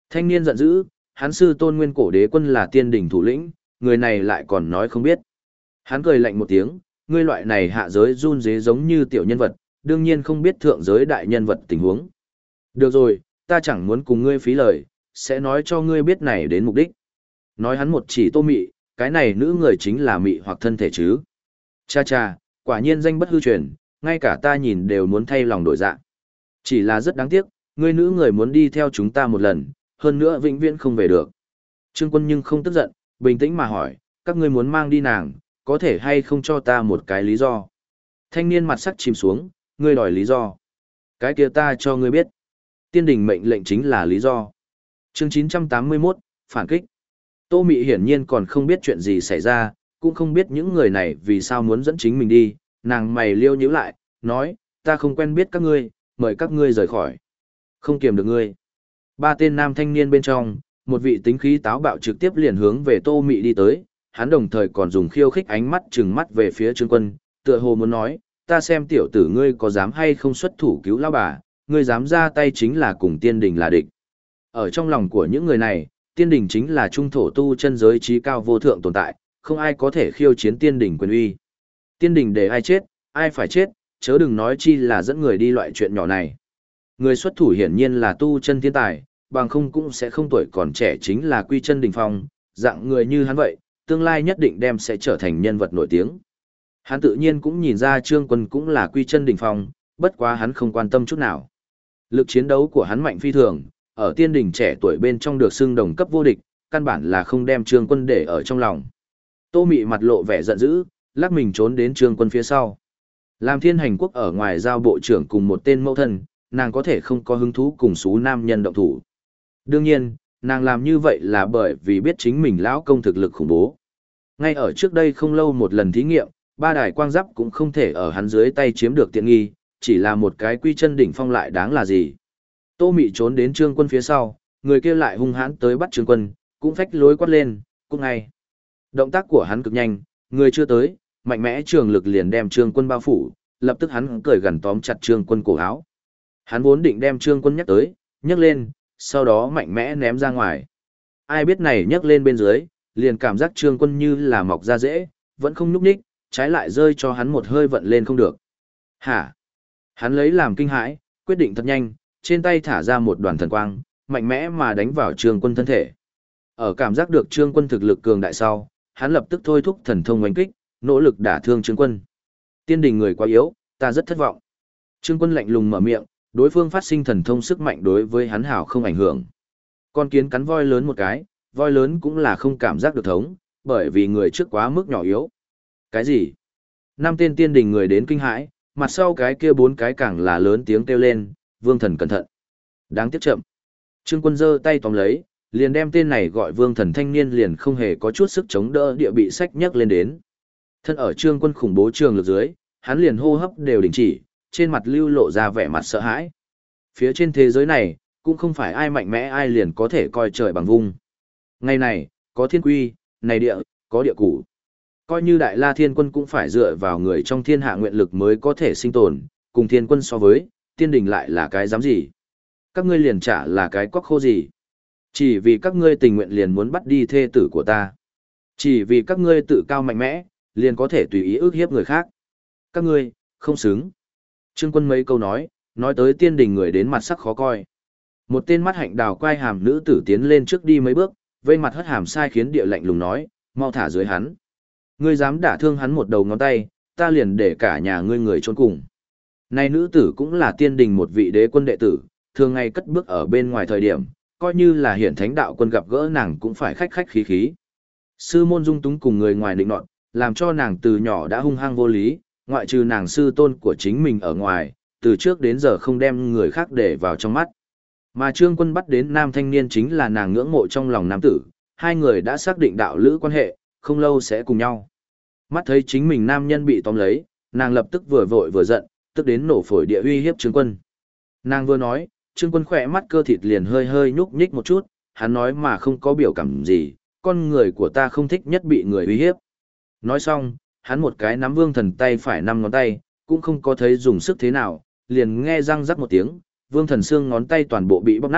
Thanh niên giận dữ, hắn sư tôn nguyên cổ đế quân là tiên đỉnh thủ lĩnh, người này lại còn nói không biết. Hắn cười lạnh một tiếng, ngươi loại này hạ giới run dế giống như tiểu nhân vật, đương nhiên không biết thượng giới đại nhân vật tình huống. Được rồi, ta chẳng muốn cùng ngươi phí lời, sẽ nói cho ngươi biết này đến mục đích. Nói hắn một chỉ Tô Mị, cái này nữ người chính là mị hoặc thân thể chứ. Cha cha, quả nhiên danh bất hư truyền, ngay cả ta nhìn đều muốn thay lòng đổi dạ. Chỉ là rất đáng tiếc, ngươi nữ người muốn đi theo chúng ta một lần, hơn nữa vĩnh viễn không về được. Trương Quân nhưng không tức giận, bình tĩnh mà hỏi, các ngươi muốn mang đi nàng, có thể hay không cho ta một cái lý do. Thanh niên mặt sắc chìm xuống, ngươi đòi lý do. Cái kia ta cho ngươi biết. Tiên đình mệnh lệnh chính là lý do. Chương 981, phản kích. Tô Mị hiển nhiên còn không biết chuyện gì xảy ra, cũng không biết những người này vì sao muốn dẫn chính mình đi, nàng mày liêu nhíu lại, nói, ta không quen biết các ngươi, mời các ngươi rời khỏi. Không kiềm được ngươi. Ba tên nam thanh niên bên trong, một vị tính khí táo bạo trực tiếp liền hướng về Tô Mị đi tới, hắn đồng thời còn dùng khiêu khích ánh mắt trừng mắt về phía Trương Quân, tựa hồ muốn nói, ta xem tiểu tử ngươi có dám hay không xuất thủ cứu lão bà, ngươi dám ra tay chính là cùng tiên đình là địch. Ở trong lòng của những người này, tiên đình chính là trung thổ tu chân giới trí cao vô thượng tồn tại, không ai có thể khiêu chiến tiên đình quyền uy. Tiên đình để ai chết, ai phải chết, chớ đừng nói chi là dẫn người đi loại chuyện nhỏ này. Người xuất thủ hiển nhiên là tu chân thiên tài, bằng không cũng sẽ không tuổi còn trẻ chính là quy chân đỉnh phong, dạng người như hắn vậy, tương lai nhất định đem sẽ trở thành nhân vật nổi tiếng. Hắn tự nhiên cũng nhìn ra Trương Quân cũng là quy chân đỉnh phong, bất quá hắn không quan tâm chút nào. Lực chiến đấu của hắn mạnh phi thường, ở tiên đình trẻ tuổi bên trong được xưng đồng cấp vô địch, căn bản là không đem Trương Quân để ở trong lòng. Tô Mị mặt lộ vẻ giận dữ, lắc mình trốn đến Trương Quân phía sau. Làm Thiên Hành Quốc ở ngoài giao bộ trưởng cùng một tên mẫu thân, nàng có thể không có hứng thú cùng số nam nhân động thủ. Đương nhiên, nàng làm như vậy là bởi vì biết chính mình lão công thực lực khủng bố. Ngay ở trước đây không lâu một lần thí nghiệm, ba đài quang giáp cũng không thể ở hắn dưới tay chiếm được tiện nghi, chỉ là một cái quy chân đỉnh phong lại đáng là gì. Tô Mị trốn đến Trương Quân phía sau, người kia lại hung hãn tới bắt Trương Quân, cũng phách lối quát lên, cũng ngay. Động tác của hắn cực nhanh, người chưa tới, mạnh mẽ trường lực liền đem Trương Quân bao phủ, lập tức hắn cởi gần tóm chặt Trương Quân cổ áo. Hắn vốn định đem Trương Quân nhắc tới, nhấc lên, sau đó mạnh mẽ ném ra ngoài. Ai biết này nhấc lên bên dưới, liền cảm giác Trương Quân như là mọc ra dễ, vẫn không nhúc nhích, trái lại rơi cho hắn một hơi vận lên không được. Hả? Hắn lấy làm kinh hãi, quyết định thật nhanh, trên tay thả ra một đoàn thần quang, mạnh mẽ mà đánh vào Trương Quân thân thể. Ở cảm giác được Trương Quân thực lực cường đại sau, hắn lập tức thôi thúc thần thông oanh kích, nỗ lực đả thương Trương Quân. Tiên đình người quá yếu, ta rất thất vọng. Trương Quân lạnh lùng mở miệng, đối phương phát sinh thần thông sức mạnh đối với hắn hảo không ảnh hưởng. Con kiến cắn voi lớn một cái, voi lớn cũng là không cảm giác được thống, bởi vì người trước quá mức nhỏ yếu. Cái gì? Năm tên tiên đình người đến kinh hãi, mặt sau cái kia bốn cái càng là lớn tiếng kêu lên, Vương Thần cẩn thận. Đáng tiếc chậm. Trương Quân giơ tay tóm lấy, liền đem tên này gọi Vương Thần thanh niên liền không hề có chút sức chống đỡ địa bị sách nhấc lên đến. Thân ở Trương Quân khủng bố trường lực dưới, hắn liền hô hấp đều đình chỉ, trên mặt lưu lộ ra vẻ mặt sợ hãi. Phía trên thế giới này, cũng không phải ai mạnh mẽ ai liền có thể coi trời bằng vung. Ngày này, có thiên quy, này địa, có địa củ. Coi như Đại La Thiên Quân cũng phải dựa vào người trong thiên hạ nguyện lực mới có thể sinh tồn, cùng Thiên Quân so với, tiên đình lại là cái dám gì. Các ngươi liền trả là cái cóc khô gì. Chỉ vì các ngươi tình nguyện liền muốn bắt đi thê tử của ta. Chỉ vì các ngươi tự cao mạnh mẽ, liền có thể tùy ý ức hiếp người khác. Các ngươi, không xứng. Trương Quân mấy câu nói tới tiên đình người đến mặt sắc khó coi. Một tên mắt hạnh đào quai hàm nữ tử tiến lên trước đi mấy bước, vây mặt hất hàm sai khiến địa lạnh lùng nói, mau thả dưới hắn. Ngươi dám đả thương hắn một đầu ngón tay, ta liền để cả nhà ngươi người trốn cùng. Này nữ tử cũng là tiên đình một vị đế quân đệ tử, thường ngày cất bước ở bên ngoài thời điểm, coi như là hiển thánh đạo quân gặp gỡ nàng cũng phải khách khách khí khí. Sư môn dung túng cùng người ngoài định nọt, làm cho nàng từ nhỏ đã hung hăng vô lý, ngoại trừ nàng sư tôn của chính mình ở ngoài, từ trước đến giờ không đem người khác để vào trong mắt. Mà Trương Quân bắt đến nam thanh niên chính là nàng ngưỡng mộ trong lòng nam tử, hai người đã xác định đạo lữ quan hệ, không lâu sẽ cùng nhau. Mắt thấy chính mình nam nhân bị tóm lấy, nàng lập tức vừa vội vừa giận, tức đến nổ phổi địa uy hiếp Trương Quân. Nàng vừa nói, Trương Quân khỏe mắt cơ thịt liền hơi hơi nhúc nhích một chút, hắn nói mà không có biểu cảm gì, con người của ta không thích nhất bị người uy hiếp. Nói xong, hắn một cái nắm Vương Thần tay phải 5 ngón tay, cũng không có thấy dùng sức thế nào, liền nghe răng rắc một tiếng, Vương Thần xương ngón tay toàn bộ bị bóp nát,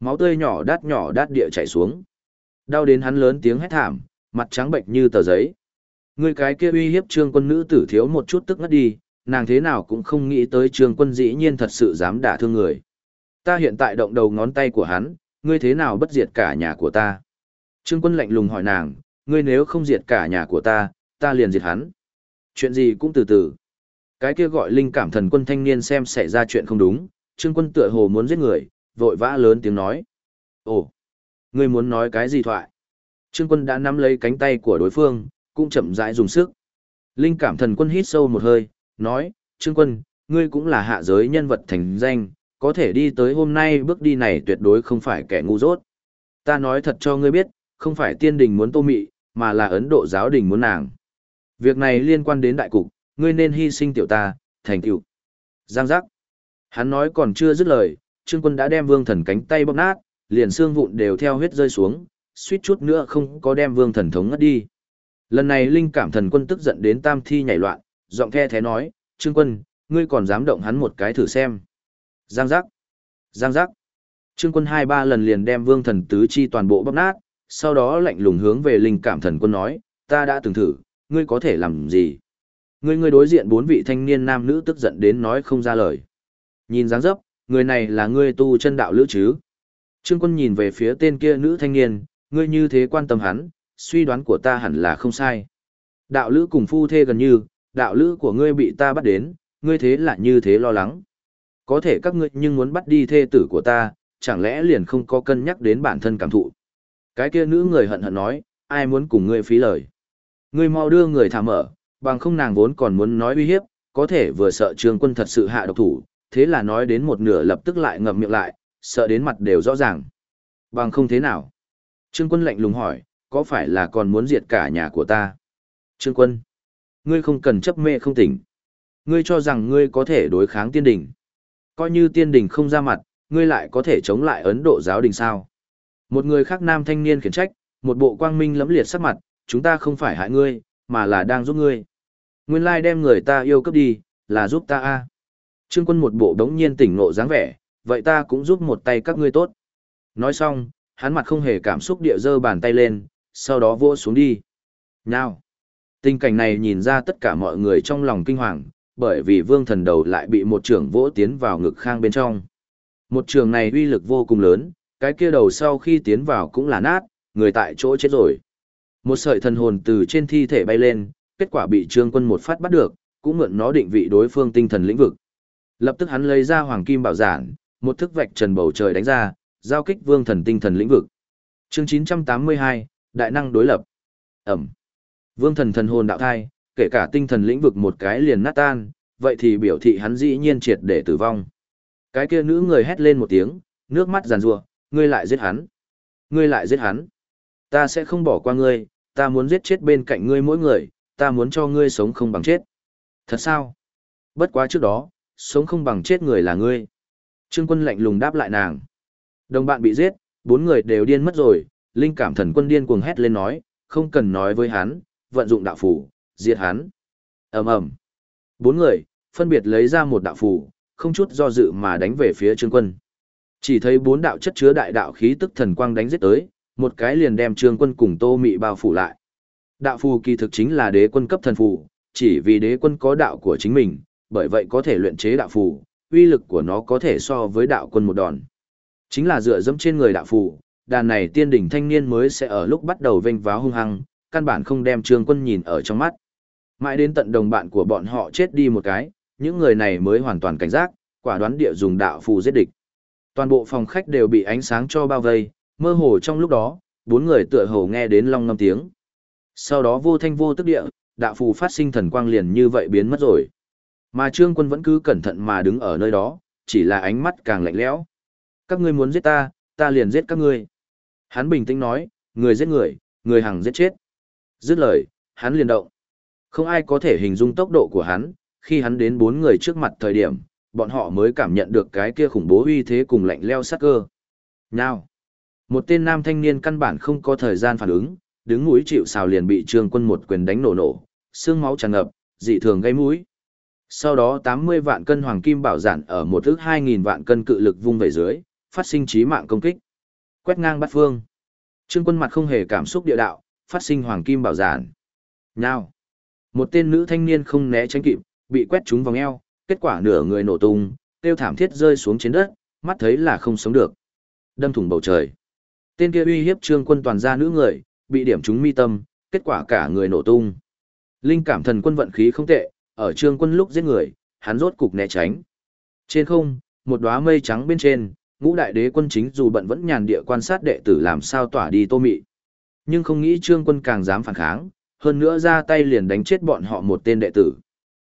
máu tươi nhỏ đát địa chảy xuống. Đau đến hắn lớn tiếng hét thảm, mặt trắng bệch như tờ giấy. Người cái kia uy hiếp Trương Quân nữ tử thiếu một chút tức ngất đi, nàng thế nào cũng không nghĩ tới Trương Quân dĩ nhiên thật sự dám đả thương người. Ta hiện tại động đầu ngón tay của hắn, ngươi thế nào bất diệt cả nhà của ta? Trương Quân lạnh lùng hỏi nàng, ngươi nếu không diệt cả nhà của ta liền diệt hắn. Chuyện gì cũng từ từ. Cái kia gọi linh cảm thần quân thanh niên xem xảy ra chuyện không đúng, Trương Quân tựa hồ muốn giết người, vội vã lớn tiếng nói. Ồ, ngươi muốn nói cái gì thoại? Trương Quân đã nắm lấy cánh tay của đối phương, cũng chậm rãi dùng sức. Linh cảm thần quân hít sâu một hơi, nói, Trương Quân, ngươi cũng là hạ giới nhân vật thành danh, có thể đi tới hôm nay bước đi này tuyệt đối không phải kẻ ngu dốt. Ta nói thật cho ngươi biết, không phải tiên đình muốn Tô Mị, mà là Ấn Độ giáo đình muốn nàng. Việc này liên quan đến đại cục, ngươi nên hy sinh tiểu ta, thành tựu. Giang giác. Hắn nói còn chưa dứt lời, Trương Quân đã đem Vương Thần cánh tay bóp nát, liền xương vụn đều theo huyết rơi xuống, suýt chút nữa không có đem Vương Thần thống ngất đi. Lần này linh cảm thần quân tức giận đến tam thi nhảy loạn, giọng the thế nói, Trương Quân, ngươi còn dám động hắn một cái thử xem. Giang giác. Giang giác. Trương Quân 2-3 lần liền đem Vương Thần tứ chi toàn bộ bóp nát, sau đó lạnh lùng hướng về linh cảm thần quân nói, ta đã từng thử, ngươi có thể làm gì? Ngươi đối diện 4 vị thanh niên nam nữ tức giận đến nói không ra lời. Nhìn dáng dấp, người này là ngươi tu chân đạo lữ chứ? Trương Quân nhìn về phía tên kia nữ thanh niên, ngươi như thế quan tâm hắn, suy đoán của ta hẳn là không sai. Đạo lữ cùng phu thê gần như, đạo lữ của ngươi bị ta bắt đến, ngươi thế là như thế lo lắng. Có thể các ngươi nhưng muốn bắt đi thê tử của ta, chẳng lẽ liền không có cân nhắc đến bản thân cảm thụ. Cái kia nữ người hận hận nói, ai muốn cùng ngươi phí lời. Ngươi mau đưa người thả mở, bằng không nàng vốn còn muốn nói uy hiếp, có thể vừa sợ Trương Quân thật sự hạ độc thủ, thế là nói đến một nửa lập tức lại ngậm miệng lại, sợ đến mặt đều rõ ràng. Bằng không thế nào? Trương Quân lạnh lùng hỏi, có phải là còn muốn diệt cả nhà của ta? Trương Quân, ngươi không cần chấp mê không tỉnh. Ngươi cho rằng ngươi có thể đối kháng tiên đình. Coi như tiên đình không ra mặt, ngươi lại có thể chống lại Ấn Độ giáo đình sao? Một người khác nam thanh niên khiển trách, một bộ quang minh lẫm liệt sắc mặt, chúng ta không phải hại ngươi, mà là đang giúp ngươi. Nguyên lai đem người ta yêu cướp đi, là giúp ta a. Trương Quân một bộ đống nhiên tỉnh ngộ dáng vẻ, vậy ta cũng giúp một tay các ngươi tốt. Nói xong, hắn mặt không hề cảm xúc địa giơ bàn tay lên, sau đó vỗ xuống đi. Nào! Tình cảnh này nhìn ra tất cả mọi người trong lòng kinh hoàng, bởi vì Vương Thần đầu lại bị một trường vỗ tiến vào ngực khang bên trong. Một trường này uy lực vô cùng lớn, cái kia đầu sau khi tiến vào cũng là nát, người tại chỗ chết rồi. Một sợi thần hồn từ trên thi thể bay lên, kết quả bị Trương Quân một phát bắt được, cũng mượn nó định vị đối phương tinh thần lĩnh vực. Lập tức hắn lấy ra hoàng kim bảo giản, một thức vạch trần bầu trời đánh ra, giao kích Vương Thần tinh thần lĩnh vực. Chương 982, đại năng đối lập. Ẩm. Vương Thần thần hồn đạo thai, kể cả tinh thần lĩnh vực một cái liền nát tan, vậy thì biểu thị hắn dĩ nhiên triệt để tử vong. Cái kia nữ người hét lên một tiếng, nước mắt giàn giụa, ngươi lại giết hắn. Ngươi lại giết hắn. Ta sẽ không bỏ qua ngươi, ta muốn giết chết bên cạnh ngươi mỗi người, ta muốn cho ngươi sống không bằng chết. Thật sao? Bất quá trước đó, sống không bằng chết người là ngươi. Trương Quân lạnh lùng đáp lại nàng. Đồng bạn bị giết, 4 người đều điên mất rồi, linh cảm thần quân điên cuồng hét lên nói, không cần nói với hắn, vận dụng đạo phù, diệt hắn. Ầm ầm. 4 người, phân biệt lấy ra một đạo phù, không chút do dự mà đánh về phía Trương Quân. Chỉ thấy 4 đạo chất chứa đại đạo khí tức thần quang đánh giết tới, một cái liền đem Trương Quân cùng Tô Mị bao phủ lại. Đạo phù kỳ thực chính là đế quân cấp thần phù, chỉ vì đế quân có đạo của chính mình, bởi vậy có thể luyện chế đạo phù, uy lực của nó có thể so với đạo quân một đòn. Chính là dựa dẫm trên người đạo phù, đàn này tiên đỉnh thanh niên mới sẽ ở lúc bắt đầu vênh váo hung hăng, căn bản không đem Trương Quân nhìn ở trong mắt. Mãi đến tận đồng bạn của bọn họ chết đi một cái, những người này mới hoàn toàn cảnh giác, quả đoán địa dùng đạo phù giết địch. Toàn bộ phòng khách đều bị ánh sáng cho bao vây, mơ hồ trong lúc đó, 4 người tựa hồ nghe đến long ngâm tiếng. Sau đó vô thanh vô tức địa, đạo phù phát sinh thần quang liền như vậy biến mất rồi. Mà Trương Quân vẫn cứ cẩn thận mà đứng ở nơi đó, chỉ là ánh mắt càng lạnh lẽo. Các ngươi muốn giết ta, ta liền giết các ngươi. Hắn bình tĩnh nói, người giết người, người hằng giết chết. Dứt lời, hắn liền động. Không ai có thể hình dung tốc độ của hắn, khi hắn đến 4 người trước mặt thời điểm, bọn họ mới cảm nhận được cái kia khủng bố uy thế cùng lạnh lẽo sát cơ. Nào! Một tên nam thanh niên căn bản không có thời gian phản ứng, đứng mũi chịu sào liền bị Trương Quân một quyền đánh nổ nổ, xương máu tràn ngập, dị thường gây mũi. Sau đó 80 vạn cân hoàng kim bảo giản ở một ức 2000 vạn cân cự lực vung về dưới, phát sinh chí mạng công kích. Quét ngang bát phương. Trương Quân mặt không hề cảm xúc địa đạo, phát sinh hoàng kim bảo giản. Nào. Một tên nữ thanh niên không né tránh kịp, bị quét trúng vòng eo, kết quả nửa người nổ tung, tiêu thảm thiết rơi xuống trên đất, mắt thấy là không sống được. Đâm thủng bầu trời. Tên kia uy hiếp Trương Quân toàn ra nữ người, bị điểm trúng mi tâm, kết quả cả người nổ tung. Linh cảm thần quân vận khí không tệ, ở Trương Quân lúc giết người, hắn rốt cục né tránh. Trên không, một đóa mây trắng bên trên, Ngũ Đại Đế Quân chính dù bận vẫn nhàn địa quan sát đệ tử làm sao tỏa đi Tô Mị. Nhưng không nghĩ Trương Quân càng dám phản kháng, hơn nữa ra tay liền đánh chết bọn họ một tên đệ tử.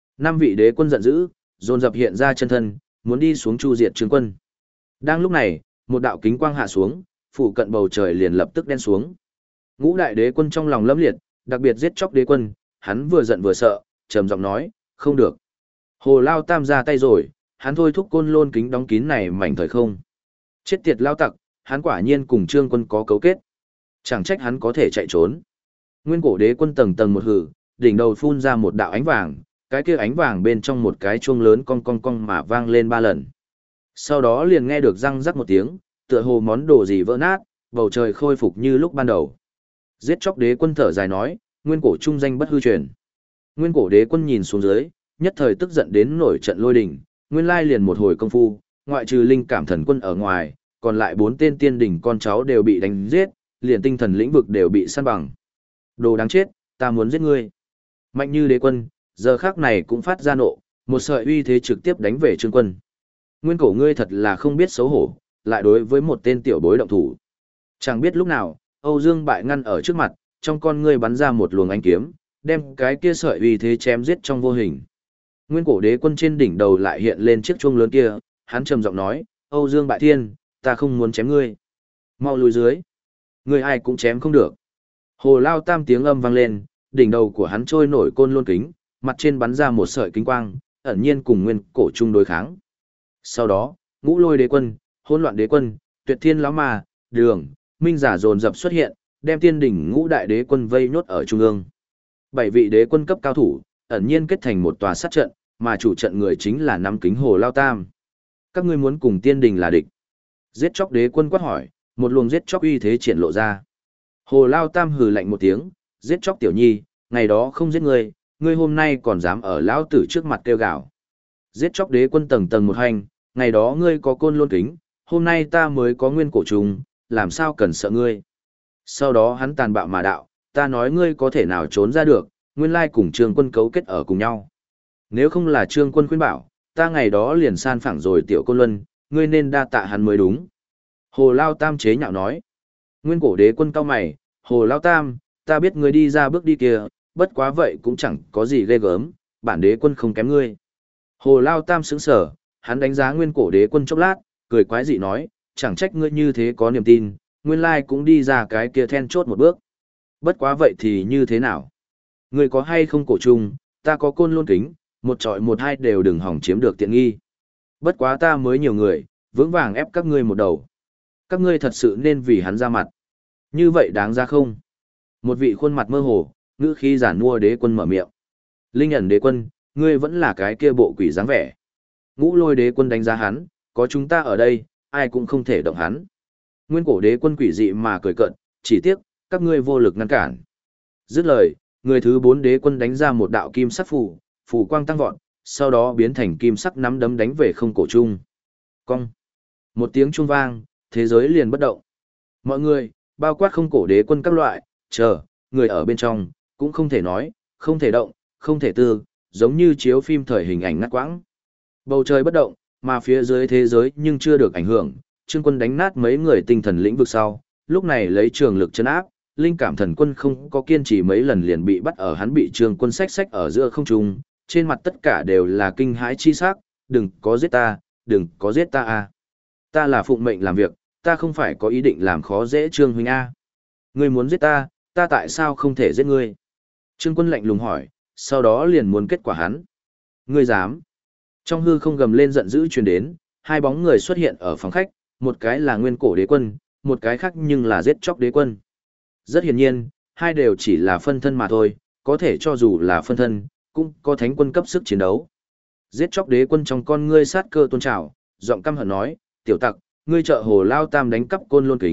5 vị đế quân giận dữ, dồn dập hiện ra chân thân, muốn đi xuống chu diệt Trương Quân. Đang lúc này, một đạo kính quang hạ xuống, phủ cận bầu trời liền lập tức đen xuống. Ngũ Đại Đế Quân trong lòng lẫm liệt, đặc biệt giết chóc đế quân, hắn vừa giận vừa sợ, trầm giọng nói, không được. Hồ Lao Tam ra tay rồi, hắn thôi thúc côn lôn kính đóng kín này mảnh thời không. Chết tiệt lao tặc, hắn quả nhiên cùng Trương Quân có cấu kết. Chẳng trách hắn có thể chạy trốn. Nguyên cổ đế quân tầng tầng một hử, đỉnh đầu phun ra một đạo ánh vàng, cái kia ánh vàng bên trong một cái chuông lớn cong cong cong mà vang lên 3 lần. Sau đó liền nghe được răng rắc một tiếng, tựa hồ món đồ gì vỡ nát, bầu trời khôi phục như lúc ban đầu. Giết chóc đế quân thở dài nói, nguyên cổ trung danh bất hư truyền. Nguyên cổ đế quân nhìn xuống dưới, nhất thời tức giận đến nổi trận lôi đình, nguyên lai liền một hồi công phu, ngoại trừ linh cảm thần quân ở ngoài, còn lại 4 tên tiên đỉnh con cháu đều bị đánh giết, liền tinh thần lĩnh vực đều bị săn bằng. Đồ đáng chết, ta muốn giết ngươi. Mạnh như đế quân, giờ khắc này cũng phát ra nộ, một sợi uy thế trực tiếp đánh về Trương Quân. Nguyên cổ ngươi thật là không biết xấu hổ, lại đối với một tên tiểu bối động thủ. Chẳng biết lúc nào, Âu Dương Bại ngăn ở trước mặt, trong con ngươi bắn ra một luồng ánh kiếm, đem cái kia sợi uy thế chém giết trong vô hình. Nguyên cổ đế quân trên đỉnh đầu lại hiện lên chiếc chuông lớn kia, hắn trầm giọng nói, Âu Dương Bại Thiên, ta không muốn chém ngươi. Mau lùi dưới. Ngươi ai cũng chém không được. Hồ Lao Tam tiếng âm vang lên, đỉnh đầu của hắn trôi nổi côn lôn kính, mặt trên bắn ra một sợi kính quang, ẩn nhiên cùng nguyên cổ chung đối kháng. Sau đó, Ngũ Lôi đế quân, Hỗn Loạn đế quân, Tuyệt Thiên lão ma, Đường, Minh giả dồn dập xuất hiện, đem tiên đỉnh Ngũ Đại đế quân vây nhốt ở trung ương. 7 vị đế quân cấp cao thủ, ẩn nhiên kết thành một tòa sát trận, mà chủ trận người chính là năm kính Hồ Lao Tam. Các ngươi muốn cùng tiên đình là địch? Giết chóc đế quân quát hỏi, một luồng giết chóc uy thế triển lộ ra. Hồ Lao Tam hừ lạnh một tiếng, giết chóc tiểu nhi, ngày đó không giết ngươi, ngươi hôm nay còn dám ở lão tử trước mặt kêu gào. Giết chóc đế quân tầng tầng một hành, ngày đó ngươi có côn lôn kính, hôm nay ta mới có nguyên cổ trùng, làm sao cần sợ ngươi. Sau đó hắn tàn bạo mà đạo, ta nói ngươi có thể nào trốn ra được, nguyên lai cùng Trương Quân cấu kết ở cùng nhau. Nếu không là Trương Quân khuyên bảo, ta ngày đó liền san phẳng rồi tiểu côn luân, ngươi nên đa tạ hắn mới đúng. Hồ Lao Tam chế nhạo nói. Nguyên cổ đế quân cao mày, Hồ Lao Tam, ta biết ngươi đi ra bước đi kia, bất quá vậy cũng chẳng có gì ghê gớm, bản đế quân không kém ngươi. Hồ Lao Tam sững sở, hắn đánh giá nguyên cổ đế quân chốc lát, cười quái dị nói, chẳng trách ngươi như thế có niềm tin, nguyên lai cũng đi ra cái kia then chốt một bước. Bất quá vậy thì như thế nào? Ngươi có hay không cổ trùng, ta có côn lôn kính, một trọi một hai đều đừng hỏng chiếm được tiện nghi. Bất quá ta mới nhiều người, vững vàng ép các ngươi một đầu. Các ngươi thật sự nên vì hắn ra mặt. Như vậy đáng ra không? Một vị khuôn mặt mơ hồ, ngữ khí giản mua đế quân mở miệng. Linh ẩn đế quân, ngươi vẫn là cái kia bộ quỷ dáng vẻ. Ngũ Lôi đế quân đánh giá hắn, có chúng ta ở đây, ai cũng không thể động hắn. Nguyên cổ đế quân quỷ dị mà cười cợt, chỉ tiếc, các ngươi vô lực ngăn cản. Dứt lời, người thứ 4 đế quân đánh ra một đạo kim sắc phù, phù quang tăng vọt, sau đó biến thành kim sắc nắm đấm đánh về không cổ trung. Cong. Một tiếng chuông vang, thế giới liền bất động. Mọi người, bao quát không cổ đế quân các loại, người ở bên trong, cũng không thể nói, không thể động, không thể tư, giống như chiếu phim thời hình ảnh ngắt quãng. Bầu trời bất động, mà phía dưới thế giới nhưng chưa được ảnh hưởng, Trương Quân đánh nát mấy người tinh thần lĩnh vực sau, lúc này lấy trường lực chấn áp, linh cảm thần quân không có kiên trì mấy lần liền bị bắt ở hắn bị Trương Quân xách ở giữa không trung, trên mặt tất cả đều là kinh hãi chi sắc, đừng có giết ta, đừng có giết ta a. Ta là phụng mệnh làm việc, ta không phải có ý định làm khó dễ Trương huynh a. Ngươi muốn giết ta, ta tại sao không thể giết ngươi? Trương Quân lạnh lùng hỏi, sau đó liền muốn kết quả hắn. Ngươi dám? Trong hư không gầm lên giận dữ truyền đến, hai bóng người xuất hiện ở phòng khách, một cái là nguyên cổ đế quân, một cái khác nhưng là giết chóc đế quân. Rất hiển nhiên, hai đều chỉ là phân thân mà thôi, có thể cho dù là phân thân, cũng có thánh quân cấp sức chiến đấu. Giết chóc đế quân trong con ngươi sát cơ tôn trào, giọng căm hận nói, tiểu tặc, ngươi trợ Hồ Lao Tam đánh cắp côn lôn kính,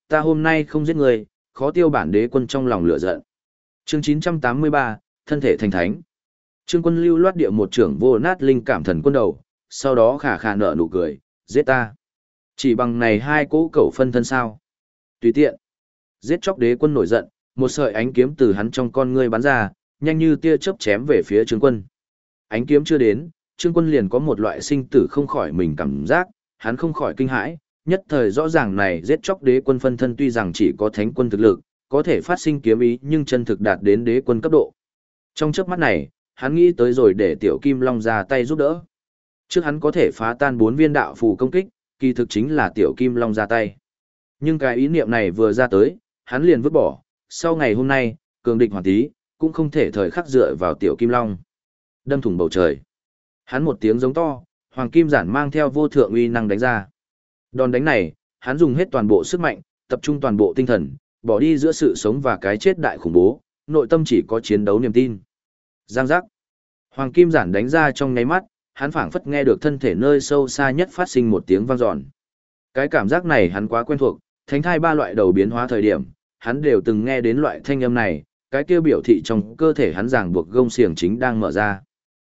ta hôm nay không giết ngươi, khó tiêu bản đế quân trong lòng lửa giận. Chương 983, thân thể thành thánh. Trương Quân lưu loát địa một trưởng vô nát linh cảm thần quân đầu, sau đó khả khả nở nụ cười, giết ta. Chỉ bằng này hai cỗ cẩu phân thân sao? Tùy tiện. Giết chóc đế quân nổi giận, một sợi ánh kiếm từ hắn trong con ngươi bắn ra, nhanh như tia chớp chém về phía Trương Quân. Ánh kiếm chưa đến, Trương Quân liền có một loại sinh tử không khỏi mình cảm giác, hắn không khỏi kinh hãi, nhất thời rõ ràng này giết chóc đế quân phân thân tuy rằng chỉ có thánh quân thực lực, có thể phát sinh kiếm ý nhưng chân thực đạt đến đế quân cấp độ. Trong chớp mắt này, hắn nghĩ tới rồi để Tiểu Kim Long ra tay giúp đỡ. Trước hắn có thể phá tan 4 viên đạo phù công kích, kỳ thực chính là Tiểu Kim Long ra tay. Nhưng cái ý niệm này vừa ra tới, hắn liền vứt bỏ, sau ngày hôm nay, cường địch hoàn tí, cũng không thể thời khắc dựa vào Tiểu Kim Long. Đâm thủng bầu trời. Hắn một tiếng giống to, Hoàng Kim Giản mang theo vô thượng uy năng đánh ra. Đòn đánh này, hắn dùng hết toàn bộ sức mạnh, tập trung toàn bộ tinh thần, bỏ đi giữa sự sống và cái chết đại khủng bố, nội tâm chỉ có chiến đấu niềm tin. Giang giác. Hoàng Kim Giản đánh ra trong nháy mắt, hắn phảng phất nghe được thân thể nơi sâu xa nhất phát sinh một tiếng vang dọn. Cái cảm giác này hắn quá quen thuộc, thánh thai 3 loại đầu biến hóa thời điểm, hắn đều từng nghe đến loại thanh âm này, cái kia biểu thị trong cơ thể hắn ràng buộc gông xiềng chính đang mở ra.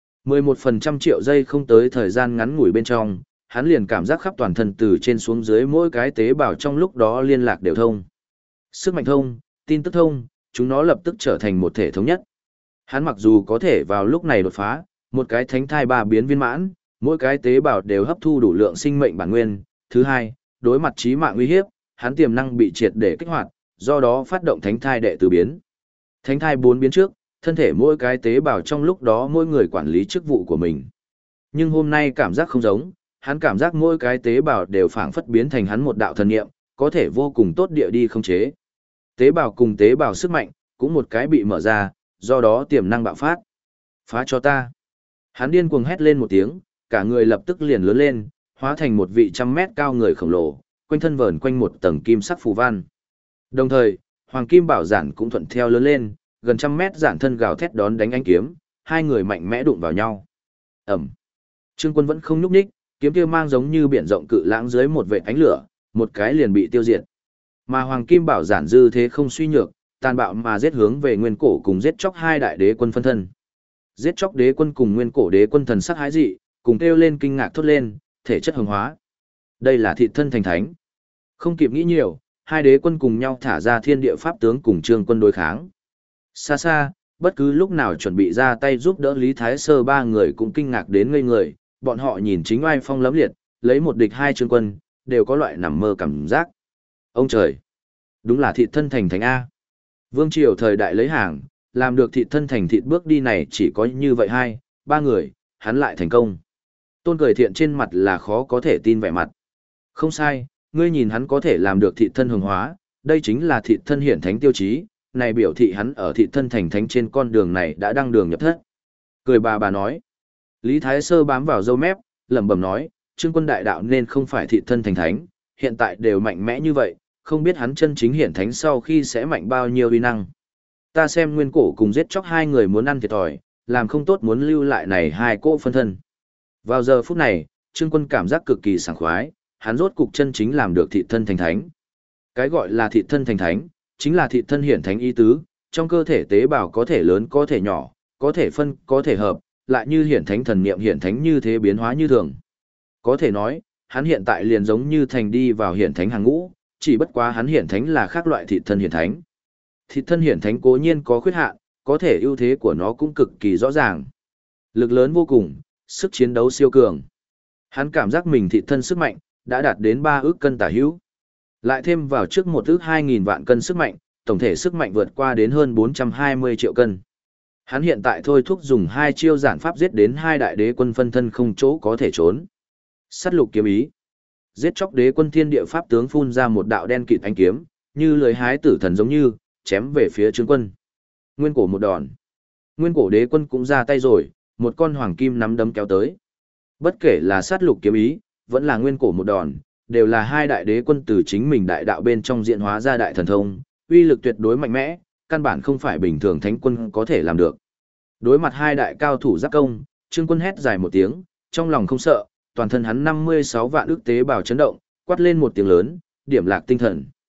11% triệu giây không tới thời gian ngắn ngủi bên trong, hắn liền cảm giác khắp toàn thân từ trên xuống dưới mỗi cái tế bào trong lúc đó liên lạc đều thông. Sức mạnh thông, tin tức thông, chúng nó lập tức trở thành một thể thống nhất. Hắn mặc dù có thể vào lúc này đột phá, một cái thánh thai 3 biến viên mãn, mỗi cái tế bào đều hấp thu đủ lượng sinh mệnh bản nguyên. Thứ hai, đối mặt chí mạng uy hiếp, hắn tiềm năng bị triệt để kích hoạt, do đó phát động thánh thai đệ tử biến. Thánh thai 4 biến trước, thân thể mỗi cái tế bào trong lúc đó mỗi người quản lý chức vụ của mình. Nhưng hôm nay cảm giác không giống, hắn cảm giác mỗi cái tế bào đều phảng phất biến thành hắn một đạo thần niệm, có thể vô cùng tốt địa đi khống chế. Tế bào cùng tế bào sức mạnh, cũng một cái bị mở ra, do đó tiềm năng bạo phát. Phá cho ta. Hắn điên cuồng hét lên một tiếng, cả người lập tức liền lớn lên, hóa thành một vị 100 mét cao người khổng lồ, quanh thân vờn quanh một tầng kim sắc phù văn. Đồng thời, Hoàng Kim Bảo Giản cũng thuận theo lớn lên, gần 100 mét giản thân gào thét đón đánh ánh kiếm, hai người mạnh mẽ đụng vào nhau. Ầm. Trương Quân vẫn không nhúc nhích, kiếm kia mang giống như biển rộng cự lãng dưới một vệt ánh lửa, một cái liền bị tiêu diệt. Mà Hoàng Kim Bảo Giản dư thế không suy nhược, tàn bạo mà giết hướng về Nguyên Cổ cùng giết chóc hai đại đế quân phân thân. Giết chóc đế quân cùng Nguyên Cổ đế quân thần sắc hãi dị, cùng kêu lên kinh ngạc thốt lên, thể chất hồng hóa. Đây là thịt thân thành thánh. Không kịp nghĩ nhiều, hai đế quân cùng nhau thả ra thiên địa pháp tướng cùng Trương Quân đối kháng. Xa xa, bất cứ lúc nào chuẩn bị ra tay giúp đỡ Lý Thái Sơ ba người cũng kinh ngạc đến ngây người, bọn họ nhìn chính oai phong lẫm liệt, lấy một địch hai Trương Quân, đều có loại nằm mơ cảm giác. Ông trời! Đúng là thịt thân thành thánh A. Vương triều thời đại lấy hàng, làm được thịt thân thành thịt bước đi này chỉ có như vậy hai, ba người, hắn lại thành công. Tôn Cười Thiện trên mặt là khó có thể tin vẻ mặt. Không sai, ngươi nhìn hắn có thể làm được thịt thân hồng hóa, đây chính là thịt thân hiển thánh tiêu chí, này biểu thị hắn ở thịt thân thành thánh trên con đường này đã đăng đường nhập thất. Cười bà nói. Lý Thái Sơ bám vào râu mép, lẩm bẩm nói, Trương Quân đại đạo nên không phải thịt thân thành thánh, hiện tại đều mạnh mẽ như vậy, không biết hắn chân chính hiển thánh sau khi sẽ mạnh bao nhiêu uy năng. Ta xem Nguyên Cổ cùng giết chóc hai người muốn ăn thiệt thòi, làm không tốt muốn lưu lại này hai cỗ phân thân. Vào giờ phút này, Trương Quân cảm giác cực kỳ sảng khoái, hắn rốt cục chân chính làm được thịt thân thành thánh. Cái gọi là thịt thân thành thánh, chính là thịt thân hiển thánh ý tứ, trong cơ thể tế bào có thể lớn có thể nhỏ, có thể phân, có thể hợp, lại như hiển thánh thần niệm hiển thánh như thế biến hóa như thường. Có thể nói, hắn hiện tại liền giống như thành đi vào hiển thánh hàng ngũ, chỉ bất quá hắn hiển thánh là khác loại thịt thân hiển thánh. Thịt thân hiển thánh cố nhiên có khuyết hạn, có thể ưu thế của nó cũng cực kỳ rõ ràng. Lực lớn vô cùng, sức chiến đấu siêu cường. Hắn cảm giác mình thịt thân sức mạnh đã đạt đến 3 ức cân tả hữu. Lại thêm vào trước 1 ức 2.000 vạn cân sức mạnh, tổng thể sức mạnh vượt qua đến hơn 420 triệu cân. Hắn hiện tại thôi thúc dùng 2 chiêu giản pháp giết đến 2 đại đế quân phân thân không chỗ có thể trốn. Sát lục kiếm ý. Giết chóc đế quân thiên địa pháp tướng phun ra một đạo đen kịt ánh kiếm, như lưới hái tử thần giống như, chém về phía Trương Quân. Nguyên Cổ một đòn. Nguyên Cổ đế quân cũng ra tay rồi, một con hoàng kim nắm đấm kéo tới. Bất kể là sát lục kiếm ý, vẫn là Nguyên Cổ một đòn, đều là hai đại đế quân từ chính mình đại đạo bên trong diễn hóa ra đại thần thông, uy lực tuyệt đối mạnh mẽ, căn bản không phải bình thường thánh quân có thể làm được. Đối mặt hai đại cao thủ giáp công, Trương Quân hét dài một tiếng, trong lòng không sợ, toàn thân hắn 56 vạn ức tế bào chấn động, quát lên một tiếng lớn, điểm lạc tinh thần.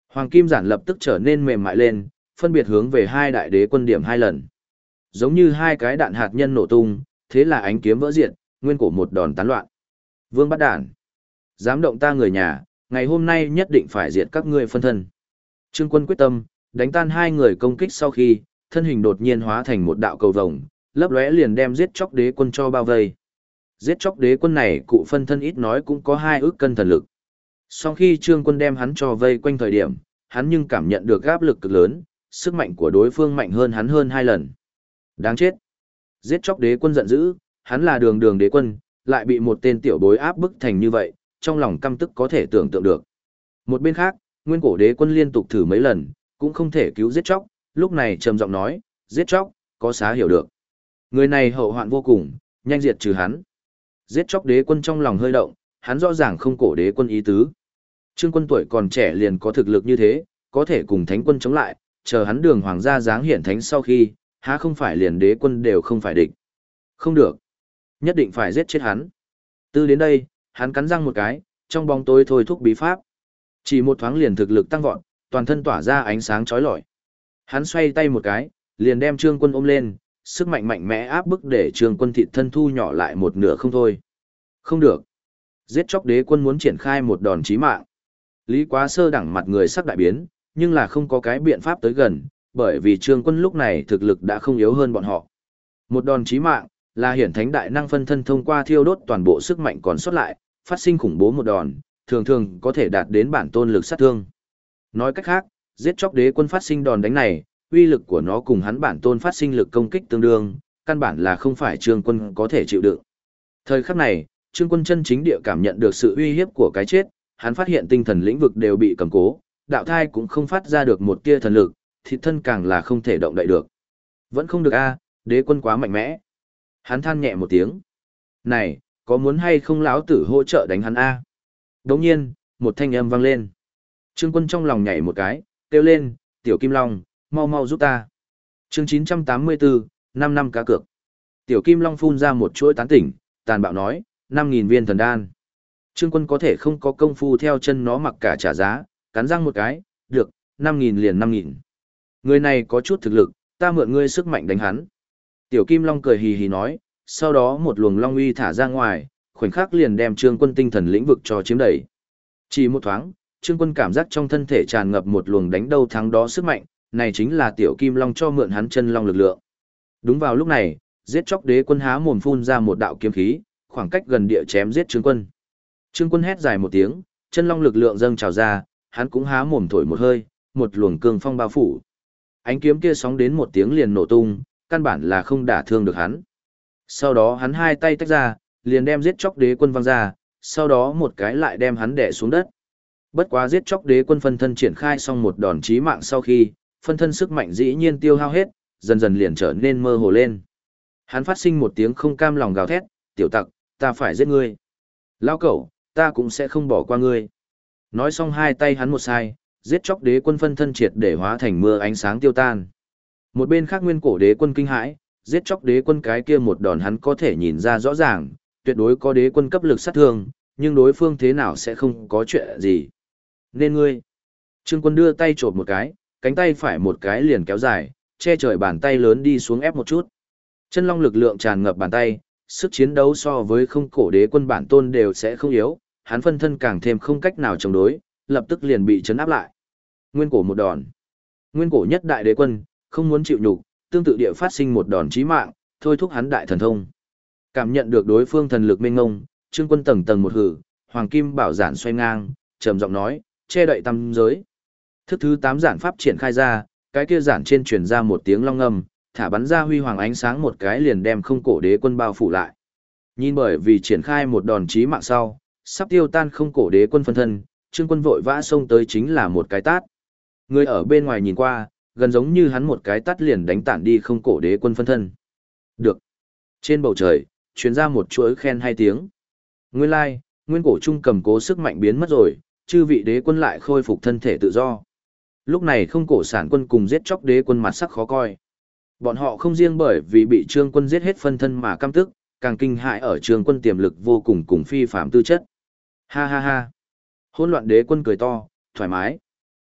Hoàng kim giản lập tức trở nên mềm mại lên, phân biệt hướng về hai đại đế quân điểm 2 lần. Giống như hai cái đạn hạt nhân nổ tung, thế là ánh kiếm vỡ diệt, nguyên cổ một đòn tán loạn. Vương bắt đản, dám động ta người nhà, ngày hôm nay nhất định phải diệt các ngươi phân thân. Trương Quân quyết tâm, đánh tan hai người công kích sau khi, thân hình đột nhiên hóa thành một đạo cầu vồng, lấp lóe liền đem giết chóc đế quân cho bao vây. Giết chóc đế quân này cụ phân thân ít nói cũng có 2 ức cân thần lực. Sau khi Trương Quân đem hắn cho vây quanh thời điểm, hắn nhưng cảm nhận được áp lực cực lớn, sức mạnh của đối phương mạnh hơn hắn hơn 2 lần. Đáng chết. Giết chóc đế quân giận dữ, hắn là đường đường đế quân, lại bị một tên tiểu bối áp bức thành như vậy, trong lòng căm tức có thể tưởng tượng được. Một bên khác, nguyên cổ đế quân liên tục thử mấy lần, cũng không thể cứu giết chóc, lúc này trầm giọng nói, giết chóc, có xá hiểu được. Người này hậu hoạn vô cùng, nhanh diệt trừ hắn. Giết chóc đế quân trong lòng hơi động, hắn rõ ràng không cổ đế quân ý tứ. Trương Quân tuổi còn trẻ liền có thực lực như thế, có thể cùng thánh quân chống lại, chờ hắn đường hoàng gia dáng hiển thánh sau khi, há không phải liền đế quân đều không phải địch. Không được. Nhất định phải giết chết hắn. Từ đến đây, hắn cắn răng một cái, trong bóng tối thôi thúc bí pháp. Chỉ một thoáng liền thực lực tăng vọt, toàn thân tỏa ra ánh sáng chói lọi. Hắn xoay tay một cái, liền đem Trương Quân ôm lên, sức mạnh mạnh mẽ áp bức để Trương Quân thịt thân thu nhỏ lại một nửa không thôi. Không được. Giết chóc đế quân muốn triển khai một đòn chí mạng. Lý Quá Sơ đẳng mặt người sắc đại biến, nhưng là không có cái biện pháp tới gần, bởi vì Trương Quân lúc này thực lực đã không yếu hơn bọn họ. Một đòn chí mạng, là hiển thánh đại năng phân thân thông qua thiêu đốt toàn bộ sức mạnh còn sót lại, phát sinh khủng bố một đòn, thường thường có thể đạt đến bản tôn lực sát thương. Nói cách khác, giết chóc đế quân phát sinh đòn đánh này, uy lực của nó cùng hắn bản tôn phát sinh lực công kích tương đương, căn bản là không phải Trương Quân có thể chịu đựng. Thời khắc này, Trương Quân chân chính địa cảm nhận được sự uy hiếp của cái chết, hắn phát hiện tinh thần lĩnh vực đều bị cầm cố, đạo thai cũng không phát ra được một tia thần lực, thịt thân càng là không thể động đậy được. Vẫn không được a, đế quân quá mạnh mẽ. Hắn than nhẹ một tiếng. Này, có muốn hay không lão tử hỗ trợ đánh hắn a? Đống nhiên, một thanh âm vang lên. Trương Quân trong lòng nhảy một cái, kêu lên, Tiểu Kim Long, mau mau giúp ta. Chương 984, 5 năm cá cược. Tiểu Kim Long phun ra một chuỗi tán tỉnh, tàn bạo nói, 5.000 viên thần đan. Trương Quân có thể không có công phu theo chân nó mặc cả trả giá, cắn răng một cái, được, 5.000 liền 5.000. Người này có chút thực lực, ta mượn ngươi sức mạnh đánh hắn. Tiểu Kim Long cười hì hì nói, sau đó một luồng long uy thả ra ngoài, khoảnh khắc liền đem Trương Quân tinh thần lĩnh vực cho chiếm đẩy. Chỉ một thoáng, Trương Quân cảm giác trong thân thể tràn ngập một luồng đánh đâu thắng đó sức mạnh, này chính là Tiểu Kim Long cho mượn hắn chân long lực lượng. Đúng vào lúc này, giết chóc đế quân há mồm phun ra một đạo kiếm khí, khoảng cách gần địa chém giết Trương Quân. Trương Quân hét dài một tiếng, chân long lực lượng dâng trào ra, hắn cũng há mồm thổi một hơi, một luồng cương phong bao phủ. Ánh kiếm kia sóng đến một tiếng liền nổ tung, căn bản là không đả thương được hắn. Sau đó hắn hai tay tách ra, liền đem giết chóc đế quân văng ra, sau đó một cái lại đem hắn đè xuống đất. Bất quá giết chóc đế quân phân thân triển khai xong một đòn chí mạng sau khi, phân thân sức mạnh dĩ nhiên tiêu hao hết, dần dần liền trở nên mơ hồ lên. Hắn phát sinh một tiếng không cam lòng gào thét, tiểu tặc, ta phải giết ngươi. Lao cẩu, ta cũng sẽ không bỏ qua ngươi. Nói xong hai tay hắn một sai, giết chóc đế quân phân thân triệt để hóa thành mưa ánh sáng tiêu tan. Một bên khác nguyên cổ đế quân kinh hãi, giết chóc đế quân cái kia một đòn hắn có thể nhìn ra rõ ràng, tuyệt đối có đế quân cấp lực sát thương, nhưng đối phương thế nào sẽ không có chuyện gì. Nên ngươi. Trương Quân đưa tay chộp một cái, cánh tay phải một cái liền kéo dài, che trời bàn tay lớn đi xuống ép một chút. Chân long lực lượng tràn ngập bàn tay, sức chiến đấu so với không cổ đế quân bản tôn đều sẽ không yếu, hắn phân thân càng thêm không cách nào chống đối, lập tức liền bị chấn áp lại. Nguyên cổ một đòn. Nguyên cổ nhất đại đế quân, không muốn chịu nhục, tương tự địa phát sinh một đòn chí mạng, thôi thúc hắn đại thần thông. Cảm nhận được đối phương thần lực mênh ngông, Trương Quân tầng tầng một hử, hoàng kim bảo giản xoay ngang, trầm giọng nói, che đậy tam giới. Thức thứ 8 giản pháp triển khai ra, cái kia giản trên truyền ra một tiếng long ngâm, thả bắn ra huy hoàng ánh sáng một cái liền đem không cổ đế quân bao phủ lại. Nhìn bởi vì triển khai một đòn chí mạng sau, sắp tiêu tan không cổ đế quân phân thân, Trương Quân vội vã xông tới chính là một cái tát. Người ở bên ngoài nhìn qua, gần giống như hắn một cái tát liền đánh tản đi không cổ đế quân phân thân. Được. Trên bầu trời, truyền ra một chuỗi khen hai tiếng. Nguyên lai, nguyên cổ trung cầm cố sức mạnh biến mất rồi, chư vị đế quân lại khôi phục thân thể tự do. Lúc này không cổ sản quân cùng giết chóc đế quân mặt sắc khó coi. Bọn họ không riêng bởi vì bị Trương Quân giết hết phân thân mà căm tức, càng kinh hại ở Trương Quân tiềm lực vô cùng cùng phi phạm tư chất. Ha ha ha. Hỗn loạn đế quân cười to, thoải mái.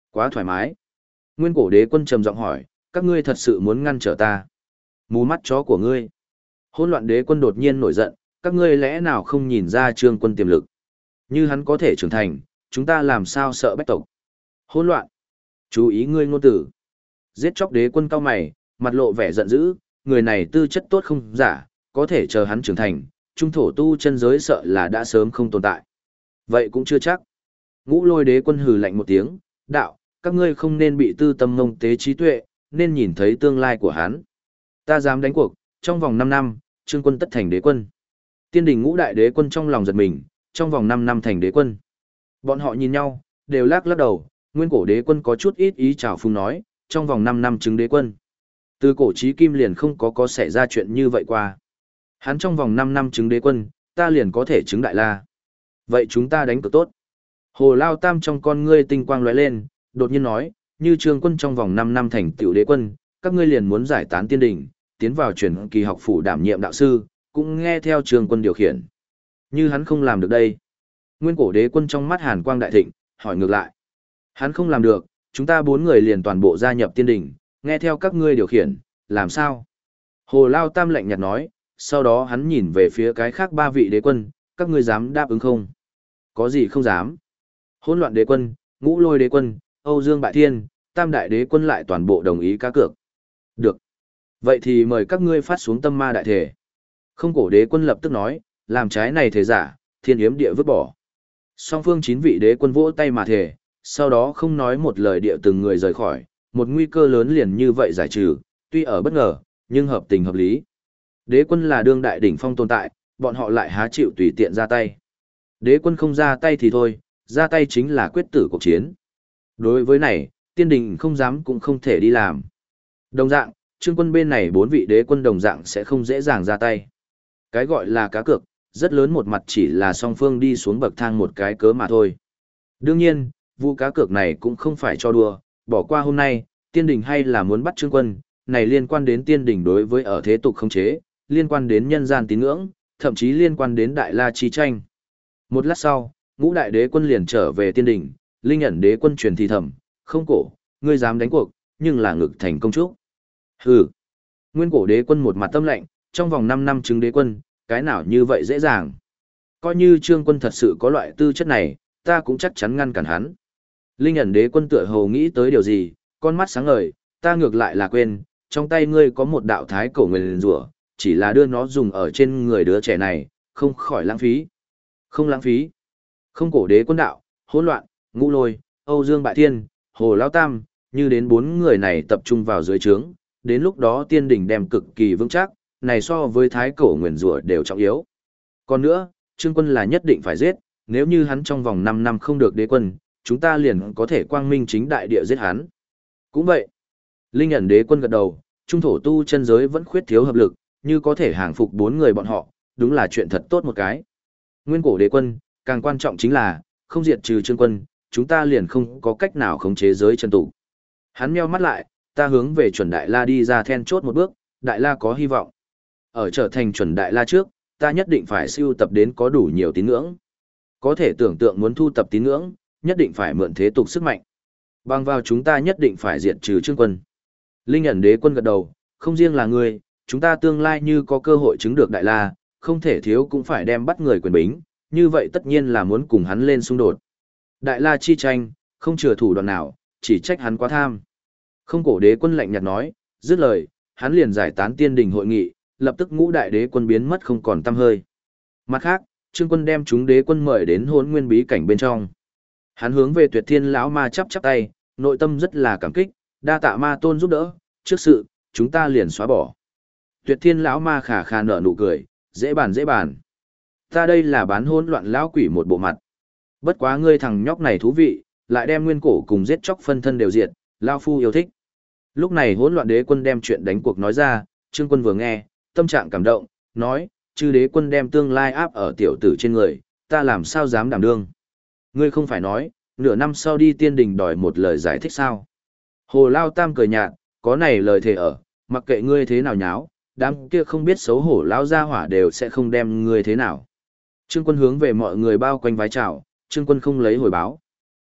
Quá thoải mái. Nguyên cổ đế quân trầm giọng hỏi, các ngươi thật sự muốn ngăn trở ta? Mù mắt chó của ngươi. Hỗn loạn đế quân đột nhiên nổi giận, các ngươi lẽ nào không nhìn ra Trương Quân tiềm lực? Như hắn có thể trưởng thành, chúng ta làm sao sợ bách tộc? Hỗn loạn. Chú ý ngươi ngôn tử. Giết chóc đế quân cao mày, mặt lộ vẻ giận dữ, người này tư chất tốt không giả, có thể chờ hắn trưởng thành, trung thổ tu chân giới sợ là đã sớm không tồn tại. Vậy cũng chưa chắc. Ngũ Lôi đế quân hừ lạnh một tiếng, đạo, các ngươi không nên bị tư tâm mông tế trí tuệ, nên nhìn thấy tương lai của hắn. Ta dám đánh cuộc, trong vòng 5 năm, Trương Quân tất thành đế quân. Tiên đình ngũ đại đế quân trong lòng giật mình, trong vòng 5 năm thành đế quân. Bọn họ nhìn nhau, đều lắc lắc đầu, nguyên cổ đế quân có chút ít ý chào phung nói, trong vòng 5 năm chứng đế quân. Từ cổ chí kim liền không có xảy ra chuyện như vậy qua. Hắn trong vòng 5 năm chứng đế quân, ta liền có thể chứng đại la. Vậy chúng ta đánh cược tốt. Hồ Lao Tam trong con ngươi tinh quang lóe lên, đột nhiên nói, như Trương Quân trong vòng 5 năm thành tựu đế quân, các ngươi liền muốn giải tán tiên đình, tiến vào truyền kỳ học phủ đảm nhiệm đạo sư, cũng nghe theo Trương Quân điều khiển. Như hắn không làm được đây. Nguyên cổ đế quân trong mắt hàn quang đại thịnh, hỏi ngược lại. Hắn không làm được, chúng ta 4 người liền toàn bộ gia nhập tiên đình, nghe theo các ngươi điều khiển, làm sao? Hồ Lao Tam lạnh nhạt nói, sau đó hắn nhìn về phía cái khác 3 vị đế quân, các ngươi dám đáp ứng không? Có gì không dám? Hỗn loạn đế quân, Ngũ Lôi đế quân, Âu Dương Bại Thiên, Tam đại đế quân lại toàn bộ đồng ý cá cược. Được. Vậy thì mời các ngươi phát xuống tâm ma đại thể. Không cổ đế quân lập tức nói, làm trái này thể giả, thiên yếm địa vứt bỏ. Song phương 9 vị đế quân vỗ tay mà thể, sau đó không nói một lời địa từng người rời khỏi, một nguy cơ lớn liền như vậy giải trừ, tuy ở bất ngờ, nhưng hợp tình hợp lý. Đế quân là đương đại đỉnh phong tồn tại, bọn họ lại há chịu tùy tiện ra tay. Đế quân không ra tay thì thôi, ra tay chính là quyết tử cuộc chiến. Đối với này, tiên đình không dám cũng không thể đi làm. Đồng dạng, Trương Quân bên này 4 vị đế quân đồng dạng sẽ không dễ dàng ra tay. Cái gọi là cá cược, rất lớn một mặt chỉ là song phương đi xuống bậc thang một cái cớ mà thôi. Đương nhiên, vụ cá cược này cũng không phải cho đùa, bỏ qua hôm nay, tiên đình hay là muốn bắt Trương Quân, này liên quan đến tiên đình đối với ở thế tục không chế, liên quan đến nhân gian tín ngưỡng, thậm chí liên quan đến đại la chi tranh. Một lát sau, ngũ đại đế quân liền trở về tiên đình, linh ẩn đế quân truyền thì thầm, không cổ, ngươi dám đánh cuộc, nhưng là ngực thành công chúc. Hừ. Nguyên cổ đế quân một mặt tâm lạnh, trong vòng 5 năm chứng đế quân, cái nào như vậy dễ dàng. Coi như Trương Quân thật sự có loại tư chất này, ta cũng chắc chắn ngăn cản hắn. Linh ẩn đế quân tựa hồ nghĩ tới điều gì, con mắt sáng ngời, ta ngược lại là quên, trong tay ngươi có một đạo thái cổ nguyền rủa, chỉ là đưa nó dùng ở trên người đứa trẻ này, không khỏi lãng phí. Không lãng phí. Không cổ đế quân đạo, hỗn loạn, Ngũ Lôi, Âu Dương Bại Thiên, Hồ Lão Tam, như đến 4 người này tập trung vào dưới trướng, đến lúc đó tiên đỉnh đem cực kỳ vững chắc, này so với thái cổ nguyền rủa đều trọng yếu. Còn nữa, Trương Quân là nhất định phải giết, nếu như hắn trong vòng 5 năm không được đế quân, chúng ta liền có thể quang minh chính đại địa giết hắn. Cũng vậy. Linh ẩn đế quân gật đầu, trung thổ tu chân giới vẫn khuyết thiếu hợp lực, như có thể hàng phục 4 người bọn họ, đúng là chuyện thật tốt một cái. Nguyên cổ đế quân, càng quan trọng chính là, không diệt trừ Trương Quân, chúng ta liền không có cách nào khống chế giới chân tụ. Hắn meo mắt lại, ta hướng về chuẩn đại la đi ra then chốt một bước, đại la có hy vọng. Ở trở thành chuẩn đại la trước, ta nhất định phải sưu tập đến có đủ nhiều tín ngưỡng. Có thể tưởng tượng muốn thu tập tín ngưỡng, nhất định phải mượn thế tục sức mạnh. Bằng vào chúng ta nhất định phải diệt trừ Trương Quân. Linh ẩn đế quân gật đầu, không riêng là ngươi, chúng ta tương lai như có cơ hội chứng được đại la, không thể thiếu cũng phải đem bắt người quyền bính, như vậy tất nhiên là muốn cùng hắn lên xung đột. Đại la chi tranh, không chừa thủ đoạn nào, chỉ trách hắn quá tham. Không cổ đế quân lạnh nhạt nói, dứt lời, hắn liền giải tán tiên đình hội nghị, lập tức ngũ đại đế quân biến mất không còn tăm hơi. Mặt khác, Trương Quân đem chúng đế quân mời đến Hỗn Nguyên bí cảnh bên trong. Hắn hướng về Tuyệt Thiên lão ma chắp chắp tay, nội tâm rất là cảm kích, đa tạ ma tôn giúp đỡ, trước sự, chúng ta liền xóa bỏ. Tuyệt Thiên lão ma khà khà nở nụ cười, dễ bàn dễ bàn. Ta đây là bán hỗn loạn lão quỷ một bộ mặt. Bất quá ngươi thằng nhóc này thú vị, lại đem nguyên cổ cùng giết chóc phân thân đều diệt, lão phu yêu thích. Lúc này hỗn loạn đế quân đem chuyện đánh cuộc nói ra, Trương Quân vừa nghe, tâm trạng cảm động, nói, chư đế quân đem tương lai áp ở tiểu tử trên người, ta làm sao dám đảm đương. Ngươi không phải nói, nửa năm sau đi tiên đình đòi một lời giải thích sao. Hồ Lao Tam cười nhạt, có này lời thề ở, mặc kệ ngươi thế nào nháo, đám kia không biết xấu hổ lão gia hỏa đều sẽ không đem ngươi thế nào. Trương Quân hướng về mọi người bao quanh vái chào, Trương Quân không lấy hồi báo.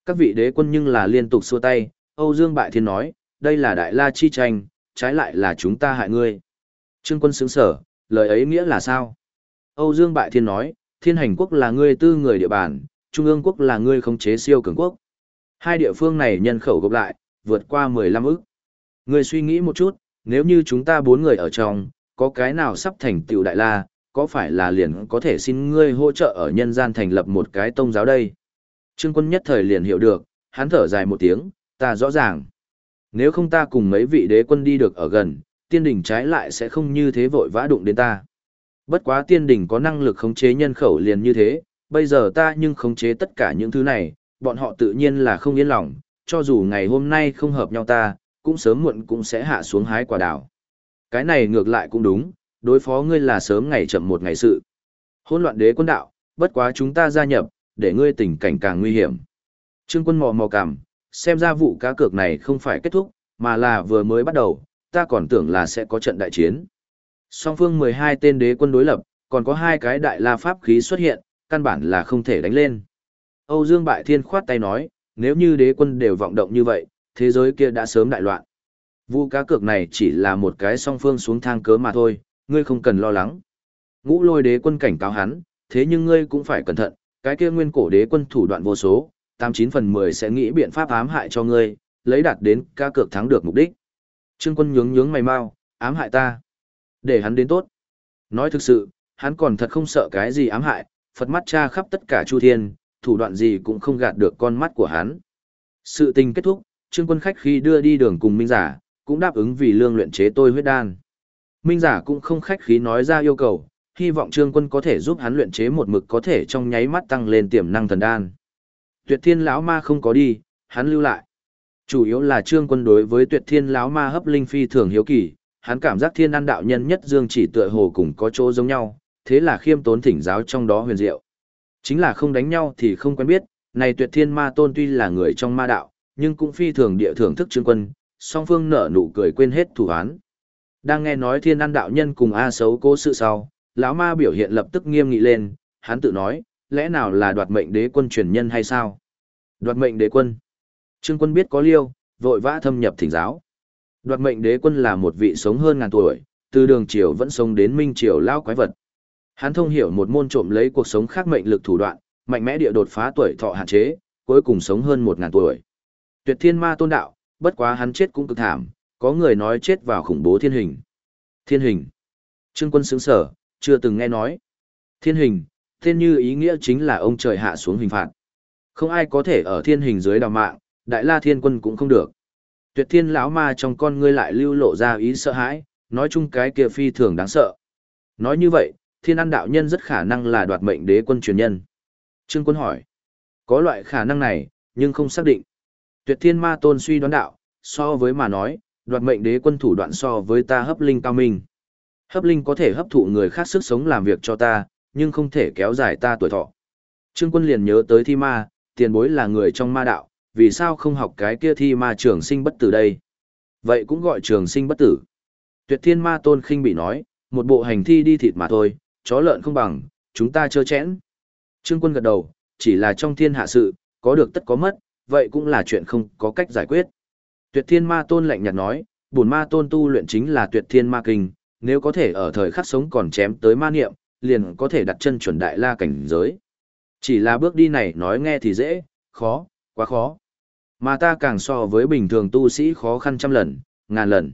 Các vị đế quân nhưng là liên tục xua tay, Âu Dương Bại Thiên nói, đây là đại la chi tranh, trái lại là chúng ta hại ngươi. Trương Quân sững sở, lời ấy nghĩa là sao? Âu Dương Bại Thiên nói, Thiên Hành quốc là ngươi tư người địa bàn, Trung ương quốc là ngươi khống chế siêu cường quốc. Hai địa phương này nhân khẩu gộp lại, vượt qua 15 ức. Ngươi suy nghĩ một chút, nếu như chúng ta 4 người ở trong, có cái nào sắp thành tựu đại la, có phải là liền có thể xin ngươi hỗ trợ ở nhân gian thành lập một cái tông giáo đây? Trương Quân nhất thời liền hiểu được, hắn thở dài một tiếng, ta rõ ràng. Nếu không ta cùng mấy vị đế quân đi được ở gần, tiên đỉnh trái lại sẽ không như thế vội vã đụng đến ta. Bất quá tiên đỉnh có năng lực khống chế nhân khẩu liền như thế, bây giờ ta nhưng khống chế tất cả những thứ này, bọn họ tự nhiên là không yên lòng, cho dù ngày hôm nay không hợp nhau ta, cũng sớm muộn cũng sẽ hạ xuống hái quả đào. Cái này ngược lại cũng đúng, đối phó ngươi là sớm ngày chậm một ngày sự. Hỗn loạn đế quân đạo, bất quá chúng ta gia nhập, để ngươi tình cảnh càng nguy hiểm. Trương Quân mò mò cằm, xem ra vụ cá cược này không phải kết thúc, mà là vừa mới bắt đầu, ta còn tưởng là sẽ có trận đại chiến. Song phương 12 tên đế quân đối lập, còn có 2 cái đại la pháp khí xuất hiện, căn bản là không thể đánh lên. Âu Dương Bại Thiên khoát tay nói, nếu như đế quân đều vọng động như vậy, thế giới kia đã sớm đại loạn. Vụ cá cược này chỉ là một cái song phương xuống thang cớ mà thôi, ngươi không cần lo lắng. Ngũ Lôi đế quân cảnh cáo hắn, thế nhưng ngươi cũng phải cẩn thận, cái kia nguyên cổ đế quân thủ đoạn vô số, 89 phần 10 sẽ nghĩ biện pháp ám hại cho ngươi, lấy đạt đến cá cược thắng được mục đích. Trương Quân nhướng mày mau, ám hại ta. Để hắn đến tốt. Nói thực sự, hắn còn thật không sợ cái gì ám hại, Phật mắt tra khắp tất cả chu thiên, thủ đoạn gì cũng không gạt được con mắt của hắn. Sự tình kết thúc, Trương Quân khách khi đưa đi đường cùng Minh Giả, cũng đáp ứng vì lương luyện chế tôi huyết đan. Minh Giả cũng không khách khí nói ra yêu cầu, hy vọng Trương Quân có thể giúp hắn luyện chế một mực có thể trong nháy mắt tăng lên tiềm năng thần đan. Tuyệt Thiên lão ma không có đi, hắn lưu lại. Chủ yếu là Trương Quân đối với Tuyệt Thiên lão ma hấp linh phi thường hiếu kỳ, hắn cảm giác Thiên An đạo nhân nhất dương chỉ tựa hồ cùng có chỗ giống nhau, thế là khiêm tốn thỉnh giáo trong đó huyền diệu. Chính là không đánh nhau thì không quen biết, này Tuyệt Thiên ma tôn tuy là người trong ma đạo, nhưng cũng phi thường địa thưởng thức Trương Quân, song phương nở nụ cười quên hết thù oán. Đang nghe nói Thiên An đạo nhân cùng A Sấu cố sự sau, lão ma biểu hiện lập tức nghiêm nghị lên, hắn tự nói, lẽ nào là đoạt mệnh đế quân truyền nhân hay sao? Đoạt mệnh đế quân. Trương Quân biết có liêu, vội vã thâm nhập thỉnh giáo. Đoạt mệnh đế quân là một vị sống hơn ngàn tuổi, từ đường triều vẫn sống đến minh triều lao quái vật. Hắn thông hiểu một môn trộm lấy cuộc sống khác mệnh lực thủ đoạn, mạnh mẽ địa đột phá tuổi thọ hạn chế, cuối cùng sống hơn 1000 tuổi. Tuyệt Thiên ma tôn đạo, bất quá hắn chết cũng cực thảm, có người nói chết vào khủng bố thiên hình. Thiên hình. Trương Quân sững sở, chưa từng nghe nói. Thiên hình, tên như ý nghĩa chính là ông trời hạ xuống hình phạt. Không ai có thể ở thiên hình dưới đào mạng, Đại La Thiên Quân cũng không được. Tuyệt Thiên lão ma trong con ngươi lại lưu lộ ra ý sợ hãi, nói chung cái kia phi thường đáng sợ. Nói như vậy, Thiên An đạo nhân rất khả năng là đoạt mệnh đế quân truyền nhân. Trương Quân hỏi, có loại khả năng này, nhưng không xác định. Tuyệt Thiên ma tôn suy đoán đạo, so với mà nói, đoạt mệnh đế quân thủ đoạn so với ta hấp linh cao minh. Hấp linh có thể hấp thụ người khác sức sống làm việc cho ta, nhưng không thể kéo dài ta tuổi thọ. Trương Quân liền nhớ tới thi ma, tiền bối là người trong ma đạo, vì sao không học cái kia thi ma trường sinh bất tử đây? Vậy cũng gọi trường sinh bất tử. Tuyệt Thiên ma tôn khinh bị nói, một bộ hành thi đi thịt mà thôi, chó lợn không bằng, chúng ta chơ chẽn. Trương Quân gật đầu, chỉ là trong thiên hạ sự, có được tất có mất, vậy cũng là chuyện không có cách giải quyết. Tuyệt Thiên ma tôn lạnh nhạt nói, bổn ma tôn tu luyện chính là Tuyệt Thiên ma kinh, nếu có thể ở thời khắc sống còn chém tới ma niệm, liền có thể đặt chân chuẩn đại la cảnh giới. Chỉ là bước đi này nói nghe thì dễ, khó, quá khó. Mà ta càng so với bình thường tu sĩ khó khăn trăm lần, ngàn lần.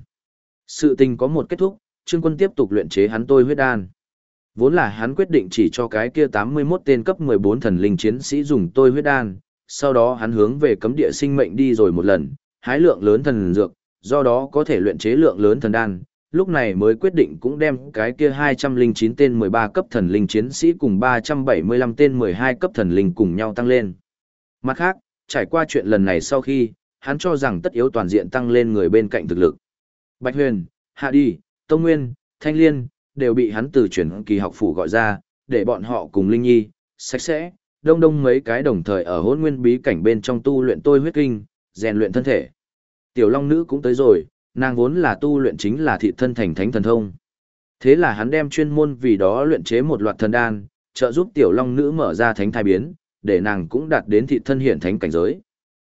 Sự tình có một kết thúc, Trương Quân tiếp tục luyện chế hắn tôi huyết đan. Vốn là hắn quyết định chỉ cho cái kia 81 tên cấp 14 thần linh chiến sĩ dùng tôi huyết đan, sau đó hắn hướng về cấm địa sinh mệnh đi rồi một lần, hái lượng lớn thần dược, do đó có thể luyện chế lượng lớn thần đan. Lúc này mới quyết định cũng đem cái kia 209 tên 13 cấp thần linh chiến sĩ cùng 375 tên 12 cấp thần linh cùng nhau tăng lên. Mặt khác, trải qua chuyện lần này sau khi, hắn cho rằng tất yếu toàn diện tăng lên người bên cạnh thực lực. Bạch Huyền, Hạ Đi, Tông Nguyên, Thanh Liên, đều bị hắn từ chuyển kỳ học phủ gọi ra, để bọn họ cùng Linh Nhi, sạch sẽ, đông đông mấy cái đồng thời ở hỗn nguyên bí cảnh bên trong tu luyện tôi huyết kinh, rèn luyện thân thể. Tiểu Long Nữ cũng tới rồi, nàng vốn là tu luyện chính là thị thân thành thánh thần thông. Thế là hắn đem chuyên môn vì đó luyện chế một loạt thần đan, trợ giúp Tiểu Long Nữ mở ra thánh thai biến, để nàng cũng đạt đến thị thân hiển thánh cảnh giới.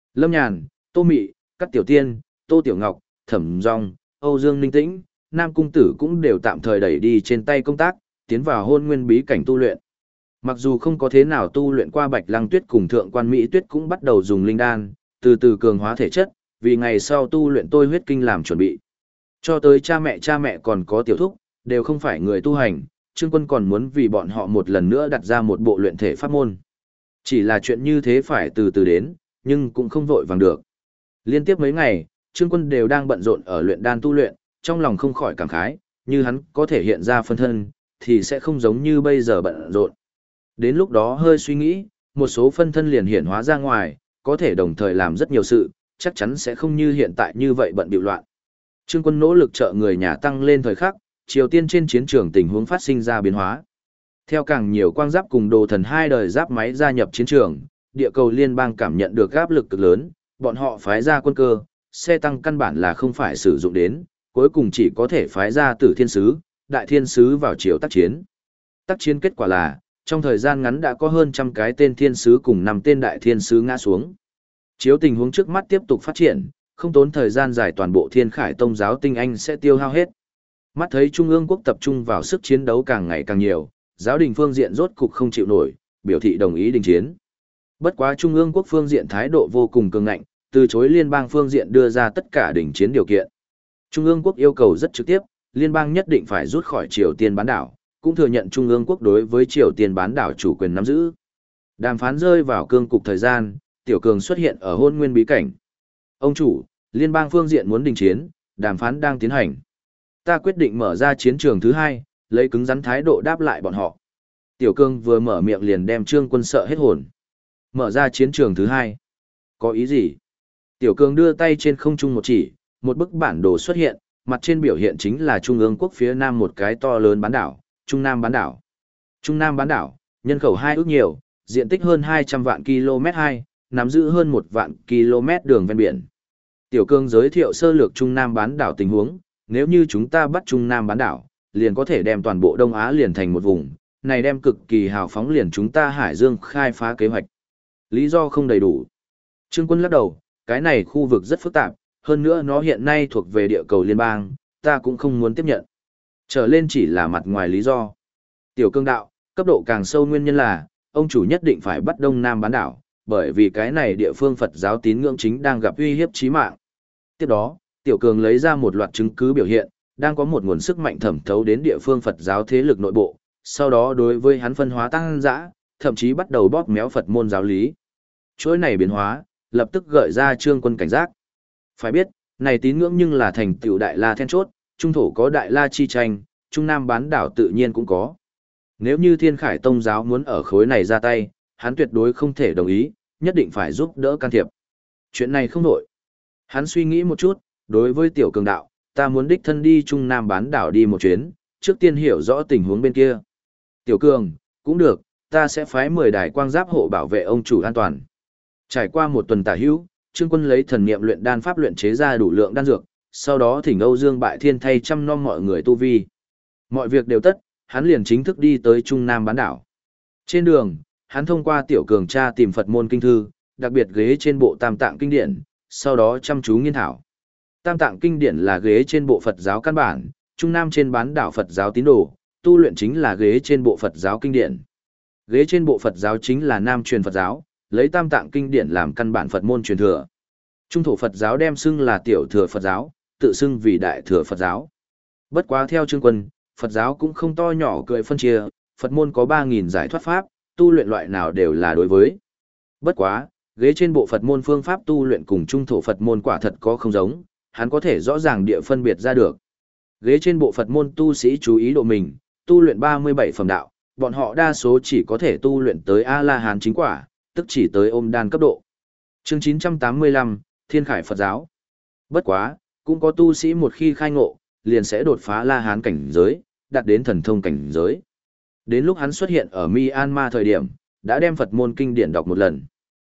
Lâm Nhàn, Tô Mị, Cát Tiểu Tiên, Tô Tiểu Ngọc, Thẩm Dung, Âu Dương Ninh Tĩnh, Nam Cung Tử cũng đều tạm thời đẩy đi trên tay công tác, tiến vào hôn nguyên bí cảnh tu luyện. Mặc dù không có thế nào tu luyện qua Bạch Lăng Tuyết cùng Thượng Quan Mỹ Tuyết cũng bắt đầu dùng linh đan, từ từ cường hóa thể chất, vì ngày sau tu luyện tôi huyết kinh làm chuẩn bị. Cho tới cha mẹ còn có tiểu thúc, đều không phải người tu hành, Trương Quân còn muốn vì bọn họ một lần nữa đặt ra một bộ luyện thể pháp môn. Chỉ là chuyện như thế phải từ từ đến, nhưng cũng không vội vàng được. Liên tiếp mấy ngày, Trương Quân đều đang bận rộn ở luyện đan tu luyện, trong lòng không khỏi cảm khái, như hắn có thể hiện ra phân thân, thì sẽ không giống như bây giờ bận rộn. Đến lúc đó hơi suy nghĩ, một số phân thân liền hiện hóa ra ngoài, có thể đồng thời làm rất nhiều sự, chắc chắn sẽ không như hiện tại như vậy bận bịu loạn. Trương Quân nỗ lực trợ người nhà tăng lên thời khắc, Triều Tiên trên chiến trường tình huống phát sinh ra biến hóa. Theo càng nhiều quang giáp cùng đồ thần hai đời giáp máy gia nhập chiến trường, địa cầu liên bang cảm nhận được áp lực cực lớn, bọn họ phái ra quân cơ, xe tăng căn bản là không phải sử dụng đến, cuối cùng chỉ có thể phái ra Tử Thiên Sứ, Đại Thiên Sứ vào chiều tác chiến. Tác chiến kết quả là, trong thời gian ngắn đã có hơn trăm cái tên Thiên Sứ cùng 5 tên Đại Thiên Sứ ngã xuống. Chiếu tình huống trước mắt tiếp tục phát triển, không tốn thời gian dài toàn bộ Thiên Khải Tông giáo tinh anh sẽ tiêu hao hết. Mắt thấy Trung ương quốc tập trung vào sức chiến đấu càng ngày càng nhiều, giáo đình phương diện rốt cục không chịu nổi, biểu thị đồng ý đình chiến. Bất quá Trung ương quốc phương diện thái độ vô cùng cường ngạnh, từ chối liên bang phương diện đưa ra tất cả đình chiến điều kiện. Trung ương quốc yêu cầu rất trực tiếp, liên bang nhất định phải rút khỏi Triều Tiên bán đảo, cũng thừa nhận Trung ương quốc đối với Triều Tiên bán đảo chủ quyền nắm giữ. Đàm phán rơi vào cương cục thời gian, Tiểu Cường xuất hiện ở hôn nguyên bí cảnh. Ông chủ, liên bang phương diện muốn đình chiến, đàm phán đang tiến hành. Ta quyết định mở ra chiến trường thứ 2, lấy cứng rắn thái độ đáp lại bọn họ. Tiểu Cường vừa mở miệng liền đem Trương Quân sợ hết hồn. Mở ra chiến trường thứ 2. Có ý gì? Tiểu Cường đưa tay trên không trung một chỉ, một bức bản đồ xuất hiện, mặt trên biểu hiện chính là Trung ương quốc phía nam một cái to lớn bán đảo, Trung Nam bán đảo. Trung Nam bán đảo, nhân khẩu 2 ước nhiều, diện tích hơn 200 vạn km2, nắm giữ hơn 1 vạn km đường ven biển. Tiểu Cường giới thiệu sơ lược Trung Nam bán đảo tình huống, nếu như chúng ta bắt Trung Nam bán đảo, liền có thể đem toàn bộ Đông Á liền thành một vùng, này đem cực kỳ hào phóng liền chúng ta Hải Dương khai phá kế hoạch. Lý do không đầy đủ. Trương Quân lắc đầu, cái này khu vực rất phức tạp, hơn nữa nó hiện nay thuộc về địa cầu liên bang, ta cũng không muốn tiếp nhận. Trở lên chỉ là mặt ngoài lý do. Tiểu Cương đạo, cấp độ càng sâu nguyên nhân là, ông chủ nhất định phải bắt Đông Nam bán đảo, bởi vì cái này địa phương Phật giáo tín ngưỡng chính đang gặp uy hiếp chí mạng. Tiếp đó, Tiểu Cường lấy ra một loạt chứng cứ biểu hiện, đang có một nguồn sức mạnh thẩm thấu đến địa phương Phật giáo thế lực nội bộ, sau đó đối với hắn phân hóa tăng dã, thậm chí bắt đầu bóp méo Phật môn giáo lý. Chuỗi này biến hóa, lập tức gợi ra Trương Quân cảnh giác. Phải biết, này tín ngưỡng nhưng là thành tựu Đại La then chốt, Trung thổ có Đại La chi tranh, Trung Nam bán đảo tự nhiên cũng có. Nếu như Thiên Khải Tông giáo muốn ở khối này ra tay, hắn tuyệt đối không thể đồng ý, nhất định phải giúp đỡ can thiệp. Chuyện này không đổi. Hắn suy nghĩ một chút, đối với Tiểu Cường đạo, ta muốn đích thân đi Trung Nam bán đảo đi một chuyến, trước tiên hiểu rõ tình huống bên kia. Tiểu Cường, cũng được, ta sẽ phái 10 đài quang giáp hộ bảo vệ ông chủ an toàn. Trải qua một tuần tả hữu, Trương Quân lấy thần niệm luyện đan pháp luyện chế ra đủ lượng đan dược, sau đó thỉnh Âu Dương Bại Thiên thay chăm nom mọi người tu vi. Mọi việc đều tất, hắn liền chính thức đi tới Trung Nam bán đảo. Trên đường, hắn thông qua Tiểu Cường tra tìm Phật môn kinh thư, đặc biệt ghế trên bộ Tam Tạng kinh điển, sau đó chăm chú nghiên thảo. Tam Tạng kinh điển là ghế trên bộ Phật giáo căn bản, Trung Nam trên bán đảo Phật giáo tín đồ, tu luyện chính là ghế trên bộ Phật giáo kinh điển. Ghế trên bộ Phật giáo chính là Nam truyền Phật giáo, lấy Tam Tạng kinh điển làm căn bản Phật môn truyền thừa. Trung thổ Phật giáo đem xưng là tiểu thừa Phật giáo, tự xưng vì đại thừa Phật giáo. Bất quá theo Trương Quân, Phật giáo cũng không to nhỏ cười phân chia, Phật môn có 3.000 giải thoát pháp, tu luyện loại nào đều là đối với. Bất quá, ghế trên bộ Phật môn phương pháp tu luyện cùng trung thổ Phật môn quả thật có không giống, hắn có thể rõ ràng địa phân biệt ra được. Ghế trên bộ Phật môn tu sĩ chú ý độ mình, tu luyện 37 phẩm đạo, bọn họ đa số chỉ có thể tu luyện tới A-la-hán chính quả, tức chỉ tới ôm đan cấp độ. Chương 985, Thiên Khải Phật giáo. Bất quá, cũng có tu sĩ một khi khai ngộ, liền sẽ đột phá La-hán cảnh giới, đạt đến thần thông cảnh giới. Đến lúc hắn xuất hiện ở Myanmar thời điểm, đã đem Phật môn kinh điển đọc một lần.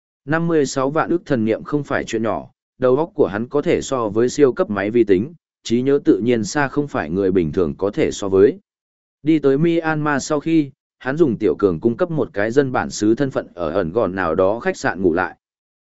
56 vạn ức thần niệm không phải chuyện nhỏ, đầu óc của hắn có thể so với siêu cấp máy vi tính, trí nhớ tự nhiên xa không phải người bình thường có thể so với. Đi tới Myanmar sau khi, hắn dùng Tiểu Cường cung cấp một cái dân bản xứ thân phận ở ẩn gòn nào đó khách sạn ngủ lại.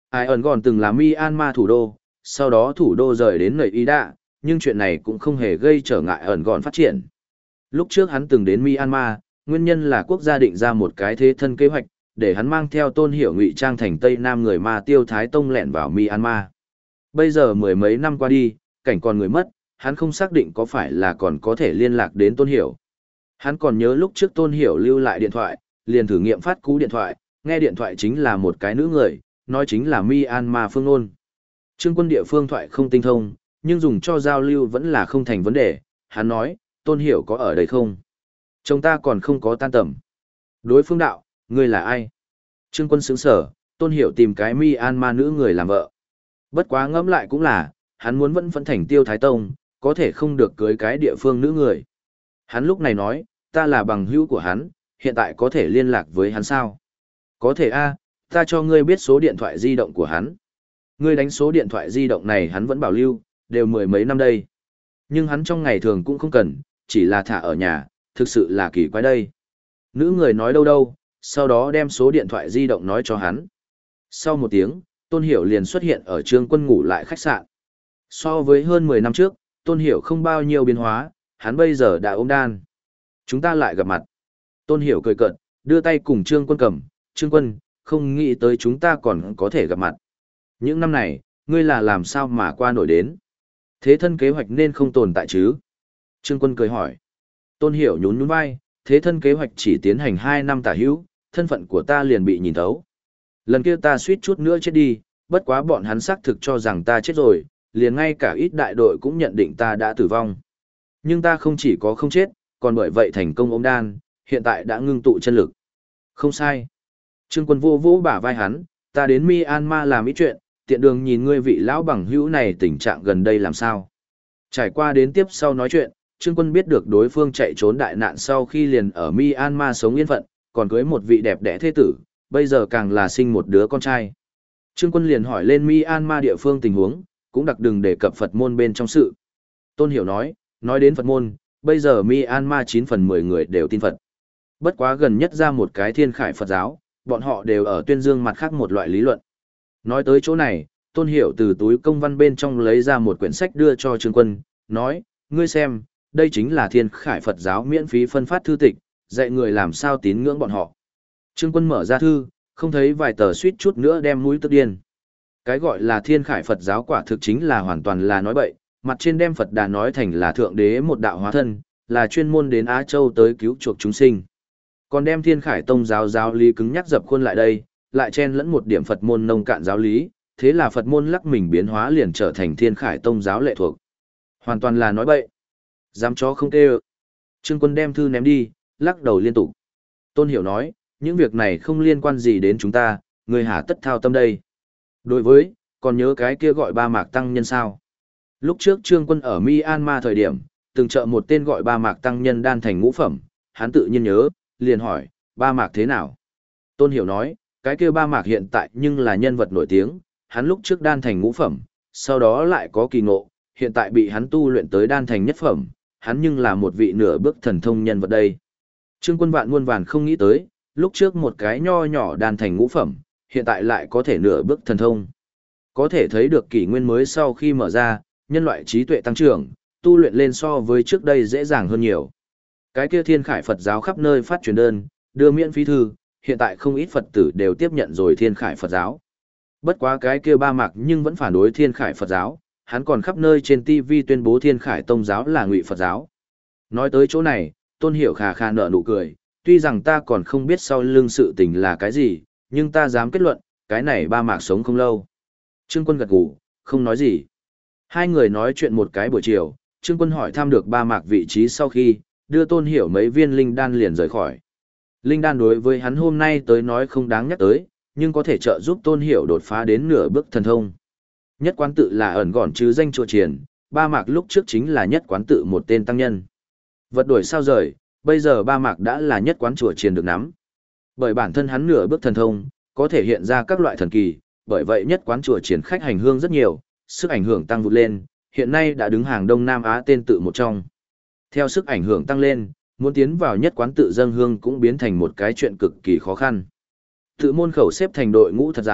Ai ẩn còn từng là Myanmar thủ đô, sau đó thủ đô rời đến nơi Ida, nhưng chuyện này cũng không hề gây trở ngại ẩn gọn phát triển. Lúc trước hắn từng đến Myanmar, nguyên nhân là quốc gia định ra một cái thế thân kế hoạch, để hắn mang theo Tôn Hiểu ngụy trang thành Tây Nam người Ma Tiêu Thái Tông lẻn vào Myanmar. Bây giờ mười mấy năm qua đi, cảnh còn người mất, hắn không xác định có phải là còn có thể liên lạc đến Tôn Hiểu. Hắn còn nhớ lúc trước Tôn Hiểu lưu lại điện thoại, liền thử nghiệm phát cú điện thoại, nghe điện thoại chính là một cái nữ người, nói chính là Myanmar phương ngôn. Trương Quân địa phương thoại không tinh thông, nhưng dùng cho giao lưu vẫn là không thành vấn đề. Hắn nói, Tôn Hiểu có ở đây không? Chồng ta còn không có tan tầm. Đối phương đạo, ngươi là ai? Trương Quân sững sở, Tôn Hiểu tìm cái Myanmar nữ người làm vợ. Bất quá ngẫm lại cũng là, hắn muốn vẫn phẫn thành Tiêu Thái Tông, có thể không được cưới cái địa phương nữ người. Hắn lúc này nói, ta là bằng hữu của hắn, hiện tại có thể liên lạc với hắn sao? Có thể a, ta cho ngươi biết số điện thoại di động của hắn. Ngươi đánh số điện thoại di động này hắn vẫn bảo lưu, đều mười mấy năm đây. Nhưng hắn trong ngày thường cũng không cần, chỉ là thả ở nhà, thực sự là kỳ quái đây. Nữ người nói đâu đâu, sau đó đem số điện thoại di động nói cho hắn. Sau một tiếng, Tôn Hiểu liền xuất hiện ở Trương Quân ngủ lại khách sạn. So với hơn 10 năm trước, Tôn Hiểu không bao nhiêu biến hóa, hắn bây giờ đã ôm đan. Chúng ta lại gặp mặt. Tôn Hiểu cười cợt, đưa tay cùng Trương Quân cầm. Trương Quân, không nghĩ tới chúng ta còn có thể gặp mặt. Những năm này, ngươi là làm sao mà qua nổi đến? Thế thân kế hoạch nên không tồn tại chứ? Trương Quân cười hỏi. Tôn Hiểu nhún nhún vai, thế thân kế hoạch chỉ tiến hành 2 năm tả hữu, thân phận của ta liền bị nhìn thấu. Lần kia ta suýt chút nữa chết đi, bất quá bọn hắn xác thực cho rằng ta chết rồi, liền ngay cả ít đại đội cũng nhận định ta đã tử vong. Nhưng ta không chỉ có không chết, còn bởi vậy thành công ôm đan, hiện tại đã ngưng tụ chân lực. Không sai. Trương Quân vô vỗ bả vai hắn, ta đến Myanmar làm ít chuyện, tiện đường nhìn ngươi vị lão bằng hữu này tình trạng gần đây làm sao. Trải qua đến tiếp sau nói chuyện, Trương Quân biết được đối phương chạy trốn đại nạn sau khi liền ở Myanmar sống yên phận, còn cưới một vị đẹp đẽ thế tử, bây giờ càng là sinh một đứa con trai. Trương Quân liền hỏi lên Myanmar địa phương tình huống, cũng đặc đừng đề cập Phật môn bên trong sự. Tôn Hiểu nói đến Phật môn, bây giờ Myanmar 9 phần 10 người đều tin Phật. Bất quá gần nhất ra một cái Thiên Khải Phật giáo, bọn họ đều ở tuyên dương mặt khác một loại lý luận. Nói tới chỗ này, Tôn Hiểu từ túi công văn bên trong lấy ra một quyển sách đưa cho Trương Quân, nói, ngươi xem, đây chính là Thiên Khải Phật giáo miễn phí phân phát thư tịch, dạy người làm sao tín ngưỡng bọn họ. Trương Quân mở ra thư, không thấy vài tờ suýt chút nữa đem mũi tức điên. Cái gọi là Thiên Khải Phật giáo quả thực chính là hoàn toàn là nói bậy, mặt trên đem Phật Đà nói thành là thượng đế một đạo hóa thân, là chuyên môn đến Á Châu tới cứu chuộc chúng sinh. Còn đem Thiên Khải Tông giáo lý cứng nhắc dập khuôn lại đây, lại chen lẫn một điểm Phật môn nông cạn giáo lý, thế là Phật môn lắc mình biến hóa liền trở thành Thiên Khải Tông giáo lệ thuộc. Hoàn toàn là nói bậy. Dám chó không kêu. Trương Quân đem thư ném đi, lắc đầu liên tục. Tôn Hiểu nói, những việc này không liên quan gì đến chúng ta, người hà tất thao tâm đây. Đối với, còn nhớ cái kia gọi Ba Mạc Tăng Nhân sao? Lúc trước Trương Quân ở Myanmar thời điểm, từng trợ một tên gọi Ba Mạc Tăng Nhân đan thành ngũ phẩm, hắn tự nhiên nhớ, liền hỏi, Ba Mạc thế nào? Tôn Hiểu nói, cái kia Ba Mạc hiện tại nhưng là nhân vật nổi tiếng, hắn lúc trước đan thành ngũ phẩm, sau đó lại có kỳ ngộ, hiện tại bị hắn tu luyện tới đan thành nhất phẩm, hắn nhưng là một vị nửa bước thần thông nhân vật đây. Trương Quân vạn muôn vàn không nghĩ tới, lúc trước một cái nho nhỏ đan thành ngũ phẩm, hiện tại lại có thể nửa bước thần thông. Có thể thấy được kỷ nguyên mới sau khi mở ra, nhân loại trí tuệ tăng trưởng, tu luyện lên so với trước đây dễ dàng hơn nhiều. Cái kia Thiên Khải Phật giáo khắp nơi phát truyền đơn, đưa miễn phí thư, hiện tại không ít Phật tử đều tiếp nhận rồi Thiên Khải Phật giáo. Bất quá cái kia Ba Mạc nhưng vẫn phản đối Thiên Khải Phật giáo, hắn còn khắp nơi trên TV tuyên bố Thiên Khải Tông giáo là ngụy Phật giáo. Nói tới chỗ này, Tôn Hiểu khà khà nở nụ cười, tuy rằng ta còn không biết sau lưng sự tình là cái gì, nhưng ta dám kết luận, cái này Ba Mạc sống không lâu. Trương Quân gật gù, không nói gì. Hai người nói chuyện một cái buổi chiều, Trương Quân hỏi thăm được Ba Mạc vị trí sau khi, đưa Tôn Hiểu mấy viên linh đan liền rời khỏi. Linh đan đối với hắn hôm nay tới nói không đáng nhắc tới, nhưng có thể trợ giúp Tôn Hiểu đột phá đến nửa bước thần thông. Nhất quán tự là ẩn gọn chứ danh chùa triền, Ba Mạc lúc trước chính là nhất quán tự một tên tăng nhân. Vật đổi sao rời, bây giờ Ba Mạc đã là nhất quán chùa triền được nắm. Bởi bản thân hắn nửa bước thần thông, có thể hiện ra các loại thần kỳ, bởi vậy nhất quán chùa triền khách hành hương rất nhiều, sức ảnh hưởng tăng vụt lên, hiện nay đã đứng hàng Đông Nam Á tên tự một trong. Theo sức ảnh hưởng tăng lên, muốn tiến vào nhất quán tự dâng hương cũng biến thành một cái chuyện cực kỳ khó khăn. Tự môn khẩu xếp thành đội ngũ thật dài,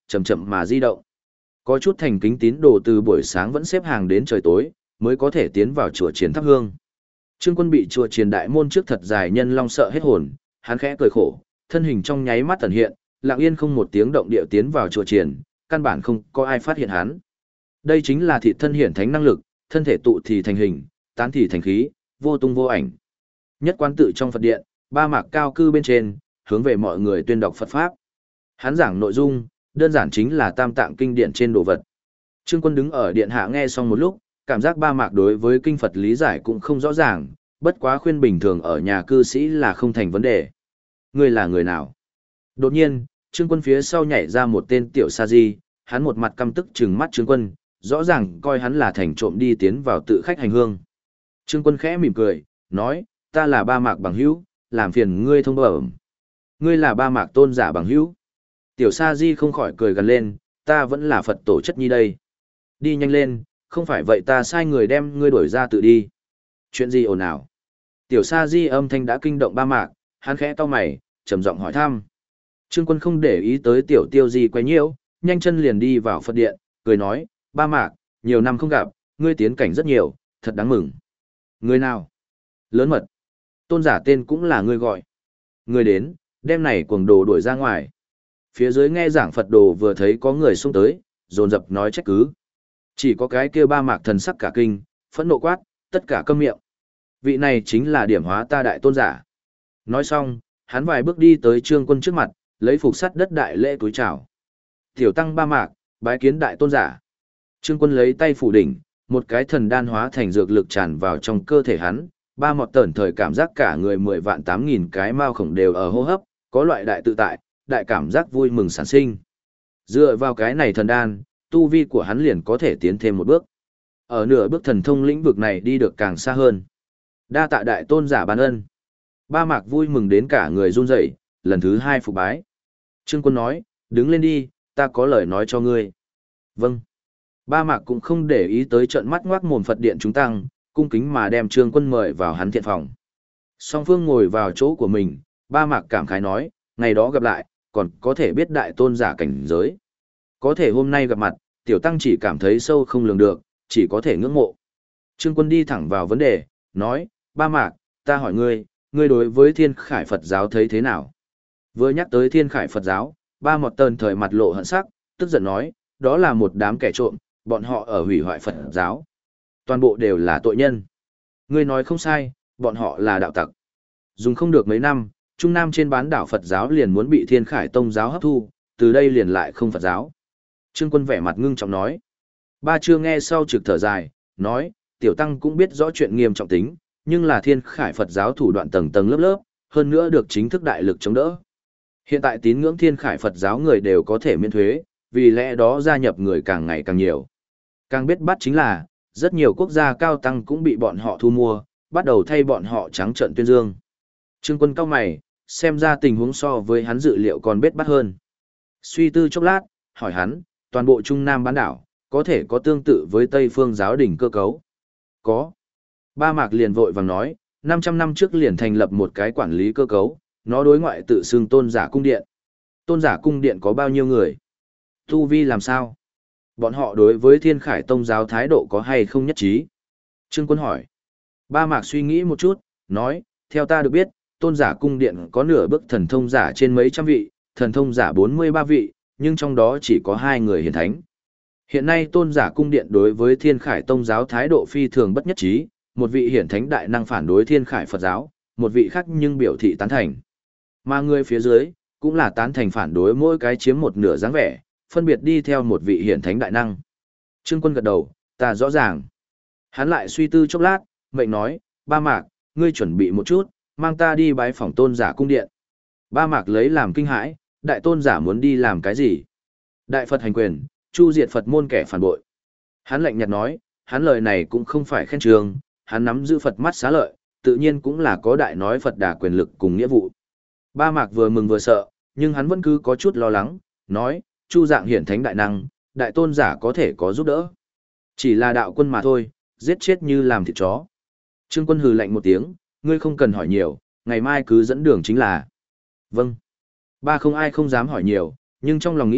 chậm chậm mà di động. Có chút thành kính tín đồ từ buổi sáng vẫn xếp hàng đến trời tối, mới có thể tiến vào chùa Triển thắp hương. Trương Quân bị chùa Triển đại môn trước thật dài nhân long sợ hết hồn, hắn khẽ cười khổ, thân hình trong nháy mắt tẩn hiện, lặng yên không một tiếng động điệu tiến vào chùa Triển, căn bản không có ai phát hiện hắn. Đây chính là thị thân hiển thánh năng lực, thân thể tụ thì thành hình, tán thì thành khí, vô tung vô ảnh. Nhất quán tự trong Phật điện, ba mạc cao cư bên trên, hướng về mọi người tuyên đọc Phật pháp. Hắn giảng nội dung, đơn giản chính là tam tạng kinh điển trên đồ vật. Trương Quân đứng ở điện hạ nghe xong một lúc, cảm giác ba mạc đối với kinh Phật lý giải cũng không rõ ràng, bất quá khuyên bình thường ở nhà cư sĩ là không thành vấn đề. Ngươi là người nào? Đột nhiên, Trương Quân phía sau nhảy ra một tên tiểu sa di, hắn một mặt căm tức trừng mắt Trương Quân, rõ ràng coi hắn là thành trộm đi tiến vào tự khách hành hương. Trương Quân khẽ mỉm cười, nói, ta là ba mạc bằng hữu, làm phiền ngươi thông bẩm. Ngươi là ba mạc tôn giả bằng hữu. Tiểu sa di không khỏi cười gần lên, ta vẫn là Phật tổ chất nhi đây. Đi nhanh lên, không phải vậy ta sai người đem ngươi đuổi ra tự đi. Chuyện gì ồn ào? Tiểu sa di âm thanh đã kinh động ba mạc, hắn khẽ cau mày, trầm giọng hỏi thăm. Trương Quân không để ý tới tiểu tiêu di quấy nhiễu, nhanh chân liền đi vào Phật điện, cười nói, ba mạc, nhiều năm không gặp, ngươi tiến cảnh rất nhiều, thật đáng mừng. Ngươi nào? Lớn mật. Tôn giả tên cũng là ngươi gọi. Ngươi đến, đem này cuồng đồ đuổi ra ngoài. Phía dưới nghe giảng Phật đồ vừa thấy có người xông tới, dồn dập nói trách cứ. Chỉ có cái kia ba mạc thần sắc cả kinh, phẫn nộ quát, tất cả câm miệng. Vị này chính là điểm hóa ta đại tôn giả. Nói xong, hắn vài bước đi tới Trương Quân trước mặt, lấy phục sắt đất đại lễ túi chào. Tiểu tăng ba mạc, bái kiến đại tôn giả. Trương Quân lấy tay phủ đỉnh, một cái thần đan hóa thành dược lực tràn vào trong cơ thể hắn, ba mọt tẩn thời cảm giác cả người 10.000.000 cái mao khổng đều ở hô hấp, có loại đại tự tại, đại cảm giác vui mừng sản sinh. Dựa vào cái này thần đan, tu vi của hắn liền có thể tiến thêm một bước. Ở nửa bước thần thông lĩnh vực này đi được càng xa hơn. Đa tạ đại tôn giả ban ân. Ba mạc vui mừng đến cả người run rẩy, lần thứ hai phục bái. Trương Quân nói, đứng lên đi, ta có lời nói cho ngươi. Vâng. Ba mạc cũng không để ý tới trận mắt ngoác mồm Phật điện chúng tăng, cung kính mà đem Trương Quân mời vào hắn thiện phòng. Song phương ngồi vào chỗ của mình, ba mạc cảm khái nói, ngày đó gặp lại, còn có thể biết đại tôn giả cảnh giới. Có thể hôm nay gặp mặt, tiểu tăng chỉ cảm thấy sâu không lường được, chỉ có thể ngưỡng mộ. Trương Quân đi thẳng vào vấn đề, nói, ba mạc, ta hỏi ngươi, ngươi đối với Thiên Khải Phật giáo thấy thế nào? Vừa nhắc tới Thiên Khải Phật giáo, ba mọt tờn thời mặt lộ hận sắc, tức giận nói, đó là một đám kẻ trộm, bọn họ ở hủy hoại Phật giáo. Toàn bộ đều là tội nhân. Ngươi nói không sai, bọn họ là đạo tặc. Dùng không được mấy năm, Trung Nam trên bán đảo Phật giáo liền muốn bị Thiên Khải Tông giáo hấp thu, từ đây liền lại không Phật giáo. Trương Quân vẻ mặt ngưng trọng nói. Ba chưa nghe sau trực thở dài, nói, tiểu tăng cũng biết rõ chuyện nghiêm trọng tính, nhưng là Thiên Khải Phật giáo thủ đoạn tầng tầng lớp lớp, hơn nữa được chính thức đại lực chống đỡ. Hiện tại tín ngưỡng Thiên Khải Phật giáo người đều có thể miễn thuế, vì lẽ đó gia nhập người càng ngày càng nhiều. Càng biết bắt chính là, rất nhiều quốc gia cao tăng cũng bị bọn họ thu mua, bắt đầu thay bọn họ trắng trợn tuyên dương. Trương Quân cau mày, xem ra tình huống so với hắn dự liệu còn bết bắt hơn. Suy tư chốc lát, hỏi hắn, toàn bộ Trung Nam bán đảo, có thể có tương tự với Tây phương giáo đình cơ cấu? Có. Ba mạc liền vội vàng nói, 500 năm trước liền thành lập một cái quản lý cơ cấu, nó đối ngoại tự xưng tôn giả cung điện. Tôn giả cung điện có bao nhiêu người? Tu vi làm sao? Bọn họ đối với Thiên Khải Tông giáo thái độ có hay không nhất trí? Trương Quân hỏi. Ba mạc suy nghĩ một chút, nói, theo ta được biết, tôn giả cung điện có nửa bước thần thông giả trên mấy trăm vị, thần thông giả 43 vị, nhưng trong đó chỉ có 2 người hiển thánh. Hiện nay tôn giả cung điện đối với Thiên Khải Tông giáo thái độ phi thường bất nhất trí, một vị hiển thánh đại năng phản đối Thiên Khải Phật giáo, một vị khác nhưng biểu thị tán thành. Mà người phía dưới, cũng là tán thành phản đối mỗi cái chiếm một nửa dáng vẻ, phân biệt đi theo một vị hiển thánh đại năng. Trương Quân gật đầu, ta rõ ràng. Hắn lại suy tư chốc lát, mệnh nói, ba mạc, ngươi chuẩn bị một chút, mang ta đi bái phỏng tôn giả cung điện. Ba mạc lấy làm kinh hãi, đại tôn giả muốn đi làm cái gì? Đại Phật hành quyền, chu diệt Phật môn kẻ phản bội. Hắn lạnh nhạt nói, hắn lời này cũng không phải khen trường, hắn nắm giữ Phật mắt xá lợi, tự nhiên cũng là có đại nói Phật đà quyền lực cùng nghĩa vụ. Ba mạc vừa mừng vừa sợ, nhưng hắn vẫn cứ có chút lo lắng, nói, chu dạng hiển thánh đại năng, đại tôn giả có thể có giúp đỡ. Chỉ là đạo quân mà thôi, giết chết như làm thịt chó. Trương Quân hừ lạnh một tiếng, ngươi không cần hỏi nhiều, ngày mai cứ dẫn đường chính là. Vâng. Ba không ai không dám hỏi nhiều, nhưng trong lòng nghĩ,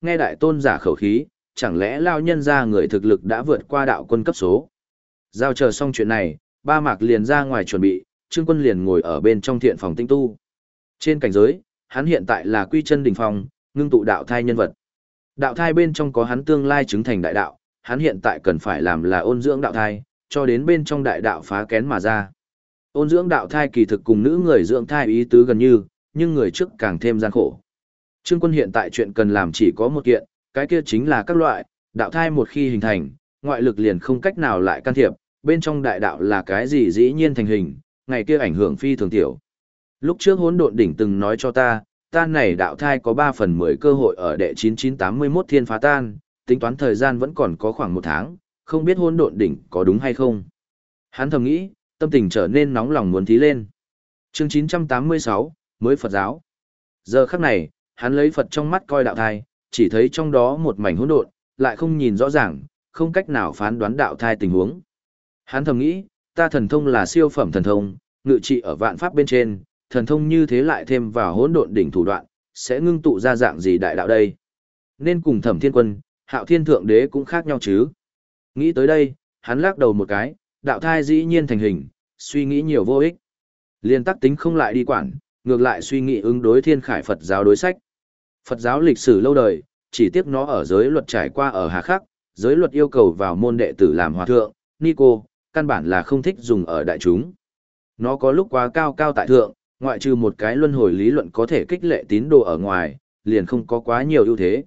nghe đại tôn giả khẩu khí, chẳng lẽ lao nhân ra người thực lực đã vượt qua đạo quân cấp số. Giao chờ xong chuyện này, Ba Mạc liền ra ngoài chuẩn bị, Trương Quân liền ngồi ở bên trong thiện phòng tinh tu. Trên cảnh giới, hắn hiện tại là quy chân đỉnh phong, ngưng tụ đạo thai nhân vật. Đạo thai bên trong có hắn tương lai chứng thành đại đạo, hắn hiện tại cần phải làm là ôn dưỡng đạo thai, cho đến bên trong đại đạo phá kén mà ra. Ôn dưỡng đạo thai kỳ thực cùng nữ người dưỡng thai ý tứ gần như, nhưng người trước càng thêm gian khổ. Trương Quân hiện tại chuyện cần làm chỉ có một kiện, cái kia chính là các loại, đạo thai một khi hình thành, ngoại lực liền không cách nào lại can thiệp, bên trong đại đạo là cái gì dĩ nhiên thành hình, ngày kia ảnh hưởng phi thường tiểu. Lúc trước Hỗn Độn đỉnh từng nói cho ta này đạo thai có 3/10 cơ hội ở đệ 9981 thiên phá tan, tính toán thời gian vẫn còn có khoảng 1 tháng, không biết Hỗn Độn đỉnh có đúng hay không. Hắn thầm nghĩ, tâm tình trở nên nóng lòng muốn thí lên. Chương 986, mới Phật giáo. Giờ khắc này, hắn lấy Phật trong mắt coi đạo thai, chỉ thấy trong đó một mảnh hỗn độn, lại không nhìn rõ ràng, không cách nào phán đoán đạo thai tình huống. Hắn thầm nghĩ, ta thần thông là siêu phẩm thần thông, ngự trị ở vạn pháp bên trên, thần thông như thế lại thêm vào hỗn độn đỉnh thủ đoạn, sẽ ngưng tụ ra dạng gì đại đạo đây? Nên cùng Thẩm Thiên Quân, Hạo Thiên Thượng Đế cũng khác nhau chứ? Nghĩ tới đây, hắn lắc đầu một cái, đạo thai dĩ nhiên thành hình, suy nghĩ nhiều vô ích. Liên tắc tính không lại đi quản, ngược lại suy nghĩ ứng đối Thiên Khải Phật giáo đối sách. Phật giáo lịch sử lâu đời, chỉ tiếc nó ở giới luật trải qua ở hà khắc, giới luật yêu cầu vào môn đệ tử làm hòa thượng, ni cô, căn bản là không thích dùng ở đại chúng. Nó có lúc quá cao cao tại thượng, ngoại trừ một cái luân hồi lý luận có thể kích lệ tín đồ ở ngoài, liền không có quá nhiều ưu thế.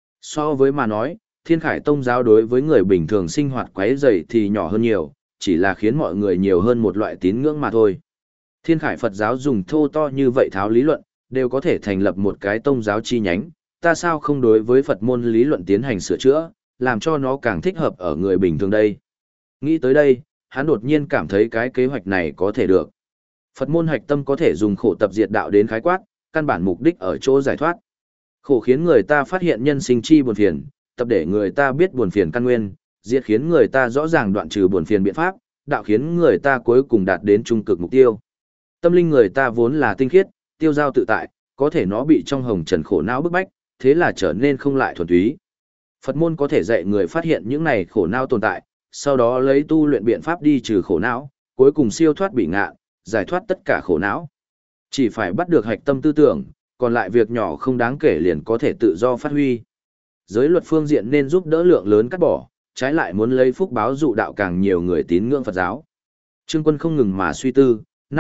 So với mà nói, Thiên Khải Tông giáo đối với người bình thường sinh hoạt quấy rầy thì nhỏ hơn nhiều, chỉ là khiến mọi người nhiều hơn một loại tín ngưỡng mà thôi. Thiên Khải Phật giáo dùng thô to như vậy tháo lý luận, đều có thể thành lập một cái tông giáo chi nhánh, ta sao không đối với Phật môn lý luận tiến hành sửa chữa, làm cho nó càng thích hợp ở người bình thường đây. Nghĩ tới đây, hắn đột nhiên cảm thấy cái kế hoạch này có thể được. Phật môn hạch tâm có thể dùng khổ tập diệt đạo đến khái quát, căn bản mục đích ở chỗ giải thoát. Khổ khiến người ta phát hiện nhân sinh chi buồn phiền, tập để người ta biết buồn phiền căn nguyên, diệt khiến người ta rõ ràng đoạn trừ buồn phiền biện pháp, đạo khiến người ta cuối cùng đạt đến trung cực mục tiêu. Tâm linh người ta vốn là tinh khiết, tiêu giao tự tại, có thể nó bị trong hồng trần khổ não bức bách, thế là trở nên không lại thuần túy. Phật môn có thể dạy người phát hiện những này khổ não tồn tại, sau đó lấy tu luyện biện pháp đi trừ khổ não, cuối cùng siêu thoát bị ngạ, giải thoát tất cả khổ não. Chỉ phải bắt được hạch tâm tư tưởng, còn lại việc nhỏ không đáng kể liền có thể tự do phát huy. Giới luật phương diện nên giúp đỡ lượng lớn cắt bỏ, trái lại muốn lấy phúc báo dụ đạo càng nhiều người tín ngưỡng Phật giáo. Trương Quân không ngừng mà suy tư,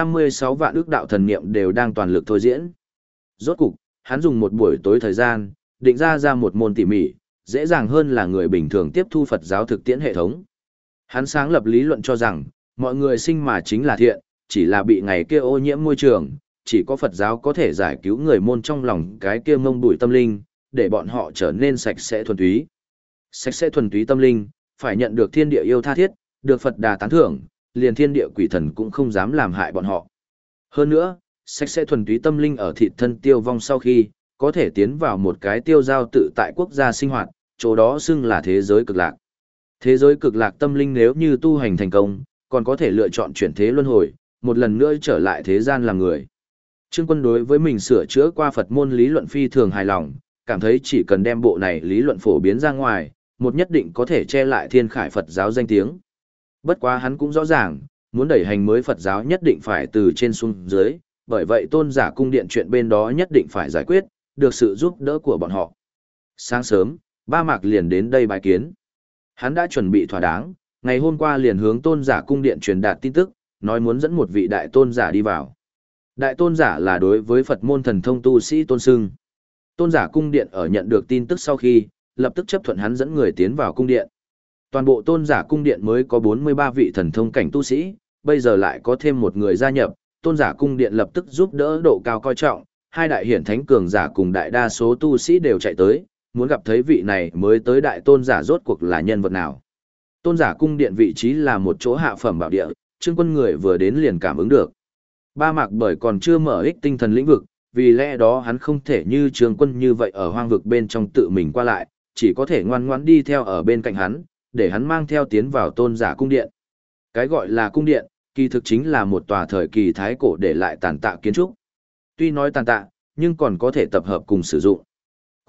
56 vạn ước đạo thần niệm đều đang toàn lực thôi diễn. Rốt cục, hắn dùng một buổi tối thời gian, định ra một môn tỉ mỉ, dễ dàng hơn là người bình thường tiếp thu Phật giáo thực tiễn hệ thống. Hắn sáng lập lý luận cho rằng, mọi người sinh mà chính là thiện, chỉ là bị ngày kia ô nhiễm môi trường, chỉ có Phật giáo có thể giải cứu người môn trong lòng cái kia mông bụi tâm linh, để bọn họ trở nên sạch sẽ thuần túy. Sạch sẽ thuần túy tâm linh, phải nhận được thiên địa yêu tha thiết, được Phật Đà tán thưởng, liền thiên địa quỷ thần cũng không dám làm hại bọn họ. Hơn nữa, sạch sẽ thuần túy tâm linh ở thịt thân tiêu vong sau khi, có thể tiến vào một cái tiêu giao tự tại quốc gia sinh hoạt, chỗ đó xưng là thế giới cực lạc. Thế giới cực lạc tâm linh nếu như tu hành thành công, còn có thể lựa chọn chuyển thế luân hồi, một lần nữa trở lại thế gian làm người. Trương Quân đối với mình sửa chữa qua Phật môn lý luận phi thường hài lòng, cảm thấy chỉ cần đem bộ này lý luận phổ biến ra ngoài, một nhất định có thể che lại Thiên Khải Phật giáo danh tiếng. Bất quá hắn cũng rõ ràng, muốn đẩy hành mới Phật giáo nhất định phải từ trên xuống dưới, bởi vậy tôn giả cung điện chuyện bên đó nhất định phải giải quyết, được sự giúp đỡ của bọn họ. Sáng sớm, Ba Mạc liền đến đây bái kiến. Hắn đã chuẩn bị thỏa đáng, ngày hôm qua liền hướng tôn giả cung điện truyền đạt tin tức, nói muốn dẫn một vị đại tôn giả đi vào. Đại tôn giả là đối với Phật môn thần thông tu sĩ tôn xưng. Tôn giả cung điện ở nhận được tin tức sau khi, lập tức chấp thuận hắn dẫn người tiến vào cung điện. Toàn bộ tôn giả cung điện mới có 43 vị thần thông cảnh tu sĩ, bây giờ lại có thêm một người gia nhập, tôn giả cung điện lập tức giúp đỡ độ cao coi trọng, hai đại hiển thánh cường giả cùng đại đa số tu sĩ đều chạy tới, muốn gặp thấy vị này mới tới đại tôn giả rốt cuộc là nhân vật nào. Tôn giả cung điện vị trí là một chỗ hạ phẩm bảo địa, Trương Quân người vừa đến liền cảm ứng được. Ba Mạc bởi còn chưa mở ích tinh thần lĩnh vực, vì lẽ đó hắn không thể như Trương Quân như vậy ở hoang vực bên trong tự mình qua lại, chỉ có thể ngoan ngoãn đi theo ở bên cạnh hắn, để hắn mang theo tiến vào tôn giả cung điện. Cái gọi là cung điện, kỳ thực chính là một tòa thời kỳ thái cổ để lại tàn tạ kiến trúc. Tuy nói tàn tạ, nhưng còn có thể tập hợp cùng sử dụng.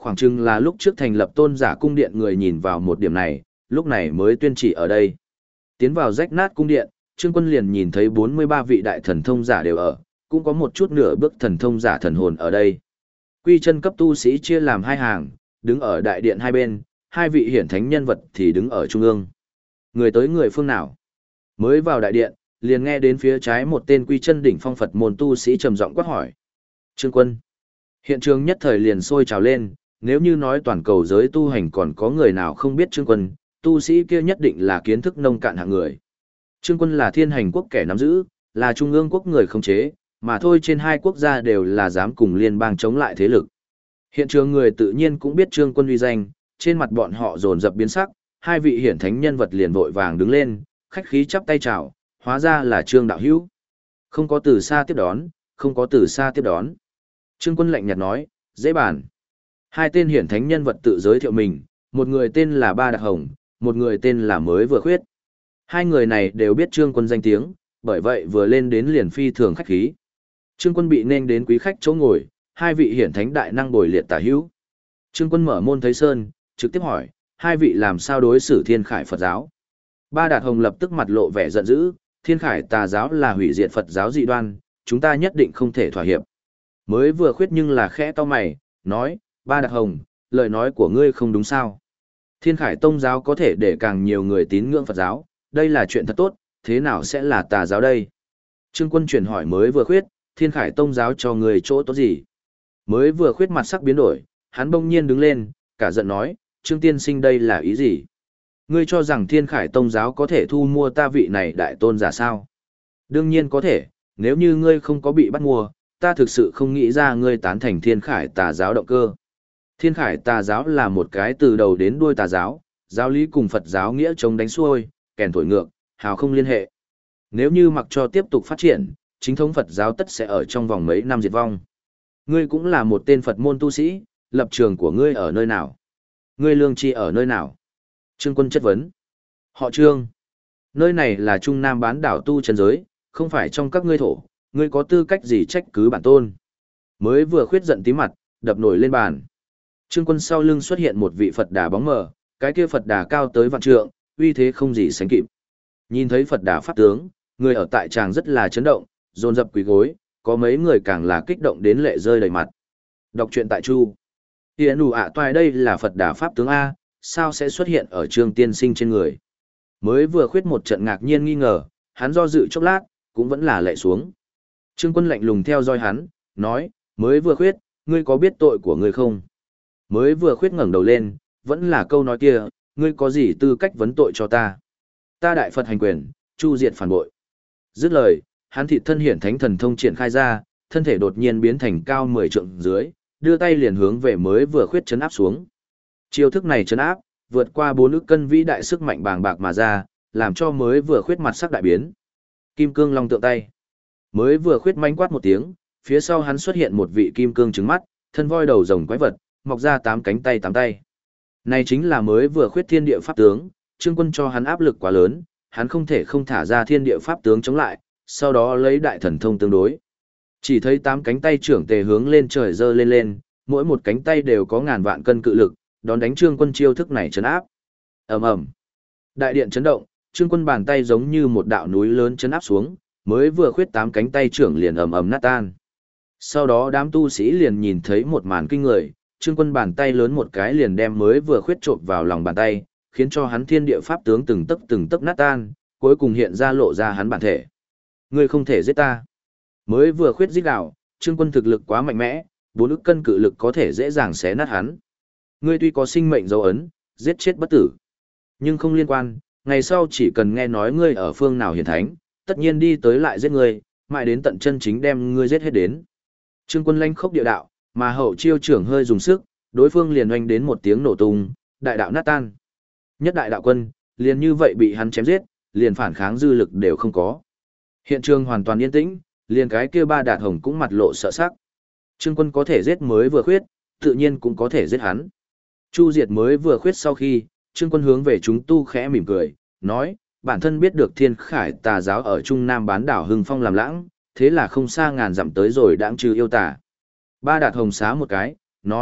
Khoảng chừng là lúc trước thành lập tôn giả cung điện người nhìn vào một điểm này, lúc này mới tuyên chỉ ở đây. Tiến vào rách nát cung điện, Trương Quân liền nhìn thấy 43 vị đại thần thông giả đều ở, cũng có một chút nửa bước thần thông giả thần hồn ở đây. Quy chân cấp tu sĩ chia làm hai hàng, đứng ở đại điện hai bên, hai vị hiển thánh nhân vật thì đứng ở trung ương. Người tới người phương nào? Mới vào đại điện, liền nghe đến phía trái một tên quy chân đỉnh phong Phật môn tu sĩ trầm giọng quát hỏi. Trương Quân. Hiện trường nhất thời liền sôi trào lên, nếu như nói toàn cầu giới tu hành còn có người nào không biết Trương Quân, tu sĩ kia nhất định là kiến thức nông cạn hạng người. Trương Quân là thiên hành quốc kẻ nắm giữ, là trung ương quốc người khống chế, mà thôi trên hai quốc gia đều là dám cùng liên bang chống lại thế lực. Hiện trường người tự nhiên cũng biết Trương Quân uy danh, trên mặt bọn họ dồn dập biến sắc, hai vị hiển thánh nhân vật liền vội vàng đứng lên, khách khí chắp tay chào, hóa ra là Trương đạo hữu. Không có từ xa tiếp đón, không có từ xa tiếp đón. Trương Quân lạnh nhạt nói, dễ bàn. Hai tên hiển thánh nhân vật tự giới thiệu mình, một người tên là Ba Đạt Hồng, một người tên là Mới Vừa Khuyết. Hai người này đều biết Trương Quân danh tiếng, bởi vậy vừa lên đến liền phi thường khách khí. Trương Quân bị nên đến quý khách chỗ ngồi, hai vị hiển thánh đại năng bồi liệt tả hữu. Trương Quân mở môn thấy sơn, trực tiếp hỏi, hai vị làm sao đối xử Thiên Khải Phật giáo? Ba Đạt Hồng lập tức mặt lộ vẻ giận dữ, Thiên Khải tà giáo là hủy diệt Phật giáo dị đoan, chúng ta nhất định không thể thỏa hiệp. Mới Vừa Khuyết nhưng là khẽ to mày, nói, Ba Đạt Hồng, lời nói của ngươi không đúng sao? Thiên Khải Tông giáo có thể để càng nhiều người tín ngưỡng Phật giáo, đây là chuyện thật tốt, thế nào sẽ là tà giáo đây? Trương Quân chuyển hỏi Mới Vừa Khuyết, Thiên Khải Tông giáo cho người chỗ tốt gì? Mới Vừa Khuyết mặt sắc biến đổi, hắn bỗng nhiên đứng lên, cả giận nói, Trương tiên sinh đây là ý gì? Ngươi cho rằng Thiên Khải Tông giáo có thể thu mua ta vị này đại tôn giả sao? Đương nhiên có thể, nếu như ngươi không có bị bắt mua, ta thực sự không nghĩ ra ngươi tán thành Thiên Khải tà giáo động cơ. Thiên Khải tà giáo là một cái từ đầu đến đuôi tà giáo, giáo lý cùng Phật giáo nghĩa chống đánh xuôi, kèn thổi ngược, hào không liên hệ. Nếu như mặc cho tiếp tục phát triển, chính thống Phật giáo tất sẽ ở trong vòng mấy năm diệt vong. Ngươi cũng là một tên Phật môn tu sĩ, lập trường của ngươi ở nơi nào? Ngươi lương tri ở nơi nào? Trương Quân chất vấn. Họ Trương. Nơi này là Trung Nam bán đảo tu chân giới, không phải trong các ngươi thổ, ngươi có tư cách gì trách cứ bản tôn? Mới Vừa Khuyết giận tí mặt, đập nổi lên bàn. Trương Quân sau lưng xuất hiện một vị Phật đà bóng mờ, cái kia Phật đà cao tới vạn trượng, uy thế không gì sánh kịp. Nhìn thấy Phật đà pháp tướng, người ở tại tràng rất là chấn động, dồn dập quỳ gối, có mấy người càng là kích động đến lệ rơi đầy mặt. Đọc truyện tại Chu. Tiễn đủ ạ toài đây là Phật đà pháp tướng A, sao sẽ xuất hiện ở Trương tiên sinh trên người? Mới Vừa Khuyết một trận ngạc nhiên nghi ngờ, hắn do dự chốc lát, cũng vẫn là lệ xuống. Trương Quân lạnh lùng theo dõi hắn, nói, Mới Vừa Khuyết, ngươi có biết tội của ngươi không? Mới Vừa Khuyết ngẩng đầu lên, vẫn là câu nói kia, ngươi có gì tư cách vấn tội cho ta? Ta đại Phật hành quyền, chu diệt phản bội. Dứt lời, hắn thịt thân hiển thánh thần thông triển khai ra, thân thể đột nhiên biến thành cao 10 trượng dưới, đưa tay liền hướng về Mới Vừa Khuyết chấn áp xuống. Chiêu thức này chấn áp, vượt qua 4 ức cân vĩ đại sức mạnh bàng bạc mà ra, làm cho Mới Vừa Khuyết mặt sắc đại biến. Kim cương long tượng tay. Mới Vừa Khuyết manh quát một tiếng, phía sau hắn xuất hiện một vị kim cương trứng mắt, thân voi đầu rồng quái vật, mọc ra 8 cánh tay 8 tay. Này chính là Mới Vừa Khuyết thiên địa pháp tướng, Trương Quân cho hắn áp lực quá lớn, hắn không thể không thả ra thiên địa pháp tướng chống lại, sau đó lấy đại thần thông tương đối. Chỉ thấy 8 cánh tay trưởng tề hướng lên trời dơ lên lên, mỗi một cánh tay đều có ngàn vạn cân cự lực, đón đánh Trương Quân chiêu thức này chấn áp. Ầm ầm. Đại điện chấn động, Trương Quân bàn tay giống như một đạo núi lớn chấn áp xuống, Mới Vừa Khuyết 8 cánh tay trưởng liền ầm ầm nát tan. Sau đó đám tu sĩ liền nhìn thấy một màn kinh người, Trương Quân bàn tay lớn một cái liền đem Mới Vừa Khuyết trộn vào lòng bàn tay, khiến cho hắn thiên địa pháp tướng từng tấc nát tan, cuối cùng hiện ra lộ ra hắn bản thể. Ngươi không thể giết ta. Mới Vừa Khuyết rít gào, Trương Quân thực lực quá mạnh mẽ, 4 ức cân cự lực có thể dễ dàng xé nát hắn. Ngươi tuy có sinh mệnh dấu ấn, giết chết bất tử, nhưng không liên quan, ngày sau chỉ cần nghe nói ngươi ở phương nào hiển thánh, tất nhiên đi tới lại giết ngươi, mãi đến tận chân chính đem ngươi giết hết đến. Trương Quân lanh khốc địa đạo, mà hậu chiêu trưởng hơi dùng sức, đối phương liền oanh đến một tiếng nổ tung, đại đạo nát tan. Nhất đại đạo quân, liền như vậy bị hắn chém giết, liền phản kháng dư lực đều không có. Hiện trường hoàn toàn yên tĩnh, liền cái kia Ba Đạt Hồng cũng mặt lộ sợ sắc. Trương Quân có thể giết Mới Vừa Khuyết, tự nhiên cũng có thể giết hắn. Chu diệt Mới Vừa Khuyết sau khi, Trương Quân hướng về chúng tu khẽ mỉm cười, nói, bản thân biết được Thiên Khải tà giáo ở Trung Nam bán đảo hưng phong làm lãng, thế là không xa ngàn dặm tới rồi đãng trừ yêu tà. Ba Đạt Hồng xá một cái, nói,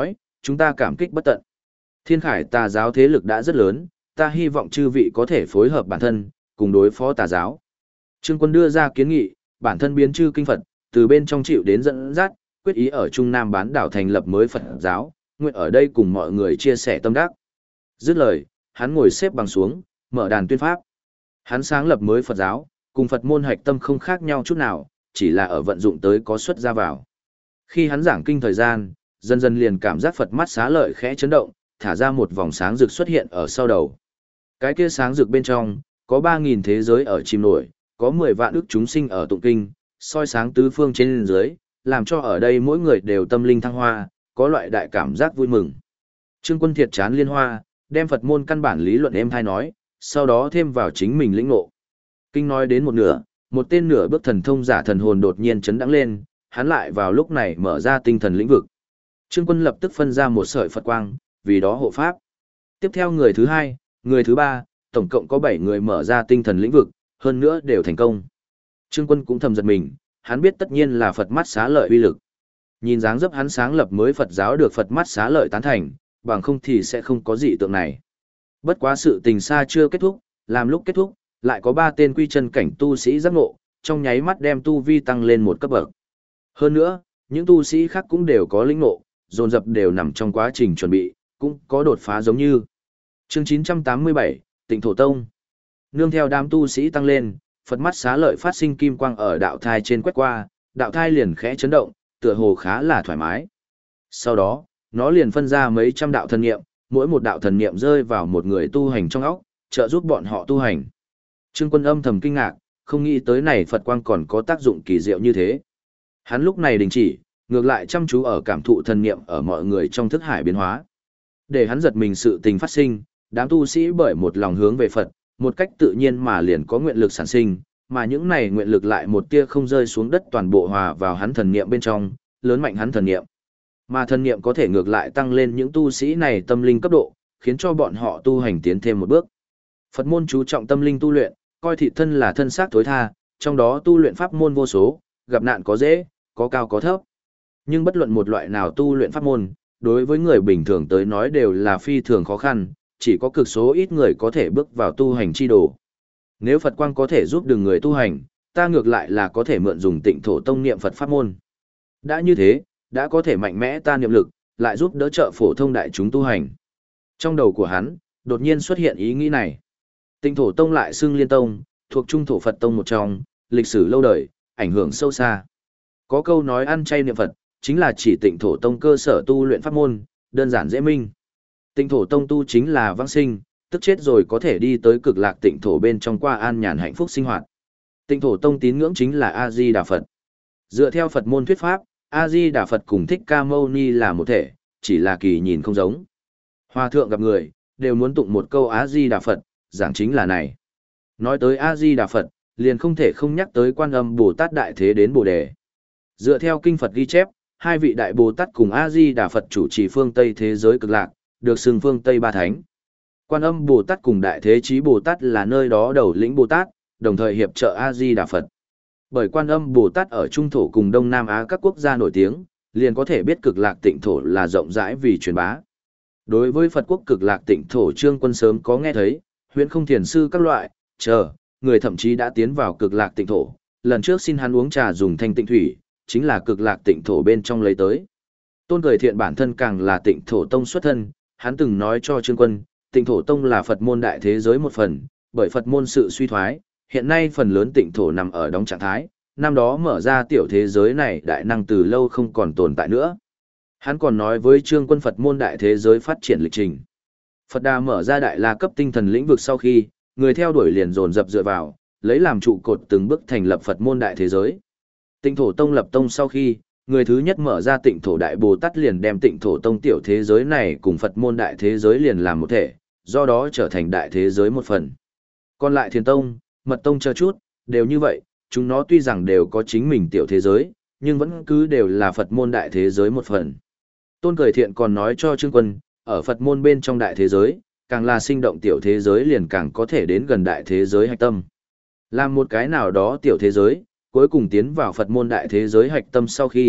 chúng ta cảm kích bất tận. Thiên Khải tà giáo thế lực đã rất lớn, ta hy vọng chư vị có thể phối hợp bản thân, cùng đối phó tà giáo. Trương Quân đưa ra kiến nghị, bản thân biến chư kinh Phật, từ bên trong chịu đến dẫn dắt, quyết ý ở Trung Nam bán đảo thành lập mới Phật giáo, nguyện ở đây cùng mọi người chia sẻ tâm đắc. Dứt lời, hắn ngồi xếp bằng xuống, mở đàn tuyên pháp. Hắn sáng lập mới Phật giáo, cùng Phật môn hạch tâm không khác nhau chút nào, chỉ là ở vận dụng tới có xuất ra vào. Khi hắn giảng kinh thời gian, dần dần liền cảm giác Phật mắt xá lợi khẽ chấn động, thả ra một vòng sáng rực xuất hiện ở sau đầu. Cái kia sáng rực bên trong, có 3.000 thế giới ở chìm nổi, có 10 vạn ức chúng sinh ở tụng kinh, soi sáng tứ phương trên dưới, làm cho ở đây mỗi người đều tâm linh thăng hoa, có loại đại cảm giác vui mừng. Trương Quân thiệt chán liên hoa, đem Phật môn căn bản lý luận êm hay nói, sau đó thêm vào chính mình lĩnh ngộ. Kinh nói đến một nửa, một tên nửa bước thần thông giả thần hồn đột nhiên chấn đãng lên, hắn lại vào lúc này mở ra tinh thần lĩnh vực. Trương Quân lập tức phân ra một sợi Phật quang, vì đó hộ pháp. Tiếp theo người thứ hai, người thứ ba, tổng cộng có 7 người mở ra tinh thần lĩnh vực, hơn nữa đều thành công. Trương Quân cũng thầm giật mình, hắn biết tất nhiên là Phật mắt xá lợi uy lực. Nhìn dáng dấp hắn sáng lập mới Phật giáo được Phật mắt xá lợi tán thành, bằng không thì sẽ không có dị tượng này. Bất quá sự tình xa chưa kết thúc, làm lúc kết thúc, lại có 3 tên quy chân cảnh tu sĩ giác ngộ, trong nháy mắt đem tu vi tăng lên một cấp bậc. Hơn nữa, những tu sĩ khác cũng đều có lĩnh ngộ, dồn dập đều nằm trong quá trình chuẩn bị, cũng có đột phá giống như. Chương 987, Tịnh Thổ Tông. Nương theo đám tu sĩ tăng lên, Phật mắt xá lợi phát sinh kim quang ở đạo thai trên quét qua, đạo thai liền khẽ chấn động, tựa hồ khá là thoải mái. Sau đó, nó liền phân ra mấy trăm đạo thần niệm, mỗi một đạo thần niệm rơi vào một người tu hành trong óc, trợ giúp bọn họ tu hành. Trương Quân âm thầm kinh ngạc, không nghĩ tới này Phật quang còn có tác dụng kỳ diệu như thế. Hắn lúc này đình chỉ, ngược lại chăm chú ở cảm thụ thần niệm ở mọi người trong thức hải biến hóa. Để hắn giật mình sự tình phát sinh, đám tu sĩ bởi một lòng hướng về Phật, một cách tự nhiên mà liền có nguyện lực sản sinh, mà những này nguyện lực lại một tia không rơi xuống đất toàn bộ hòa vào hắn thần niệm bên trong, lớn mạnh hắn thần niệm. Mà thần niệm có thể ngược lại tăng lên những tu sĩ này tâm linh cấp độ, khiến cho bọn họ tu hành tiến thêm một bước. Phật môn chú trọng tâm linh tu luyện, coi thị thân là thân xác thối tha, trong đó tu luyện pháp môn vô số, gặp nạn có dễ, có cao có thấp. Nhưng bất luận một loại nào tu luyện pháp môn, đối với người bình thường tới nói đều là phi thường khó khăn, chỉ có cực số ít người có thể bước vào tu hành chi đồ. Nếu Phật quang có thể giúp đường người tu hành, ta ngược lại là có thể mượn dùng Tịnh Thổ Tông niệm Phật pháp môn. Đã như thế, đã có thể mạnh mẽ ta niệm lực, lại giúp đỡ trợ phổ thông đại chúng tu hành. Trong đầu của hắn, đột nhiên xuất hiện ý nghĩ này. Tịnh Thổ Tông lại xưng Liên Tông, thuộc Trung Thổ Phật Tông một trong, lịch sử lâu đời, ảnh hưởng sâu xa. Có câu nói ăn chay niệm Phật, chính là chỉ Tịnh Thổ Tông cơ sở tu luyện pháp môn, đơn giản dễ minh. Tịnh Thổ Tông tu chính là vãng sinh, tức chết rồi có thể đi tới cực lạc tịnh thổ bên trong qua an nhàn hạnh phúc sinh hoạt. Tịnh Thổ Tông tín ngưỡng chính là A Di Đà Phật. Dựa theo Phật môn thuyết pháp, A Di Đà Phật cùng Thích Ca Mâu Ni là một thể, chỉ là kỳ nhìn không giống. Hòa thượng gặp người, đều muốn tụng một câu A Di Đà Phật, giảng chính là này. Nói tới A Di Đà Phật, liền không thể không nhắc tới Quan Âm Bồ Tát Đại Thế đến Bồ Đề. Dựa theo kinh Phật ghi chép, hai vị đại Bồ Tát cùng A Di Đà Phật chủ trì phương Tây thế giới cực lạc, được xưng phương Tây Ba Thánh. Quan Âm Bồ Tát cùng Đại Thế Chí Bồ Tát là nơi đó đầu lĩnh Bồ Tát, đồng thời hiệp trợ A Di Đà Phật. Bởi Quan Âm Bồ Tát ở Trung Thổ cùng Đông Nam Á các quốc gia nổi tiếng, liền có thể biết cực lạc tịnh thổ là rộng rãi vì truyền bá. Đối với Phật quốc cực lạc tịnh thổ Trương Quân sớm có nghe thấy, huyện không thiền sư các loại, người thậm chí đã tiến vào cực lạc tịnh thổ, lần trước xin hắn uống trà dùng thanh tịnh thủy, chính là cực lạc tịnh thổ bên trong lấy tới. Tôn Cười Thiện bản thân càng là Tịnh Thổ Tông xuất thân, hắn từng nói cho Trương Quân, Tịnh Thổ Tông là Phật môn đại thế giới một phần, bởi Phật môn sự suy thoái, hiện nay phần lớn Tịnh Thổ nằm ở đóng trạng thái, năm đó mở ra tiểu thế giới này đại năng từ lâu không còn tồn tại nữa. Hắn còn nói với Trương Quân Phật môn đại thế giới phát triển lịch trình. Phật Đà mở ra đại la cấp tinh thần lĩnh vực sau khi, người theo đuổi liền dồn dập dựa vào, lấy làm trụ cột từng bước thành lập Phật môn đại thế giới. Tịnh Thổ Tông lập tông sau khi, người thứ nhất mở ra Tịnh Thổ Đại Bồ Tát liền đem Tịnh Thổ Tông tiểu thế giới này cùng Phật môn đại thế giới liền làm một thể, do đó trở thành đại thế giới một phần. Còn lại Thiền Tông, Mật Tông chờ chút, đều như vậy, chúng nó tuy rằng đều có chính mình tiểu thế giới, nhưng vẫn cứ đều là Phật môn đại thế giới một phần. Tôn Cười Thiện còn nói cho Trương Quân, ở Phật môn bên trong đại thế giới, càng là sinh động tiểu thế giới liền càng có thể đến gần đại thế giới hạch tâm. Làm một cái nào đó tiểu thế giới, cuối cùng tiến vào Phật môn đại thế giới hạch tâm sau khi,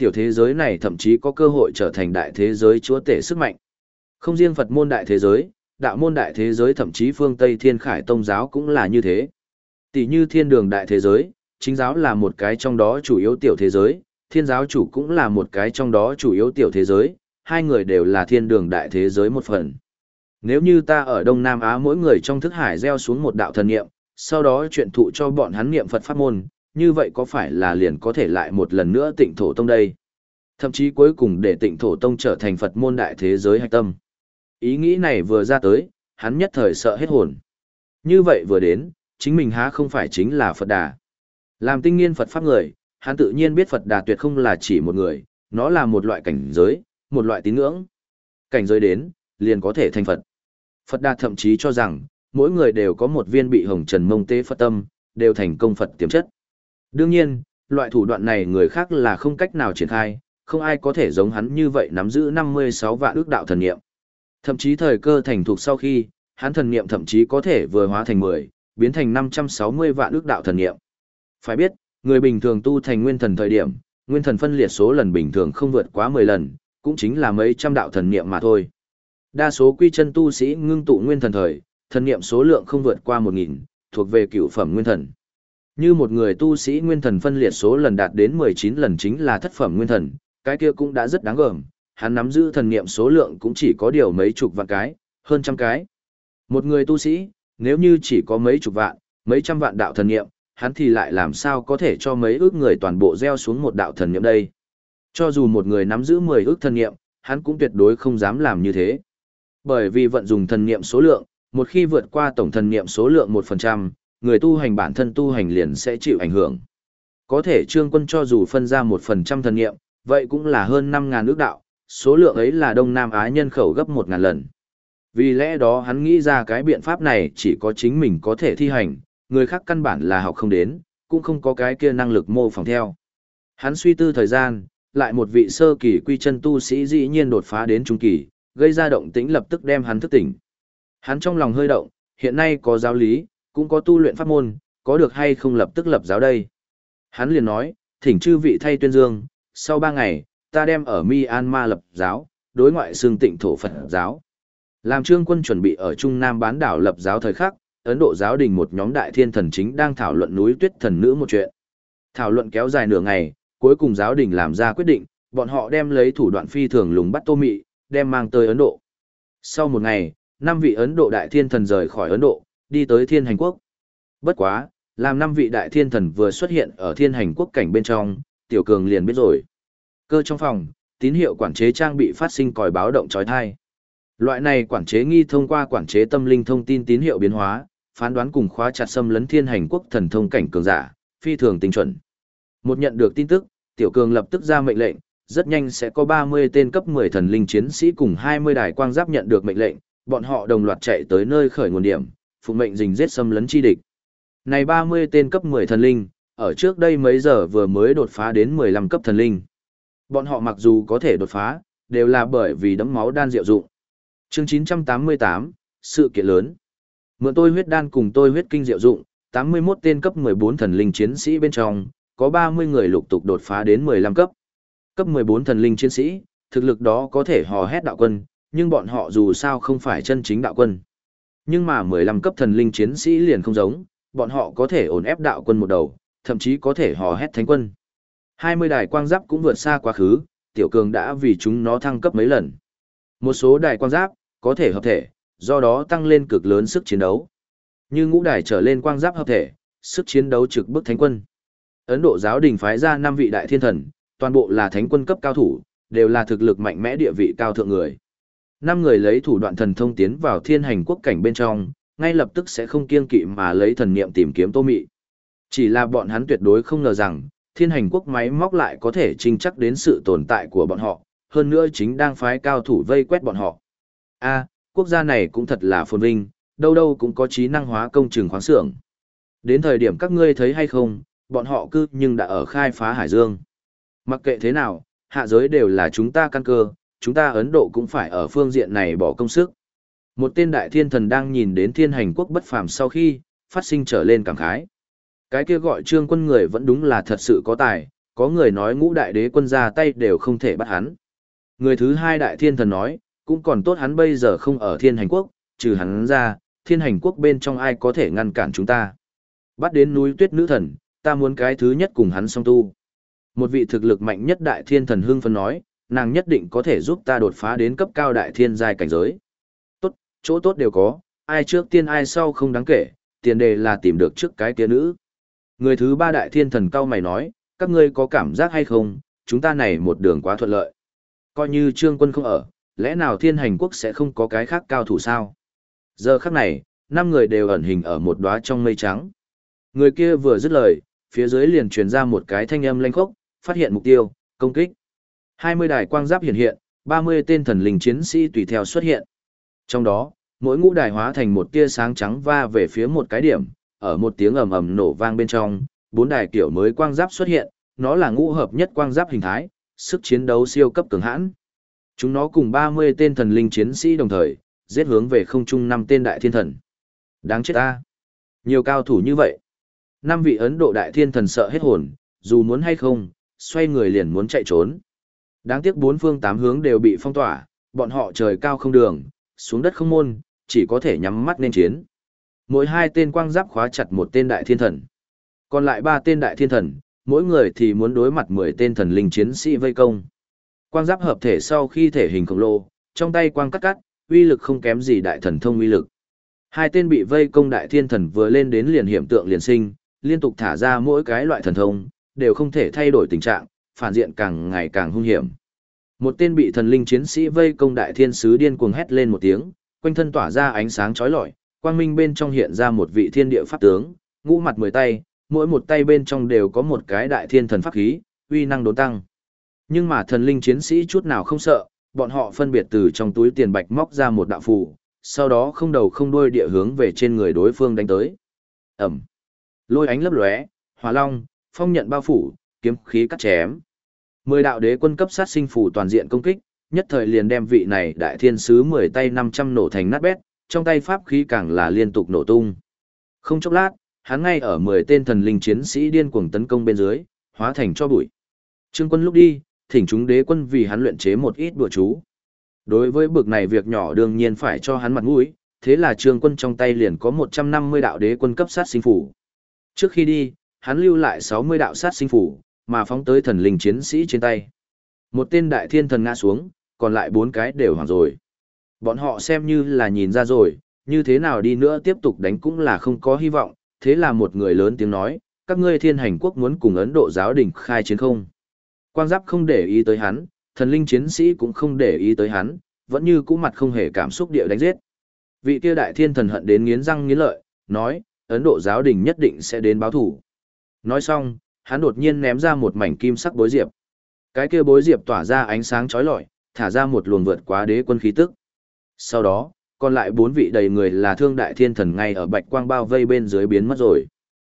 tiểu thế giới này thậm chí có cơ hội trở thành đại thế giới chúa tể sức mạnh. Không riêng Phật môn đại thế giới, đạo môn đại thế giới thậm chí phương Tây Thiên Khải Tông giáo cũng là như thế. Tỷ như thiên đường đại thế giới, chính giáo là một cái trong đó chủ yếu tiểu thế giới, thiên giáo chủ cũng là một cái trong đó chủ yếu tiểu thế giới, hai người đều là thiên đường đại thế giới một phần. Nếu như ta ở Đông Nam Á mỗi người trong thức hải gieo xuống một đạo thần niệm, sau đó truyền thụ cho bọn hắn niệm Phật pháp môn, như vậy có phải là liền có thể lại một lần nữa Tịnh Thổ Tông đây? Thậm chí cuối cùng để Tịnh Thổ Tông trở thành Phật môn đại thế giới hạch tâm. Ý nghĩ này vừa ra tới, hắn nhất thời sợ hết hồn. Như vậy vừa đến, chính mình há không phải chính là Phật Đà. Làm tinh nghiên Phật pháp người, hắn tự nhiên biết Phật Đà tuyệt không là chỉ một người, nó là một loại cảnh giới, một loại tín ngưỡng. Cảnh giới đến, liền có thể thành Phật. Phật Đà thậm chí cho rằng, mỗi người đều có một viên bị hồng trần mông tế Phật tâm, đều thành công Phật tiềm chất. Đương nhiên, loại thủ đoạn này người khác là không cách nào triển khai, không ai có thể giống hắn như vậy nắm giữ 56 vạn ước đạo thần niệm. Thậm chí thời cơ thành thục sau khi, hắn thần niệm thậm chí có thể vừa hóa thành 10, biến thành 560 vạn ước đạo thần niệm. Phải biết, người bình thường tu thành nguyên thần thời điểm, nguyên thần phân liệt số lần bình thường không vượt quá 10 lần, cũng chính là mấy trăm đạo thần niệm mà thôi. Đa số quy chân tu sĩ ngưng tụ nguyên thần thời, thần niệm số lượng không vượt qua 1000, thuộc về cửu phẩm nguyên thần. Như một người tu sĩ nguyên thần phân liệt số lần đạt đến 19 lần chính là thất phẩm nguyên thần, cái kia cũng đã rất đáng gờm, hắn nắm giữ thần niệm số lượng cũng chỉ có điều mấy chục vạn cái, hơn trăm cái. Một người tu sĩ, nếu như chỉ có mấy chục vạn, mấy trăm vạn đạo thần niệm, hắn thì lại làm sao có thể cho mấy ước người toàn bộ gieo xuống một đạo thần niệm đây. Cho dù một người nắm giữ 10 ước thần niệm, hắn cũng tuyệt đối không dám làm như thế. Bởi vì vận dụng thần niệm số lượng, một khi vượt qua tổng thần niệm số lượng 1%, người tu hành bản thân tu hành liền sẽ chịu ảnh hưởng. Có thể Trương Quân cho dù phân ra 1% thần niệm, vậy cũng là hơn 5.000 ước đạo, số lượng ấy là Đông Nam Á nhân khẩu gấp 1.000 lần. Vì lẽ đó hắn nghĩ ra cái biện pháp này chỉ có chính mình có thể thi hành, người khác căn bản là học không đến, cũng không có cái kia năng lực mô phỏng theo. Hắn suy tư thời gian, lại một vị sơ kỳ quy chân tu sĩ dĩ nhiên đột phá đến trung kỳ, gây ra động tĩnh lập tức đem hắn thức tỉnh. Hắn trong lòng hơi động, hiện nay có giáo lý, cũng có tu luyện pháp môn, có được hay không lập tức lập giáo đây. Hắn liền nói, thỉnh chư vị thay tuyên dương, sau 3 ngày, ta đem ở Myanmar lập giáo, đối ngoại xương Tịnh Thổ Phật giáo. Làm Trương Quân chuẩn bị ở Trung Nam bán đảo lập giáo thời khắc, Ấn Độ giáo đình một nhóm đại thiên thần chính đang thảo luận núi tuyết thần nữ một chuyện. Thảo luận kéo dài nửa ngày, cuối cùng giáo đình làm ra quyết định, bọn họ đem lấy thủ đoạn phi thường lùng bắt Tô Mị, đem mang tới Ấn Độ. Sau một ngày, 5 vị Ấn Độ đại thiên thần rời khỏi Ấn Độ, đi tới Thiên Hành Quốc. Bất quá, làm 5 vị đại thiên thần vừa xuất hiện ở Thiên Hành Quốc cảnh bên trong, Tiểu Cường liền biết rồi. Cơ trong phòng, tín hiệu quản chế trang bị phát sinh còi báo động chói tai. Loại này quản chế nghi thông qua quản chế tâm linh thông tin tín hiệu biến hóa, phán đoán cùng khóa chặt xâm lấn Thiên Hành Quốc thần thông cảnh cường giả, phi thường tinh chuẩn. Một nhận được tin tức, Tiểu Cường lập tức ra mệnh lệnh, rất nhanh sẽ có 30 tên cấp 10 thần linh chiến sĩ cùng 20 đài quang giáp nhận được mệnh lệnh, bọn họ đồng loạt chạy tới nơi khởi nguồn điểm, phụ mệnh rình giết xâm lấn chi địch. Này 30 tên cấp 10 thần linh, ở trước đây mấy giờ vừa mới đột phá đến 15 cấp thần linh. Bọn họ mặc dù có thể đột phá, đều là bởi vì đấm máu đan diệu dụng. Chương 988, sự kiện lớn. Mượn tôi huyết đan cùng tôi huyết kinh diệu dụng, 81 tên cấp 14 thần linh chiến sĩ bên trong, có 30 người lục tục đột phá đến 15 cấp. Cấp 14 thần linh chiến sĩ, thực lực đó có thể hò hét đạo quân, nhưng bọn họ dù sao không phải chân chính đạo quân. Nhưng mà 15 cấp thần linh chiến sĩ liền không giống, bọn họ có thể ổn ép đạo quân một đầu, thậm chí có thể hò hét thánh quân. 20 đài quang giáp cũng vượt xa quá khứ, Tiểu Cường đã vì chúng nó thăng cấp mấy lần. Một số đài quang giáp có thể hợp thể, do đó tăng lên cực lớn sức chiến đấu. Như ngũ đài trở lên quang giáp hợp thể, sức chiến đấu trực bức thánh quân. Ấn Độ giáo đình phái ra 5 vị đại thiên thần, toàn bộ là thánh quân cấp cao thủ, đều là thực lực mạnh mẽ địa vị cao thượng người. 5 người lấy thủ đoạn thần thông tiến vào Thiên Hành Quốc cảnh bên trong, ngay lập tức sẽ không kiêng kỵ mà lấy thần niệm tìm kiếm Tô Mị. Chỉ là bọn hắn tuyệt đối không ngờ rằng, Thiên Hành Quốc máy móc lại có thể trinh chắc đến sự tồn tại của bọn họ, hơn nữa chính đang phái cao thủ vây quét bọn họ. Quốc gia này cũng thật là phồn vinh, đâu đâu cũng có trí năng hóa công trường khoáng xưởng. Đến thời điểm các ngươi thấy hay không, bọn họ cứ nhưng đã ở khai phá Hải Dương. Mặc kệ thế nào, hạ giới đều là chúng ta căn cơ, chúng ta Ấn Độ cũng phải ở phương diện này bỏ công sức. Một tên đại thiên thần đang nhìn đến Thiên Hành Quốc bất phàm sau khi, phát sinh trở lên cảm khái. Cái kia gọi Trương Quân người vẫn đúng là thật sự có tài, có người nói ngũ đại đế quân ra tay đều không thể bắt hắn. Người thứ hai đại thiên thần nói, cũng còn tốt hắn bây giờ không ở thiên hành quốc, trừ hắn ra, thiên hành quốc bên trong ai có thể ngăn cản chúng ta. Bắt đến núi tuyết nữ thần, ta muốn cái thứ nhất cùng hắn song tu. Một vị thực lực mạnh nhất đại thiên thần hưng phấn nói, nàng nhất định có thể giúp ta đột phá đến cấp cao đại thiên giai cảnh giới. Tốt, chỗ tốt đều có, ai trước tiên ai sau không đáng kể, tiền đề là tìm được trước cái kia nữ. Người thứ ba đại thiên thần cao mày nói, các ngươi có cảm giác hay không, chúng ta này một đường quá thuận lợi. Coi như Trương Quân không ở, lẽ nào thiên hành quốc sẽ không có cái khác cao thủ sao? Giờ khắc này, 5 người đều ẩn hình ở một đóa trong mây trắng. Người kia vừa dứt lời, phía dưới liền truyền ra một cái thanh âm lanh khốc, phát hiện mục tiêu, công kích. 20 đài quang giáp hiện hiện, 30 tên thần linh chiến sĩ tùy theo xuất hiện. Trong đó, mỗi ngũ đài hóa thành một tia sáng trắng va về phía một cái điểm, ở một tiếng ầm ầm nổ vang bên trong, 4 đài kiểu mới quang giáp xuất hiện, nó là ngũ hợp nhất quang giáp hình thái, sức chiến đấu siêu cấp cường hãn. Chúng nó cùng 30 tên thần linh chiến sĩ đồng thời, giết hướng về không trung 5 tên đại thiên thần. Đáng chết ta! Nhiều cao thủ như vậy. 5 vị Ấn Độ đại thiên thần sợ hết hồn, dù muốn hay không, xoay người liền muốn chạy trốn. Đáng tiếc 4 phương 8 hướng đều bị phong tỏa, bọn họ trời cao không đường, xuống đất không môn, chỉ có thể nhắm mắt nên chiến. Mỗi 2 tên quang giáp khóa chặt một tên đại thiên thần. Còn lại 3 tên đại thiên thần, mỗi người thì muốn đối mặt 10 tên thần linh chiến sĩ vây công. Quang giáp hợp thể sau khi thể hình khổng lồ, trong tay quang cắt, uy lực không kém gì đại thần thông uy lực. 2 tên bị vây công đại thiên thần vừa lên đến liền hiểm tượng liền sinh, liên tục thả ra mỗi cái loại thần thông, đều không thể thay đổi tình trạng, phản diện càng ngày càng hung hiểm. Một tên bị thần linh chiến sĩ vây công đại thiên sứ điên cuồng hét lên một tiếng, quanh thân tỏa ra ánh sáng chói lọi, quang minh bên trong hiện ra một vị thiên địa pháp tướng, ngũ mặt 10 tay, mỗi một tay bên trong đều có một cái đại thiên thần pháp khí, uy năng đốn tăng. Nhưng mà thần linh chiến sĩ chút nào không sợ, bọn họ phân biệt từ trong túi tiền bạch móc ra một đạo phù, sau đó không đầu không đuôi địa hướng về trên người đối phương đánh tới. Ẩm. Lôi ánh lấp lóe, hỏa long, phong nhận bao phủ, kiếm khí cắt chém. 10 đạo đế quân cấp sát sinh phù toàn diện công kích, nhất thời liền đem vị này đại thiên sứ 10 tay 500 nổ thành nát bét, trong tay pháp khí càng là liên tục nổ tung. Không chốc lát, hắn ngay ở 10 tên thần linh chiến sĩ điên cuồng tấn công bên dưới, hóa thành cho bụi. Trương Quân lúc đi, thỉnh chúng đế quân vì hắn luyện chế một ít đùa chú. Đối với bực này việc nhỏ đương nhiên phải cho hắn mặt mũi, thế là Trương Quân trong tay liền có 150 đạo đế quân cấp sát sinh phủ. Trước khi đi, hắn lưu lại 60 đạo sát sinh phủ, mà phóng tới thần linh chiến sĩ trên tay. Một tên đại thiên thần ngã xuống, còn lại 4 cái đều hoảng rồi. Bọn họ xem như là nhìn ra rồi, như thế nào đi nữa tiếp tục đánh cũng là không có hy vọng, thế là một người lớn tiếng nói, các ngươi thiên hành quốc muốn cùng Ấn Độ giáo đình khai chiến không? Quang giáp không để ý tới hắn, thần linh chiến sĩ cũng không để ý tới hắn, vẫn như cũ mặt không hề cảm xúc địa đánh giết. Vị kia đại thiên thần hận đến nghiến răng nghiến lợi, nói, Ấn Độ giáo đình nhất định sẽ đến báo thủ. Nói xong, hắn đột nhiên ném ra một mảnh kim sắc bối diệp. Cái kia bối diệp tỏa ra ánh sáng chói lọi, thả ra một luồng vượt quá đế quân khí tức. Sau đó, còn lại 4 vị đầy người là thương đại thiên thần ngay ở bạch quang bao vây bên dưới biến mất rồi.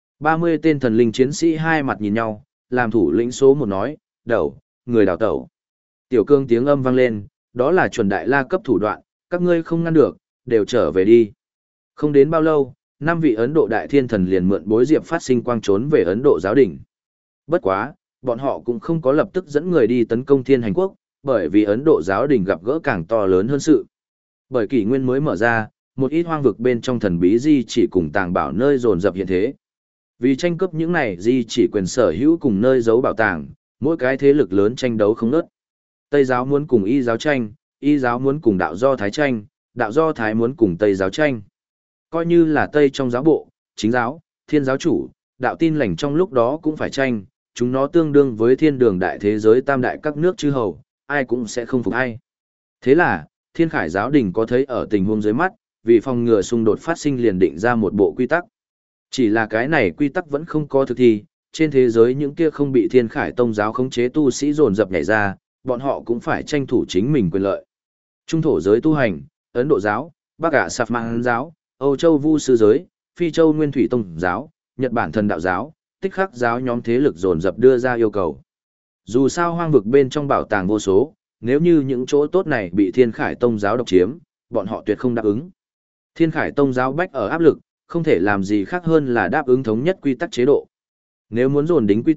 30 tên thần linh chiến sĩ hai mặt nhìn nhau, làm thủ lĩnh số 1 nói, đầu, người đào tẩu. Tiểu cương tiếng âm vang lên, đó là chuẩn đại la cấp thủ đoạn, các ngươi không ngăn được, đều trở về đi. Không đến bao lâu, 5 vị Ấn Độ đại thiên thần liền mượn bối diệp phát sinh quang trốn về Ấn Độ giáo đỉnh. Bất quá, bọn họ cũng không có lập tức dẫn người đi tấn công thiên hành quốc, bởi vì Ấn Độ giáo đỉnh gặp gỡ càng to lớn hơn sự. Bởi kỷ nguyên mới mở ra, một ít hoang vực bên trong thần bí di chỉ cùng tàng bảo nơi dồn dập hiện thế. Vì tranh cướp những này di chỉ quyền sở hữu cùng nơi giấu bảo tàng, mỗi cái thế lực lớn tranh đấu không ngớt. Tây giáo muốn cùng y giáo tranh, y giáo muốn cùng đạo do thái tranh, đạo do thái muốn cùng Tây giáo tranh. Coi như là Tây trong giáo bộ, chính giáo, thiên giáo chủ, đạo tin lành trong lúc đó cũng phải tranh, chúng nó tương đương với thiên đường đại thế giới tam đại các nước chư hầu, ai cũng sẽ không phục ai. Thế là, thiên khải giáo đình có thấy ở tình huống dưới mắt, vì phòng ngừa xung đột phát sinh liền định ra một bộ quy tắc. Chỉ là cái này quy tắc vẫn không có thực thi, trên thế giới những kia không bị thiên khải tông giáo khống chế tu sĩ dồn dập nhảy ra, bọn họ cũng phải tranh thủ chính mình quyền lợi. Trung thổ giới tu hành, Ấn Độ giáo, Bắc Ả Sạp Mạng giáo, Âu Châu Vu Sư giới, Phi Châu Nguyên Thủy Tông giáo, Nhật Bản Thần Đạo giáo, Tích Khắc giáo nhóm thế lực dồn dập đưa ra yêu cầu. Dù sao hoang vực bên trong bảo tàng vô số, nếu như những chỗ tốt này bị Thiên Khải Tông giáo độc chiếm, bọn họ tuyệt không đáp ứng. Thiên Khải Tông giáo bách ở áp lực, không thể làm gì khác hơn là đáp ứng thống nhất quy tắc chế độ. Nếu muốn dồn đính quy tắc,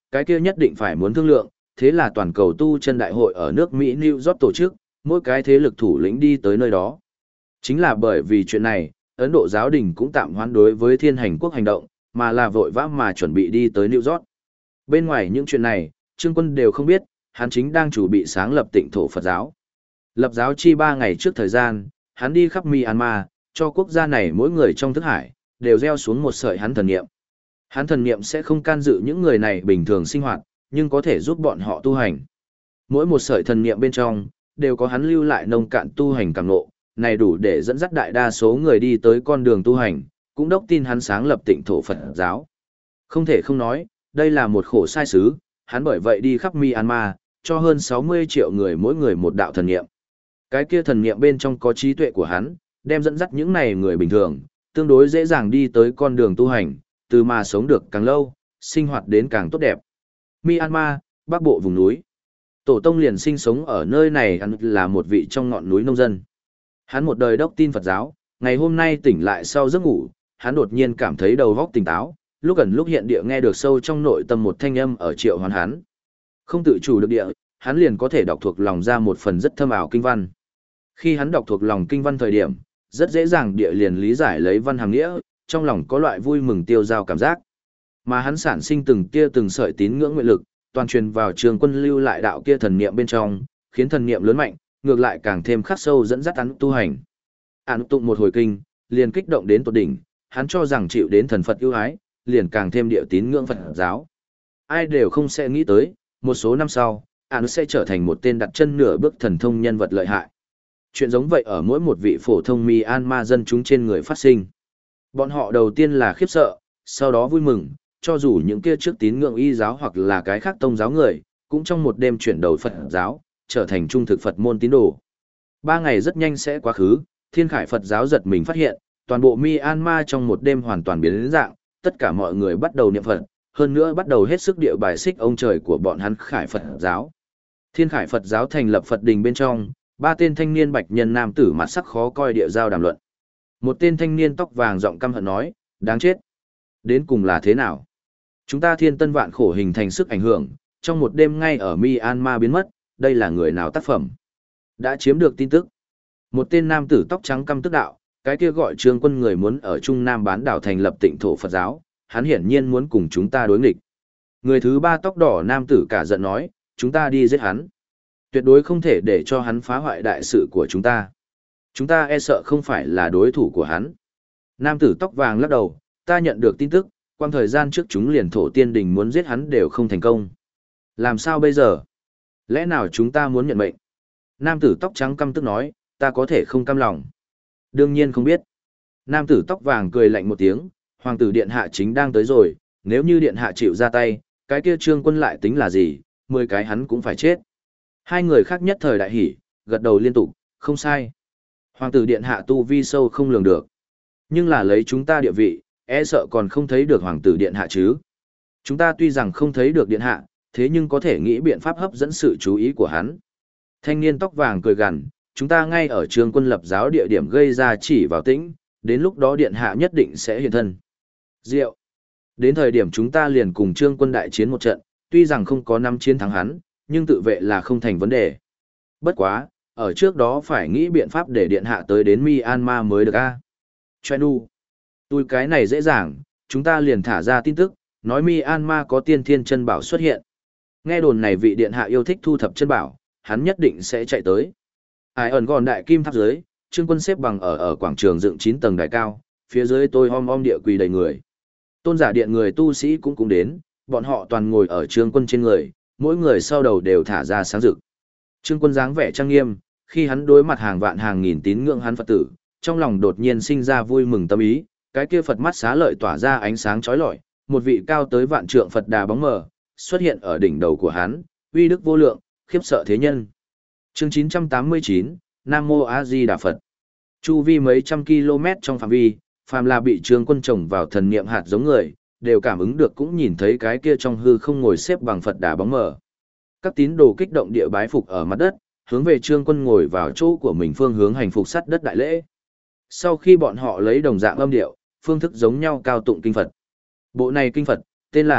cái kia nhất định phải muốn thương lượng, thế là toàn cầu tu chân đại hội ở nước Mỹ New York tổ chức, mỗi cái thế lực thủ lĩnh đi tới nơi đó. Chính là bởi vì chuyện này, Ấn Độ giáo đình cũng tạm hoãn đối với Thiên Hành quốc hành động, mà là vội vã mà chuẩn bị đi tới New York. Bên ngoài những chuyện này, Trương Quân đều không biết, hắn chính đang chuẩn bị sáng lập Tịnh thổ Phật giáo. Lập giáo chi 3 ngày trước thời gian, hắn đi khắp Myanmar, cho quốc gia này mỗi người trong thức hải, đều gieo xuống một sợi hắn thần niệm. Hắn thần niệm sẽ không can dự những người này bình thường sinh hoạt, nhưng có thể giúp bọn họ tu hành. Mỗi một sợi thần niệm bên trong, đều có hắn lưu lại nông cạn tu hành cảm ngộ, này đủ để dẫn dắt đại đa số người đi tới con đường tu hành, cũng đốc tin hắn sáng lập Tịnh thổ Phật giáo. Không thể không nói, đây là một khổ sai sứ, hắn bởi vậy đi khắp Myanmar, cho hơn 60 triệu người mỗi người một đạo thần niệm. Cái kia thần niệm bên trong có trí tuệ của hắn, đem dẫn dắt những này người bình thường, tương đối dễ dàng đi tới con đường tu hành, từ mà sống được càng lâu, sinh hoạt đến càng tốt đẹp. Myanmar, Bắc Bộ vùng núi. Tổ tông liền sinh sống ở nơi này, hắn là một vị trong ngọn núi nông dân. Hắn một đời đốc tin Phật giáo, ngày hôm nay tỉnh lại sau giấc ngủ, hắn đột nhiên cảm thấy đầu óc tỉnh táo, lúc gần lúc hiện địa nghe được sâu trong nội tâm một thanh âm ở triệu hoán hắn. Không tự chủ được địa, hắn liền có thể đọc thuộc lòng ra một phần rất thâm ảo kinh văn. Khi hắn đọc thuộc lòng kinh văn thời điểm, rất dễ dàng địa liền lý giải lấy văn hàm nghĩa, trong lòng có loại vui mừng tiêu dao cảm giác. Mà hắn sản sinh từng kia từng sợi tín ngưỡng nguyện lực, toàn truyền vào Trường Quân lưu lại đạo kia thần niệm bên trong, khiến thần niệm lớn mạnh, ngược lại càng thêm khắc sâu dẫn dắt hắn tu hành. Hắn tụng một hồi kinh, liền kích động đến tột đỉnh, hắn cho rằng chịu đến thần Phật ưu ái, liền càng thêm địa tín ngưỡng Phật giáo. Ai đều không sẽ nghĩ tới, một số năm sau, hắn sẽ trở thành một tên đặt chân nửa bước thần thông nhân vật lợi hại. Chuyện giống vậy ở mỗi một vị phổ thông Myanmar dân chúng trên người phát sinh. Bọn họ đầu tiên là khiếp sợ, sau đó vui mừng, cho dù những kia trước tín ngưỡng y giáo hoặc là cái khác tông giáo người, cũng trong một đêm chuyển đầu Phật giáo, trở thành trung thực Phật môn tín đồ. 3 ngày rất nhanh sẽ quá khứ, Thiên Khải Phật giáo giật mình phát hiện, toàn bộ Myanmar trong một đêm hoàn toàn biến đến dạng, tất cả mọi người bắt đầu niệm Phật, hơn nữa bắt đầu hết sức địa bài xích ông trời của bọn hắn Khải Phật giáo. Thiên Khải Phật giáo thành lập Phật đình bên trong, 3 tên thanh niên bạch nhân nam tử mặt sắc khó coi địa giao đàm luận. Một tên thanh niên tóc vàng giọng căm hận nói, đáng chết. Đến cùng là thế nào? Chúng ta thiên tân vạn khổ hình thành sức ảnh hưởng, trong một đêm ngay ở Myanmar biến mất, đây là người nào tác phẩm? Đã chiếm được tin tức. Một tên nam tử tóc trắng căm tức đạo, cái kia gọi Trương Quân người muốn ở Trung Nam bán đảo thành lập Tịnh thổ Phật giáo, hắn hiển nhiên muốn cùng chúng ta đối nghịch. Người thứ 3 tóc đỏ nam tử cả giận nói, chúng ta đi giết hắn. Tuyệt đối không thể để cho hắn phá hoại đại sự của chúng ta. Chúng ta e sợ không phải là đối thủ của hắn. Nam tử tóc vàng lắc đầu, ta nhận được tin tức, quang thời gian trước chúng liền thổ tiên đình muốn giết hắn đều không thành công. Làm sao bây giờ? Lẽ nào chúng ta muốn nhận mệnh? Nam tử tóc trắng căm tức nói, ta có thể không cam lòng. Đương nhiên không biết. Nam tử tóc vàng cười lạnh một tiếng, hoàng tử điện hạ chính đang tới rồi, nếu như điện hạ chịu ra tay, cái kia Trương Quân lại tính là gì, 10 cái hắn cũng phải chết. Hai người khác nhất thời đại hỉ, gật đầu liên tục, không sai. Hoàng tử điện hạ tu vi sâu không lường được. Nhưng là lấy chúng ta địa vị, e sợ còn không thấy được hoàng tử điện hạ chứ. Chúng ta tuy rằng không thấy được điện hạ, thế nhưng có thể nghĩ biện pháp hấp dẫn sự chú ý của hắn. Thanh niên tóc vàng cười gằn, chúng ta ngay ở Trương Quân lập giáo địa điểm gây ra chỉ vào tĩnh, đến lúc đó điện hạ nhất định sẽ hiện thân. Diệu. Đến thời điểm chúng ta liền cùng Trương Quân đại chiến một trận, tuy rằng không có năm chiến thắng hắn, nhưng tự vệ là không thành vấn đề. Bất quá, ở trước đó phải nghĩ biện pháp để điện hạ tới đến Myanmar mới được a. Choe nu. Tôi cái này dễ dàng, chúng ta liền thả ra tin tức, nói Myanmar có tiên thiên chân bảo xuất hiện. Nghe đồn này vị điện hạ yêu thích thu thập chân bảo, hắn nhất định sẽ chạy tới. Ai ẩn gòn đại kim tháp dưới, Trương Quân xếp bằng ở quảng trường dựng 9 tầng đài cao, phía dưới tôi om địa quỳ đầy người. Tôn giả điện người tu sĩ cũng đến, bọn họ toàn ngồi ở Trương Quân trên người, mỗi người sau đầu đều thả ra sáng rực. Trương Quân dáng vẻ trang nghiêm, khi hắn đối mặt hàng vạn hàng nghìn tín ngưỡng hắn Phật tử, trong lòng đột nhiên sinh ra vui mừng tâm ý, cái kia Phật mắt xá lợi tỏa ra ánh sáng chói lọi, một vị cao tới vạn trượng Phật đà bóng mờ xuất hiện ở đỉnh đầu của hắn, uy đức vô lượng, khiếp sợ thế nhân. Chương 989, Nam Mô A Di Đà Phật. Chu vi mấy trăm km trong phạm vi, phàm là bị Trương Quân trồng vào thần niệm hạt giống người, đều cảm ứng được cũng nhìn thấy cái kia trong hư không ngồi xếp bằng Phật đà bóng mờ. Các tín đồ kích động địa bái phục ở mặt đất, hướng về Trương Quân ngồi vào chỗ của mình phương hướng hành phục sắt đất đại lễ. Sau khi bọn họ lấy đồng dạng âm điệu, phương thức giống nhau cao tụng kinh Phật. Bộ này kinh Phật, tên là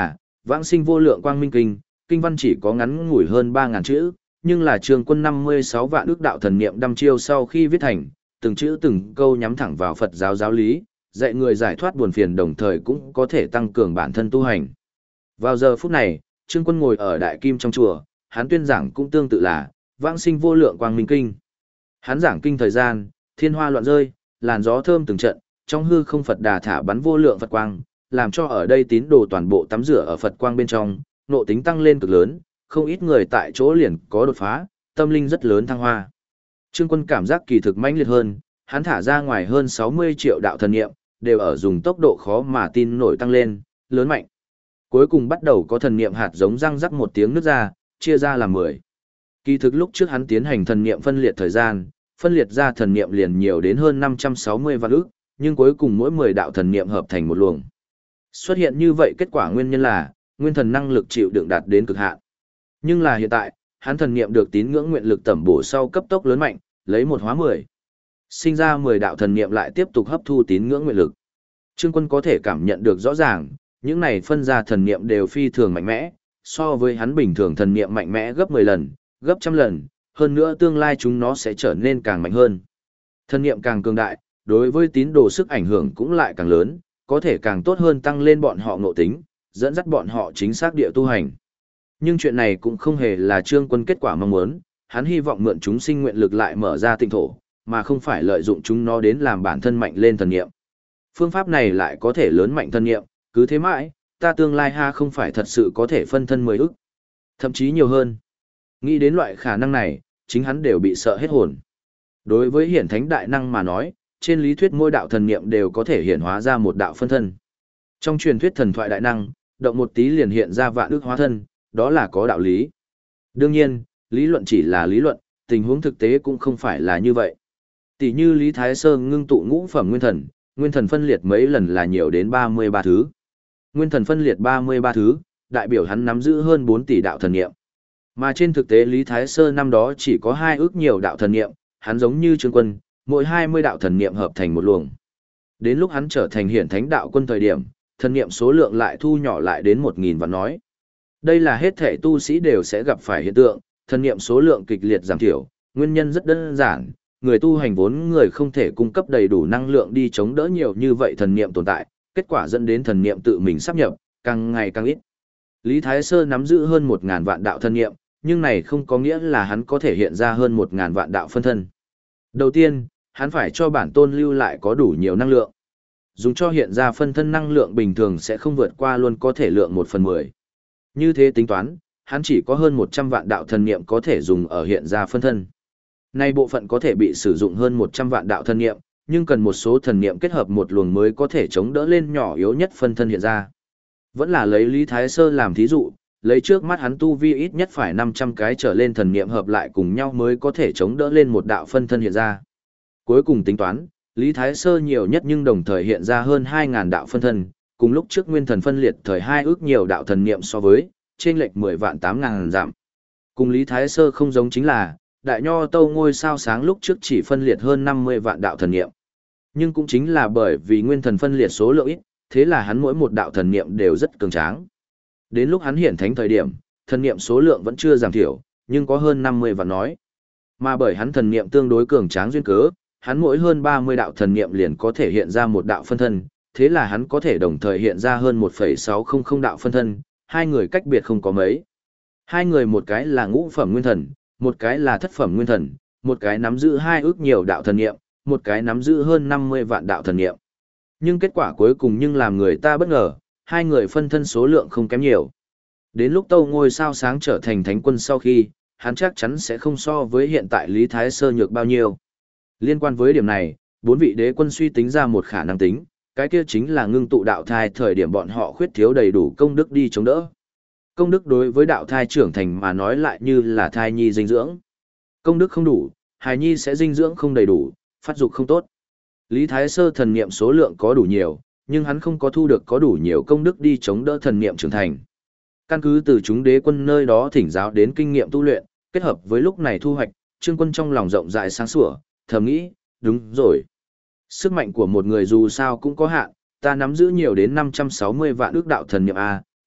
Vãng sinh vô lượng quang minh kinh, kinh văn chỉ có ngắn ngủi hơn 3.000 chữ, nhưng là Trương Quân 56 vạn ước đạo thần niệm đăm chiêu sau khi viết thành, từng chữ từng câu nhắm thẳng vào Phật giáo giáo lý, dạy người giải thoát buồn phiền đồng thời cũng có thể tăng cường bản thân tu hành. Vào giờ phút này, Trương Quân ngồi ở Đại Kim trong chùa, hắn tuyên giảng cũng tương tự là Vãng sinh vô lượng quang minh kinh. Hắn giảng kinh thời gian, thiên hoa loạn rơi, làn gió thơm từng trận, trong hư không Phật Đà thả bắn vô lượng Phật quang, làm cho ở đây tín đồ toàn bộ tắm rửa ở Phật quang bên trong, nộ tính tăng lên cực lớn, không ít người tại chỗ liền có đột phá, tâm linh rất lớn thăng hoa. Trương Quân cảm giác kỳ thực mãnh liệt hơn, hắn thả ra ngoài hơn 60 triệu đạo thần niệm, đều ở dùng tốc độ khó mà tin nổi tăng lên, lớn mạnh. Cuối cùng bắt đầu có thần niệm hạt giống răng rắc một tiếng nứt ra, chia ra làm 10. Kỳ thực lúc trước hắn tiến hành thần niệm phân liệt thời gian, phân liệt ra thần niệm liền nhiều đến hơn 560 vạn ức, nhưng cuối cùng mỗi 10 đạo thần niệm hợp thành một luồng. Xuất hiện như vậy kết quả nguyên nhân là, nguyên thần năng lực chịu đựng đạt đến cực hạn. Nhưng là hiện tại, hắn thần niệm được tín ngưỡng nguyện lực tẩm bổ sau cấp tốc lớn mạnh, lấy 1 hóa 10. Sinh ra 10 đạo thần niệm lại tiếp tục hấp thu tín ngưỡng nguyện lực. Trương Quân có thể cảm nhận được rõ ràng, những này phân ra thần niệm đều phi thường mạnh mẽ, so với hắn bình thường thần niệm mạnh mẽ gấp 10 lần, gấp trăm lần, hơn nữa tương lai chúng nó sẽ trở nên càng mạnh hơn. Thần niệm càng cường đại, đối với tín đồ sức ảnh hưởng cũng lại càng lớn, có thể càng tốt hơn tăng lên bọn họ ngộ tính, dẫn dắt bọn họ chính xác địa tu hành. Nhưng chuyện này cũng không hề là Trương Quân kết quả mong muốn, hắn hy vọng mượn chúng sinh nguyện lực lại mở ra tinh thổ, mà không phải lợi dụng chúng nó đến làm bản thân mạnh lên thần niệm. Phương pháp này lại có thể lớn mạnh thần niệm, cứ thế mãi, ta tương lai ha không phải thật sự có thể phân thân 10 ức, thậm chí nhiều hơn. Nghĩ đến loại khả năng này, chính hắn đều bị sợ hết hồn. Đối với hiển thánh đại năng mà nói, trên lý thuyết mỗi đạo thần niệm đều có thể hiển hóa ra một đạo phân thân. Trong truyền thuyết thần thoại đại năng, động một tí liền hiện ra vạn ức hóa thân, đó là có đạo lý. Đương nhiên, lý luận chỉ là lý luận, tình huống thực tế cũng không phải là như vậy. Tỷ như Lý Thái Sơ ngưng tụ ngũ phẩm nguyên thần phân liệt mấy lần là nhiều đến 33 thứ. Nguyên thần phân liệt 33 thứ, đại biểu hắn nắm giữ hơn 4 tỷ đạo thần niệm. Mà trên thực tế Lý Thái Sơ năm đó chỉ có 2 ước nhiều đạo thần niệm, hắn giống như Trương Quân, mỗi 20 đạo thần niệm hợp thành một luồng. Đến lúc hắn trở thành hiển thánh đạo quân thời điểm, thần niệm số lượng lại thu nhỏ lại đến 1000 vạn nói. Đây là hết thể tu sĩ đều sẽ gặp phải hiện tượng, thần niệm số lượng kịch liệt giảm thiểu, nguyên nhân rất đơn giản, người tu hành vốn người không thể cung cấp đầy đủ năng lượng đi chống đỡ nhiều như vậy thần niệm tồn tại, kết quả dẫn đến thần niệm tự mình sáp nhập, càng ngày càng ít. Lý Thái Sơ nắm giữ hơn 1000 vạn đạo thần niệm, nhưng này không có nghĩa là hắn có thể hiện ra hơn 1000 vạn đạo phân thân. Đầu tiên, hắn phải cho bản tôn lưu lại có đủ nhiều năng lượng. Dùng cho hiện ra phân thân năng lượng bình thường sẽ không vượt qua luôn có thể lượng 1/10. Như thế tính toán, hắn chỉ có hơn 100 vạn đạo thần niệm có thể dùng ở hiện ra phân thân. Nay bộ phận có thể bị sử dụng hơn 100 vạn đạo thần niệm, nhưng cần một số thần niệm kết hợp một luồng mới có thể chống đỡ lên nhỏ yếu nhất phân thân hiện ra. Vẫn là lấy Lý Thái Sơ làm thí dụ, lấy trước mắt hắn tu vi ít nhất phải 500 cái trở lên thần niệm hợp lại cùng nhau mới có thể chống đỡ lên một đạo phân thân hiện ra. Cuối cùng tính toán, Lý Thái Sơ nhiều nhất nhưng đồng thời hiện ra hơn 2000 đạo phân thân, cùng lúc trước nguyên thần phân liệt thời 2 ước nhiều đạo thần niệm so với, chênh lệch 10 vạn 8000 giảm. Cùng Lý Thái Sơ không giống chính là, Đại Nho Tâu ngôi sao sáng lúc trước chỉ phân liệt hơn 50 vạn đạo thần niệm. Nhưng cũng chính là bởi vì nguyên thần phân liệt số lượng ít, thế là hắn mỗi một đạo thần niệm đều rất cường tráng. Đến lúc hắn hiển thánh thời điểm, thần niệm số lượng vẫn chưa giảm thiểu, nhưng có hơn 50 vạn nói. Mà bởi hắn thần niệm tương đối cường tráng duyên cớ, hắn mỗi hơn 30 đạo thần niệm liền có thể hiện ra một đạo phân thân, thế là hắn có thể đồng thời hiện ra hơn 1,600 đạo phân thân, hai người cách biệt không có mấy. Hai người một cái là ngũ phẩm nguyên thần, một cái là thất phẩm nguyên thần, một cái nắm giữ 2 ước nhiều đạo thần niệm, một cái nắm giữ hơn 50 vạn đạo thần niệm. Nhưng kết quả cuối cùng nhưng làm người ta bất ngờ, hai người phân thân số lượng không kém nhiều. Đến lúc Tâu ngôi sao sáng trở thành thánh quân sau khi, hắn chắc chắn sẽ không so với hiện tại Lý Thái Sơ nhược bao nhiêu. Liên quan với điểm này, 4 vị đế quân suy tính ra một khả năng tính, cái kia chính là ngưng tụ đạo thai thời điểm bọn họ khuyết thiếu đầy đủ công đức đi chống đỡ. Công đức đối với đạo thai trưởng thành mà nói lại như là thai nhi dinh dưỡng. Công đức không đủ, hài nhi sẽ dinh dưỡng không đầy đủ, phát dục không tốt. Lý Thái Sơ thần niệm số lượng có đủ nhiều, nhưng hắn không có thu được có đủ nhiều công đức đi chống đỡ thần niệm trưởng thành. Căn cứ từ chúng đế quân nơi đó thỉnh giáo đến kinh nghiệm tu luyện, kết hợp với lúc này thu hoạch, Trương Quân trong lòng rộng rãi sáng sủa, thầm nghĩ, đúng rồi. Sức mạnh của một người dù sao cũng có hạn, ta nắm giữ nhiều đến 560 vạn ước đạo thần niệm A,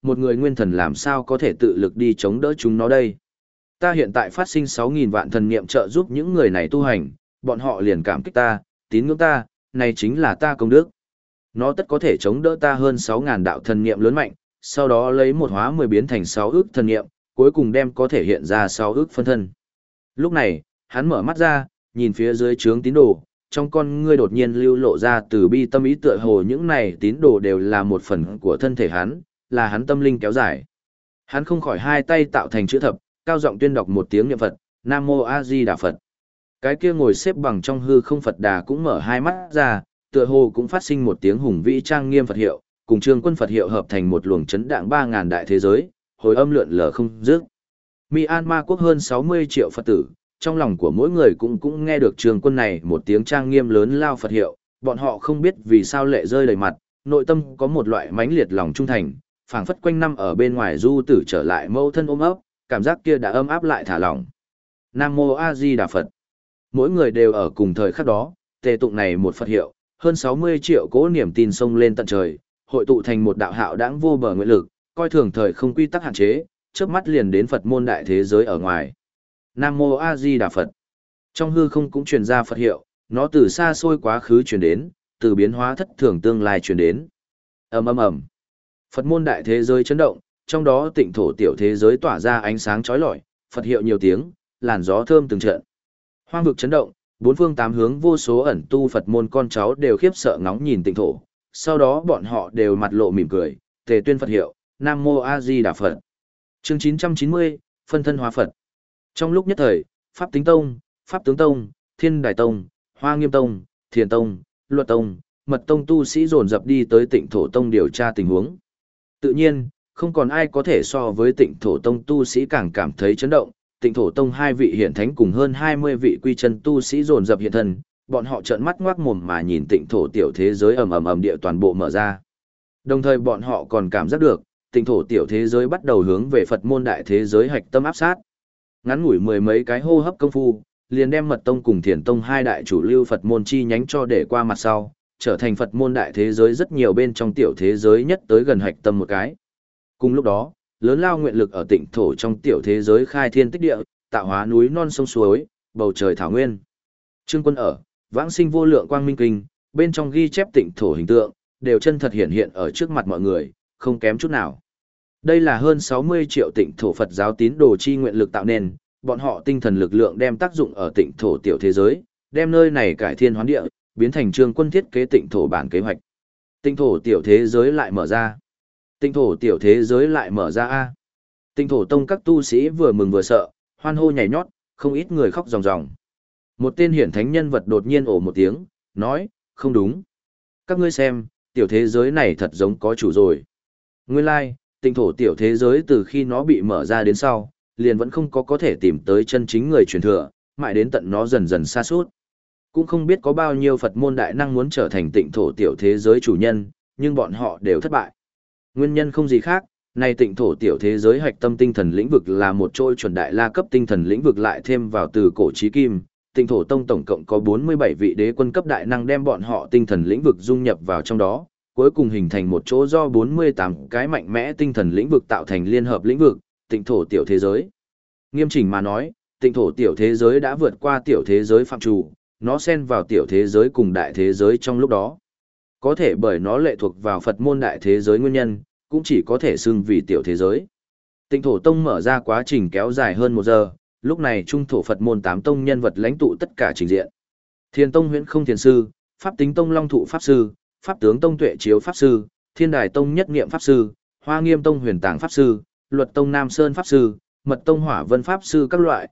một người nguyên thần làm sao có thể tự lực đi chống đỡ chúng nó đây. Ta hiện tại phát sinh 6.000 vạn thần niệm trợ giúp những người này tu hành, bọn họ liền cảm kích ta, tín ngưỡng ta, này chính là ta công đức. Nó tất có thể chống đỡ ta hơn 6.000 đạo thần niệm lớn mạnh, sau đó lấy một hóa 10 biến thành 6 ức thần niệm, cuối cùng đem có thể hiện ra 6 ức phân thân. Lúc này, hắn mở mắt ra, nhìn phía dưới trướng tín đồ, trong con ngươi đột nhiên lưu lộ ra từ bi tâm ý tựa hồ những này tín đồ đều là một phần của thân thể hắn, là hắn tâm linh kéo dài. Hắn không khỏi hai tay tạo thành chữ thập, cao giọng tuyên đọc một tiếng niệm Phật, Nam Mô A Di Đà Phật. Cái kia ngồi xếp bằng trong hư không Phật Đà cũng mở hai mắt ra, tựa hồ cũng phát sinh một tiếng hùng vĩ trang nghiêm Phật hiệu, cùng Trương Quân Phật hiệu hợp thành một luồng chấn đạng 3.000 đại thế giới, hồi âm lượn lờ không dứt. Myanmar quốc hơn 60 triệu Phật tử, trong lòng của mỗi người cũng nghe được Trương Quân này một tiếng trang nghiêm lớn lao Phật hiệu, bọn họ không biết vì sao lệ rơi đầy mặt, nội tâm có một loại mãnh liệt lòng trung thành, phảng phất quanh năm ở bên ngoài du tử trở lại mâu thân ôm ấp, cảm giác kia đã ấm áp lại thả lỏng. Nam Mô A Di Đà Phật. Mỗi người đều ở cùng thời khắc đó, tề tụng này một Phật hiệu, hơn 60 triệu cỗ niềm tin sông lên tận trời, hội tụ thành một đạo hạo đãng vô bờ nguyện lực, coi thường thời không quy tắc hạn chế, chớp mắt liền đến Phật môn đại thế giới ở ngoài. Nam Mô A Di Đà Phật. Trong hư không cũng truyền ra Phật hiệu, nó từ xa xôi quá khứ truyền đến, từ biến hóa thất thường tương lai truyền đến. Ầm ầm ầm. Phật môn đại thế giới chấn động, trong đó tịnh thổ tiểu thế giới tỏa ra ánh sáng chói lọi, Phật hiệu nhiều tiếng, làn gió thơm từng trận. Hoang vực chấn động, bốn phương tám hướng vô số ẩn tu Phật môn con cháu đều khiếp sợ ngóng nhìn tịnh thổ, sau đó bọn họ đều mặt lộ mỉm cười, tề tuyên Phật hiệu, Nam Mô A Di Đà Phật. Chương 990, phân thân hóa Phật. Trong lúc nhất thời, Pháp Tính Tông, Pháp Tướng Tông, Thiên Đài Tông, Hoa Nghiêm Tông, Thiền Tông, Luật Tông, Mật Tông tu sĩ dồn dập đi tới Tịnh Thổ Tông điều tra tình huống. Tự nhiên, không còn ai có thể so với Tịnh Thổ Tông tu sĩ càng cảm thấy chấn động. Tịnh Thổ Tông hai vị hiển thánh cùng hơn 20 vị quy chân tu sĩ dồn dập hiện thân, bọn họ trợn mắt ngoác mồm mà nhìn Tịnh Thổ tiểu thế giới ầm ầm ầm địa toàn bộ mở ra. Đồng thời bọn họ còn cảm giác được, Tịnh Thổ tiểu thế giới bắt đầu hướng về Phật môn đại thế giới hạch tâm áp sát. Ngắn ngủi mười mấy cái hô hấp công phu, liền đem Mật Tông cùng Thiền Tông hai đại chủ lưu Phật môn chi nhánh cho để qua mặt sau, trở thành Phật môn đại thế giới rất nhiều bên trong tiểu thế giới nhất tới gần hạch tâm một cái. Cùng lúc đó, lớn lao nguyện lực ở Tịnh Thổ trong tiểu thế giới khai thiên tích địa, tạo hóa núi non sông suối, bầu trời thảo nguyên. Trương Quân ở Vãng Sinh Vô Lượng Quang Minh Kinh, bên trong ghi chép Tịnh Thổ hình tượng, đều chân thật hiện hiện ở trước mặt mọi người, không kém chút nào. Đây là hơn 60 triệu Tịnh Thổ Phật giáo tín đồ chi nguyện lực tạo nên, bọn họ tinh thần lực lượng đem tác dụng ở Tịnh Thổ tiểu thế giới, đem nơi này cải thiên hoán địa, biến thành Trương Quân thiết kế Tịnh Thổ bản kế hoạch. Tịnh Thổ tiểu thế giới lại mở ra. Tịnh Thổ tiểu thế giới lại mở ra a. Tịnh Thổ Tông các tu sĩ vừa mừng vừa sợ, hoan hô nhảy nhót, không ít người khóc ròng ròng. Một tên hiển thánh nhân vật đột nhiên ồ một tiếng, nói, không đúng. Các ngươi xem, tiểu thế giới này thật giống có chủ rồi. Nguyên lai, Tịnh Thổ tiểu thế giới từ khi nó bị mở ra đến sau, liền vẫn không có thể tìm tới chân chính người truyền thừa, mãi đến tận nó dần dần sa sút. Cũng không biết có bao nhiêu Phật môn đại năng muốn trở thành Tịnh Thổ tiểu thế giới chủ nhân, nhưng bọn họ đều thất bại. Nguyên nhân không gì khác, này Tịnh Thổ tiểu thế giới hạch tâm tinh thần lĩnh vực là một trôi chuẩn đại la cấp tinh thần lĩnh vực lại thêm vào từ cổ chí kim. Tịnh Thổ Tông tổng cộng có 47 vị đế quân cấp đại năng đem bọn họ tinh thần lĩnh vực dung nhập vào trong đó, cuối cùng hình thành một chỗ do 48 cái mạnh mẽ tinh thần lĩnh vực tạo thành liên hợp lĩnh vực, Tịnh Thổ tiểu thế giới. Nghiêm chỉnh mà nói, Tịnh Thổ tiểu thế giới đã vượt qua tiểu thế giới phạm trù, nó xen vào tiểu thế giới cùng đại thế giới trong lúc đó. Có thể bởi nó lệ thuộc vào Phật môn đại thế giới nguyên nhân, cũng chỉ có thể xưng vì tiểu thế giới. Tịnh Thổ Tông mở ra quá trình kéo dài hơn 1 giờ, lúc này trung thổ Phật môn 8 tông nhân vật lãnh tụ tất cả trình diện. Thiền Tông Huyễn Không Thiền Sư, Pháp Tính Tông Long Thụ Pháp Sư, Pháp Tướng Tông Tuệ Chiếu Pháp Sư, Thiên Đài Tông Nhất Niệm Pháp Sư, Hoa Nghiêm Tông Huyền Tàng Pháp Sư, Luật Tông Nam Sơn Pháp Sư, Mật Tông Hỏa Vân Pháp Sư các loại,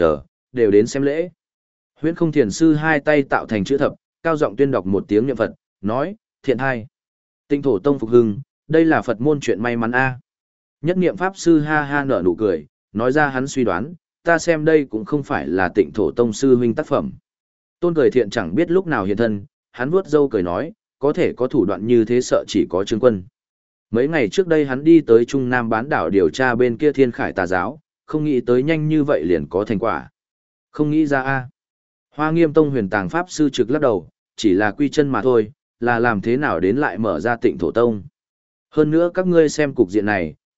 đều đến xem lễ. Huyễn Không Thiền Sư hai tay tạo thành chữ thập, cao giọng tuyên đọc một tiếng niệm Phật, nói, thiện hai. Tịnh Thổ Tông phục hưng, đây là Phật môn chuyện may mắn a. Nhất Niệm Pháp Sư ha ha nở nụ cười, nói ra hắn suy đoán, ta xem đây cũng không phải là Tịnh Thổ Tông sư huynh tác phẩm. Tôn Cười Thiện chẳng biết lúc nào hiện thân, hắn vuốt râu cười nói, có thể có thủ đoạn như thế sợ chỉ có Trương Quân. Mấy ngày trước đây hắn đi tới Trung Nam bán đảo điều tra bên kia Thiên Khải tà giáo, không nghĩ tới nhanh như vậy liền có thành quả. Không nghĩ ra a. Hoa Nghiêm Tông Huyền Tàng Pháp Sư trực lắc đầu, chỉ là quy chân mà thôi, là làm thế nào đến lại mở ra Tịnh Thổ Tông. Hơn nữa các ngươi xem cục diện này,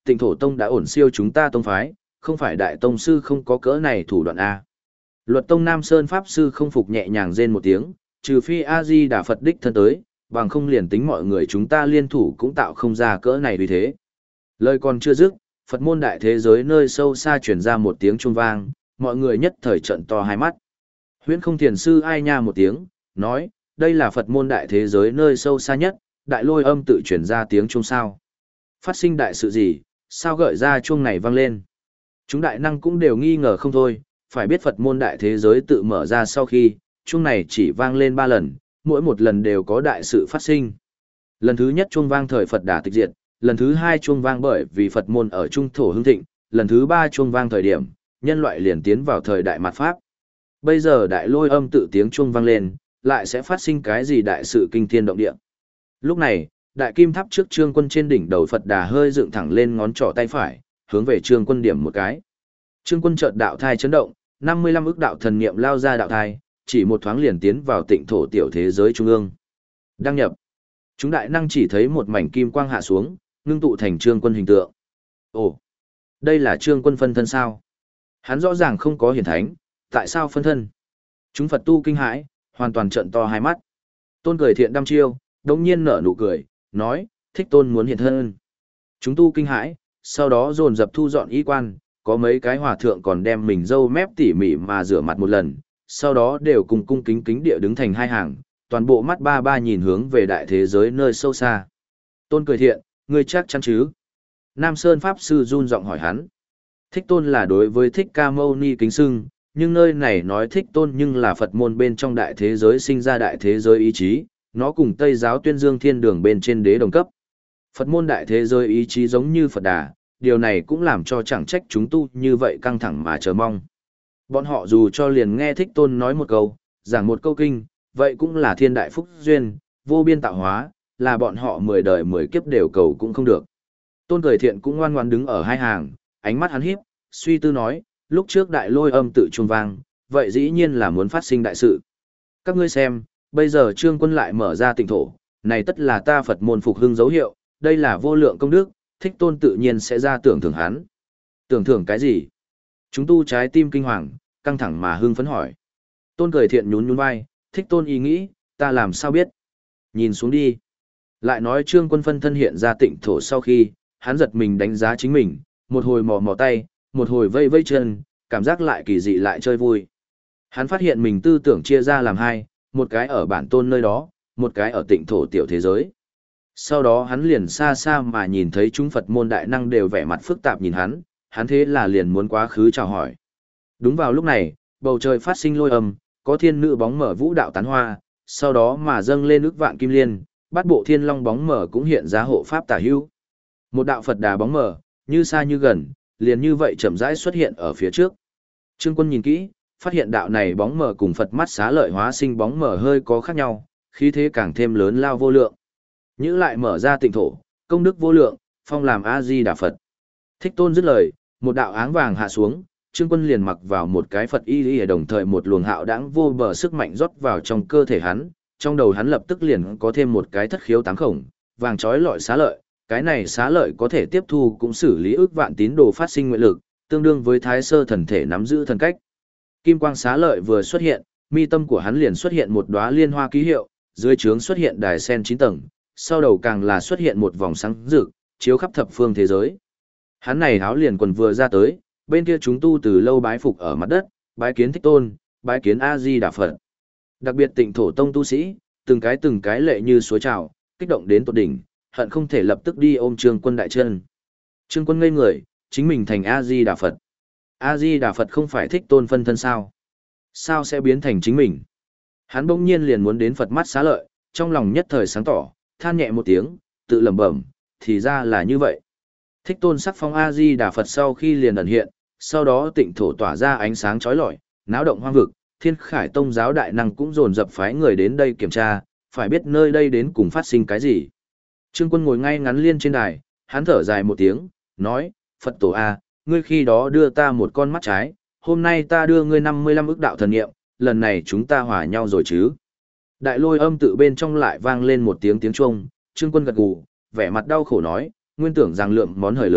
Tịnh Thổ Tông đã ổn siêu chúng ta tông phái, không phải đại tông sư không có cỡ này thủ đoạn A. Luật Tông Nam Sơn Pháp Sư không phục nhẹ nhàng rên một tiếng, trừ phi A-di Đà Phật đích thân tới, bằng không liền tính mọi người chúng ta liên thủ cũng tạo không ra cỡ này vì thế. Lời còn chưa dứt, Phật môn đại thế giới nơi sâu xa truyền ra một tiếng chuông vang, mọi người nhất thời trận to hai mắt. Huyễn Không Thiền Sư ai nha một tiếng, nói, đây là Phật môn đại thế giới nơi sâu xa nhất, đại lôi âm tự truyền ra tiếng chuông sao. Phát sinh đại sự gì, sao gợi ra chuông này vang lên. Chúng đại năng cũng đều nghi ngờ không thôi, phải biết Phật môn đại thế giới tự mở ra sau khi, chuông này chỉ vang lên 3 lần, mỗi một lần đều có đại sự phát sinh. Lần thứ nhất chuông vang thời Phật Đà tịch diệt, lần thứ 2 chuông vang bởi vì Phật môn ở trung thổ hưng thịnh, lần thứ 3 chuông vang thời điểm, nhân loại liền tiến vào thời đại mạt Pháp. Bây giờ đại lôi âm tự tiếng chuông vang lên, lại sẽ phát sinh cái gì đại sự kinh thiên động địa. Lúc này, đại kim tháp trước Trương Quân trên đỉnh đầu Phật Đà hơi dựng thẳng lên ngón trỏ tay phải, hướng về Trương Quân điểm một cái. Trương Quân chợt đạo thai chấn động, 55 ức đạo thần niệm lao ra đạo thai, chỉ một thoáng liền tiến vào Tịnh Thổ tiểu thế giới trung ương. Đăng nhập. Chúng đại năng chỉ thấy một mảnh kim quang hạ xuống, ngưng tụ thành Trương Quân hình tượng. Ồ, đây là Trương Quân phân thân sao? Hắn rõ ràng không có hiển thánh, tại sao phân thân? Chúng Phật tu kinh hãi, hoàn toàn trợn to hai mắt. Tôn cười thiện đăm chiêu, đống nhiên nở nụ cười, nói, Thích Tôn muốn hiện thân. Chúng tu kinh hãi, sau đó dồn dập thu dọn y quan, có mấy cái hòa thượng còn đem mình râu mép tỉ mỉ mà rửa mặt một lần, sau đó đều cùng cung kính kính địa đứng thành hai hàng, toàn bộ mắt ba ba nhìn hướng về đại thế giới nơi sâu xa. Tôn cười thiện, ngươi chắc chắn chứ? Nam Sơn Pháp Sư run giọng hỏi hắn. Thích Tôn là đối với Thích Ca Mâu Ni kính xưng, nhưng nơi này nói Thích Tôn nhưng là Phật môn bên trong đại thế giới sinh ra đại thế giới ý chí, nó cùng Tây giáo tuyên dương thiên đường bên trên đế đồng cấp. Phật môn đại thế giới ý chí giống như Phật Đà, điều này cũng làm cho chẳng trách chúng tu như vậy căng thẳng mà chờ mong. Bọn họ dù cho liền nghe Thích Tôn nói một câu, giảng một câu kinh, vậy cũng là thiên đại phúc duyên, vô biên tạo hóa, là bọn họ 10 đời 10 kiếp đều cầu cũng không được. Tôn cười thiện cũng ngoan ngoan đứng ở hai hàng, ánh mắt hắn híp, suy tư nói, lúc trước đại lôi âm tự chuông vang, vậy dĩ nhiên là muốn phát sinh đại sự. Các ngươi xem, bây giờ Trương Quân lại mở ra Tịnh Thổ, này tất là ta Phật môn phục hưng dấu hiệu, đây là vô lượng công đức, Thích Tôn tự nhiên sẽ ra tưởng thưởng hắn. Tưởng thưởng cái gì? Chúng tu trái tim kinh hoàng, căng thẳng mà hưng phấn hỏi. Tôn cười thiện nhún nhún vai, Thích Tôn ý nghĩ, ta làm sao biết? Nhìn xuống đi. Lại nói Trương Quân phân thân hiện ra Tịnh Thổ sau khi, hắn giật mình đánh giá chính mình, một hồi mò mò tay, một hồi vây vây chân, cảm giác lại kỳ dị lại chơi vui. Hắn phát hiện mình tư tưởng chia ra làm hai, một cái ở bản tôn nơi đó, một cái ở Tịnh Thổ tiểu thế giới. Sau đó hắn liền xa xa mà nhìn thấy chúng Phật môn đại năng đều vẻ mặt phức tạp nhìn hắn thế là liền muốn quá khứ chào hỏi. Đúng vào lúc này, bầu trời phát sinh lôi âm, có thiên nữ bóng mở vũ đạo tán hoa, sau đó mà dâng lên ức vạn kim liên, bát bộ thiên long bóng mở cũng hiện ra hộ pháp tả hữu. Một đạo Phật Đà bóng mở, như xa như gần, liền như vậy chậm rãi xuất hiện ở phía trước. Trương Quân nhìn kỹ, phát hiện đạo này bóng mở cùng Phật mắt xá lợi hóa sinh bóng mở hơi có khác nhau, khí thế càng thêm lớn lao vô lượng. Nhữ lại mở ra Tịnh Thổ, công đức vô lượng, phong làm A-di Đà Phật. Thích Tôn dứt lời, một đạo áng vàng hạ xuống, Trương Quân liền mặc vào một cái Phật y đồng thời một luồng hạo đãng vô bờ sức mạnh rót vào trong cơ thể hắn, trong đầu hắn lập tức liền có thêm một cái thất khiếu tám khổng, vàng trói lọi xá lợi, cái này xá lợi có thể tiếp thu cũng xử lý ước vạn tín đồ phát sinh nguyện lực, tương đương với thái sơ thần thể nắm giữ thần cách. Kim quang xá lợi vừa xuất hiện, mi tâm của hắn liền xuất hiện một đóa liên hoa ký hiệu, dưới trướng xuất hiện đài sen 9 tầng, sau đầu càng là xuất hiện một vòng sáng rực, chiếu khắp thập phương thế giới. Hắn này áo liền quần vừa ra tới, bên kia chúng tu từ lâu bái phục ở mặt đất, bái kiến Thích Tôn, bái kiến A-di Đà Phật. Đặc biệt Tịnh Thổ tông tu sĩ, từng cái lệ như suối trào, kích động đến tột đỉnh, hận không thể lập tức đi ôm Trương Quân đại chân. Trương Quân ngây người, chính mình thành A-di Đà Phật. A-di Đà Phật không phải Thích Tôn phân thân sao? Sao sẽ biến thành chính mình? Hắn bỗng nhiên liền muốn đến Phật mắt xá lợi, trong lòng nhất thời sáng tỏ, than nhẹ một tiếng, tự lẩm bẩm, thì ra là như vậy. Thích Tôn sắc phong A-di Đà Phật sau khi liền ẩn hiện, sau đó Tịnh Thổ tỏa ra ánh sáng chói lọi, náo động hoang vực, Thiên Khải Tông giáo đại năng cũng dồn dập phái người đến đây kiểm tra, phải biết nơi đây đến cùng phát sinh cái gì. Trương Quân ngồi ngay ngắn liên trên đài, hắn thở dài một tiếng, nói, Phật tổ A, ngươi khi đó đưa ta một con mắt trái, hôm nay ta đưa ngươi 55 ức đạo thần nghiệm, lần này chúng ta hòa nhau rồi chứ. Đại lôi âm tự bên trong lại vang lên một tiếng chuông, Trương Quân gật gù, vẻ mặt đau khổ nói, nguyên tưởng rằng lượng món hời lớn,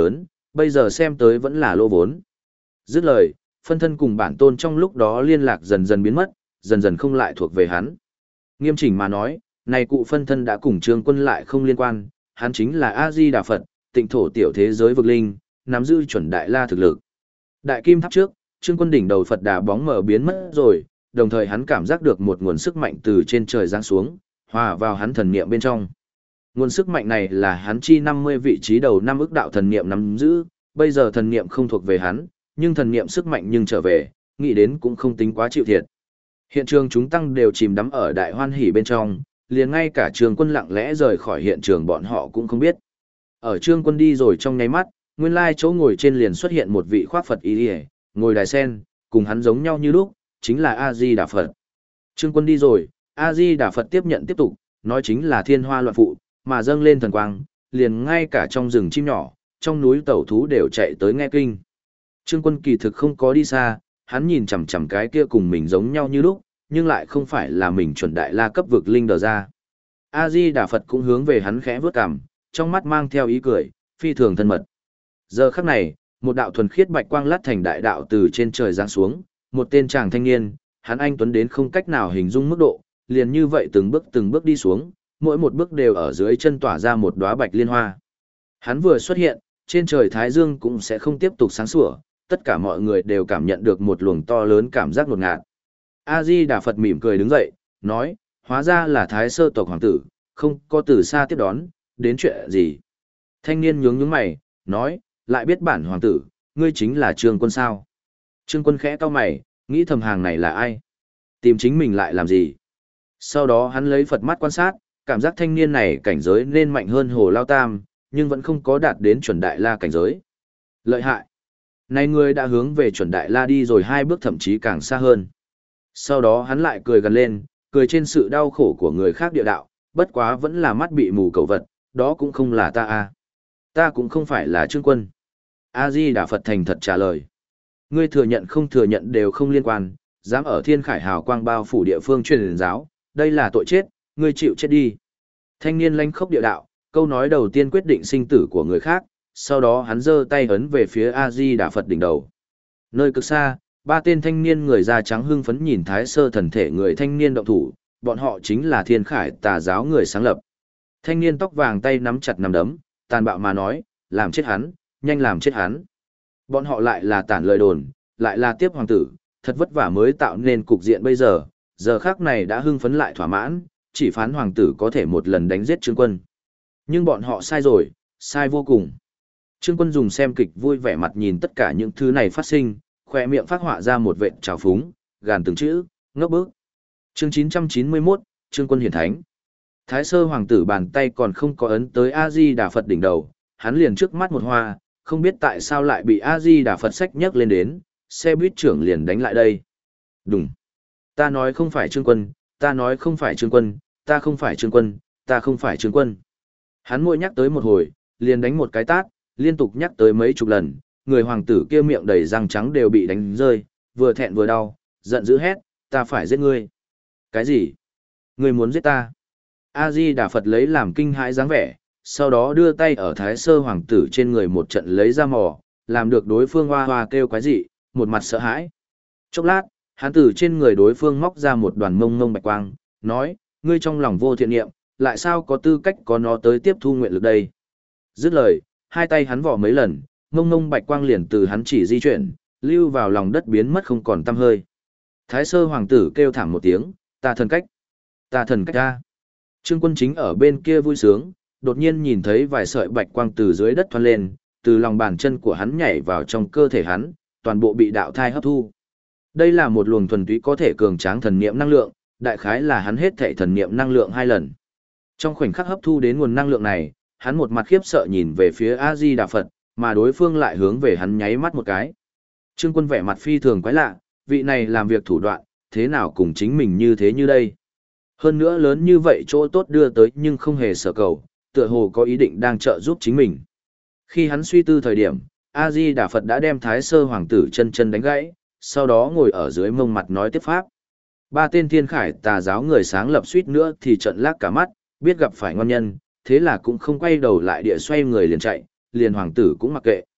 bây giờ xem tới vẫn là lô vốn. Dứt lời, phân thân cùng bản tôn trong lúc đó liên lạc dần dần biến mất, dần dần không lại thuộc về hắn. Nghiêm chỉnh mà nói, này cụ phân thân đã cùng Trương Quân lại không liên quan, hắn chính là A-di-đà Phật, tịnh thổ tiểu thế giới vực linh, nắm giữ chuẩn đại la thực lực. Đại kim tháp trước, Trương Quân đỉnh đầu Phật đà bóng mờ biến mất rồi, đồng thời hắn cảm giác được một nguồn sức mạnh từ trên trời giáng xuống, hòa vào hắn thần niệm bên trong. Nguồn sức mạnh này là hắn chi 50 vị trí đầu 5 ức đạo thần niệm nắm giữ, bây giờ thần niệm không thuộc về hắn, nhưng thần niệm sức mạnh nhưng trở về, nghĩ đến cũng không tính quá chịu thiệt. Hiện trường chúng tăng đều chìm đắm ở đại hoan hỉ bên trong, liền ngay cả Trương Quân lặng lẽ rời khỏi hiện trường bọn họ cũng không biết. Ở Trương Quân đi rồi trong nháy mắt, nguyên lai chỗ ngồi trên liền xuất hiện một vị khoác Phật y, ngồi đài sen, cùng hắn giống nhau như lúc, chính là A-di-đà Phật. Trương Quân đi rồi, A-di-đà Phật tiếp nhận tiếp tục, nói chính là thiên hoa loạn phụ, mà dâng lên thần quang, liền ngay cả trong rừng chim nhỏ, trong núi tẩu thú đều chạy tới nghe kinh. Trương Quân kỳ thực không có đi xa, hắn nhìn chằm chằm cái kia cùng mình giống nhau như lúc, nhưng lại không phải là mình chuẩn đại la cấp vực linh đờ ra. A-di-đà Phật cũng hướng về hắn khẽ vướt cằm, trong mắt mang theo ý cười, phi thường thân mật. Giờ khắc này, một đạo thuần khiết bạch quang lát thành đại đạo từ trên trời giáng xuống, một tên chàng thanh niên, hắn anh tuấn đến không cách nào hình dung mức độ, liền như vậy từng bước đi xuống, mỗi một bước đều ở dưới chân tỏa ra một đóa bạch liên hoa. Hắn vừa xuất hiện, trên trời thái dương cũng sẽ không tiếp tục sáng sủa, tất cả mọi người đều cảm nhận được một luồng to lớn cảm giác ngột ngạt. A-di-đà Phật mỉm cười đứng dậy, nói, hóa ra là thái sơ tộc hoàng tử, không có từ xa tiếp đón, đến chuyện gì. Thanh niên nhướng mày, nói, lại biết bản hoàng tử, ngươi chính là Trương Quân sao. Trương Quân khẽ cau mày, nghĩ thầm hàng này là ai? Tìm chính mình lại làm gì? Sau đó hắn lấy Phật mắt quan sát, cảm giác thanh niên này cảnh giới nên mạnh hơn Hồ Lao Tam, nhưng vẫn không có đạt đến chuẩn đại la cảnh giới. Lợi hại! Này người đã hướng về chuẩn đại la đi rồi 2 bước thậm chí càng xa hơn. Sau đó hắn lại cười gần lên, cười trên sự đau khổ của người khác địa đạo, bất quá vẫn là mắt bị mù cầu vật, đó cũng không là ta a, ta cũng không phải là Trương Quân. A-di-đà Phật thành thật trả lời. Ngươi thừa nhận không thừa nhận đều không liên quan, dám ở thiên khải hào quang bao phủ địa phương truyền giáo, đây là tội chết, ngươi chịu chết đi. Thanh niên lanh khốc địa đạo, câu nói đầu tiên quyết định sinh tử của người khác, sau đó hắn giơ tay ấn về phía A-di-đà Phật đỉnh đầu. Nơi cực xa, 3 tên thanh niên người da trắng hưng phấn nhìn thái sơ thần thể người thanh niên động thủ, bọn họ chính là thiên khải tà giáo người sáng lập. Thanh niên tóc vàng tay nắm chặt nắm đấm, tàn bạo mà nói, làm chết hắn, nhanh làm chết hắn. Bọn họ lại là tản lời đồn, lại là tiếp hoàng tử, thật vất vả mới tạo nên cục diện bây giờ, giờ khác này đã hưng phấn lại thỏa mãn, chỉ phán hoàng tử có thể một lần đánh giết Trương Quân. Nhưng bọn họ sai rồi, sai vô cùng. Trương Quân dùng xem kịch vui vẻ mặt nhìn tất cả những thứ này phát sinh, khỏe miệng phát họa ra một vệt trào phúng, gàn từng chữ, ngốc bức. Chương 991, Trương Quân hiển thánh. Thái sơ hoàng tử bàn tay còn không có ấn tới A-di-đà Phật đỉnh đầu, hắn liền trước mắt một hoa, không biết tại sao lại bị A-di-đà Phật xách nhấc lên đến, xe buýt trưởng liền đánh lại đây. Đúng. Ta nói không phải Trương Quân, ta nói không phải Trương Quân, ta không phải Trương Quân, ta không phải Trương Quân. Hắn mỗi nhắc tới một hồi, liền đánh một cái tát, liên tục nhắc tới mấy chục lần, người hoàng tử kia miệng đầy răng trắng đều bị đánh rơi, vừa thẹn vừa đau, giận dữ hét, ta phải giết ngươi. Cái gì? Ngươi muốn giết ta? A-di-đà Phật lấy làm kinh hãi dáng vẻ, sau đó đưa tay ở thái sơ hoàng tử trên người một trận lấy ra mò, làm được đối phương hoa hoa kêu quái dị, một mặt sợ hãi. Chốc lát, hắn từ trên người đối phương móc ra một đoàn mông mông bạch quang, nói, ngươi trong lòng vô thiện niệm, lại sao có tư cách có nó tới tiếp thu nguyện lực đây? Dứt lời, hai tay hắn vỏ mấy lần, mông mông bạch quang liền từ hắn chỉ di chuyển, lưu vào lòng đất biến mất không còn tăm hơi. Thái sơ hoàng tử kêu thảm một tiếng, ta thần cách, ta thần cách ta. Trương Quân chính ở bên kia vui sướng, đột nhiên nhìn thấy vài sợi bạch quang từ dưới đất thoăn lên, từ lòng bàn chân của hắn nhảy vào trong cơ thể hắn, toàn bộ bị đạo thai hấp thu. Đây là một luồng thuần túy có thể cường tráng thần niệm năng lượng, đại khái là hắn hết thảy thần niệm năng lượng 2 lần. Trong khoảnh khắc hấp thu đến nguồn năng lượng này, hắn một mặt khiếp sợ nhìn về phía A-di-đà Phật, mà đối phương lại hướng về hắn nháy mắt một cái. Trương Quân vẻ mặt phi thường quái lạ, vị này làm việc thủ đoạn, thế nào cùng chính mình như thế như đây. Hơn nữa lớn như vậy chỗ tốt đưa tới nhưng không hề sở cầu, tựa hồ có ý định đang trợ giúp chính mình. Khi hắn suy tư thời điểm, A-di-đà Phật đã đem thái sơ hoàng tử chân chân đánh gãy, sau đó ngồi ở dưới mông mặt nói tiếp pháp. 3 tên thiên khải tà giáo người sáng lập suýt nữa thì trận lác cả mắt, biết gặp phải ngon nhân, thế là cũng không quay đầu lại địa xoay người liền chạy, liền hoàng tử cũng mặc kệ.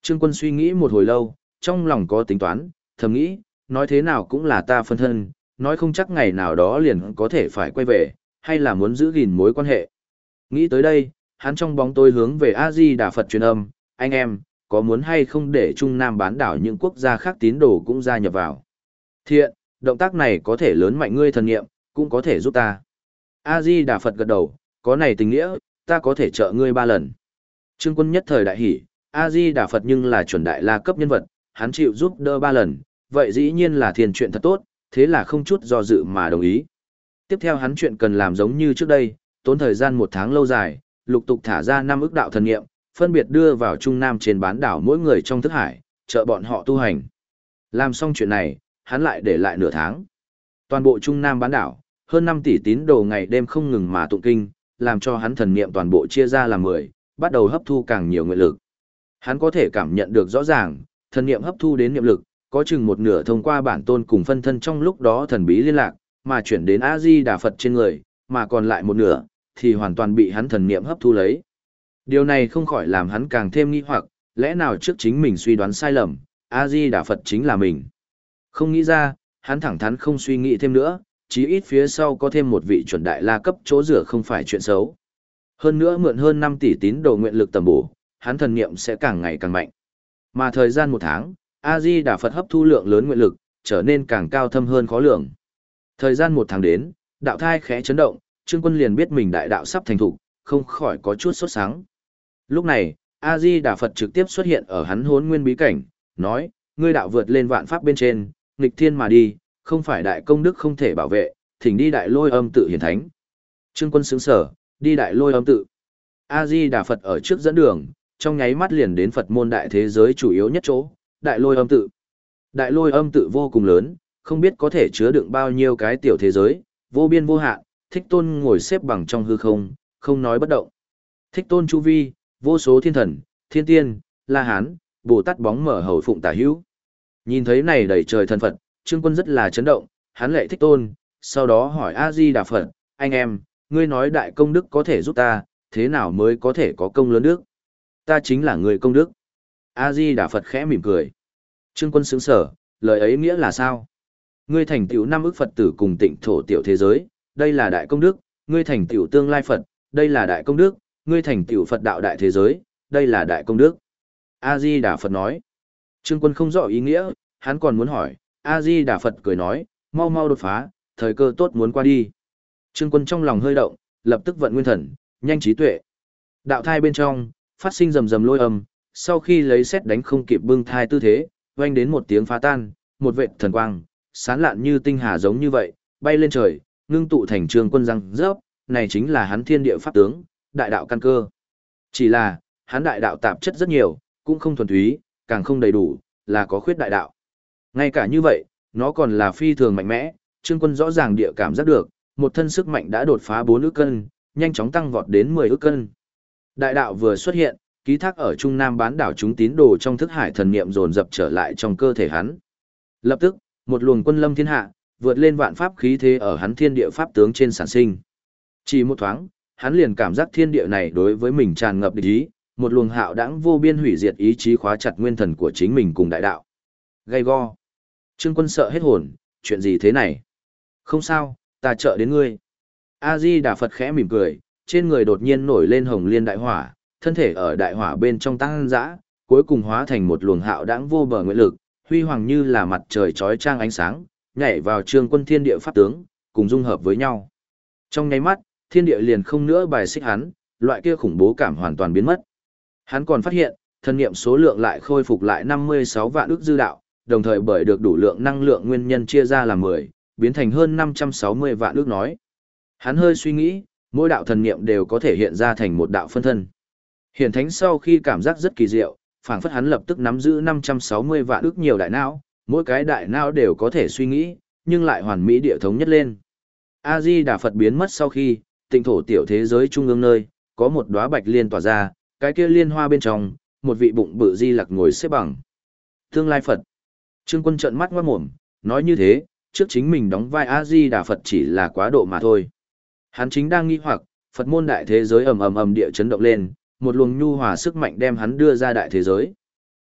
Trương Quân suy nghĩ một hồi lâu, trong lòng có tính toán, thầm nghĩ, nói thế nào cũng là ta phân thân, nói không chắc ngày nào đó liền có thể phải quay về, hay là muốn giữ gìn mối quan hệ. Nghĩ tới đây, hắn trong bóng tối hướng về A-di-đà Phật truyền âm, anh em, có muốn hay không để Trung Nam bán đảo những quốc gia khác tín đồ cũng gia nhập vào. Thiện, động tác này có thể lớn mạnh ngươi thần nghiệm, cũng có thể giúp ta. A-di-đà Phật gật đầu, có này tình nghĩa, ta có thể trợ ngươi 3 lần. Trương Quân nhất thời đại hỉ, A-di-đà Phật nhưng là chuẩn đại la cấp nhân vật, hắn chịu giúp đỡ 3 lần, vậy dĩ nhiên là thiền chuyện thật tốt, thế là không chút do dự mà đồng ý. Tiếp theo hắn chuyện cần làm giống như trước đây, tốn thời gian 1 tháng lâu dài, lục tục thả ra 5 ức đạo thần nghiệm, phân biệt đưa vào Trung Nam trên bán đảo mỗi người trong thức hải, trợ bọn họ tu hành. Làm xong chuyện này, hắn lại để lại nửa tháng. Toàn bộ Trung Nam bán đảo, hơn 5 tỷ tín đồ ngày đêm không ngừng mà tụng kinh, làm cho hắn thần niệm toàn bộ chia ra làm 10, bắt đầu hấp thu càng nhiều nguyện lực. Hắn có thể cảm nhận được rõ ràng, thần niệm hấp thu đến niệm lực, có chừng một nửa thông qua bản tôn cùng phân thân trong lúc đó thần bí liên lạc, mà chuyển đến A-di-đà Phật trên người, mà còn lại một nửa, thì hoàn toàn bị hắn thần niệm hấp thu lấy. Điều này không khỏi làm hắn càng thêm nghi hoặc, lẽ nào trước chính mình suy đoán sai lầm, A-di-đà Phật chính là mình. Không nghĩ ra, hắn thẳng thắn không suy nghĩ thêm nữa, chí ít phía sau có thêm một vị chuẩn đại la cấp chỗ rửa không phải chuyện xấu. Hơn nữa mượn hơn 5 tỷ tín đồ nguyện lực tầm bổ, hắn thần niệm sẽ càng ngày càng mạnh. Mà thời gian 1 tháng, A-di-đà Phật hấp thu lượng lớn nguyện lực, trở nên càng cao thâm hơn khó lường. Thời gian 1 tháng đến, đạo thai khẽ chấn động, Trương Quân liền biết mình đại đạo sắp thành thục, không khỏi có chút sốt sắng. Lúc này, A-di-đà Phật trực tiếp xuất hiện ở hắn Hỗn Nguyên bí cảnh, nói, ngươi đạo vượt lên vạn pháp bên trên, nghịch thiên mà đi, không phải đại công đức không thể bảo vệ, thỉnh đi đại lôi âm tự hiển thánh. Trương Quân sững sờ, đi đại lôi âm tự. A-di-đà Phật ở trước dẫn đường, trong nháy mắt liền đến Phật môn đại thế giới chủ yếu nhất chỗ, đại lôi âm tự. Đại lôi âm tự vô cùng lớn, không biết có thể chứa đựng bao nhiêu cái tiểu thế giới, vô biên vô hạn. Thích Tôn ngồi xếp bằng trong hư không, không nói bất động. Thích Tôn chu vi, vô số thiên thần, thiên tiên, La Hán, Bồ Tát bóng mở hầu phụng tả hữu. Nhìn thấy này đầy trời thần Phật, Trương Quân rất là chấn động, hắn lệ Thích Tôn, sau đó hỏi A-di-đà Phật, anh em, ngươi nói đại công đức có thể giúp ta, thế nào mới có thể có công lớn đức? Ta chính là người công đức. A-di-đà Phật khẽ mỉm cười. Trương Quân sững sở, lời ấy nghĩa là sao? Ngươi thành tựu 5 ức Phật tử cùng tịnh thổ tiểu thế giới, đây là đại công đức, ngươi thành tựu tương lai Phật, đây là đại công đức, ngươi thành tựu Phật đạo đại thế giới, đây là đại công đức. A-di-đà Phật nói. Trương Quân không rõ ý nghĩa, hắn còn muốn hỏi, A-di-đà Phật cười nói, mau mau đột phá, thời cơ tốt muốn qua đi. Trương Quân trong lòng hơi động, lập tức vận nguyên thần, nhanh trí tuệ. Đạo thai bên trong, phát sinh rầm rầm lôi âm, sau khi lấy xét đánh không kịp bưng thai tư thế, vang đến một tiếng phá tan, một vệt thần quang, sáng lạn như tinh hà giống như vậy, bay lên trời, ngưng tụ thành Trương Quân răng rớp, này chính là hắn thiên địa pháp tướng, đại đạo căn cơ. Chỉ là, hắn đại đạo tạp chất rất nhiều, cũng không thuần túy, càng không đầy đủ, là có khuyết đại đạo. Ngay cả như vậy, nó còn là phi thường mạnh mẽ, Trương Quân rõ ràng địa cảm giác được, một thân sức mạnh đã đột phá 4 ức cân, nhanh chóng tăng vọt đến 10 ức cân. Đại đạo vừa xuất hiện, ký thác ở Trung Nam bán đảo chúng tín đồ trong thức hải thần niệm dồn dập trở lại trong cơ thể hắn. Lập tức, một luồng quân lâm thiên hạ, vượt lên vạn pháp khí thế ở hắn thiên địa pháp tướng trên sản sinh. Chỉ một thoáng, hắn liền cảm giác thiên địa này đối với mình tràn ngập địch ý, một luồng hạo đãng vô biên hủy diệt ý chí khóa chặt nguyên thần của chính mình cùng đại đạo. Gay go. Trương Quân sợ hết hồn, chuyện gì thế này? Không sao, ta trợ đến ngươi. A-di-đà Phật khẽ mỉm cười, trên người đột nhiên nổi lên hồng liên đại hỏa, thân thể ở đại hỏa bên trong tăng dã, cuối cùng hóa thành một luồng hạo đãng vô bờ nguyện lực, huy hoàng như là mặt trời chói chang ánh sáng, nhảy vào Trương Quân thiên địa pháp tướng, cùng dung hợp với nhau. Trong nháy mắt, thiên địa liền không nữa bài xích hắn, loại kia khủng bố cảm hoàn toàn biến mất. Hắn còn phát hiện, thân niệm số lượng lại khôi phục lại 56 vạn ức dư đạo, đồng thời bởi được đủ lượng năng lượng nguyên nhân chia ra làm 10, biến thành hơn 560 vạn ức nói. Hắn hơi suy nghĩ, mỗi đạo thần niệm đều có thể hiện ra thành một đạo phân thân. Hiển thánh sau khi cảm giác rất kỳ diệu, phảng phất hắn lập tức nắm giữ 560 vạn ức nhiều đại não, mỗi cái đại não đều có thể suy nghĩ, nhưng lại hoàn mỹ địa thống nhất lên. A-di-đà Phật biến mất sau khi, tịnh thổ tiểu thế giới trung ương nơi, có một đóa bạch liên tỏa ra, cái kia liên hoa bên trong, một vị bụng bự di lặc ngồi xếp bằng. Tương lai Phật. Trương Quân trợn mắt ngoát mồm, nói như thế, trước chính mình đóng vai A-di-đà Phật chỉ là quá độ mà thôi. Hắn chính đang nghi hoặc, Phật môn đại thế giới ầm ầm ầm địa chấn động lên, một luồng nhu hòa sức mạnh đem hắn đưa ra đại thế giới.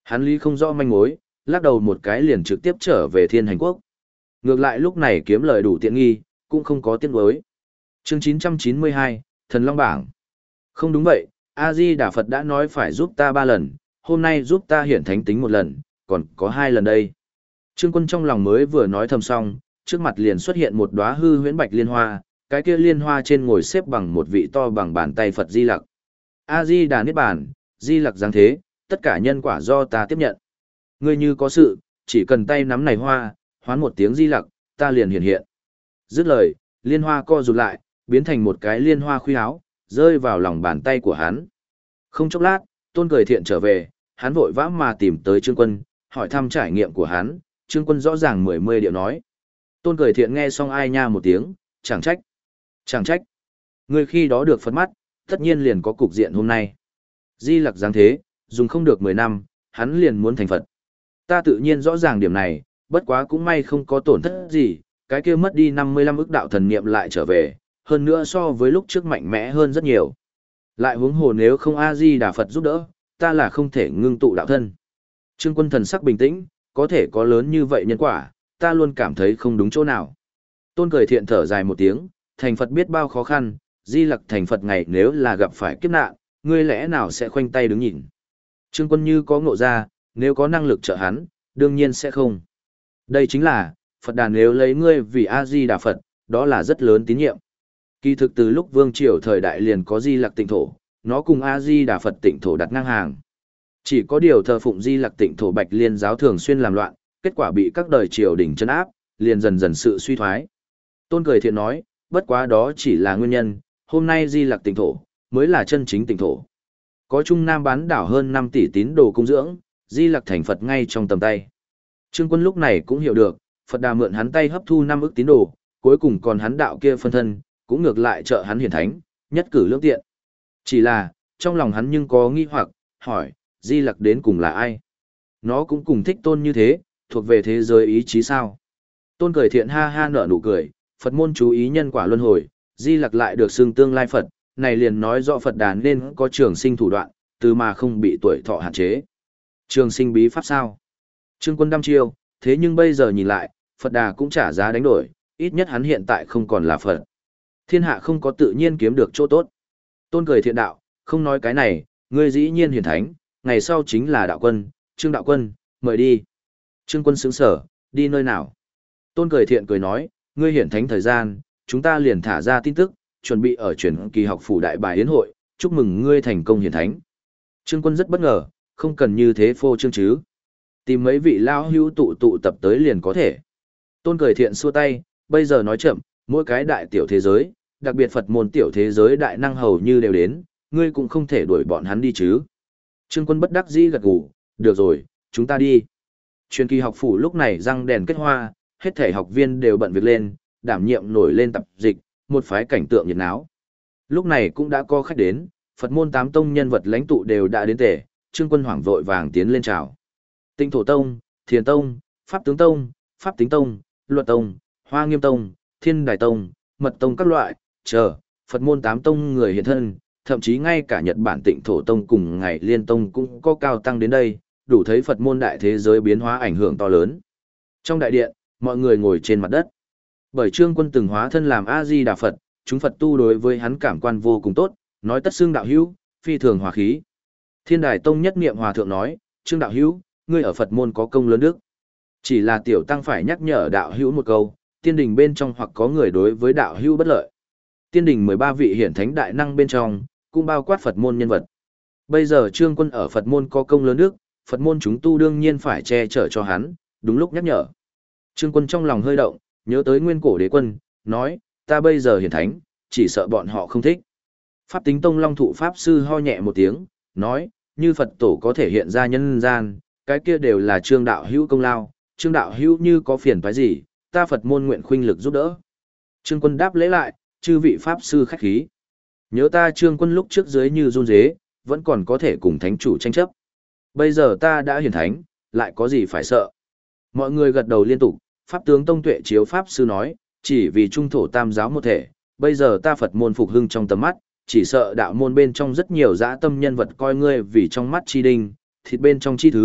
Hắn lý không rõ manh mối, lắc đầu một cái liền trực tiếp trở về Thiên Hành Quốc. Ngược lại lúc này kiếm lời đủ tiện nghi, cũng không có tiếc nuối. Chương 992, Thần Long Bảng. Không đúng vậy, A-di-đà Phật đã nói phải giúp ta 3 lần, hôm nay giúp ta hiển thánh tính 1 lần, còn có 2 lần đây. Trương Quân trong lòng mới vừa nói thầm xong, trước mặt liền xuất hiện một đóa hư huyễn bạch liên hoa, cái kia liên hoa trên ngồi xếp bằng một vị to bằng bàn tay Phật Di Lặc. A-di-đà Niết Bàn, Di Lặc giáng thế, tất cả nhân quả do ta tiếp nhận. Ngươi như có sự, chỉ cần tay nắm này hoa, hoán một tiếng Di Lặc, ta liền hiện hiện. Dứt lời, liên hoa co rụt lại, biến thành một cái liên hoa khuy áo, rơi vào lòng bàn tay của hắn. Không chốc lát, Tôn Cười Thiện trở về, hắn vội vã mà tìm tới Trương Quân, hỏi thăm trải nghiệm của hắn, Trương Quân rõ ràng mười điệu nói. Tôn Cười Thiện nghe xong ai nha một tiếng, chẳng trách. Chẳng trách. Ngươi khi đó được phật mắt, tất nhiên liền có cục diện hôm nay. Di Lặc giáng thế, dùng không được 10 năm, hắn liền muốn thành Phật. Ta tự nhiên rõ ràng điểm này, bất quá cũng may không có tổn thất gì, cái kia mất đi 55 ức đạo thần niệm lại trở về, hơn nữa so với lúc trước mạnh mẽ hơn rất nhiều. Lại huống hồ nếu không A-di-đà Phật giúp đỡ, ta là không thể ngưng tụ đạo thân. Trương Quân thần sắc bình tĩnh, có thể có lớn như vậy nhân quả, ta luôn cảm thấy không đúng chỗ nào. Tôn Cười Thiện thở dài một tiếng, thành Phật biết bao khó khăn, Di Lặc thành Phật ngày nếu là gặp phải kiếp nạn, ngươi lẽ nào sẽ khoanh tay đứng nhìn. Trương Quân như có ngộ ra, nếu có năng lực trợ hắn, đương nhiên sẽ không. Đây chính là, Phật đàn nếu lấy ngươi vì A-di-đà Phật, đó là rất lớn tín nhiệm. Kỳ thực từ lúc Vương Triều thời đại liền có Di Lặc tịnh thổ, nó cùng A-di-đà Phật tịnh thổ đặt ngang hàng. Chỉ có điều thờ phụng Di Lặc tịnh thổ Bạch Liên giáo thường xuyên làm loạn, kết quả bị các đời triều đình trấn áp, liền dần dần sự suy thoái. Tôn Cười Thiện nói, bất quá đó chỉ là nguyên nhân, hôm nay Di Lặc tịnh thổ, mới là chân chính tịnh thổ. Có Trung Nam bán đảo hơn 5 tỷ tín đồ cung dưỡng, Di Lặc thành Phật ngay trong tầm tay. Trương Quân lúc này cũng hiểu được, Phật Đà mượn hắn tay hấp thu 5 ức tín đồ, cuối cùng còn hắn đạo kia phân thân, cũng ngược lại trợ hắn hiển thánh, nhất cử lưỡng tiện. Chỉ là, trong lòng hắn nhưng có nghi hoặc, hỏi, Di Lặc đến cùng là ai? Nó cũng cùng Thích Tôn như thế, thuộc về thế giới ý chí sao? Tôn Cười Thiện ha ha nở nụ cười, Phật môn chú ý nhân quả luân hồi, Di Lặc lại được xưng tương lai Phật, này liền nói rõ Phật Đà nên có trường sinh thủ đoạn, từ mà không bị tuổi thọ hạn chế. Trường sinh bí pháp sao? Trương Quân đăm chiêu, thế nhưng bây giờ nhìn lại, Phật Đà cũng trả giá đánh đổi, ít nhất hắn hiện tại không còn là Phật. Thiên hạ không có tự nhiên kiếm được chỗ tốt. Tôn Cười Thiện đạo, không nói cái này, ngươi dĩ nhiên hiển thánh, ngày sau chính là đạo quân, Trương đạo quân, mời đi. Trương Quân sững sở, đi nơi nào? Tôn Cười Thiện cười nói, ngươi hiển thánh thời gian, chúng ta liền thả ra tin tức, chuẩn bị ở truyền kỳ học phủ đại bài yến hội, chúc mừng ngươi thành công hiển thánh. Trương Quân rất bất ngờ, không cần như thế phô trương chứ. Tìm mấy vị lao hữu tụ tập tới liền có thể. Tôn Cười Thiện xua tay, bây giờ nói chậm, mỗi cái đại tiểu thế giới, đặc biệt Phật môn tiểu thế giới đại năng hầu như đều đến, ngươi cũng không thể đuổi bọn hắn đi chứ. Trương Quân bất đắc dĩ gật gù, được rồi, chúng ta đi. Truyền kỳ học phủ lúc này răng đèn kết hoa, hết thể học viên đều bận việc lên, đảm nhiệm nổi lên tập dịch, một phái cảnh tượng nhiệt náo. Lúc này cũng đã có khách đến, Phật môn 8 tông nhân vật lãnh tụ đều đã đến tề, Trương Quân hoảng vội vàng tiến lên chào. Tịnh Thổ Tông, Thiền Tông, Pháp Tướng Tông, Pháp Tính Tông, Luật Tông, Hoa Nghiêm Tông, Thiên Đài Tông, Mật Tông các loại, Phật môn 8 tông người hiện thân, thậm chí ngay cả Nhật Bản Tịnh Thổ Tông cùng Ngày Liên Tông cũng có cao tăng đến đây, đủ thấy Phật môn đại thế giới biến hóa ảnh hưởng to lớn. Trong đại điện, mọi người ngồi trên mặt đất. Bởi Trương Quân từng hóa thân làm A-di-đà Phật, chúng Phật tu đối với hắn cảm quan vô cùng tốt, nói tất xưng đạo hữu, phi thường hòa khí. Thiên Đài Tông nhất niệm hòa thượng nói, Trương đạo hữu, ngươi ở Phật môn có công lớn đức. Chỉ là tiểu tăng phải nhắc nhở đạo hữu một câu, tiên đình bên trong hoặc có người đối với đạo hữu bất lợi. Tiên đình 13 vị hiển thánh đại năng bên trong, cũng bao quát Phật môn nhân vật. Bây giờ Trương Quân ở Phật môn có công lớn đức, Phật môn chúng tu đương nhiên phải che chở cho hắn, đúng lúc nhắc nhở. Trương Quân trong lòng hơi động, nhớ tới Nguyên Cổ Đế Quân, nói, ta bây giờ hiển thánh, chỉ sợ bọn họ không thích. Pháp Tính Tông Long Thụ Pháp Sư ho nhẹ một tiếng, nói, như Phật tổ có thể hiện ra nhân gian, cái kia đều là Trương đạo hữu công lao, Trương đạo hữu như có phiền toái gì, ta Phật môn nguyện khuynh lực giúp đỡ. Trương Quân đáp lễ lại, chư vị Pháp Sư khách khí. Nhớ ta Trương Quân lúc trước dưới như run dế, vẫn còn có thể cùng thánh chủ tranh chấp. Bây giờ ta đã hiển thánh, lại có gì phải sợ. Mọi người gật đầu liên tục, Pháp Tướng Tông Tuệ Chiếu Pháp Sư nói, chỉ vì trung thổ tam giáo một thể, bây giờ ta Phật môn phục hưng trong tầm mắt, chỉ sợ đạo môn bên trong rất nhiều dã tâm nhân vật coi ngươi vì trong mắt chi đinh, thịt bên trong chi thứ,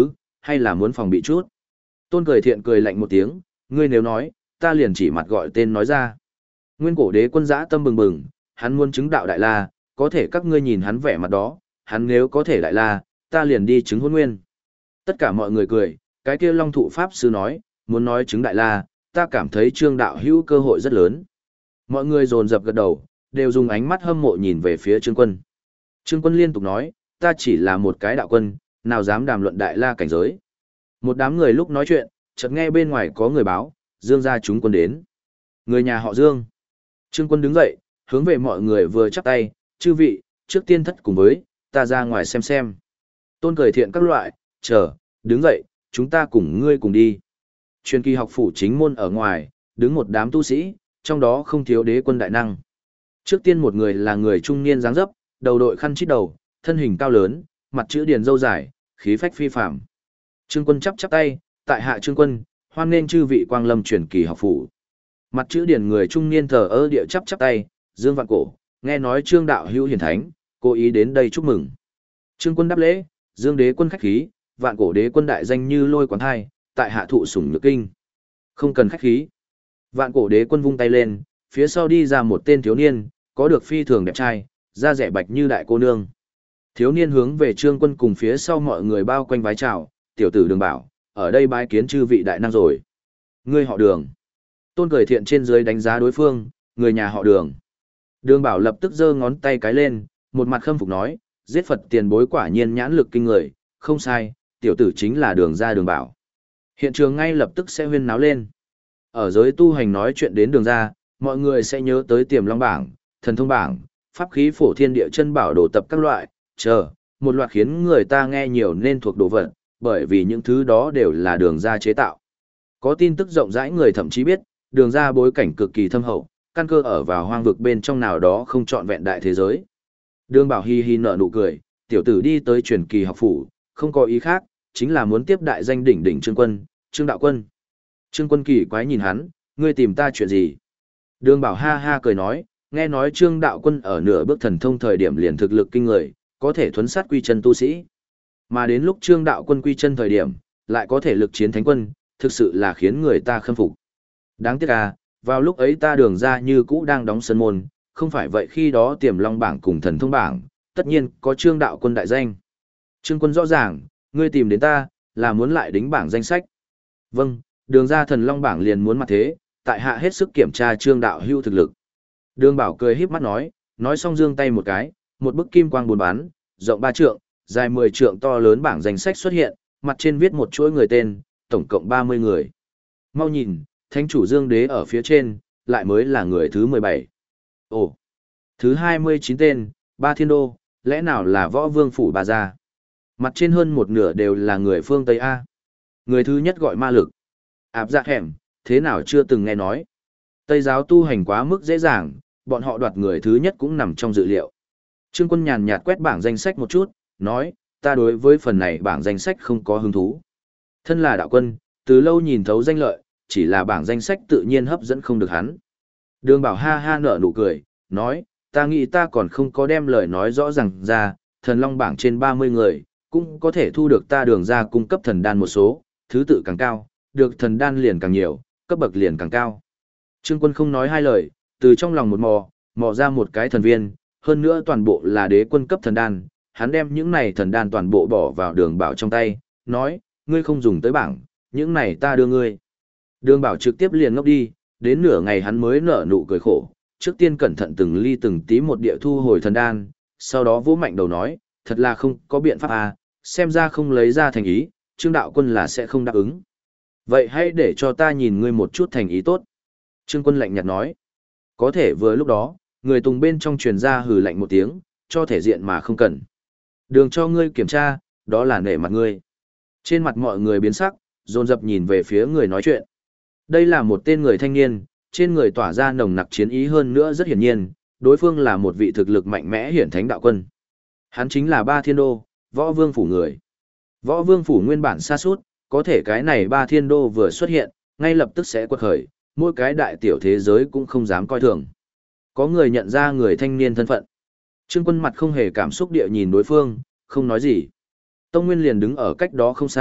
hay là muốn phòng bị chút. Tôn cười thiện cười lạnh một tiếng, ngươi nếu nói, ta liền chỉ mặt gọi tên nói ra. Nguyên cổ đế quân dã tâm bừng bừng, hắn muốn chứng đạo đại la, có thể các ngươi nhìn hắn vẻ mặt đó, hắn nếu có thể đại la, ta liền đi chứng hôn nguyên. Tất cả mọi người cười, cái kia Long Thụ Pháp Sư nói, muốn nói chứng đại la, ta cảm thấy Trương đạo hữu cơ hội rất lớn. Mọi người dồn dập gật đầu, đều dùng ánh mắt hâm mộ nhìn về phía Trương Quân. Trương Quân liên tục nói, ta chỉ là một cái đạo quân, nào dám đàm luận đại la cảnh giới. Một đám người lúc nói chuyện, chợt nghe bên ngoài có người báo, Dương gia chúng quân đến. Người nhà họ Dương. Trương Quân đứng dậy, hướng về mọi người vừa chắp tay, chư vị, trước tiên thất cùng với, ta ra ngoài xem. Tôn cười thiện các loại, chờ, đứng dậy, chúng ta cùng ngươi cùng đi. Truyền kỳ học phủ chính môn ở ngoài, đứng một đám tu sĩ, trong đó không thiếu đế quân đại năng. Trước tiên một người là người trung niên dáng dấp, đầu đội khăn chít đầu, thân hình cao lớn, mặt chữ điền râu dài, khí phách phi phàm. Trương Quân chắp tay, tại hạ Trương Quân, hoan nghênh chư vị quang lâm truyền kỳ học phủ. Mặt chữ điền người trung niên thờ ơ địa chắp tay, Dương Vạn Cổ, nghe nói Trương đạo hữu hiển thánh, cố ý đến đây chúc mừng. Trương Quân đáp lễ, Dương đế quân khách khí, Vạn Cổ đế quân đại danh như lôi quán thai, tại hạ thụ sủng nhược kinh. Không cần khách khí. Vạn Cổ đế quân vung tay lên, phía sau đi ra một tên thiếu niên, có được phi thường đẹp trai, da rẻ bạch như đại cô nương. Thiếu niên hướng về Trương Quân cùng phía sau mọi người bao quanh vái chào, tiểu tử Đường Bảo, ở đây bái kiến chư vị đại năng rồi. Ngươi họ Đường. Tôn cười thiện trên dưới đánh giá đối phương, người nhà họ Đường. Đường Bảo lập tức giơ ngón tay cái lên, một mặt khâm phục nói, giết Phật tiền bối quả nhiên nhãn lực kinh người, không sai, tiểu tử chính là Đường gia Đường Bảo. Hiện trường ngay lập tức sẽ huyên náo lên. Ở giới tu hành nói chuyện đến Đường gia, mọi người sẽ nhớ tới Tiềm Long bảng, Thần Thông bảng, pháp khí phổ thiên địa chân bảo đồ tập các loại, một loạt khiến người ta nghe nhiều nên thuộc đồ vật, bởi vì những thứ đó đều là Đường gia chế tạo. Có tin tức rộng rãi người thậm chí biết, Đường gia bối cảnh cực kỳ thâm hậu, căn cơ ở vào hoang vực bên trong nào đó không trọn vẹn đại thế giới. Đường Bảo hi hi nở nụ cười, tiểu tử đi tới truyền kỳ học phủ, không có ý khác, chính là muốn tiếp đại danh đỉnh đỉnh Trương Quân, Trương đạo quân. Trương Quân kỳ quái nhìn hắn, ngươi tìm ta chuyện gì? Đường Bảo ha ha cười nói, nghe nói Trương đạo quân ở nửa bước thần thông thời điểm liền thực lực kinh người, có thể thuấn sát quy chân tu sĩ. Mà đến lúc Trương đạo quân quy chân thời điểm, lại có thể lực chiến thánh quân, thực sự là khiến người ta khâm phục. Đáng tiếc à, vào lúc ấy ta Đường ra như cũ đang đóng sân môn, không phải vậy khi đó Tiềm Long bảng cùng Thần Thông bảng, tất nhiên có Trương đạo quân đại danh. Trương Quân rõ ràng, ngươi tìm đến ta, là muốn lại đính bảng danh sách. Vâng, Đường ra Thần Long bảng liền muốn mặt thế, tại hạ hết sức kiểm tra Trương đạo hữu thực lực. Đường Bảo cười híp mắt nói xong giương tay một cái, một bức kim quang bốn bán, rộng 3 trượng, dài 10 trượng to lớn bảng danh sách xuất hiện, mặt trên viết một chuỗi người tên, tổng cộng 30 người. Mau nhìn, Thánh chủ Dương Đế ở phía trên, lại mới là người thứ 17. Ồ, thứ 29 tên, Ba Thiên Đô, lẽ nào là Võ Vương Phủ Bà Gia? Mặt trên hơn một nửa đều là người phương Tây A. Người thứ nhất gọi Ma Lực. Áp Dạ Hẻm, thế nào chưa từng nghe nói. Tây giáo tu hành quá mức dễ dàng, bọn họ đoạt người thứ nhất cũng nằm trong dự liệu. Trương Quân nhàn nhạt quét bảng danh sách một chút, nói, ta đối với phần này bảng danh sách không có hứng thú. Thân là đạo quân, từ lâu nhìn thấu danh lợi, chỉ là bảng danh sách tự nhiên hấp dẫn không được hắn. Đường Bảo ha ha nở nụ cười, nói, ta nghĩ ta còn không có đem lời nói rõ ràng ra, thần long bảng trên 30 người, cũng có thể thu được ta Đường ra cung cấp thần đan một số, thứ tự càng cao, được thần đan liền càng nhiều, cấp bậc liền càng cao. Trương Quân không nói hai lời, từ trong lòng một mò ra một cái thần viên, hơn nữa toàn bộ là đế quân cấp thần đan, hắn đem những này thần đan toàn bộ bỏ vào Đường Bảo trong tay, nói, ngươi không dùng tới bảng, những này ta đưa ngươi. Đường Bảo trực tiếp liền ngốc đi, đến nửa ngày hắn mới nở nụ cười khổ, trước tiên cẩn thận từng ly từng tí một địa thu hồi thần đan, sau đó vỗ mạnh đầu nói, thật là không có biện pháp à, xem ra không lấy ra thành ý, Trương đạo quân là sẽ không đáp ứng. Vậy hãy để cho ta nhìn ngươi một chút thành ý tốt. Trương Quân lạnh nhạt nói, có thể vừa lúc đó, người tùng bên trong truyền ra hừ lạnh một tiếng, cho thể diện mà không cần. Đường cho ngươi kiểm tra, đó là nể mặt ngươi. Trên mặt mọi người biến sắc, dồn dập nhìn về phía người nói chuyện. Đây là một tên người thanh niên, trên người tỏa ra nồng nặc chiến ý hơn nữa rất hiển nhiên, đối phương là một vị thực lực mạnh mẽ hiển thánh đạo quân. Hắn chính là Ba Thiên Đô, Võ Vương Phủ người. Võ Vương Phủ nguyên bản sa sút, có thể cái này Ba Thiên Đô vừa xuất hiện, ngay lập tức sẽ quật khởi, mỗi cái đại tiểu thế giới cũng không dám coi thường. Có người nhận ra người thanh niên thân phận. Trương Quân mặt không hề cảm xúc địa nhìn đối phương, không nói gì. Tông Nguyên liền đứng ở cách đó không xa,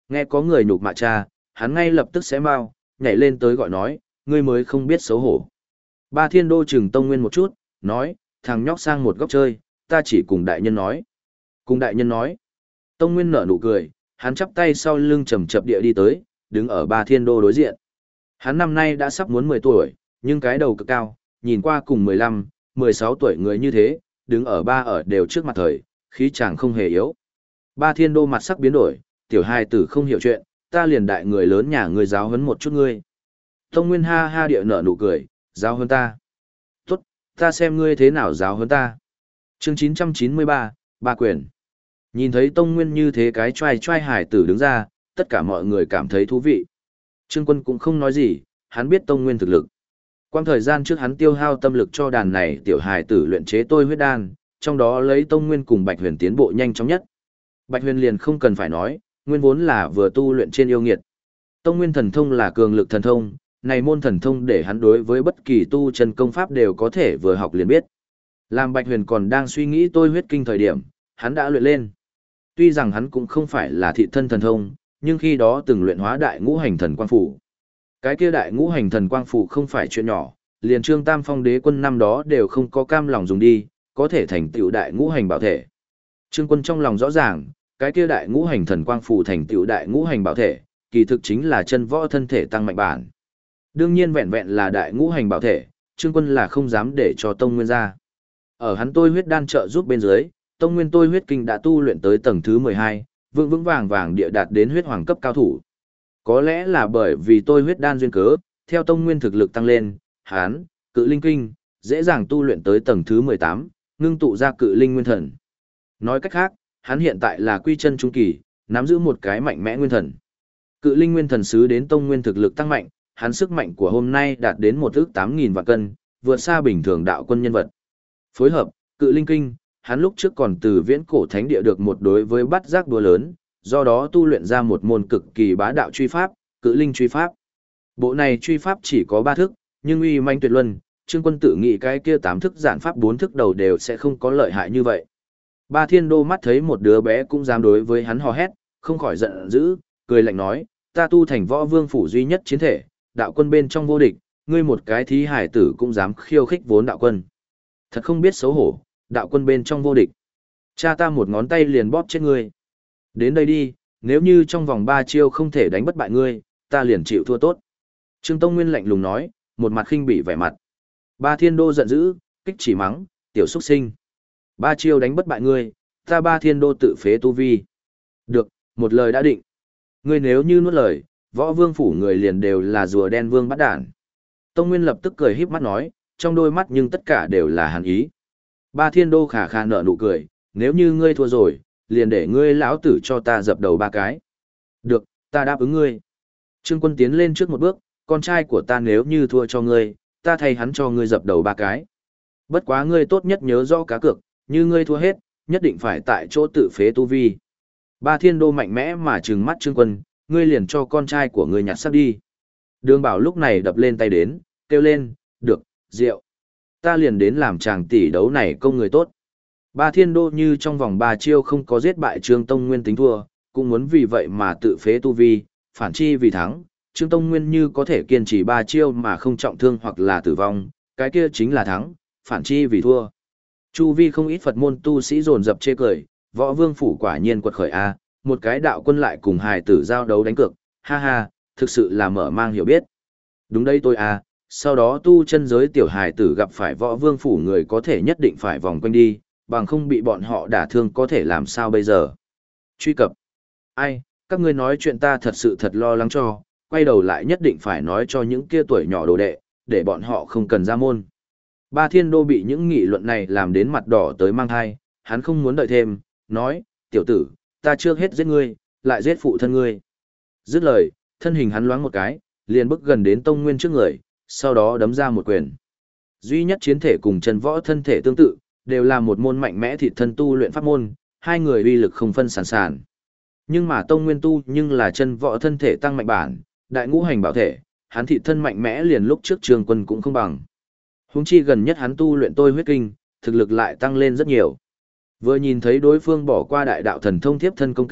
Nghe có người nhục mạ cha, hắn ngay lập tức sẽ mau, nhảy lên tới gọi nói, ngươi mới không biết xấu hổ. Ba Thiên Đô chừng Tông Nguyên một chút, nói, thằng nhóc sang một góc chơi, ta chỉ cùng đại nhân nói. Cùng đại nhân nói. Tông Nguyên nở nụ cười, hắn chắp tay sau lưng chầm chập địa đi tới, đứng ở Ba Thiên Đô đối diện. Hắn năm nay đã sắp muốn 10 tuổi, nhưng cái đầu cực cao, nhìn qua cùng 15, 16 tuổi người như thế, đứng ở ở đều trước mặt thời, khí chàng không hề yếu. Ba Thiên Đô mặt sắc biến đổi, tiểu hài tử không hiểu chuyện, ta liền đại người lớn nhà ngươi giáo huấn một chút ngươi. Tông Nguyên ha ha địa nở nụ cười, giáo huấn ta. Tốt, ta xem ngươi thế nào giáo huấn ta. Chương 993, Ba Quyền. Nhìn thấy Tông Nguyên như thế cái trai hài tử đứng ra, tất cả mọi người cảm thấy thú vị. Trương Quân cũng không nói gì, hắn biết Tông Nguyên thực lực. Quang thời gian trước hắn tiêu hao tâm lực cho đàn này tiểu hài tử luyện chế tôi huyết đan, trong đó lấy Tông Nguyên cùng Bạch Huyền tiến bộ nhanh chóng nhất. Bạch Huyền liền không cần phải nói, nguyên vốn là vừa tu luyện trên yêu nghiệt. Tông Nguyên thần thông là cường lực thần thông, này môn thần thông để hắn đối với bất kỳ tu chân công pháp đều có thể vừa học liền biết. Làm Bạch Huyền còn đang suy nghĩ tôi huyết kinh thời điểm, hắn đã luyện lên. Tuy rằng hắn cũng không phải là thị thân thần thông, nhưng khi đó từng luyện hóa đại ngũ hành thần quang phủ. Cái kia đại ngũ hành thần quang phủ không phải chuyện nhỏ, liền Trương Tam Phong đế quân năm đó đều không có cam lòng dùng đi, có thể thành tựu đại ngũ hành bảo thể. Trương Quân trong lòng rõ ràng, cái kia đại ngũ hành thần quang phủ thành tựu đại ngũ hành bảo thể, kỳ thực chính là chân võ thân thể tăng mạnh bản. Đương nhiên vẹn vẹn là đại ngũ hành bảo thể, Trương Quân là không dám để cho Tông Nguyên ra. Ở hắn tôi huyết đan trợ giúp bên dưới, Tông Nguyên tôi huyết kinh đã tu luyện tới tầng thứ 12, vững vững vàng vàng địa đạt đến huyết hoàng cấp cao thủ. Có lẽ là bởi vì tôi huyết đan duyên cớ, theo Tông Nguyên thực lực tăng lên, hắn, cự linh kinh, dễ dàng tu luyện tới tầng thứ 18, ngưng tụ ra cự linh nguyên thần. Nói cách khác, hắn hiện tại là quy chân trung kỳ, nắm giữ một cái mạnh mẽ nguyên thần. Cự linh nguyên thần sứ đến Tông Nguyên thực lực tăng mạnh, hắn sức mạnh của hôm nay đạt đến 1.800.000 vạn cân, vượt xa bình thường đạo quân nhân vật. Phối hợp, cự linh kinh, hắn lúc trước còn từ viễn cổ thánh địa được một đối với bắt giác đua lớn, do đó tu luyện ra một môn cực kỳ bá đạo truy pháp, cự linh truy pháp. Bộ này truy pháp chỉ có 3 thức, nhưng uy manh tuyệt luân, Trương Quân tự nghĩ cái kia 8 thức giản pháp 4 thức đầu đều sẽ không có lợi hại như vậy. Ba Thiên Đô mắt thấy một đứa bé cũng dám đối với hắn hò hét, không khỏi giận dữ, cười lạnh nói, ta tu thành võ vương phủ duy nhất chiến thể, đạo quân bên trong vô địch, ngươi một cái thí hải tử cũng dám khiêu khích vốn đạo quân. Thật không biết xấu hổ, đạo quân bên trong vô địch. Cha ta một ngón tay liền bóp chết ngươi. Đến đây đi, nếu như trong vòng 3 chiêu không thể đánh bất bại ngươi, ta liền chịu thua tốt. Trương Tông Nguyên lạnh lùng nói, một mặt khinh bỉ vẻ mặt. Ba Thiên Đô giận dữ, kích chỉ mắng, tiểu xuất sinh. 3 chiêu đánh bất bại ngươi, ta Ba Thiên Đô tự phế tu vi. Được, một lời đã định. Ngươi nếu như nuốt lời, võ vương phủ người liền đều là rùa đen vương bắt đản. Tông Nguyên lập tức cười híp mắt nói, trong đôi mắt nhưng tất cả đều là hàn ý. Ba Thiên Đô khả khả nở nụ cười, nếu như ngươi thua rồi, liền để ngươi lão tử cho ta dập đầu 3 cái. Được, ta đáp ứng ngươi. Trương Quân tiến lên trước một bước, con trai của ta nếu như thua cho ngươi, ta thay hắn cho ngươi dập đầu 3 cái. Bất quá ngươi tốt nhất nhớ rõ cá cược, như ngươi thua hết, nhất định phải tại chỗ tự phế tu vi. Ba Thiên Đô mạnh mẽ mà trừng mắt Trương Quân, ngươi liền cho con trai của ngươi nhặt xác đi. Đường Bảo lúc này đập lên tay đến, kêu lên, được, rượu. Ta liền đến làm chàng tỷ đấu này công người tốt. Ba Thiên Đô như trong vòng 3 chiêu không có giết bại Trương Tông Nguyên tính thua, cũng muốn vì vậy mà tự phế tu vi, phản chi vì thắng. Trương Tông Nguyên như có thể kiên trì 3 chiêu mà không trọng thương hoặc là tử vong, cái kia chính là thắng, phản chi vì thua. Chu vi không ít Phật môn tu sĩ dồn dập chê cười, võ vương phủ quả nhiên quật khởi a, một cái đạo quân lại cùng hài tử giao đấu đánh cược, ha ha, thực sự là mở mang hiểu biết. Đúng đây tôi a, sau đó tu chân giới tiểu hài tử gặp phải võ vương phủ người có thể nhất định phải vòng quanh đi, bằng không bị bọn họ đả thương có thể làm sao bây giờ. Truy cập. Ai, các ngươi nói chuyện ta thật sự thật lo lắng cho, quay đầu lại nhất định phải nói cho những kia tuổi nhỏ đồ đệ, để bọn họ không cần ra môn. Ba Thiên Đô bị những nghị luận này làm đến mặt đỏ tới mang hai, hắn không muốn đợi thêm, nói, tiểu tử, ta trước hết giết ngươi, lại giết phụ thân ngươi. Dứt lời, thân hình hắn loáng một cái, liền bước gần đến Tông Nguyên trước người, sau đó đấm ra một quyền. Duy nhất chiến thể cùng chân võ thân thể tương tự, đều là một môn mạnh mẽ thịt thân tu luyện pháp môn, hai người uy lực không phân sản sản. Nhưng mà Tông Nguyên tu nhưng là chân võ thân thể tăng mạnh bản, đại ngũ hành bảo thể, hắn thịt thân mạnh mẽ liền lúc trước Trương Quân cũng không bằng. Huống chi gần nhất hắn tu luyện tôi huyết kinh, thực lực lại tăng lên rất nhiều. Vừa nhìn thấy đối phương bỏ qua đại đạo thần thông thiếp thân công kích,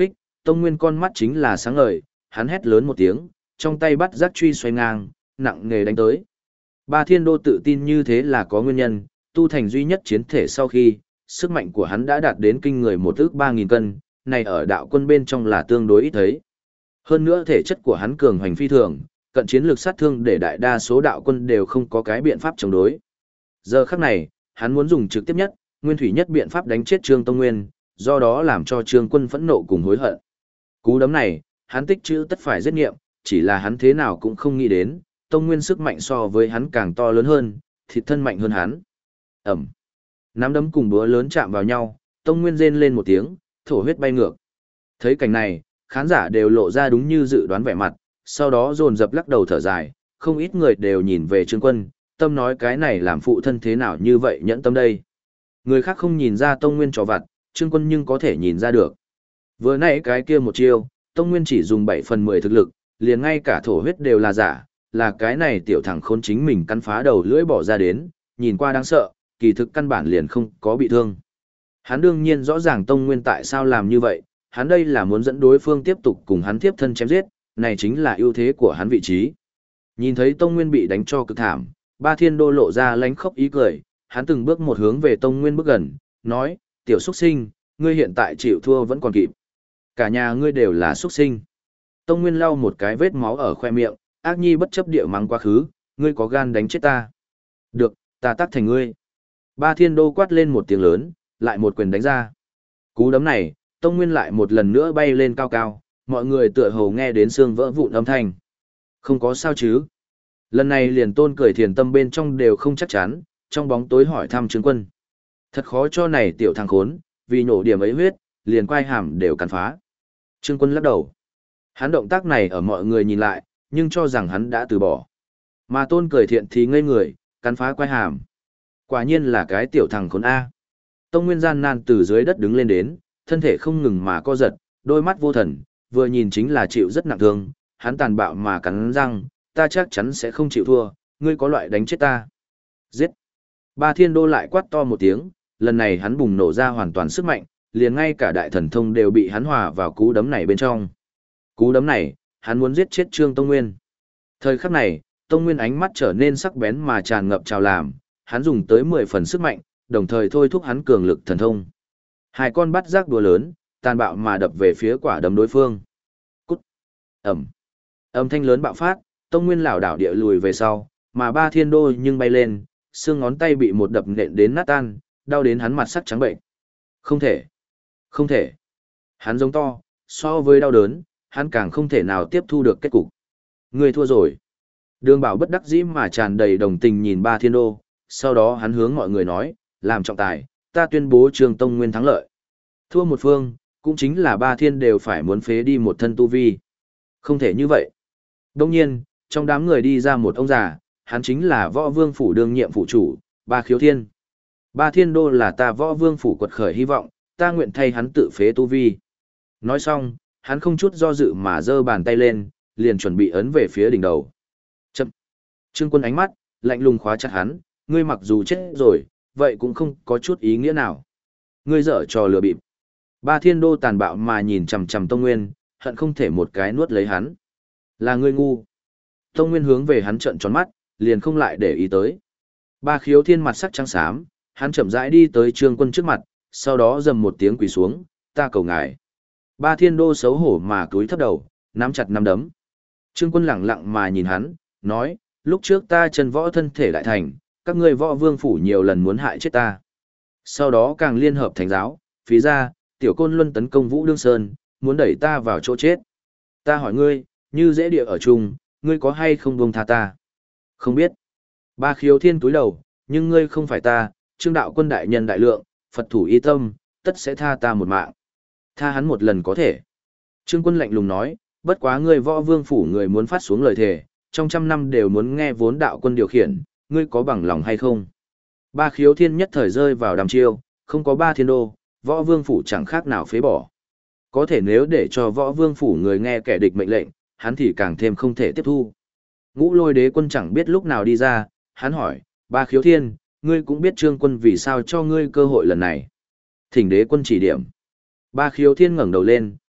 Tông Nguyên con mắt chính là sáng ngời, hắn hét lớn một tiếng, trong tay bắt giác truy xoay ngang, nặng nghề đánh tới. Ba Thiên Đô tự tin như thế là có nguyên nhân, tu thành duy nhất chiến thể sau khi, sức mạnh của hắn đã đạt đến kinh người 1 ức 3.000 cân, này ở đạo quân bên trong là tương đối ít thấy. Hơn nữa thể chất của hắn cường hoành phi thường, cận chiến lược sát thương để đại đa số đạo quân đều không có cái biện pháp chống đối. Giờ khắc này, hắn muốn dùng trực tiếp nhất, nguyên thủy nhất biện pháp đánh chết Trương Tông Nguyên, do đó làm cho Trương Quân phẫn nộ cùng hối hận. Cú đấm này, hắn tích trữ tất phải giết nghiệm, chỉ là hắn thế nào cũng không nghĩ đến, Tông Nguyên sức mạnh so với hắn càng to lớn hơn, thịt thân mạnh hơn hắn. Ẩm. Nắm đấm cùng búa lớn chạm vào nhau, Tông Nguyên rên lên một tiếng, thổ huyết bay ngược. Thấy cảnh này, khán giả đều lộ ra đúng như dự đoán vẻ mặt, sau đó dồn dập lắc đầu thở dài, không ít người đều nhìn về Trương Quân, tâm nói cái này làm phụ thân thế nào như vậy nhẫn tâm đây. Người khác không nhìn ra Tông Nguyên trò vặt, Trương Quân nhưng có thể nhìn ra được. Vừa nãy cái kia một chiêu, Tông Nguyên chỉ dùng 7/10 thực lực, liền ngay cả thổ huyết đều là giả, là cái này tiểu thằng khốn chính mình cắn phá đầu lưỡi bỏ ra đến, nhìn qua đáng sợ, kỳ thực căn bản liền không có bị thương. Hắn đương nhiên rõ ràng Tông Nguyên tại sao làm như vậy, hắn đây là muốn dẫn đối phương tiếp tục cùng hắn tiếp thân chém giết, này chính là ưu thế của hắn vị trí. Nhìn thấy Tông Nguyên bị đánh cho cực thảm, Ba Thiên Đô lộ ra lánh khóc ý cười, hắn từng bước một hướng về Tông Nguyên bước gần, nói, tiểu xuất sinh, ngươi hiện tại chịu thua vẫn còn kịp. Cả nhà ngươi đều là xuất sinh. Tông Nguyên lau một cái vết máu ở khoe miệng, ác nhi bất chấp địa mắng quá khứ, ngươi có gan đánh chết ta. Được, ta tắt thành ngươi. Ba Thiên Đô quát lên một tiếng lớn, lại một quyền đánh ra. Cú đấm này, Tông Nguyên lại một lần nữa bay lên cao cao, mọi người tựa hồ nghe đến xương vỡ vụn âm thanh. Không có sao chứ. Lần này liền Tôn Cười Thiền tâm bên trong đều không chắc chắn, trong bóng tối hỏi thăm Trương Quân. Thật khó cho này tiểu thằng khốn, vì nổ điểm ấy huyết, liền quai hàm đều cắn phá. Trương Quân lắc đầu. Hắn động tác này ở mọi người nhìn lại, nhưng cho rằng hắn đã từ bỏ. Mà Tôn Cười Thiện thì ngây người, cắn phá quai hàm. Quả nhiên là cái tiểu thằng khốn A. Tông Nguyên gian nan từ dưới đất đứng lên đến, thân thể không ngừng mà co giật, đôi mắt vô thần, vừa nhìn chính là chịu rất nặng thương, hắn tàn bạo mà cắn răng, ta chắc chắn sẽ không chịu thua, ngươi có loại đánh chết ta. Giết. Ba Thiên Đô lại quát to một tiếng, lần này hắn bùng nổ ra hoàn toàn sức mạnh, liền ngay cả đại thần thông đều bị hắn hòa vào cú đấm này bên trong. Cú đấm này, hắn muốn giết chết Trương Tông Nguyên. Thời khắc này, Tông Nguyên ánh mắt trở nên sắc bén mà tràn ngập trào làm, hắn dùng tới 10 phần sức mạnh, đồng thời thôi thúc hắn cường lực thần thông. Hai con bắt giác đùa lớn, tàn bạo mà đập về phía quả đấm đối phương. Cút. Ẩm. Âm thanh lớn bạo phát, Tông Nguyên lảo đảo địa lùi về sau, mà Ba Thiên Đô nhưng bay lên, xương ngón tay bị một đập nện đến nát tan, đau đến hắn mặt sắc trắng bệnh. Không thể. Không thể. Hắn giống to, so với đau đớn, hắn càng không thể nào tiếp thu được kết cục. Ngươi thua rồi. Đường Bảo bất đắc dĩ mà tràn đầy đồng tình nhìn Ba Thiên Đô, sau đó hắn hướng mọi người nói, làm trọng tài, ta tuyên bố Trương Tông Nguyên thắng lợi. Thua một phương, cũng chính là Ba Thiên đều phải muốn phế đi một thân tu vi. Không thể như vậy. Đông nhiên, trong đám người đi ra một ông già, hắn chính là Võ Vương phủ đương nhiệm phủ chủ, Ba Khiếu Thiên. Ba Thiên Đô là ta Võ Vương phủ quật khởi hy vọng, ta nguyện thay hắn tự phế tu vi. Nói xong, hắn không chút do dự mà giơ bàn tay lên, liền chuẩn bị ấn về phía đỉnh đầu. Chậm. Trương Quân ánh mắt lạnh lùng khóa chặt hắn, ngươi mặc dù chết rồi, vậy cũng không có chút ý nghĩa nào. Ngươi dở trò lừa bịp. Ba Thiên Đô tàn bạo mà nhìn chằm chằm Tông Nguyên, hận không thể một cái nuốt lấy hắn. Là ngươi ngu. Tông Nguyên hướng về hắn trợn tròn mắt, liền không lại để ý tới. Ba Khiếu Thiên mặt sắc trắng xám, hắn chậm rãi đi tới Trương Quân trước mặt, sau đó dầm một tiếng quỳ xuống, ta cầu ngài. Ba Thiên Đô xấu hổ mà cúi thấp đầu, nắm chặt nắm đấm. Trương Quân lẳng lặng mà nhìn hắn, nói, lúc trước ta chân võ thân thể đại thành, các ngươi Võ Vương phủ nhiều lần muốn hại chết ta. Sau đó càng liên hợp thánh giáo, phí ra, tiểu Côn Luân tấn công Vũ Đương Sơn, muốn đẩy ta vào chỗ chết. Ta hỏi ngươi, như dễ địa ở chung, ngươi có hay không buông tha ta? Không biết. Ba Khiếu Thiên túi đầu, nhưng ngươi không phải ta, Trương đạo quân đại nhân đại lượng, Phật thủ y tâm, tất sẽ tha ta một mạng. Tha hắn một lần có thể. Trương Quân lạnh lùng nói, bất quá ngươi Võ Vương phủ người muốn phát xuống lời thề, trong 100 năm đều muốn nghe vốn đạo quân điều khiển, ngươi có bằng lòng hay không? Ba Khiếu Thiên nhất thời rơi vào đàm chiêu, không có Ba Thiên Đô, Võ Vương phủ chẳng khác nào phế bỏ. Có thể nếu để cho Võ Vương phủ người nghe kẻ địch mệnh lệnh, hắn thì càng thêm không thể tiếp thu. Ngũ Lôi Đế Quân chẳng biết lúc nào đi ra, hắn hỏi, Ba Khiếu Thiên, ngươi cũng biết Trương Quân vì sao cho ngươi cơ hội lần này. Thỉnh Đế Quân chỉ điểm. Ba Khiếu Thiên ngẩng đầu lên,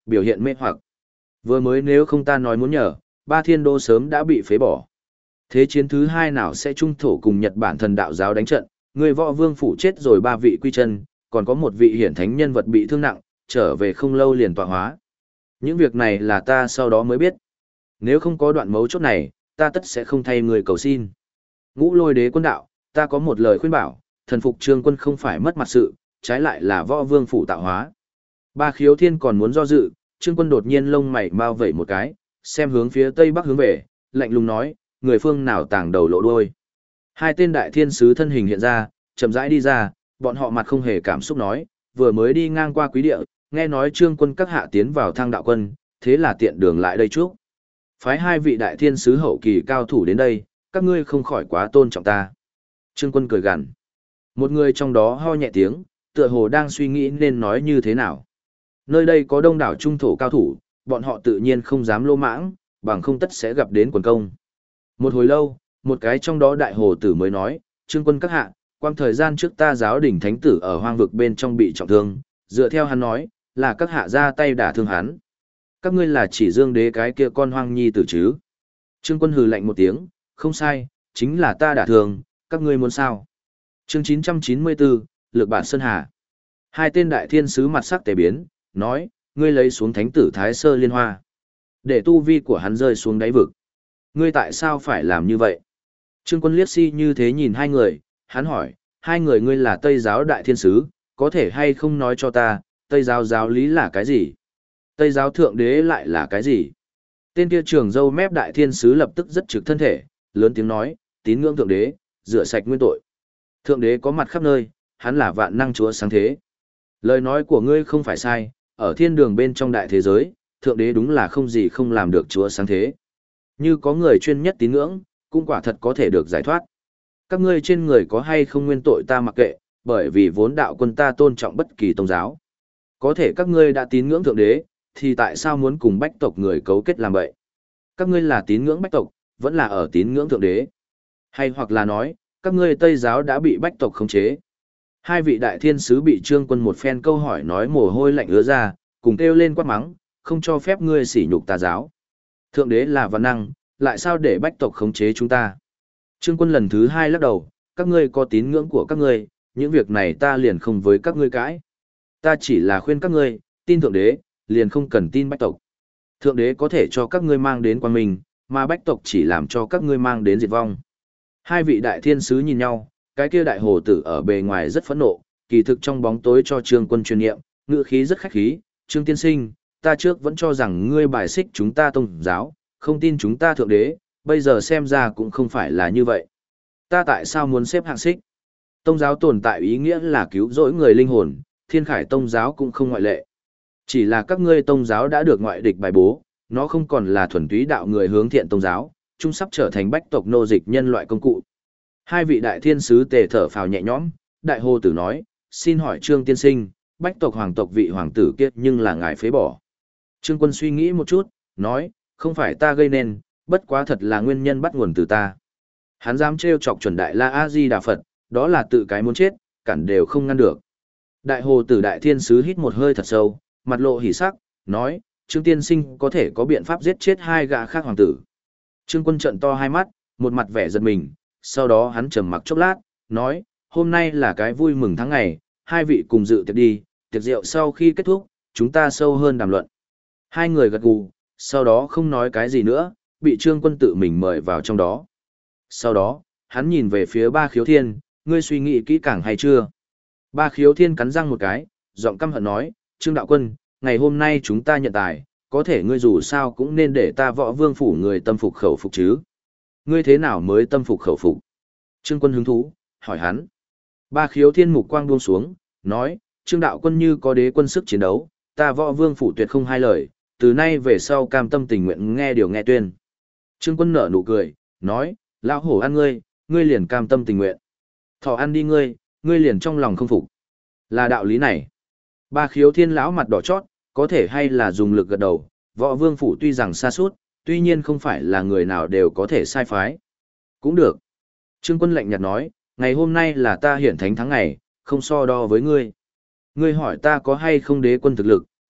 biểu hiện mê hoặc. Vừa mới nếu không ta nói muốn nhờ, ba thiên đô sớm đã bị phế bỏ. Thế chiến thứ hai nào sẽ trung thổ cùng Nhật Bản thần đạo giáo đánh trận, người võ vương phủ chết rồi ba vị quy chân, còn có một vị hiển thánh nhân vật bị thương nặng, trở về không lâu liền tọa hóa. Những việc này là ta sau đó mới biết. Nếu không có đoạn mấu chốt này, ta tất sẽ không thay người cầu xin. Ngũ Lôi Đế quân đạo, ta có một lời khuyên bảo, thần phục Trương Quân không phải mất mặt sự, trái lại là võ vương phủ tạo hóa. Ba Khiếu Thiên còn muốn do dự, Trương Quân đột nhiên lông mày mau vẩy một cái, xem hướng phía tây bắc hướng về, lạnh lùng nói, người phương nào tàng đầu lộ đuôi. Hai tên đại thiên sứ thân hình hiện ra, chậm rãi đi ra, bọn họ mặt không hề cảm xúc nói, vừa mới đi ngang qua quý địa, nghe nói Trương Quân các hạ tiến vào Thang đạo quân, thế là tiện đường lại đây trước. Phái hai vị đại thiên sứ hậu kỳ cao thủ đến đây, các ngươi không khỏi quá tôn trọng ta. Trương Quân cười gằn. Một người trong đó ho nhẹ tiếng, tựa hồ đang suy nghĩ nên nói như thế nào. Nơi đây có đông đảo trung thổ cao thủ, bọn họ tự nhiên không dám lô mãng, bằng không tất sẽ gặp đến quần công. Một hồi lâu, một cái trong đó đại hồ tử mới nói, Trương Quân các hạ, quang thời gian trước ta giáo đỉnh thánh tử ở hoang vực bên trong bị trọng thương, dựa theo hắn nói, là các hạ ra tay đả thương hắn. Các ngươi là chỉ Dương Đế cái kia con hoang nhi tử chứ? Trương Quân hừ lạnh một tiếng, không sai, chính là ta đả thương, các ngươi muốn sao? Chương 994, Lược Bản Sơn Hà. Hai tên đại thiên sứ mặt sắc tề biến, nói, ngươi lấy xuống thánh tử Thái Sơ Liên Hoa, để tu vi của hắn rơi xuống đáy vực. Ngươi tại sao phải làm như vậy? Trương Quân liếc si như thế nhìn hai người, hắn hỏi, hai người ngươi là Tây giáo đại thiên sứ, có thể hay không nói cho ta, Tây giáo giáo lý là cái gì? Tây giáo thượng đế lại là cái gì? Tên kia trường dâu mép đại thiên sứ lập tức rất trực thân thể, lớn tiếng nói, tín ngưỡng thượng đế, rửa sạch nguyên tội. Thượng đế có mặt khắp nơi, hắn là vạn năng chúa sáng thế. Lời nói của ngươi không phải sai, ở thiên đường bên trong đại thế giới, thượng đế đúng là không gì không làm được chúa sáng thế. Như có người chuyên nhất tín ngưỡng, cũng quả thật có thể được giải thoát. Các ngươi trên người có hay không nguyên tội ta mặc kệ, bởi vì vốn đạo quân ta tôn trọng bất kỳ tôn giáo. Có thể các ngươi đã tín ngưỡng thượng đế, thì tại sao muốn cùng bách tộc người cấu kết làm vậy? Các ngươi là tín ngưỡng bách tộc, vẫn là ở tín ngưỡng thượng đế? Hay hoặc là nói, các ngươi Tây giáo đã bị bách tộc khống chế? Hai vị đại thiên sứ bị Trương Quân một phen câu hỏi nói mồ hôi lạnh ứa ra, cùng kêu lên quát mắng, không cho phép ngươi sỉ nhục tà giáo. Thượng đế là văn năng, lại sao để bách tộc khống chế chúng ta? Trương Quân lần thứ hai lắc đầu, các ngươi có tín ngưỡng của các ngươi, những việc này ta liền không với các ngươi cãi. Ta chỉ là khuyên các ngươi, tin thượng đế, liền không cần tin bách tộc. Thượng đế có thể cho các ngươi mang đến quang minh, mà bách tộc chỉ làm cho các ngươi mang đến diệt vong. Hai vị đại thiên sứ nhìn nhau, cái kia đại hồ tử ở bề ngoài rất phẫn nộ, kỳ thực trong bóng tối cho Trương Quân truyền niệm, ngữ khí rất khách khí, Trương tiên sinh, ta trước vẫn cho rằng ngươi bài xích chúng ta tông giáo, không tin chúng ta thượng đế, bây giờ xem ra cũng không phải là như vậy. Ta tại sao muốn xếp hạng xích? Tông giáo tồn tại ý nghĩa là cứu rỗi người linh hồn, Thiên Khải tông giáo cũng không ngoại lệ. Chỉ là các ngươi tông giáo đã được ngoại địch bài bố, nó không còn là thuần túy đạo người hướng thiện tông giáo, chúng sắp trở thành bách tộc nô dịch nhân loại công cụ. Hai vị đại thiên sứ tề thở phào nhẹ nhõm, đại hồ tử nói, xin hỏi Trương tiên sinh, bách tộc hoàng tộc vị hoàng tử kiết nhưng là ngài phế bỏ. Trương Quân suy nghĩ một chút, nói, không phải ta gây nên, bất quá thật là nguyên nhân bắt nguồn từ ta. Hắn dám trêu chọc chuẩn đại la a di đà Phật, đó là tự cái muốn chết, cản đều không ngăn được. Đại hồ tử đại thiên sứ hít một hơi thật sâu, mặt lộ hỉ sắc, nói, Trương tiên sinh có thể có biện pháp giết chết hai gã khác hoàng tử. Trương Quân trợn to hai mắt, một mặt vẻ giật mình, sau đó hắn trầm mặc chốc lát, nói, hôm nay là cái vui mừng tháng ngày, hai vị cùng dự tiệc đi, tiệc rượu sau khi kết thúc, chúng ta sâu hơn đàm luận. Hai người gật gù, sau đó không nói cái gì nữa, bị Trương Quân tự mình mời vào trong đó. Sau đó, hắn nhìn về phía Ba Khiếu Thiên, ngươi suy nghĩ kỹ càng hay chưa? Ba Khiếu Thiên cắn răng một cái, giọng căm hận nói, Trương Đạo Quân, ngày hôm nay chúng ta nhận tài, có thể ngươi dù sao cũng nên để ta Võ Vương phủ người tâm phục khẩu phục chứ. Ngươi thế nào mới tâm phục khẩu phục? Trương Quân hứng thú, hỏi hắn. Ba Khiếu Thiên mục quang buông xuống, nói, Trương Đạo Quân như có đế quân sức chiến đấu, ta Võ Vương phủ tuyệt không hai lời, từ nay về sau cam tâm tình nguyện nghe điều nghe tuyên. Trương Quân nở nụ cười, nói, lão hổ ăn ngươi, ngươi liền cam tâm tình nguyện. Thỏ ăn đi ngươi, ngươi liền trong lòng không phục. Là đạo lý này. Ba Khiếu Thiên lão mặt đỏ chót, có thể hay là dùng lực gật đầu, Võ Vương phủ tuy rằng xa suốt, tuy nhiên không phải là người nào đều có thể sai phái. Cũng được. Trương Quân lạnh nhạt nói, ngày hôm nay là ta hiển thánh tháng ngày, không so đo với ngươi. Ngươi hỏi ta có hay không đế quân thực lực,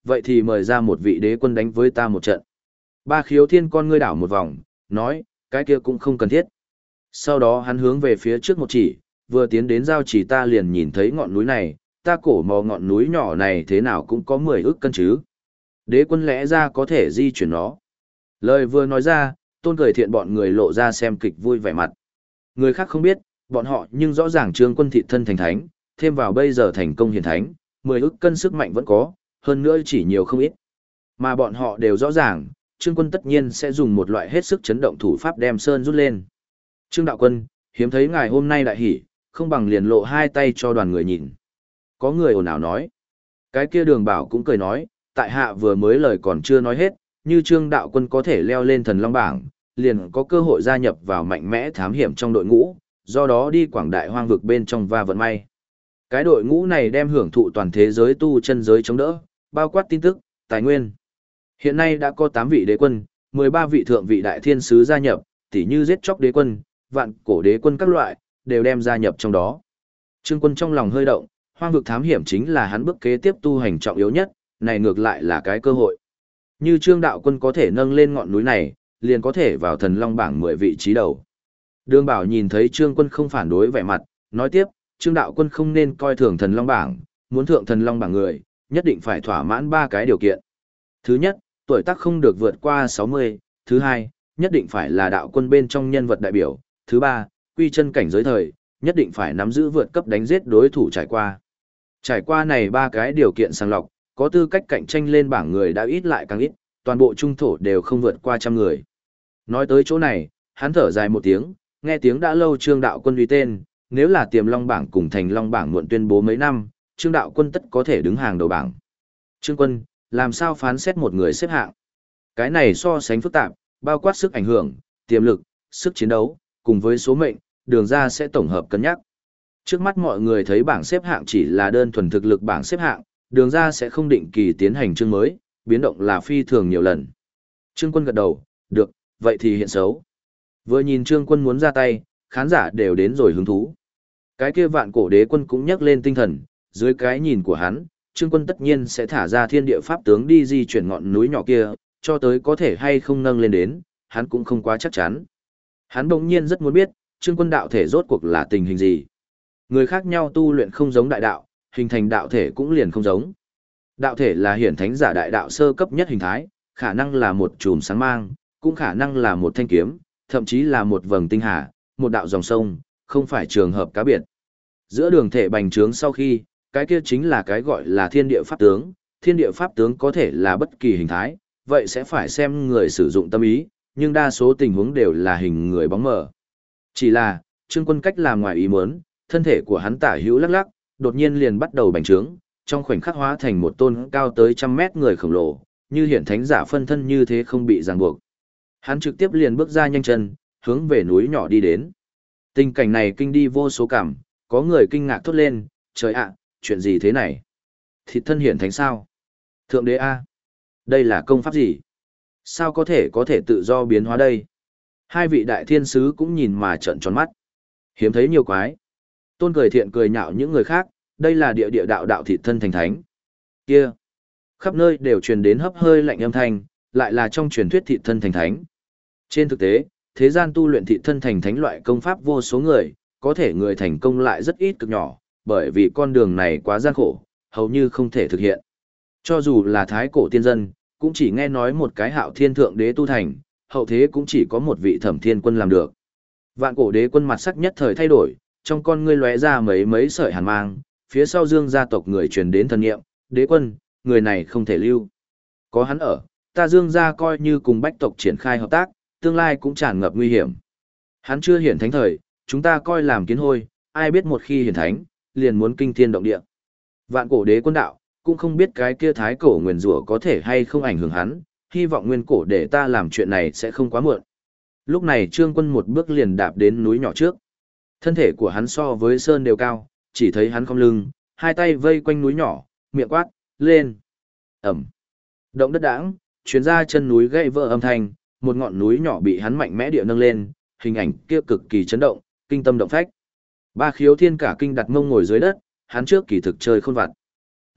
vậy thì mời ra một vị đế quân đánh với ta một trận. Ba Khiếu Thiên con ngươi đảo một vòng, nói, cái kia cũng không cần thiết. Sau đó hắn hướng về phía trước một chỉ, vừa tiến đến giao chỉ ta liền nhìn thấy ngọn núi này, ta cổ mò ngọn núi nhỏ này thế nào cũng có 10 ức cân chứ. Đế quân lẽ ra có thể di chuyển nó. Lời vừa nói ra, Tôn Cười Thiện bọn người lộ ra xem kịch vui vẻ mặt. Người khác không biết, bọn họ nhưng rõ ràng Trương Quân thị thân thành thánh, thêm vào bây giờ thành công hiển thánh, 10 ức cân sức mạnh vẫn có, hơn nữa chỉ nhiều không ít. Mà bọn họ đều rõ ràng, Trương Quân tất nhiên sẽ dùng một loại hết sức chấn động thủ pháp đem sơn rút lên. Trương Đạo Quân, hiếm thấy ngài hôm nay đại hỉ, không bằng liền lộ hai tay cho đoàn người nhìn. Có người ồn ào nói. Cái kia Đường Bảo cũng cười nói, tại hạ vừa mới lời còn chưa nói hết, như Trương Đạo Quân có thể leo lên thần long bảng, liền có cơ hội gia nhập vào mạnh mẽ thám hiểm trong đội ngũ, do đó đi quảng đại hoang vực bên trong và vận may. Cái đội ngũ này đem hưởng thụ toàn thế giới tu chân giới chống đỡ, bao quát tin tức, tài nguyên. Hiện nay đã có 8 vị đế quân, 13 vị thượng vị đại thiên sứ gia nhập, tỉ như giết chóc đế quân, vạn cổ đế quân các loại, đều đem gia nhập trong đó. Trương Quân trong lòng hơi động, hoang vực thám hiểm chính là hắn bước kế tiếp tu hành trọng yếu nhất, này ngược lại là cái cơ hội. Như Trương Đạo Quân có thể nâng lên ngọn núi này, liền có thể vào thần long bảng 10 vị trí đầu. Đường Bảo nhìn thấy Trương Quân không phản đối vẻ mặt, nói tiếp, Trương Đạo Quân không nên coi thường thần long bảng, muốn thượng thần long bảng người, nhất định phải thỏa mãn 3 cái điều kiện. Thứ nhất, tuổi tác không được vượt qua 60, thứ hai, nhất định phải là đạo quân bên trong nhân vật đại biểu, thứ ba, quy chân cảnh giới thời, nhất định phải nắm giữ vượt cấp đánh giết đối thủ trải qua. Trải qua này 3 cái điều kiện sàng lọc, có tư cách cạnh tranh lên bảng người đã ít lại càng ít, toàn bộ trung thổ đều không vượt qua 100 người. Nói tới chỗ này, hắn thở dài một tiếng, nghe tiếng đã lâu Trương Đạo Quân uy tên, nếu là Tiềm Long bảng cùng Thành Long bảng muộn tuyên bố mấy năm, Trương Đạo Quân tất có thể đứng hàng đầu bảng. Trương Quân, làm sao phán xét một người xếp hạng? Cái này so sánh phức tạp, bao quát sức ảnh hưởng, tiềm lực, sức chiến đấu, cùng với số mệnh, đường ra sẽ tổng hợp cân nhắc. Trước mắt mọi người thấy bảng xếp hạng chỉ là đơn thuần thực lực bảng xếp hạng, đường ra sẽ không định kỳ tiến hành chương mới, biến động là phi thường nhiều lần. Trương Quân gật đầu, được, vậy thì hiện xấu. Vừa nhìn Trương Quân muốn ra tay, khán giả đều đến rồi hứng thú. Cái kia vạn cổ đế quân cũng nhắc lên tinh thần, dưới cái nhìn của hắn, Trương Quân tất nhiên sẽ thả ra thiên địa pháp tướng đi di chuyển ngọn núi nhỏ kia, cho tới có thể hay không nâng lên đến, hắn cũng không quá chắc chắn. Hắn bỗng nhiên rất muốn biết, Trương Quân đạo thể rốt cuộc là tình hình gì. Người khác nhau tu luyện không giống đại đạo, hình thành đạo thể cũng liền không giống. Đạo thể là hiển thánh giả đại đạo sơ cấp nhất hình thái, khả năng là một chùm sáng mang, cũng khả năng là một thanh kiếm, thậm chí là một vầng tinh hà, một đạo dòng sông, không phải trường hợp cá biệt. Giữa đường thể bành trướng sau khi, cái kia chính là cái gọi là thiên địa pháp tướng, thiên địa pháp tướng có thể là bất kỳ hình thái, vậy sẽ phải xem người sử dụng tâm ý, nhưng đa số tình huống đều là hình người bóng mờ. Chỉ là, Trương Quân cách làm ngoài ý muốn, thân thể của hắn tả hữu lắc lắc, đột nhiên liền bắt đầu bành trướng, trong khoảnh khắc hóa thành một tôn cao tới 100 mét người khổng lồ, như hiển thánh giả phân thân như thế không bị ràng buộc. Hắn trực tiếp liền bước ra nhanh chân, hướng về núi nhỏ đi đến. Tình cảnh này kinh đi vô số cảm, có người kinh ngạc thốt lên, trời ạ, chuyện gì thế này? Thịt thân hiển thánh sao? Thượng đế A. Đây là công pháp gì? Sao có thể tự do biến hóa đây? Hai vị đại thiên sứ cũng nhìn mà trợn tròn mắt. Hiếm thấy nhiều quái. Tôn Cười Thiện cười nhạo những người khác, đây là địa địa đạo đạo thịt thân thành thánh. Kia. Khắp nơi đều truyền đến hấp hơi lạnh âm thanh, lại là trong truyền thuyết thịt thân thành thánh. Trên thực tế, thế gian tu luyện thịt thân thành thánh loại công pháp vô số người, có thể người thành công lại rất ít cực nhỏ, bởi vì con đường này quá gian khổ, hầu như không thể thực hiện. Cho dù là thái cổ tiên dân, cũng chỉ nghe nói một cái Hạo Thiên thượng đế tu thành, hậu thế cũng chỉ có một vị Thẩm Thiên quân làm được. Vạn cổ đế quân mặt sắc nhất thời thay đổi, trong con ngươi lóe ra mấy sợi hàn mang, phía sau Dương gia tộc người truyền đến thần niệm, đế quân, người này không thể lưu. Có hắn ở, ta Dương gia coi như cùng bách tộc triển khai hợp tác, tương lai cũng tràn ngập nguy hiểm. Hắn chưa hiển thánh thời, chúng ta coi làm kiến hôi, ai biết một khi hiển thánh, liền muốn kinh thiên động địa. Vạn cổ đế quân đạo, cũng không biết cái kia thái cổ nguyền rủa có thể hay không ảnh hưởng hắn, hy vọng nguyên cổ để ta làm chuyện này sẽ không quá muộn. Lúc này Trương Quân một bước liền đạp đến núi nhỏ trước. Thân thể của hắn so với sơn đều cao, chỉ thấy hắn cong lưng, hai tay vây quanh núi nhỏ, miệng quát, lên. Ẩm. Động đất đãng, chuyến ra chân núi gãy vỡ âm thanh, một ngọn núi nhỏ bị hắn mạnh mẽ địa nâng lên, hình ảnh kia cực kỳ chấn động, kinh tâm động phách. Ba Khiếu Thiên cả kinh đặt mông ngồi dưới đất, hắn trước kỳ thực chơi khôn vặt.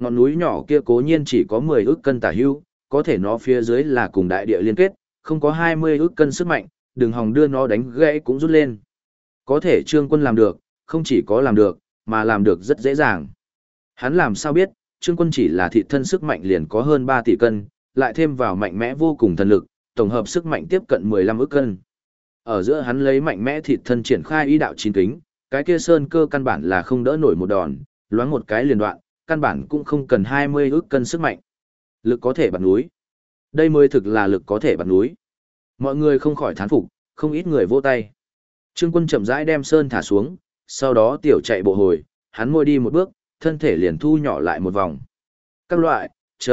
Ngọn núi nhỏ kia cố nhiên chỉ có 10 ức cân tả hữu, có thể nó phía dưới là cùng đại địa liên kết, không có 20 ức cân sức mạnh, đừng hòng đưa nó đánh gãy cũng rút lên. Có thể Trương Quân làm được, không chỉ có làm được, mà làm được rất dễ dàng. Hắn làm sao biết, Trương Quân chỉ là thị thân sức mạnh liền có hơn 3 tỷ cân, lại thêm vào mạnh mẽ vô cùng thần lực, tổng hợp sức mạnh tiếp cận 15 ức cân. Ở giữa hắn lấy mạnh mẽ thịt thân triển khai ý đạo chín kính, cái kia sơn cơ căn bản là không đỡ nổi một đòn, loáng một cái liền đoạn, căn bản cũng không cần 20 ức cân sức mạnh. Lực có thể bật núi. Đây mới thực là lực có thể bật núi. Mọi người không khỏi thán phục, không ít người vỗ tay. Trương Quân chậm rãi đem sơn thả xuống, sau đó tiểu chạy bộ hồi, hắn môi đi một bước, thân thể liền thu nhỏ lại một vòng. Các loại,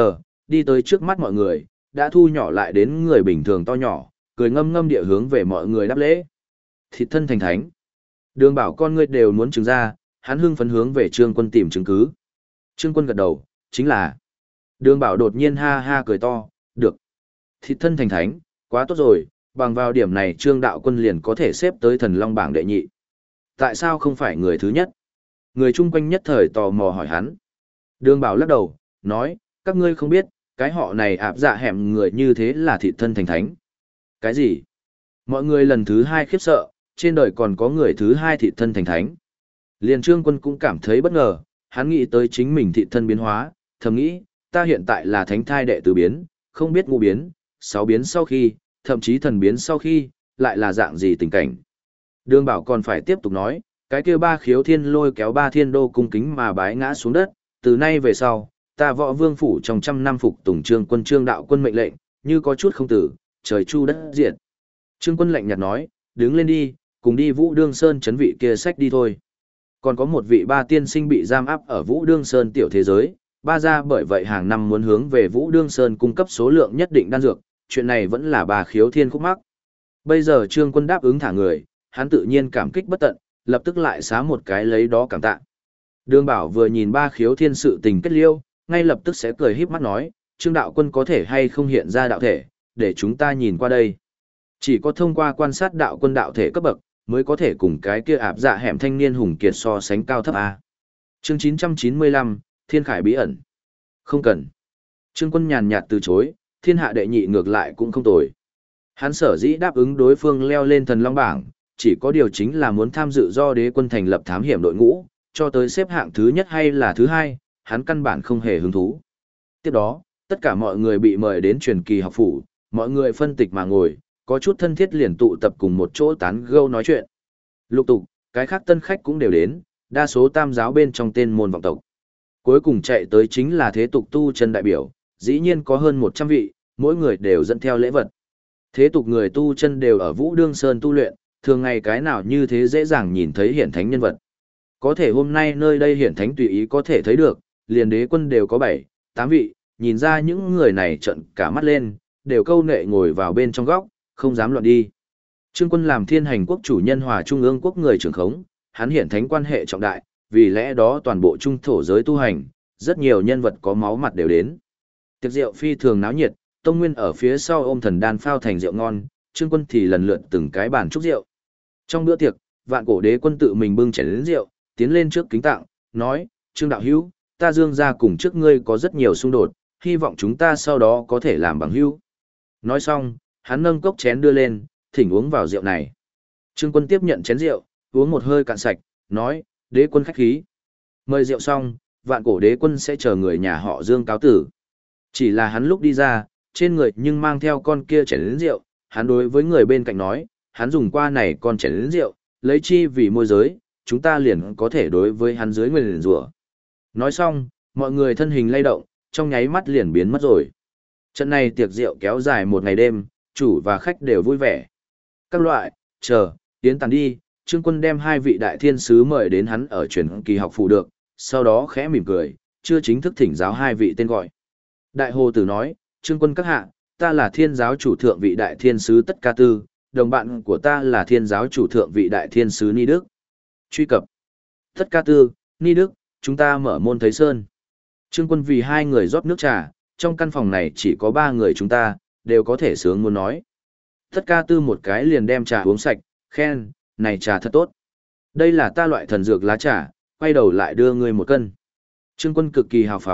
đi tới trước mắt mọi người, đã thu nhỏ lại đến người bình thường to nhỏ, cười ngâm ngâm địa hướng về mọi người đáp lễ. Thịt thân thành thánh. Đường Bảo con ngươi đều muốn chứng ra, hắn hưng phấn hướng về Trương Quân tìm chứng cứ. Trương Quân gật đầu, chính là. Đường Bảo đột nhiên ha ha cười to, được. Thịt thân thành thánh, quá tốt rồi, bằng vào điểm này Trương Đạo Quân liền có thể xếp tới thần long bảng đệ nhị. Tại sao không phải người thứ nhất? Người chung quanh nhất thời tò mò hỏi hắn. Đường Bảo lắc đầu, nói, các ngươi không biết, cái họ này ạp dạ hẻm người như thế là thịt thân thành thánh. Cái gì? Mọi người lần thứ hai khiếp sợ, trên đời còn có người thứ hai thịt thân thành thánh. Liền Trương Quân cũng cảm thấy bất ngờ, hắn nghĩ tới chính mình thịt thân biến hóa, thầm nghĩ, ta hiện tại là thánh thai đệ tứ biến, không biết ngũ biến, 6 biến sau khi, thậm chí thần biến sau khi, lại là dạng gì tình cảnh. Đường Bảo còn phải tiếp tục nói, cái kia ba khiếu thiên lôi kéo ba thiên đô cung kính mà bái ngã xuống đất, từ nay về sau, ta Võ Vương phủ trong 100 năm phục tùng Trương Quân Trương Đạo Quân mệnh lệnh, như có chút không tử, trời chu đất diệt. Trương Quân lạnh nhạt nói, đứng lên đi, cùng đi Vũ Đương Sơn chấn vị kia sách đi thôi. Còn có một vị ba tiên sinh bị giam áp ở Vũ Đương Sơn tiểu thế giới, ba gia bởi vậy hàng năm muốn hướng về Vũ Đương Sơn cung cấp số lượng nhất định đan dược, chuyện này vẫn là ba khiếu thiên khúc mắc. Bây giờ Trương Quân đáp ứng thả người, hắn tự nhiên cảm kích bất tận, lập tức lại xá một cái lấy đó cảm tạ. Đường Bảo vừa nhìn ba khiếu thiên sự tình kết liêu, ngay lập tức sẽ cười híp mắt nói, Trương Đạo Quân có thể hay không hiện ra đạo thể, để chúng ta nhìn qua đây. Chỉ có thông qua quan sát đạo quân đạo thể cấp bậc, mới có thể cùng cái kia ạp dạ hẻm thanh niên hùng kiệt so sánh cao thấp A. Chương 995, Thiên Khải bí ẩn. Không cần. Trương Quân nhàn nhạt từ chối, thiên hạ đệ nhị ngược lại cũng không tồi. Hắn sở dĩ đáp ứng đối phương leo lên thần long bảng, chỉ có điều chính là muốn tham dự do đế quân thành lập thám hiểm đội ngũ, cho tới xếp hạng thứ nhất hay là thứ hai, hắn căn bản không hề hứng thú. Tiếp đó, tất cả mọi người bị mời đến truyền kỳ học phủ, mọi người phân tịch mà ngồi, có chút thân thiết liền tụ tập cùng một chỗ tán gẫu nói chuyện. Lục tục, cái khác tân khách cũng đều đến, đa số tam giáo bên trong tên môn vọng tộc. Cuối cùng chạy tới chính là thế tục tu chân đại biểu, dĩ nhiên có hơn 100 vị, mỗi người đều dẫn theo lễ vật. Thế tục người tu chân đều ở Vũ Đương Sơn tu luyện, thường ngày cái nào như thế dễ dàng nhìn thấy hiển thánh nhân vật. Có thể hôm nay nơi đây hiển thánh tùy ý có thể thấy được, liền đế quân đều có 7, 8 vị, nhìn ra những người này trợn cả mắt lên, đều câu nệ ngồi vào bên trong góc, không dám loạn đi. Trương Quân làm Thiên Hành quốc chủ nhân hòa trung ương quốc người trưởng khống, hắn hiển thánh quan hệ trọng đại, vì lẽ đó toàn bộ trung thổ giới tu hành, rất nhiều nhân vật có máu mặt đều đến. Tiệc rượu phi thường náo nhiệt, Tông Nguyên ở phía sau ôm thần đan phao thành rượu ngon, Trương Quân thì lần lượt từng cái bàn chúc rượu. Trong bữa tiệc, Vạn Cổ Đế Quân tự mình bưng chén lớn rượu, tiến lên trước kính tặng, nói: "Trương đạo hữu, ta Dương gia cùng trước ngươi có rất nhiều xung đột, hy vọng chúng ta sau đó có thể làm bằng hữu." Nói xong, hắn nâng cốc chén đưa lên, thỉnh uống vào rượu này. Trương Quân tiếp nhận chén rượu, uống một hơi cạn sạch, nói: "Đế quân khách khí." Mời rượu xong, Vạn Cổ Đế Quân sẽ chờ người nhà họ Dương cáo tử. Chỉ là hắn lúc đi ra, trên người nhưng mang theo con kia chén lớn rượu, hắn đối với người bên cạnh nói, hắn dùng qua này con chén lớn rượu, lấy chi vì môi giới, chúng ta liền có thể đối với hắn dưới nguyền rủa. Nói xong, mọi người thân hình lay động, trong nháy mắt liền biến mất rồi. Trận này tiệc rượu kéo dài một ngày đêm, chủ và khách đều vui vẻ. Các loại, tiến tàn đi, Trương Quân đem 2 vị đại thiên sứ mời đến hắn ở truyền kỳ học phủ được, sau đó khẽ mỉm cười, chưa chính thức thỉnh giáo 2 vị tên gọi. Đại Hồ Tử nói, Trương Quân các hạ, ta là thiên giáo chủ thượng vị đại thiên sứ Tất Ca Tư, đồng bạn của ta là thiên giáo chủ thượng vị đại thiên sứ Ni Đức. Truy cập. Tất Ca Tư, Ni Đức, chúng ta mở môn thấy sơn. Trương Quân vì 2 người rót nước trà, trong căn phòng này chỉ có 3 người chúng ta, đều có thể sướng muốn nói. Tất Ca Tư một cái liền đem trà uống sạch, khen, này trà thật tốt. Đây là ta loại thần dược lá trà, quay đầu lại đưa ngươi 1 cân. Trương Quân cực kỳ hào phóng,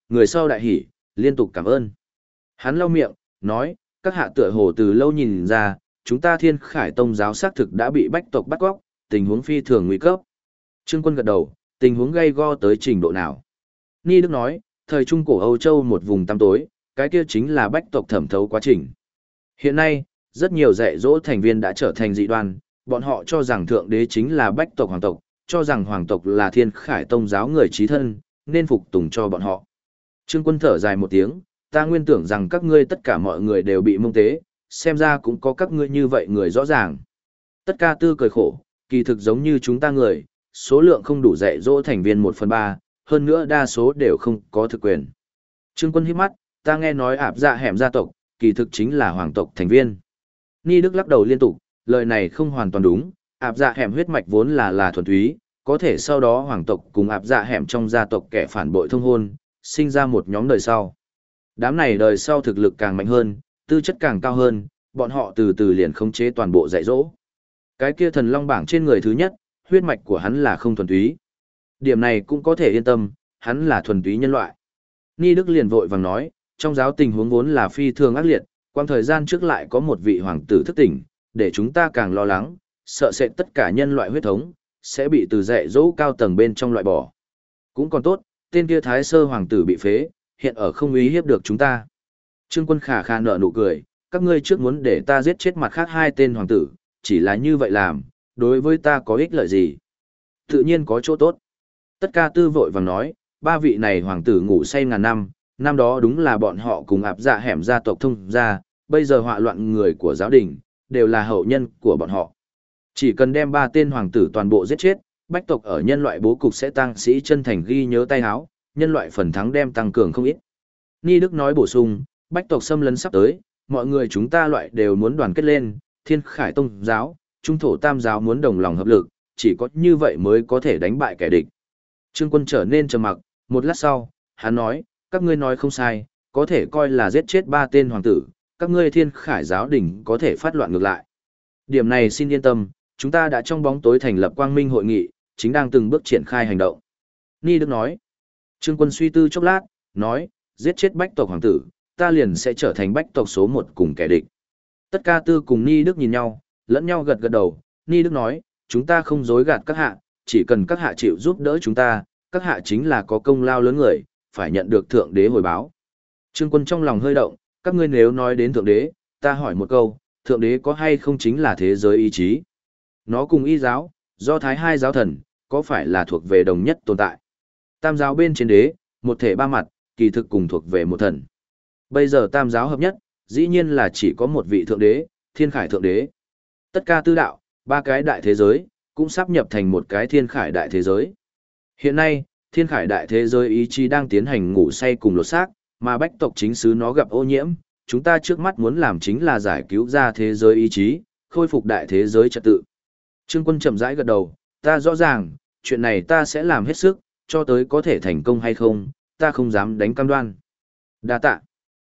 Người sau đại hỉ, liên tục cảm ơn. Hắn lau miệng, nói, các hạ tựa hồ từ lâu nhìn ra, chúng ta Thiên Khải Tông giáo xác thực đã bị bách tộc bắt cóc, tình huống phi thường nguy cấp. Trương Quân gật đầu, tình huống gay go tới trình độ nào? Ni Đức nói, thời trung cổ Âu Châu một vùng tăm tối, cái kia chính là bách tộc thẩm thấu quá trình. Hiện nay, rất nhiều dạy dỗ thành viên đã trở thành dị đoan, bọn họ cho rằng thượng đế chính là bách tộc hoàng tộc, cho rằng hoàng tộc là Thiên Khải Tông giáo người trí thân, nên phục tùng cho bọn họ. Trương Quân thở dài một tiếng, ta nguyên tưởng rằng các ngươi tất cả mọi người đều bị mông tế, xem ra cũng có các ngươi như vậy người rõ ràng. Tất ca tư cười khổ, kỳ thực giống như chúng ta người, số lượng không đủ dạy dỗ thành viên 1/3, hơn nữa đa số đều không có thực quyền. Trương Quân hít mắt, ta nghe nói ạp dạ hẻm gia tộc, kỳ thực chính là hoàng tộc thành viên. Ni Đức lắc đầu liên tục, lời này không hoàn toàn đúng, ạp dạ hẻm huyết mạch vốn là thuần túy, có thể sau đó hoàng tộc cùng ạp dạ hẻm trong gia tộc kẻ phản bội thông hôn, sinh ra một nhóm đời sau. Đám này đời sau thực lực càng mạnh hơn, tư chất càng cao hơn, bọn họ từ từ liền khống chế toàn bộ dạy dỗ. Cái kia thần long bảng trên người thứ nhất, huyết mạch của hắn là không thuần túy. Điểm này cũng có thể yên tâm, hắn là thuần túy nhân loại. Ni Đức liền vội vàng nói, trong giáo tình huống vốn là phi thường ác liệt, quang thời gian trước lại có một vị hoàng tử thức tỉnh, để chúng ta càng lo lắng, sợ sẽ tất cả nhân loại huyết thống, sẽ bị từ dạy dỗ cao tầng bên trong loại bỏ. Cũng còn tốt, tên kia thái sơ hoàng tử bị phế, hiện ở không uy hiếp được chúng ta. Trương Quân khả khả nở nụ cười, các ngươi trước muốn để ta giết chết mặt khác 2 tên hoàng tử, chỉ là như vậy làm, đối với ta có ích lợi gì? Tự nhiên có chỗ tốt. Tất ca tư vội vàng nói, 3 vị này hoàng tử ngủ say ngàn năm, năm đó đúng là bọn họ cùng ạp dạ hẻm gia tộc thông ra, bây giờ họa loạn người của giáo đình, đều là hậu nhân của bọn họ. Chỉ cần đem 3 tên hoàng tử toàn bộ giết chết, bách tộc ở nhân loại bố cục sẽ tăng sĩ chân thành ghi nhớ tay háo, nhân loại phần thắng đem tăng cường không ít. Ni Đức nói bổ sung, bách tộc xâm lấn sắp tới, mọi người chúng ta loại đều muốn đoàn kết lên, Thiên Khải Tông giáo, Trung Thổ Tam giáo muốn đồng lòng hợp lực, chỉ có như vậy mới có thể đánh bại kẻ địch. Trương Quân trở nên trầm mặc, một lát sau, hắn nói, các ngươi nói không sai, có thể coi là giết chết 3 tên hoàng tử, các ngươi Thiên Khải giáo đình có thể phát loạn ngược lại. Điểm này xin yên tâm, chúng ta đã trong bóng tối thành lập Quang Minh hội nghị, chính đang từng bước triển khai hành động. Ni Đức nói. Trương Quân suy tư chốc lát, nói, giết chết bách tộc hoàng tử, ta liền sẽ trở thành bách tộc số 1 cùng kẻ địch. Tất ca tư cùng Ni Đức nhìn nhau, lẫn nhau gật gật đầu, Ni Đức nói, chúng ta không dối gạt các hạ, chỉ cần các hạ chịu giúp đỡ chúng ta, các hạ chính là có công lao lớn người, phải nhận được thượng đế hồi báo. Trương Quân trong lòng hơi động, các ngươi nếu nói đến thượng đế, ta hỏi một câu, thượng đế có hay không chính là thế giới ý chí? Nó cùng y giáo, do thái 2 giáo thần, có phải là thuộc về đồng nhất tồn tại? Tam giáo bên trên đế, một thể 3 mặt, kỳ thực cùng thuộc về một thần. Bây giờ tam giáo hợp nhất, dĩ nhiên là chỉ có một vị thượng đế, Thiên Khải thượng đế. Tất cả tư đạo, 3 cái đại thế giới, cũng sắp nhập thành một cái Thiên Khải đại thế giới. Hiện nay, Thiên Khải đại thế giới ý chí đang tiến hành ngủ say cùng lột xác, mà bách tộc chính xứ nó gặp ô nhiễm, chúng ta trước mắt muốn làm chính là giải cứu ra thế giới ý chí, khôi phục đại thế giới trật tự. Trương Quân chậm rãi gật đầu, ta rõ ràng, chuyện này ta sẽ làm hết sức, cho tới có thể thành công hay không, ta không dám đánh cam đoan. Đa tạ.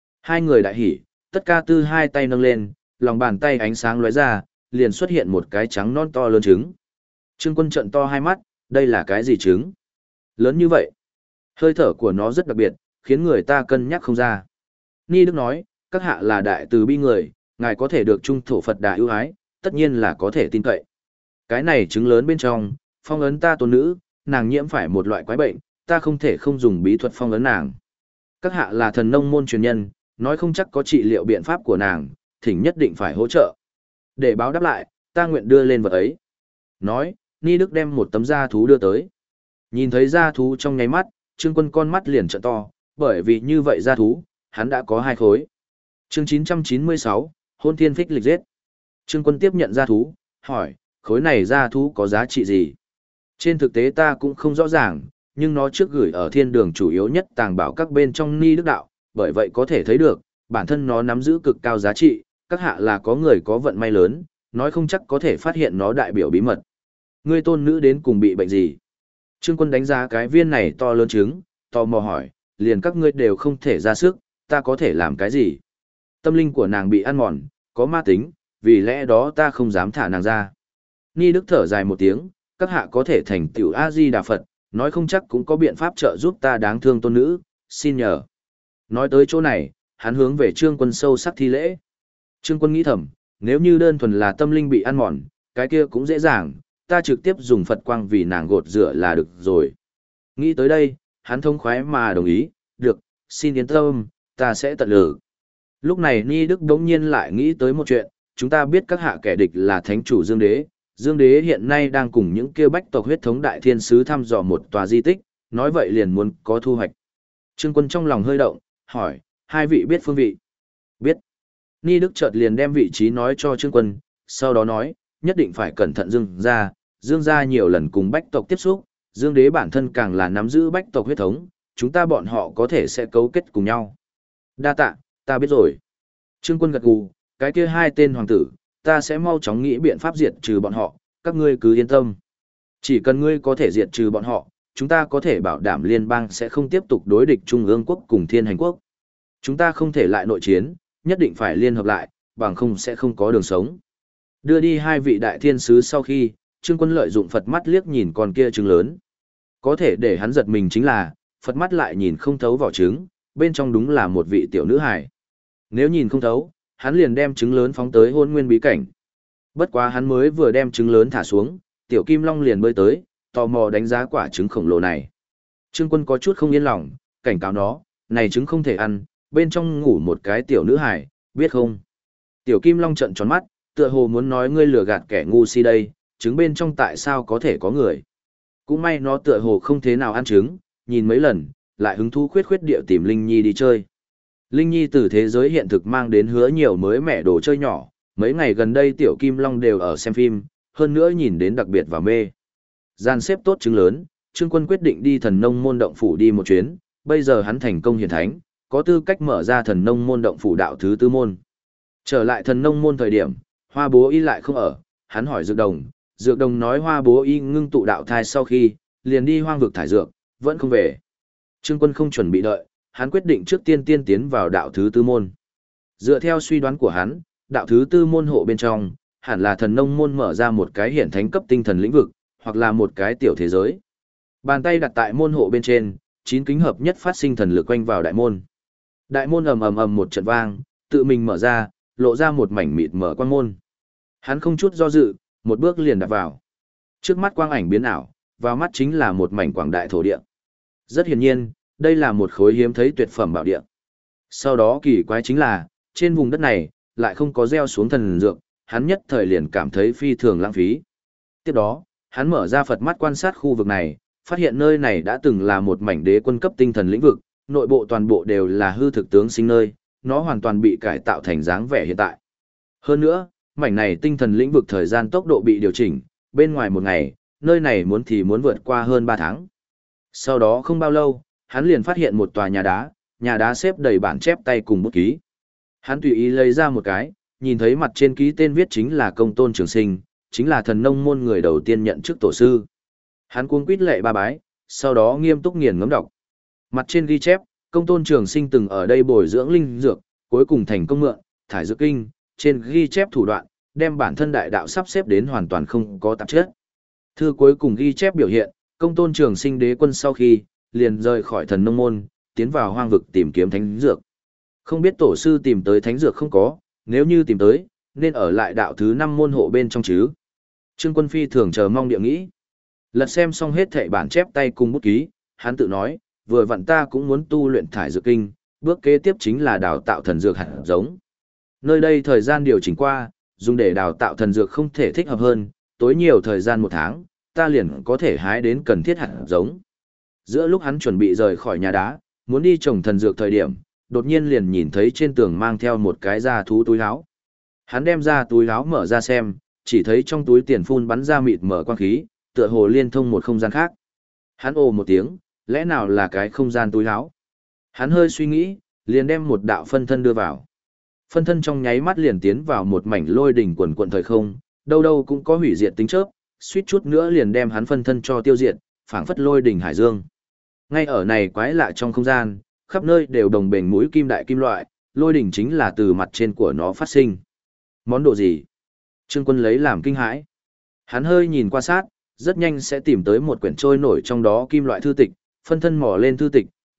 2 người đại hỉ, tất ca tư 2 tay nâng lên, lòng bàn tay ánh sáng lóe ra, liền xuất hiện một cái trắng non to lớn trứng. Trương Quân trợn to 2 mắt, đây là cái gì trứng? Lớn như vậy. Hơi thở của nó rất đặc biệt, khiến người ta cân nhắc không ra. Ni Đức nói, các hạ là đại từ bi người, ngài có thể được trung thổ Phật Đà ưu ái, tất nhiên là có thể tin cậy. Cái này trứng lớn bên trong, phong ấn ta tôn nữ, nàng nhiễm phải một loại quái bệnh, ta không thể không dùng bí thuật phong ấn nàng. Các hạ là thần nông môn truyền nhân, nói không chắc có trị liệu biện pháp của nàng, thỉnh nhất định phải hỗ trợ. Để báo đáp lại, ta nguyện đưa lên vật ấy. Nói, Ni Đức đem một tấm da thú đưa tới. Nhìn thấy da thú trong nháy mắt, Trương Quân con mắt liền trợn to, bởi vì như vậy da thú, hắn đã có 2 khối. Chương 996, Hôn Thiên Phích Lịch giết. Trương Quân tiếp nhận da thú, hỏi, khối này da thú có giá trị gì? Trên thực tế ta cũng không rõ ràng, nhưng nó trước gửi ở thiên đường chủ yếu nhất tàng bảo các bên trong Ni Đức đạo, bởi vậy có thể thấy được, bản thân nó nắm giữ cực cao giá trị, các hạ là có người có vận may lớn, nói không chắc có thể phát hiện nó đại biểu bí mật. Ngươi tôn nữ đến cùng bị bệnh gì? Trương Quân đánh giá cái viên này to lớn trứng, tò mò hỏi, liền các ngươi đều không thể ra sức, ta có thể làm cái gì? Tâm linh của nàng bị ăn mòn, có ma tính, vì lẽ đó ta không dám thả nàng ra. Ni Đức thở dài một tiếng, các hạ có thể thành tiểu A-di-đà Phật, nói không chắc cũng có biện pháp trợ giúp ta đáng thương tôn nữ, xin nhờ. Nói tới chỗ này, hắn hướng về Trương Quân sâu sắc thi lễ. Trương Quân nghĩ thầm, nếu như đơn thuần là tâm linh bị ăn mòn, cái kia cũng dễ dàng, ta trực tiếp dùng Phật quang vì nàng gột rửa là được rồi. Nghĩ tới đây, hắn thông khoái mà đồng ý, được, xin yên tâm, ta sẽ tận lực. Lúc này Ni Đức đống nhiên lại nghĩ tới một chuyện, chúng ta biết các hạ kẻ địch là thánh chủ Dương Đế. Dương Đế hiện nay đang cùng những kêu bách tộc huyết thống đại thiên sứ thăm dò một tòa di tích, nói vậy liền muốn có thu hoạch. Trương Quân trong lòng hơi động, hỏi, hai vị biết phương vị? Biết. Ni Đức chợt liền đem vị trí nói cho Trương Quân, sau đó nói, nhất định phải cẩn thận Dương gia nhiều lần cùng bách tộc tiếp xúc, Dương Đế bản thân càng là nắm giữ bách tộc huyết thống, chúng ta bọn họ có thể sẽ cấu kết cùng nhau. Đa tạ, ta biết rồi. Trương Quân gật gù, cái kia hai tên hoàng tử, ta sẽ mau chóng nghĩ biện pháp diệt trừ bọn họ, các ngươi cứ yên tâm. Chỉ cần ngươi có thể diệt trừ bọn họ, chúng ta có thể bảo đảm liên bang sẽ không tiếp tục đối địch Trung ương quốc cùng Thiên Hành quốc. Chúng ta không thể lại nội chiến, nhất định phải liên hợp lại, bằng không sẽ không có đường sống. Đưa đi hai vị đại thiên sứ sau khi, Trương Quân lợi dụng Phật mắt liếc nhìn con kia trứng lớn. Có thể để hắn giật mình chính là, Phật mắt lại nhìn không thấu vỏ trứng, bên trong đúng là một vị tiểu nữ hài. Nếu nhìn không thấu, hắn liền đem trứng lớn phóng tới Hôn Nguyên bí cảnh. Bất quá hắn mới vừa đem trứng lớn thả xuống, tiểu Kim Long liền bơi tới, tò mò đánh giá quả trứng khổng lồ này. Trương Quân có chút không yên lòng, cảnh cáo nó, này trứng không thể ăn, bên trong ngủ một cái tiểu nữ hài, biết không? Tiểu Kim Long trợn tròn mắt, tựa hồ muốn nói ngươi lừa gạt kẻ ngu si đây, trứng bên trong tại sao có thể có người. Cũng may nó tựa hồ không thế nào ăn trứng, nhìn mấy lần, lại hứng thú khuyết khuyết điệu tìm Linh Nhi đi chơi. Linh Nhi từ thế giới hiện thực mang đến hứa nhiều mới mẻ đồ chơi nhỏ, mấy ngày gần đây tiểu Kim Long đều ở xem phim, hơn nữa nhìn đến đặc biệt và mê. Gian xếp tốt trứng lớn, Trương Quân quyết định đi Thần Nông môn động phủ đi một chuyến, bây giờ hắn thành công hiển thánh, có tư cách mở ra Thần Nông môn động phủ đạo thứ tư môn. Trở lại Thần Nông môn thời điểm, Hoa Bố Y lại không ở, hắn hỏi Dược Đồng nói Hoa Bố Y ngưng tụ đạo thai sau khi, liền đi hoang vực thải dược, vẫn không về. Trương Quân không chuẩn bị đợi, hắn quyết định trước tiên tiến vào đạo thứ tư môn. Dựa theo suy đoán của hắn, đạo thứ tư môn hộ bên trong, hẳn là Thần Nông môn mở ra một cái hiển thánh cấp tinh thần lĩnh vực, hoặc là một cái tiểu thế giới. Bàn tay đặt tại môn hộ bên trên, 9 kính hợp nhất phát sinh thần lực quanh vào đại môn. Đại môn ầm ầm ầm một trận vang, tự mình mở ra, lộ ra một mảnh mịt mở quang môn. Hắn không chút do dự, một bước liền đạp vào. Trước mắt quang ảnh biến ảo, vào mắt chính là một mảnh quảng đại thổ địa. Rất hiển nhiên, đây là một khối hiếm thấy tuyệt phẩm bảo địa. Sau đó kỳ quái chính là, trên vùng đất này, lại không có gieo xuống thần dược, hắn nhất thời liền cảm thấy phi thường lãng phí. Tiếp đó, hắn mở ra Phật mắt quan sát khu vực này, phát hiện nơi này đã từng là một mảnh đế quân cấp tinh thần lĩnh vực, nội bộ toàn bộ đều là hư thực tướng sinh nơi, nó hoàn toàn bị cải tạo thành dáng vẻ hiện tại. Hơn nữa, mảnh này tinh thần lĩnh vực thời gian tốc độ bị điều chỉnh, bên ngoài một ngày, nơi này muốn thì muốn vượt qua hơn 3 tháng. Sau đó không bao lâu, hắn liền phát hiện một tòa nhà đá xếp đầy bản chép tay cùng bút ký. Hắn tùy ý lấy ra một cái, nhìn thấy mặt trên ký tên viết chính là Công Tôn Trường Sinh, chính là Thần Nông môn người đầu tiên nhận chức tổ sư. Hắn cuống quýt lệ ba bái, sau đó nghiêm túc nghiền ngẫm đọc. Mặt trên ghi chép, Công Tôn Trường Sinh từng ở đây bồi dưỡng linh dược, cuối cùng thành công mượn, thải dược kinh, trên ghi chép thủ đoạn, đem bản thân đại đạo sắp xếp đến hoàn toàn không có tạp chất. Thư cuối cùng ghi chép biểu hiện, Công Tôn Trường Sinh đế quân sau khi, liền rời khỏi Thần Nông môn, tiến vào hoang vực tìm kiếm thánh dược. Không biết tổ sư tìm tới thánh dược không có, nếu như tìm tới, nên ở lại đạo thứ 5 môn hộ bên trong chứ. Trương Quân phi thường chờ mong địa nghĩ. Lật xem xong hết thảy bản chép tay cùng bút ký, hắn tự nói, vừa vặn ta cũng muốn tu luyện thải dược kinh, bước kế tiếp chính là đào tạo thần dược hạt giống. Nơi đây thời gian điều chỉnh qua, dùng để đào tạo thần dược không thể thích hợp hơn, tối nhiều thời gian 1 tháng, ta liền có thể hái đến cần thiết hạt giống. Giữa lúc hắn chuẩn bị rời khỏi nhà đá, muốn đi trồng thần dược thời điểm, đột nhiên liền nhìn thấy trên tường mang theo một cái da thú túi áo. Hắn đem ra túi áo mở ra xem, chỉ thấy trong túi tiền phun bắn ra mịt mở quang khí, tựa hồ liên thông một không gian khác. Hắn ồ một tiếng, lẽ nào là cái không gian túi áo? Hắn hơi suy nghĩ, liền đem một đạo phân thân đưa vào. Phân thân trong nháy mắt liền tiến vào một mảnh lôi đỉnh quần quần thời không, đâu đâu cũng có hủy diệt tính chớp, suýt chút nữa liền đem hắn phân thân cho tiêu diệt, phảng phất lôi đỉnh hải dương. Ngay ở này quái lạ trong không gian, khắp nơi đều đồng bền mũi kim đại kim loại, lôi đỉnh chính là từ mặt trên của nó phát sinh. Món đồ gì? Trương Quân lấy làm kinh hãi. Hắn hơi nhìn qua sát, rất nhanh sẽ tìm tới một quyển trôi nổi trong đó kim loại thư tịch, phân thân mò lên thư tịch,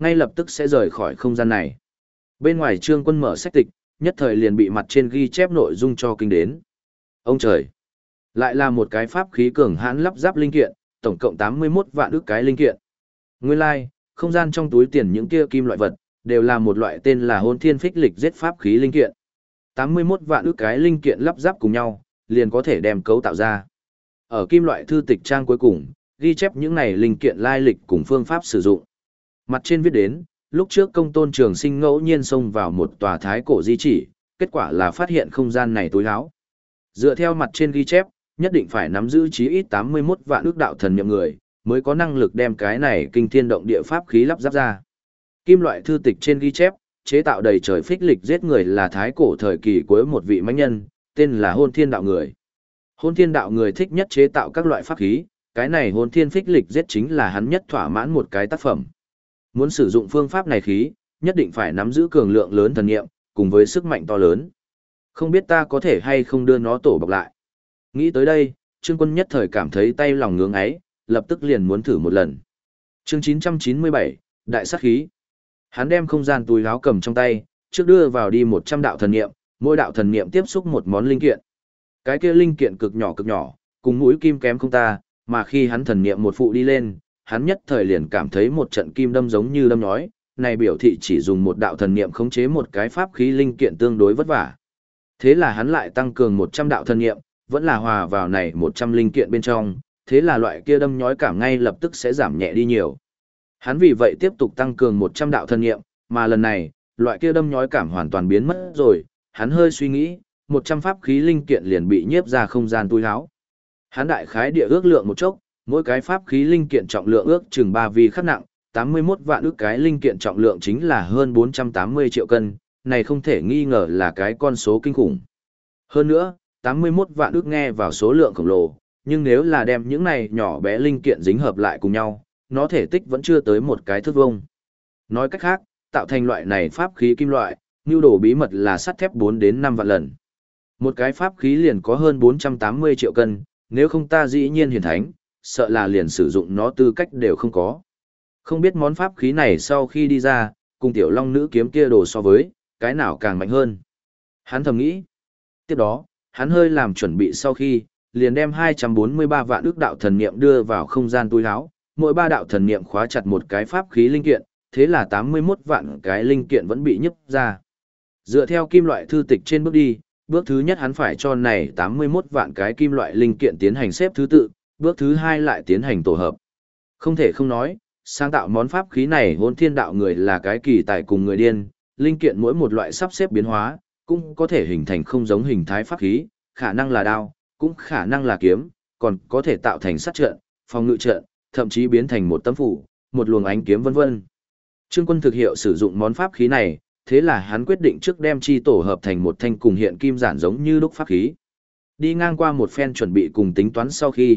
ngay lập tức sẽ rời khỏi không gian này. Bên ngoài Trương Quân mở sách tịch, nhất thời liền bị mặt trên ghi chép nội dung cho kinh đến. Ông trời! Lại là một cái pháp khí cường hãn lắp ráp linh kiện, tổng cộng 81 vạn ức cái linh kiện. Nguyên lai, like, không gian trong túi tiền những kia kim loại vật, đều là một loại tên là Hôn Thiên Phích Lịch giết pháp khí linh kiện. 81 vạn ức cái linh kiện lắp ráp cùng nhau, liền có thể đem cấu tạo ra. Ở kim loại thư tịch trang cuối cùng, ghi chép những này linh kiện lai lịch cùng phương pháp sử dụng. Mặt trên viết đến, lúc trước Công Tôn Trường Sinh ngẫu nhiên xông vào một tòa thái cổ di chỉ, kết quả là phát hiện không gian này tối háo. Dựa theo mặt trên ghi chép, nhất định phải nắm giữ chí ít 81 vạn ức đạo thần niệm người, mới có năng lực đem cái này kinh thiên động địa pháp khí lắp ráp ra. Kim loại thư tịch trên ghi chép, chế tạo đầy trời phích lịch giết người là thái cổ thời kỳ cuối một vị mãnh nhân, tên là Hôn Thiên Đạo Người. Hôn Thiên Đạo Người thích nhất chế tạo các loại pháp khí, cái này Hôn Thiên Phích Lịch giết chính là hắn nhất thỏa mãn một cái tác phẩm. Muốn sử dụng phương pháp này khí, nhất định phải nắm giữ cường lượng lớn thần niệm, cùng với sức mạnh to lớn. Không biết ta có thể hay không đưa nó tổ bọc lại. Nghĩ tới đây, Trương Quân nhất thời cảm thấy tay lòng ngưỡng ấy, lập tức liền muốn thử một lần. Chương 997, Đại sát khí. Hắn đem không gian túi áo cầm trong tay, trước đưa vào đi 100 đạo thần niệm, mỗi đạo thần niệm tiếp xúc một món linh kiện. Cái kia linh kiện cực nhỏ, cùng mũi kim kém không ta, mà khi hắn thần niệm một phụ đi lên, hắn nhất thời liền cảm thấy một trận kim đâm giống như đâm nhói, này biểu thị chỉ dùng một đạo thần niệm khống chế một cái pháp khí linh kiện tương đối vất vả. Thế là hắn lại tăng cường 100 đạo thần niệm, vẫn là hòa vào này 100 linh kiện bên trong, thế là loại kia đâm nhói cảm ngay lập tức sẽ giảm nhẹ đi nhiều. Hắn vì vậy tiếp tục tăng cường 100 đạo thần niệm, mà lần này, loại kia đâm nhói cảm hoàn toàn biến mất rồi, hắn hơi suy nghĩ, 100 pháp khí linh kiện liền bị nhiếp ra không gian túi áo. Hắn đại khái địa ước lượng một chốc, mỗi cái pháp khí linh kiện trọng lượng ước chừng 3 vi khắc nặng, 81 vạn ước cái linh kiện trọng lượng chính là hơn 480 triệu cân, này không thể nghi ngờ là cái con số kinh khủng. Hơn nữa, 81 vạn ước nghe vào số lượng khổng lồ, nhưng nếu là đem những này nhỏ bé linh kiện dính hợp lại cùng nhau, nó thể tích vẫn chưa tới một cái thước vuông. Nói cách khác, tạo thành loại này pháp khí kim loại, nhu đồ bí mật là sắt thép 4 đến 5 vạn lần. Một cái pháp khí liền có hơn 480 triệu cân, nếu không ta dĩ nhiên hiển thánh, sợ là liền sử dụng nó tư cách đều không có. Không biết món pháp khí này sau khi đi ra, cùng tiểu long nữ kiếm kia đồ so với, cái nào càng mạnh hơn. Hắn thầm nghĩ. Tiếp đó, hắn hơi làm chuẩn bị sau khi, liền đem 243 vạn ức đạo thần niệm đưa vào không gian túi áo, mỗi 3 đạo thần niệm khóa chặt một cái pháp khí linh kiện, thế là 81 vạn cái linh kiện vẫn bị nhấp ra. Dựa theo kim loại thư tịch trên bước đi, bước thứ nhất hắn phải cho này 81 vạn cái kim loại linh kiện tiến hành xếp thứ tự, bước thứ hai lại tiến hành tổ hợp. Không thể không nói, sáng tạo món pháp khí này Hôn Thiên Đạo Người là cái kỳ tài cùng người điên, linh kiện mỗi một loại sắp xếp biến hóa, cũng có thể hình thành không giống hình thái pháp khí, khả năng là đao, cũng khả năng là kiếm, còn có thể tạo thành sát trận, phòng ngự trận, thậm chí biến thành một tấm phủ, một luồng ánh kiếm vân vân. Trương Quân thực hiệu sử dụng món pháp khí này, thế là hắn quyết định trước đem chi tổ hợp thành một thanh cùng hiện kim giản giống như đúc pháp khí. Đi ngang qua một phen chuẩn bị cùng tính toán sau khi,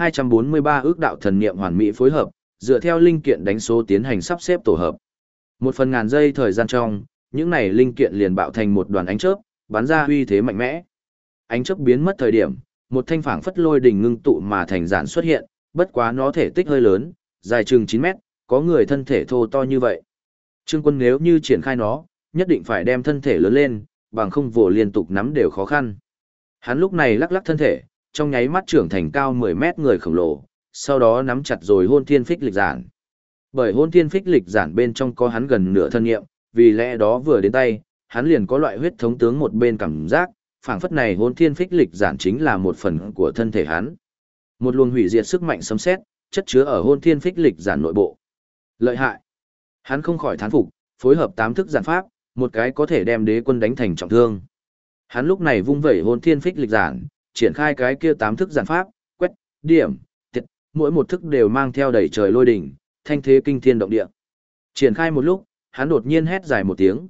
243 ước đạo thần niệm hoàn mỹ phối hợp, dựa theo linh kiện đánh số tiến hành sắp xếp tổ hợp. Một phần ngàn giây thời gian trong, những này linh kiện liền bạo thành một đoàn ánh chớp, bắn ra uy thế mạnh mẽ. Ánh chớp biến mất thời điểm, một thanh phảng phất lôi đỉnh ngưng tụ mà thành giản xuất hiện, bất quá nó thể tích hơi lớn, dài chừng 9 mét, có người thân thể thô to như vậy. Trương Quân nếu như triển khai nó, nhất định phải đem thân thể lớn lên, bằng không vồ liên tục nắm đều khó khăn. Hắn lúc này lắc lắc thân thể, trong nháy mắt trưởng thành cao 10 mét người khổng lồ, sau đó nắm chặt rồi Hôn Thiên Phích Lịch giản. Bởi Hôn Thiên Phích Lịch giản bên trong có hắn gần nửa thân nghiệm, vì lẽ đó vừa đến tay, hắn liền có loại huyết thống tướng một bên cảm giác, phảng phất này Hôn Thiên Phích Lịch giản chính là một phần của thân thể hắn. Một luồng hủy diệt sức mạnh sấm sét, chất chứa ở Hôn Thiên Phích Lịch giản nội bộ. Lợi hại. Hắn không khỏi thán phục, phối hợp 8 thức giản pháp, một cái có thể đem đế quân đánh thành trọng thương. Hắn lúc này vung vẩy Hôn Thiên Phích Lịch giản, triển khai cái kia 8 thức giản pháp, quét, điểm, tiệt, mỗi một thức đều mang theo đầy trời lôi đỉnh, thanh thế kinh thiên động địa. Triển khai một lúc, hắn đột nhiên hét dài một tiếng,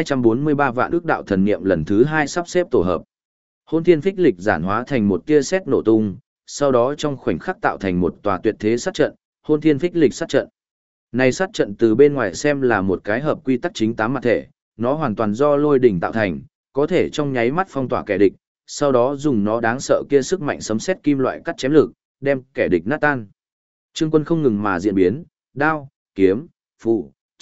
243 vạn ước đạo thần niệm lần thứ 2 sắp xếp tổ hợp. Hôn Thiên Phích Lịch giản hóa thành một tia sét nổ tung, sau đó trong khoảnh khắc tạo thành một tòa tuyệt thế sát trận, Hôn Thiên Phích Lịch sát trận. Này sát trận từ bên ngoài xem là một cái hợp quy tắc chính 8 mặt thể, nó hoàn toàn do lôi đỉnh tạo thành, có thể trong nháy mắt phong tỏa kẻ địch, sau đó dùng nó đáng sợ kia sức mạnh sấm sét kim loại cắt chém lực, đem kẻ địch nát tan. Trương Quân không ngừng mà diễn biến, đao, kiếm, phù, trận,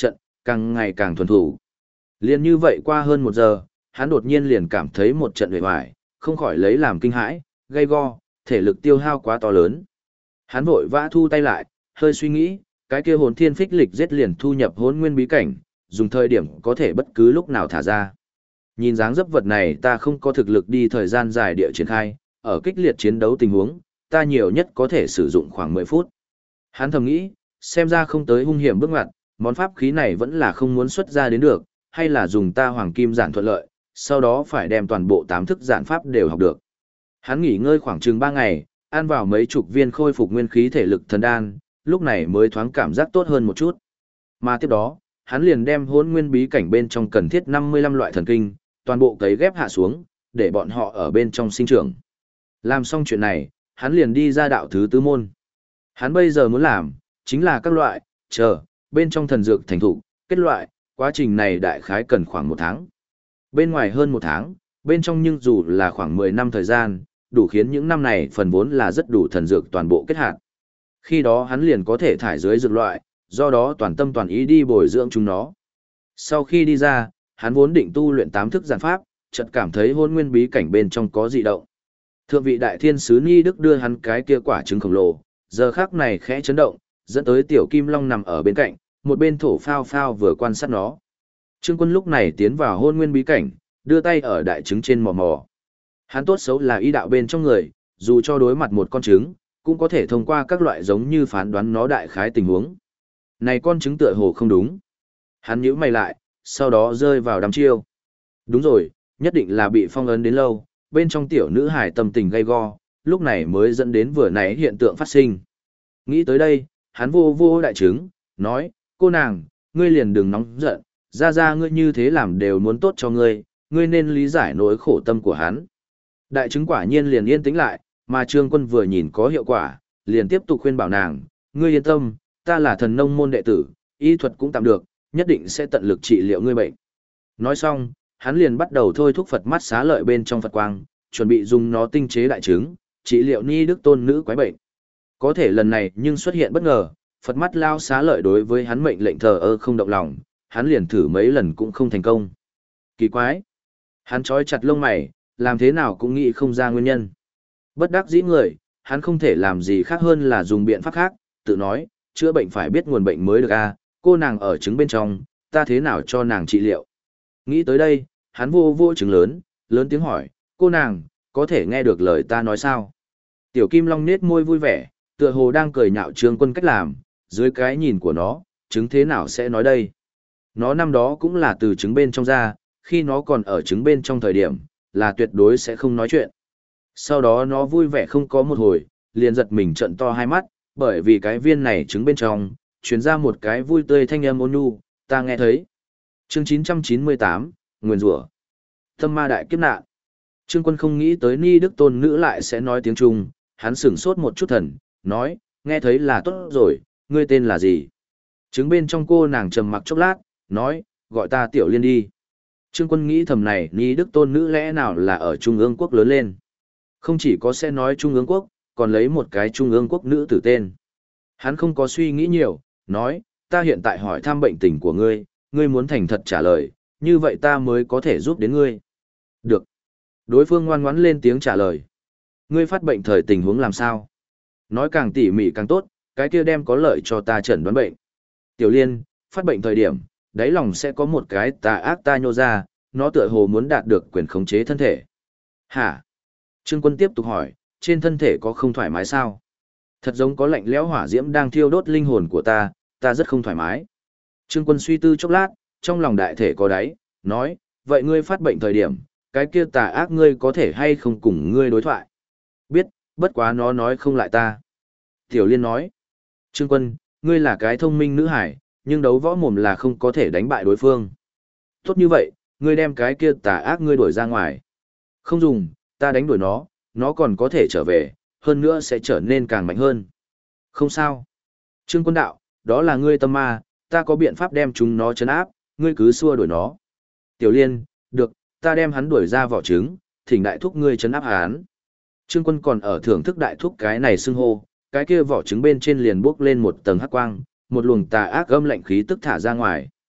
càng ngày càng thuần thủ. Liên như vậy qua hơn 1 giờ, hắn đột nhiên liền cảm thấy một trận uể oải, không khỏi lấy làm kinh hãi, gay go, thể lực tiêu hao quá to lớn. Hắn vội vã thu tay lại, hơi suy nghĩ, cái kia hồn thiên phích lịch giết liền thu nhập hồn nguyên bí cảnh, dùng thời điểm có thể bất cứ lúc nào thả ra. Nhìn dáng dấp vật này ta không có thực lực đi thời gian dài địa triển khai, ở kích liệt chiến đấu tình huống, ta nhiều nhất có thể sử dụng khoảng 10 phút. Hắn thầm nghĩ, xem ra không tới hung hiểm bước ngoặt, món pháp khí này vẫn là không muốn xuất ra đến được, hay là dùng ta hoàng kim giản thuận lợi, sau đó phải đem toàn bộ 8 thức giản pháp đều học được. Hắn nghỉ ngơi khoảng chừng 3 ngày, ăn vào mấy chục viên khôi phục nguyên khí thể lực thần đan, lúc này mới thoáng cảm giác tốt hơn một chút. Mà tiếp đó, hắn liền đem hỗn nguyên bí cảnh bên trong cần thiết 55 loại thần kinh, toàn bộ cấy ghép hạ xuống, để bọn họ ở bên trong sinh trưởng. Làm xong chuyện này, hắn liền đi ra đạo thứ tứ môn. Hắn bây giờ muốn làm, chính là các loại, bên trong thần dược thành thủ, kết loại, quá trình này đại khái cần khoảng 1 tháng. Bên ngoài hơn 1 tháng, bên trong nhưng dù là khoảng 10 năm thời gian, đủ khiến những năm này phần vốn là rất đủ thần dược toàn bộ kết hạt. Khi đó hắn liền có thể thải dưới dược loại, do đó toàn tâm toàn ý đi bồi dưỡng chúng nó. Sau khi đi ra, hắn vốn định tu luyện 8 thức giản pháp, chợt cảm thấy hôn nguyên bí cảnh bên trong có dị động. Thượng vị đại thiên sứ Ni Đức đưa hắn cái kia quả trứng khổng lồ, giờ khắc này khẽ chấn động, dẫn tới tiểu kim long nằm ở bên cạnh, một bên thổ phao phao vừa quan sát nó. Trương Quân lúc này tiến vào hôn nguyên bí cảnh, đưa tay ở đại trứng trên mò mò. Hắn tốt xấu là y đạo bên trong người, dù cho đối mặt một con trứng, cũng có thể thông qua các loại giống như phán đoán nó đại khái tình huống. Này con trứng tựa hồ không đúng. Hắn nhíu mày lại, sau đó rơi vào đăm chiêu. Đúng rồi, nhất định là bị phong ấn đến lâu, bên trong tiểu nữ hải tâm tình gay go, lúc này mới dẫn đến vừa nãy hiện tượng phát sinh. Nghĩ tới đây, hắn vô vô đại trứng, nói, cô nàng, ngươi liền đừng nóng giận, ra ngươi như thế làm đều muốn tốt cho ngươi, ngươi nên lý giải nỗi khổ tâm của hắn. Đại trứng quả nhiên liền yên tĩnh lại, mà Trương Quân vừa nhìn có hiệu quả, liền tiếp tục khuyên bảo nàng, ngươi yên tâm, ta là thần nông môn đệ tử, y thuật cũng tạm được, nhất định sẽ tận lực trị liệu ngươi bệnh. Nói xong, hắn liền bắt đầu thôi thúc Phật mắt xá lợi bên trong Phật quang, chuẩn bị dùng nó tinh chế đại trứng, trị liệu Ni Đức tôn nữ quái bệnh. Có thể lần này nhưng xuất hiện bất ngờ, Phật mắt lao xá lợi đối với hắn mệnh lệnh thờ ơ không động lòng, hắn liền thử mấy lần cũng không thành công. Kỳ quái! Hắn trói chặt lông mày, làm thế nào cũng nghĩ không ra nguyên nhân. Bất đắc dĩ người, hắn không thể làm gì khác hơn là dùng biện pháp khác, tự nói, chữa bệnh phải biết nguồn bệnh mới được a, cô nàng ở trứng bên trong, ta thế nào cho nàng trị liệu. Nghĩ tới đây, hắn vô vô trứng lớn, lớn tiếng hỏi, cô nàng, có thể nghe được lời ta nói sao? Tiểu Kim Long nết môi vui vẻ, tựa hồ đang cười nhạo Trương Quân cách làm, dưới cái nhìn của nó, trứng thế nào sẽ nói đây? Nó năm đó cũng là từ trứng bên trong ra, khi nó còn ở trứng bên trong thời điểm, là tuyệt đối sẽ không nói chuyện. Sau đó nó vui vẻ không có một hồi, liền giật mình trợn to hai mắt, bởi vì cái viên này trứng bên trong, truyền ra một cái vui tươi thanh âm ôn nhu, ta nghe thấy. Chương 998, Nguyền rủa. Tâm ma đại kiếp nạn. Trương Quân không nghĩ tới Ni Đức tôn nữ lại sẽ nói tiếng Trung, hắn sửng sốt một chút thần, nói, nghe thấy là tốt rồi, ngươi tên là gì? Trứng bên trong cô nàng trầm mặc chốc lát, nói, gọi ta Tiểu Liên đi. Trương Quân nghĩ thầm này Ni Đức tôn nữ lẽ nào là ở Trung ương quốc lớn lên. Không chỉ có sẽ nói Trung ương quốc, còn lấy một cái Trung ương quốc nữ tử tên. Hắn không có suy nghĩ nhiều, nói, ta hiện tại hỏi thăm bệnh tình của ngươi, ngươi muốn thành thật trả lời, như vậy ta mới có thể giúp đến ngươi. Được. Đối phương ngoan ngoãn lên tiếng trả lời. Ngươi phát bệnh thời tình huống làm sao? Nói càng tỉ mỉ càng tốt, cái kia đem có lợi cho ta chẩn đoán bệnh. Tiểu Liên, phát bệnh thời điểm, đáy lòng sẽ có một cái tà ác ta nhô ra, nó tựa hồ muốn đạt được quyền khống chế thân thể. Hả? Trương Quân tiếp tục hỏi, trên thân thể có không thoải mái sao? Thật giống có lạnh lẽo hỏa diễm đang thiêu đốt linh hồn của ta rất không thoải mái. Trương Quân suy tư chốc lát, trong lòng đại thể có đáy, nói, vậy ngươi phát bệnh thời điểm, cái kia tà ác ngươi có thể hay không cùng ngươi đối thoại? Biết, bất quá nó nói không lại ta. Tiểu Liên nói, Trương Quân, ngươi là cái thông minh nữ hải, nhưng đấu võ mồm là không có thể đánh bại đối phương. Tốt như vậy, ngươi đem cái kia tà ác ngươi đuổi ra ngoài. Không dùng, ta đánh đuổi nó còn có thể trở về, hơn nữa sẽ trở nên càng mạnh hơn. Không sao. Trương Quân đạo, đó là ngươi tâm ma, ta có biện pháp đem chúng nó trấn áp, ngươi cứ xua đuổi nó. Tiểu Liên, được, ta đem hắn đuổi ra vỏ trứng, thỉnh đại thúc ngươi trấn áp hắn. Trương Quân còn ở thưởng thức đại thúc cái này xưng hô, cái kia vỏ trứng bên trên liền bốc lên một tầng hắc quang, một luồng tà ác âm lạnh khí tức thả ra ngoài.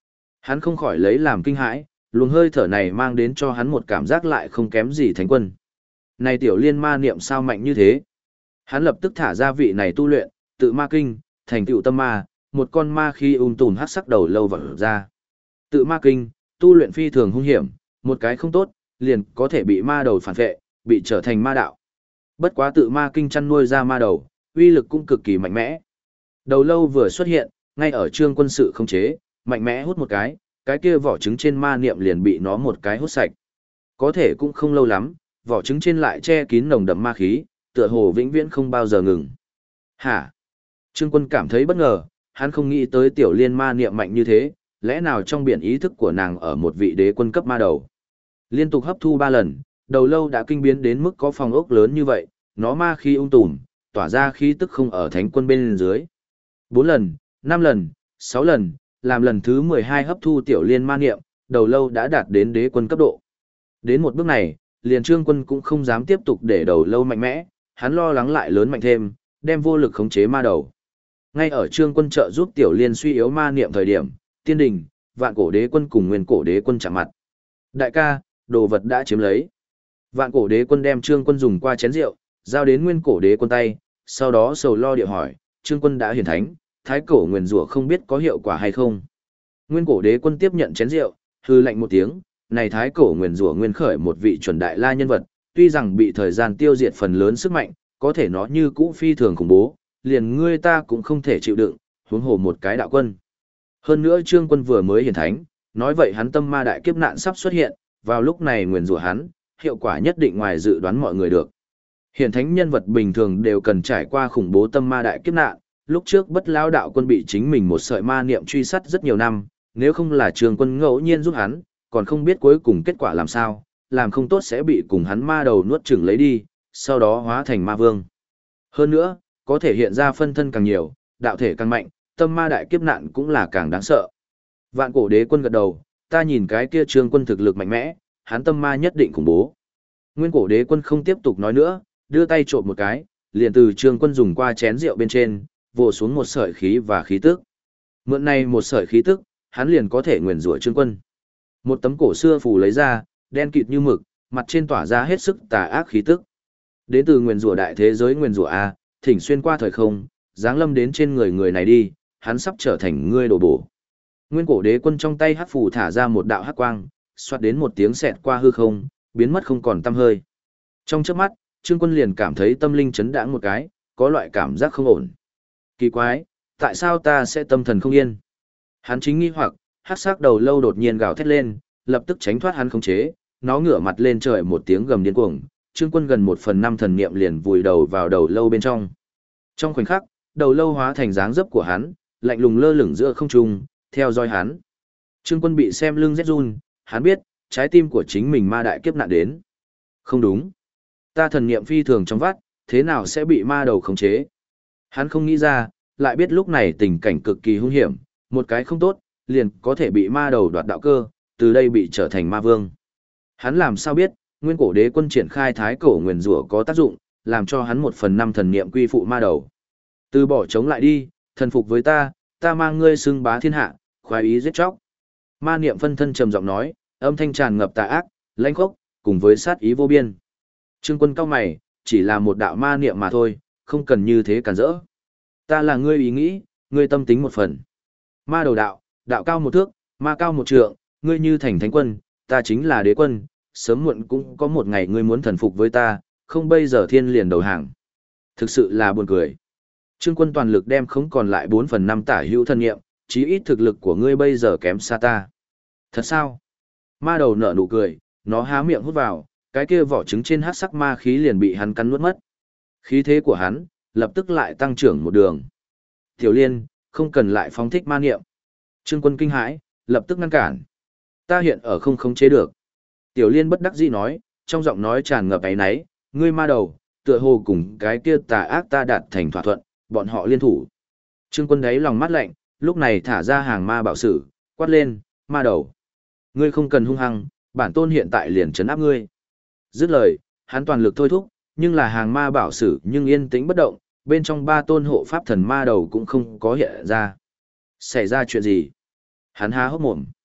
Hắn không khỏi lấy làm kinh hãi, luồng hơi thở này mang đến cho hắn một cảm giác lại không kém gì thánh quân. Này tiểu liên ma niệm sao mạnh như thế? Hắn lập tức thả ra vị này tu luyện, tự ma kinh, thành tựu tâm ma, một con ma khi tùn hắc sắc đầu lâu vọt ra. Tự ma kinh, tu luyện phi thường hung hiểm, một cái không tốt, liền có thể bị ma đầu phản vệ, bị trở thành ma đạo. Bất quá tự ma kinh chăn nuôi ra ma đầu, uy lực cũng cực kỳ mạnh mẽ. Đầu lâu vừa xuất hiện, ngay ở Trương Quân sự không chế, mạnh mẽ hút một cái kia vỏ trứng trên ma niệm liền bị nó một cái hút sạch. Có thể cũng không lâu lắm, vỏ trứng trên lại che kín nồng đậm ma khí, tựa hồ vĩnh viễn không bao giờ ngừng. Hả? Trương Quân cảm thấy bất ngờ, hắn không nghĩ tới tiểu liên ma niệm mạnh như thế, lẽ nào trong biển ý thức của nàng ở một vị đế quân cấp ma đầu. Liên tục hấp thu 3 lần, đầu lâu đã kinh biến đến mức có phòng ốc lớn như vậy, nó ma khí tùm, tỏa ra khí tức không ở thánh quân bên dưới. 4 lần, 5 lần, 6 lần, làm lần thứ 12 hấp thu tiểu liên ma niệm, đầu lâu đã đạt đến đế quân cấp độ. Đến một bước này, liền Trương Quân cũng không dám tiếp tục để đầu lâu mạnh mẽ, hắn lo lắng lại lớn mạnh thêm, đem vô lực khống chế ma đầu. Ngay ở Trương Quân trợ giúp tiểu liên suy yếu ma niệm thời điểm, Tiên Đình, Vạn Cổ Đế Quân cùng Nguyên Cổ Đế Quân chạm mặt. Đại ca, đồ vật đã chiếm lấy. Vạn Cổ Đế Quân đem Trương Quân dùng qua chén rượu, giao đến Nguyên Cổ Đế Quân tay, sau đó sầu lo địa hỏi, Trương Quân đã hiển thánh, thái cổ nguyền rủa không biết có hiệu quả hay không. Nguyên Cổ Đế Quân tiếp nhận chén rượu, hư lạnh một tiếng, này thái cổ nguyền rủa nguyên khởi một vị chuẩn đại la nhân vật, tuy rằng bị thời gian tiêu diệt phần lớn sức mạnh, có thể nó như cũ phi thường khủng bố, liền ngươi ta cũng không thể chịu đựng, huống hồ một cái đạo quân. Hơn nữa Trương Quân vừa mới hiển thánh, nói vậy hắn tâm ma đại kiếp nạn sắp xuất hiện, vào lúc này nguyền rủa hắn, hiệu quả nhất định ngoài dự đoán mọi người được. Hiển thánh nhân vật bình thường đều cần trải qua khủng bố tâm ma đại kiếp nạn, lúc trước Bất Lão đạo quân bị chính mình một sợi ma niệm truy sát rất nhiều năm, nếu không là Trương Quân ngẫu nhiên giúp hắn, còn không biết cuối cùng kết quả làm sao, làm không tốt sẽ bị cùng hắn ma đầu nuốt chửng lấy đi, sau đó hóa thành ma vương. Hơn nữa, có thể hiện ra phân thân càng nhiều, đạo thể càng mạnh, tâm ma đại kiếp nạn cũng là càng đáng sợ. Vạn Cổ Đế Quân gật đầu, ta nhìn cái kia Trương Quân thực lực mạnh mẽ, hắn tâm ma nhất định khủng bố. Nguyên Cổ Đế Quân không tiếp tục nói nữa, đưa tay trộm một cái, liền từ Trương Quân dùng qua chén rượu bên trên, vồ xuống một sợi khí và khí tức. Mượn này một sợi khí tức, hắn liền có thể nguyền rủa Trương Quân. Một tấm cổ xưa phù lấy ra, đen kịt như mực, mặt trên tỏa ra hết sức tà ác khí tức. Đến từ nguyền rủa đại thế giới nguyền rủa A, thỉnh xuyên qua thời không, giáng lâm đến trên người này đi, hắn sắp trở thành ngươi đồ bổ. Nguyên Cổ Đế Quân trong tay hắc phù thả ra một đạo hắc quang, xoát đến một tiếng xẹt qua hư không, biến mất không còn tăm hơi. Trong chớp mắt, Trương Quân liền cảm thấy tâm linh chấn đãng một cái, có loại cảm giác không ổn. Kỳ quái, tại sao ta sẽ tâm thần không yên? Hắn chính nghi hoặc, hắc sắc đầu lâu đột nhiên gào thét lên, lập tức tránh thoát hắn khống chế, nó ngửa mặt lên trời một tiếng gầm điên cuồng, Trương Quân gần 1/5 thần niệm liền vùi đầu vào đầu lâu bên trong. Trong khoảnh khắc, đầu lâu hóa thành dáng dấp của hắn, lạnh lùng lơ lửng giữa không trung, theo dõi hắn. Trương Quân bị xem lưng rét run, hắn biết, trái tim của chính mình ma đại kiếp nạn đến. Không đúng. Ta thần niệm phi thường trong vắt, thế nào sẽ bị ma đầu khống chế? Hắn không nghĩ ra, lại biết lúc này tình cảnh cực kỳ hung hiểm, một cái không tốt, liền có thể bị ma đầu đoạt đạo cơ, từ đây bị trở thành ma vương. Hắn làm sao biết, Nguyên Cổ Đế Quân triển khai thái cổ nguyền rủa có tác dụng, làm cho hắn 1/5 thần niệm quy phụ ma đầu. Từ bỏ chống lại đi, thần phục với ta, ta mang ngươi xưng bá thiên hạ, khoái ý giết chóc. Ma niệm phân thân trầm giọng nói, âm thanh tràn ngập tà ác, lãnh khốc, cùng với sát ý vô biên. Trương Quân cao mày, chỉ là một đạo ma niệm mà thôi, không cần như thế cản rỡ. Ta là ngươi ý nghĩ, ngươi tâm tính một phần. Ma đầu đạo, đạo cao 1 thước, ma cao 1 trượng, ngươi như thành thánh quân, ta chính là đế quân, sớm muộn cũng có một ngày ngươi muốn thần phục với ta, không bây giờ thiên liền đầu hàng. Thực sự là buồn cười. Trương Quân toàn lực đem không còn lại 4/5 tả hữu thân nghiệm, chí ít thực lực của ngươi bây giờ kém xa ta. Thật sao? Ma đầu nở nụ cười, nó há miệng hút vào, cái kia vỏ trứng trên hắc sắc ma khí liền bị hắn cắn nuốt mất. Khí thế của hắn, lập tức lại tăng trưởng một đường. Tiểu Liên, không cần lại phóng thích ma niệm. Trương Quân kinh hãi, lập tức ngăn cản. Ta hiện ở không khống chế được. Tiểu Liên bất đắc dĩ nói, trong giọng nói tràn ngập áy náy, ngươi ma đầu, tựa hồ cùng cái kia tà ác ta đạt thành thỏa thuận, bọn họ liên thủ. Trương Quân đấy lòng mắt lạnh, lúc này thả ra hàng ma bảo sử, quát lên, ma đầu. Ngươi không cần hung hăng, bản tôn hiện tại liền trấn áp ngươi. Dứt lời, hắn toàn lực thôi thúc, nhưng là hàng ma bảo sử nhưng yên tĩnh bất động, bên trong 3 tôn hộ pháp thần ma đầu cũng không có hiện ra. Xảy ra chuyện gì? Hắn há hốc mồm.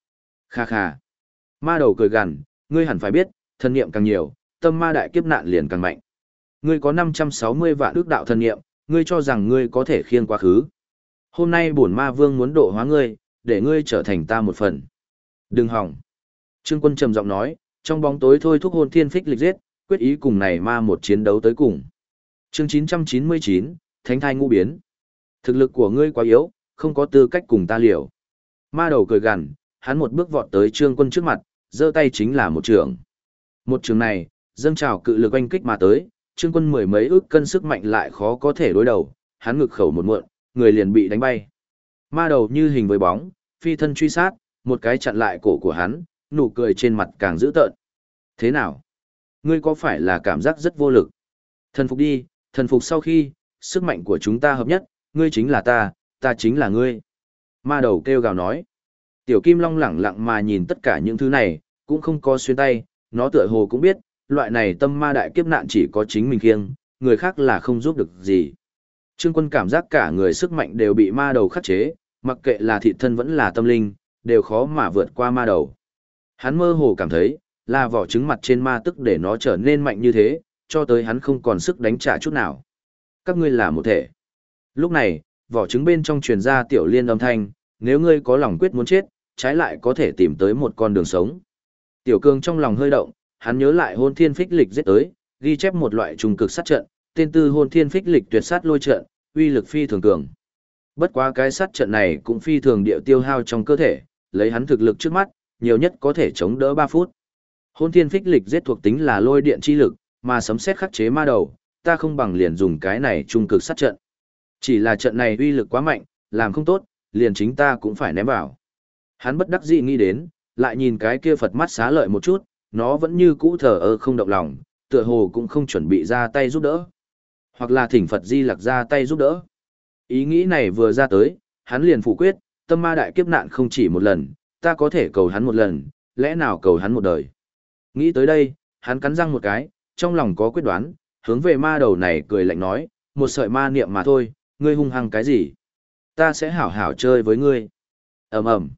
Kha kha. Ma đầu cười gằn, ngươi hẳn phải biết, thần niệm càng nhiều, tâm ma đại kiếp nạn liền càng mạnh. Ngươi có 560 vạn ước đạo thần niệm, ngươi cho rằng ngươi có thể khiêng quá khứ. Hôm nay bổn ma vương muốn độ hóa ngươi, để ngươi trở thành ta một phần. Đừng hỏng. Trương Quân trầm giọng nói, trong bóng tối thôi thúc hồn thiên phích lịch giết, quyết ý cùng này ma một chiến đấu tới cùng. Chương 999, Thánh thai ngũ biến. Thực lực của ngươi quá yếu, không có tư cách cùng ta liều. Ma đầu cười gằn, hắn một bước vọt tới Trương Quân trước mặt, giơ tay chính là một trường. Một trường này, dâng trào cự lực oanh kích mà tới, Trương Quân mười mấy ức cân sức mạnh lại khó có thể đối đầu, hắn ngực khẩu một muộn, người liền bị đánh bay. Ma đầu như hình với bóng, phi thân truy sát, một cái chặn lại cổ của hắn, nụ cười trên mặt càng dữ tợn. Thế nào? Ngươi có phải là cảm giác rất vô lực? Thần phục đi, thần phục sau khi, sức mạnh của chúng ta hợp nhất, ngươi chính là ta chính là ngươi. Ma đầu kêu gào nói. Tiểu Kim Long lẳng lặng mà nhìn tất cả những thứ này, cũng không có xuyên tay, nó tựa hồ cũng biết, loại này tâm ma đại kiếp nạn chỉ có chính mình khiêng, người khác là không giúp được gì. Trương Quân cảm giác cả người sức mạnh đều bị ma đầu khắc chế, mặc kệ là thị thân vẫn là tâm linh, đều khó mà vượt qua ma đầu. Hắn mơ hồ cảm thấy, là vỏ trứng mặt trên ma tức để nó trở nên mạnh như thế, cho tới hắn không còn sức đánh trả chút nào. Các ngươi là một thể. Lúc này, vỏ trứng bên trong truyền ra tiểu liên âm thanh, nếu ngươi có lòng quyết muốn chết, trái lại có thể tìm tới một con đường sống. Tiểu Cương trong lòng hơi động, hắn nhớ lại hôn thiên phích lịch giết tới, ghi chép một loại trùng cực sát trận, tên tư hôn thiên phích lịch tuyệt sát lôi trận, uy lực phi thường cường. Bất quá cái sát trận này cũng phi thường địa tiêu hao trong cơ thể, lấy hắn thực lực trước mắt, nhiều nhất có thể chống đỡ 3 phút. Hôn thiên phích lịch giết thuộc tính là lôi điện chi lực, mà sấm sét khắc chế ma đầu, ta không bằng liền dùng cái này trung cực sát trận. Chỉ là trận này uy lực quá mạnh, làm không tốt, liền chính ta cũng phải ném vào. Hắn bất đắc dĩ nghĩ đến, lại nhìn cái kia Phật mắt xá lợi một chút, nó vẫn như cũ thờ ơ không động lòng, tựa hồ cũng không chuẩn bị ra tay giúp đỡ. Hoặc là thỉnh Phật Di Lặc ra tay giúp đỡ. Ý nghĩ này vừa ra tới, hắn liền phủ quyết, tâm ma đại kiếp nạn không chỉ một lần, ta có thể cầu hắn một lần, lẽ nào cầu hắn một đời. Nghĩ tới đây, hắn cắn răng một cái, trong lòng có quyết đoán, hướng về ma đầu này cười lạnh nói, một sợi ma niệm mà thôi, ngươi hung hăng cái gì? Ta sẽ hảo hảo chơi với ngươi. Ầm ầm.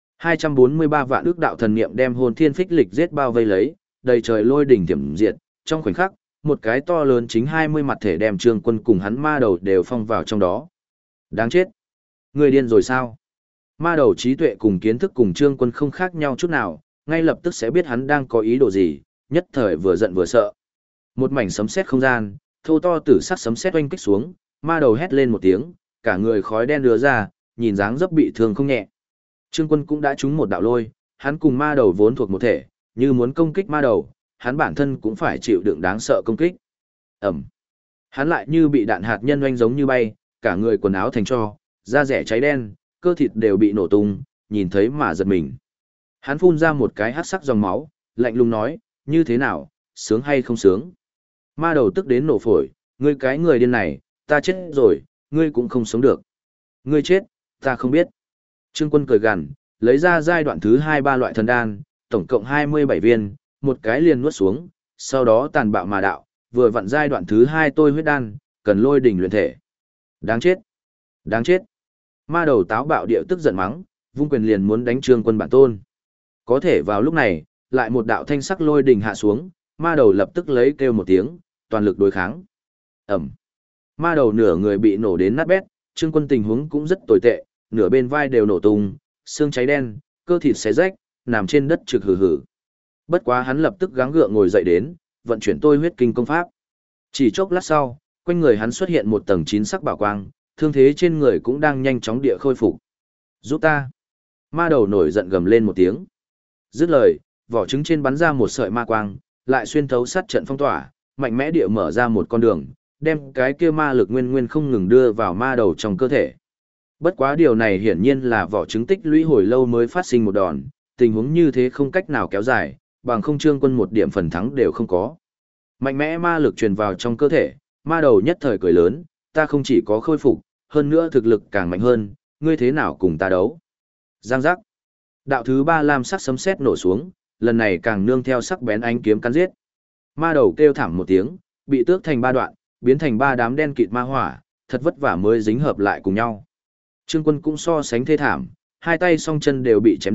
243 vạn ước đạo thần niệm đem hồn thiên phích lịch giết bao vây lấy, đầy trời lôi đỉnh thiểm diệt, trong khoảnh khắc, một cái to lớn chính 20 mặt thể đem Trương Quân cùng hắn ma đầu đều phong vào trong đó. Đáng chết. Ngươi điên rồi sao? Ma đầu trí tuệ cùng kiến thức cùng Trương Quân không khác nhau chút nào, ngay lập tức sẽ biết hắn đang có ý đồ gì, nhất thời vừa giận vừa sợ. Một mảnh sấm sét không gian, thô to tử sắc sấm sét oanh kích xuống, ma đầu hét lên một tiếng, cả người khói đen đưa ra, nhìn dáng dấp bị thương không nhẹ. Trương Quân cũng đã trúng một đạo lôi, hắn cùng ma đầu vốn thuộc một thể, như muốn công kích ma đầu, hắn bản thân cũng phải chịu đựng đáng sợ công kích. Ẩm. Hắn lại như bị đạn hạt nhân oanh giống như bay, cả người quần áo thành tro, da rẻ cháy đen, cơ thịt đều bị nổ tung, nhìn thấy mà giật mình. Hắn phun ra một cái hắc sắc dòng máu, lạnh lùng nói, như thế nào, sướng hay không sướng? Ma đầu tức đến nổ phổi, ngươi cái người điên này, ta chết rồi, ngươi cũng không sống được. Ngươi chết, ta không biết. Trương Quân cười gằn, lấy ra giai đoạn thứ 2-3 loại thần đan, tổng cộng 27 viên, một cái liền nuốt xuống, sau đó tàn bạo mà đạo, vừa vặn giai đoạn thứ 2 tôi huyết đan, cần lôi đỉnh luyện thể. Đáng chết! Đáng chết! Ma đầu táo bạo điệu tức giận mắng, vung quyền liền muốn đánh Trương Quân bản tôn. Có thể vào lúc này, lại một đạo thanh sắc lôi đỉnh hạ xuống, ma đầu lập tức lấy kêu một tiếng, toàn lực đối kháng. Ẩm! Ma đầu nửa người bị nổ đến nát bét, Trương Quân tình huống cũng rất tồi tệ, nửa bên vai đều nổ tung, xương cháy đen, cơ thịt xé rách, nằm trên đất trực hừ hừ. Bất quá hắn lập tức gắng gượng ngồi dậy đến, vận chuyển tôi huyết kinh công pháp. Chỉ chốc lát sau, quanh người hắn xuất hiện một tầng 9 sắc bảo quang, thương thế trên người cũng đang nhanh chóng địa khôi phục. Giúp ta! Ma đầu nổi giận gầm lên một tiếng. Dứt lời, vỏ trứng trên bắn ra một sợi ma quang, lại xuyên thấu sát trận phong tỏa, mạnh mẽ địa mở ra một con đường, đem cái kia ma lực nguyên nguyên không ngừng đưa vào ma đầu trong cơ thể. Bất quá điều này hiển nhiên là vỏ trứng tích lũy hồi lâu mới phát sinh một đòn, tình huống như thế không cách nào kéo dài, bằng không Trương Quân một điểm phần thắng đều không có. Mạnh mẽ ma lực truyền vào trong cơ thể, ma đầu nhất thời cười lớn, ta không chỉ có khôi phục, hơn nữa thực lực càng mạnh hơn, ngươi thế nào cùng ta đấu? Giang giác. Đạo thứ 3 lam sắc sấm sét nổ xuống, lần này càng nương theo sắc bén ánh kiếm cắn giết. Ma đầu kêu thảm một tiếng, bị tước thành 3 đoạn, biến thành 3 đám đen kịt ma hỏa, thật vất vả mới dính hợp lại cùng nhau. Trương Quân cũng so sánh thê thảm, hai tay song chân đều bị chém đứt,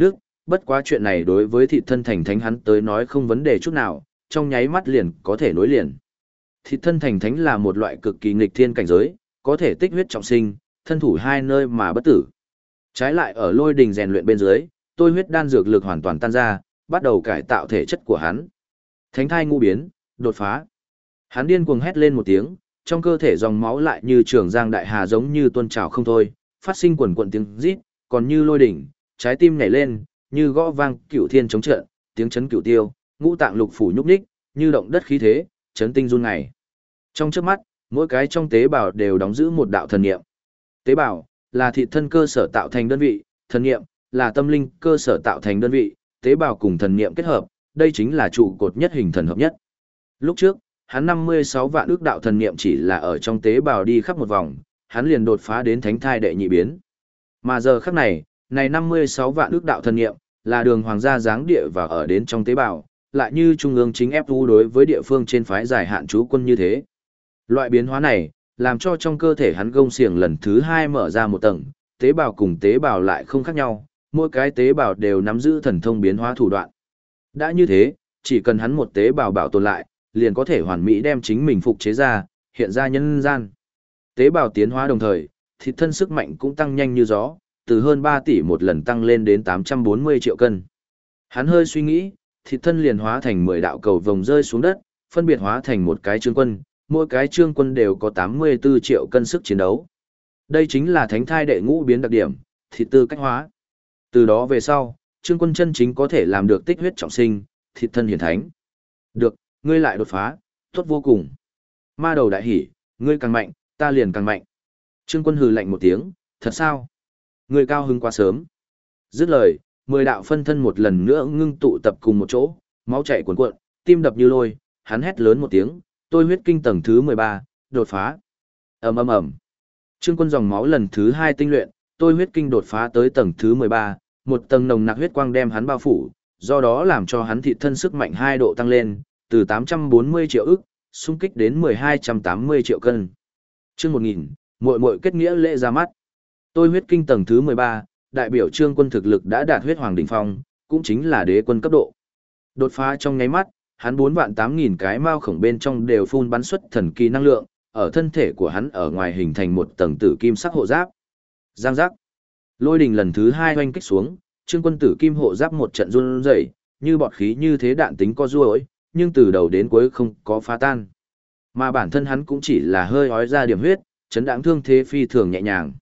bất quá chuyện này đối với thịt thân thành thánh hắn tới nói không vấn đề chút nào, trong nháy mắt liền có thể nối liền. Thịt thân thành thánh là một loại cực kỳ nghịch thiên cảnh giới, có thể tích huyết trọng sinh, thân thủ hai nơi mà bất tử. Trái lại ở lôi đình rèn luyện bên dưới, tôi huyết đan dược lực hoàn toàn tan ra, bắt đầu cải tạo thể chất của hắn. Thánh thai ngũ biến, đột phá. Hắn điên cuồng hét lên một tiếng, trong cơ thể dòng máu lại như trường giang đại hà giống như tuôn trào không thôi, phát sinh quần quần tiếng rít, còn như lôi đỉnh, trái tim nhảy lên, như gõ vang cửu thiên chống trận, tiếng chấn cửu tiêu, ngũ tạng lục phủ nhúc nhích, như động đất khí thế, chấn tinh run ngày. Trong chớp mắt, mỗi cái trong tế bào đều đóng giữ một đạo thần niệm. Tế bào là thịt thân cơ sở tạo thành đơn vị, thần niệm là tâm linh cơ sở tạo thành đơn vị, tế bào cùng thần niệm kết hợp, đây chính là trụ cột nhất hình thần hợp nhất. Lúc trước, hắn 56 vạn ước đạo thần niệm chỉ là ở trong tế bào đi khắp một vòng, hắn liền đột phá đến thánh thai đệ nhị biến. Mà giờ khắc này, này 56 vạn ước đạo thần niệm là đường hoàng gia giáng địa và ở đến trong tế bào, lại như trung ương chính ép u đối với địa phương trên phái giải hạn trú quân như thế. Loại biến hóa này, làm cho trong cơ thể hắn gông xiềng lần thứ hai mở ra một tầng, tế bào cùng tế bào lại không khác nhau, mỗi cái tế bào đều nắm giữ thần thông biến hóa thủ đoạn. Đã như thế, chỉ cần hắn một tế bào bảo tồn lại, liền có thể hoàn mỹ đem chính mình phục chế ra, hiện ra nhân gian. Tế bào tiến hóa đồng thời, thịt thân sức mạnh cũng tăng nhanh như gió, từ hơn 3 tỷ một lần tăng lên đến 840 triệu cân. Hắn hơi suy nghĩ, thịt thân liền hóa thành 10 đạo cầu vồng rơi xuống đất, phân biệt hóa thành một cái trương quân, mỗi cái trương quân đều có 84 triệu cân sức chiến đấu. Đây chính là thánh thai đệ ngũ biến đặc điểm, thịt tư cách hóa. Từ đó về sau, trương quân chân chính có thể làm được tích huyết trọng sinh, thịt thân hiển thánh. Được, ngươi lại đột phá, tốt vô cùng. Ma đầu đại hỉ, ngươi càng mạnh, ta liền càng mạnh. Trương quân hừ lạnh một tiếng, thật sao? Ngươi cao hứng quá sớm. Dứt lời, 10 đạo phân thân một lần nữa ngưng tụ tập cùng một chỗ, máu chảy cuồn cuộn, tim đập như lôi, hắn hét lớn một tiếng, tôi huyết kinh tầng thứ 13, đột phá. Ầm ầm ầm. Trương quân dòng máu lần thứ 2 tinh luyện, tôi huyết kinh đột phá tới tầng thứ 13, một tầng nồng nặc huyết quang đem hắn bao phủ, do đó làm cho hắn thịt thân sức mạnh 2 độ tăng lên, từ 840 triệu ức, xung kích đến 1280 triệu cân. Chương 1000, muội muội kết nghĩa lễ ra mắt. Tôi huyết kinh tầng thứ 13, đại biểu Trương quân thực lực đã đạt huyết hoàng đỉnh phong, cũng chính là đế quân cấp độ. Đột phá trong nháy mắt, hắn 48000 cái mao khổng bên trong đều phun bắn xuất thần kỳ năng lượng, ở thân thể của hắn ở ngoài hình thành một tầng tử kim sắc hộ giáp. Giang giác. Lôi đình lần thứ 2 oanh kích xuống, Trương quân tử kim hộ giáp một trận run rẩy, như bọt khí như thế đạn tính co duỗi, nhưng từ đầu đến cuối không có phá tan. Mà bản thân hắn cũng chỉ là hơi ói ra điểm huyết, chấn đáng thương thế phi thường nhẹ nhàng.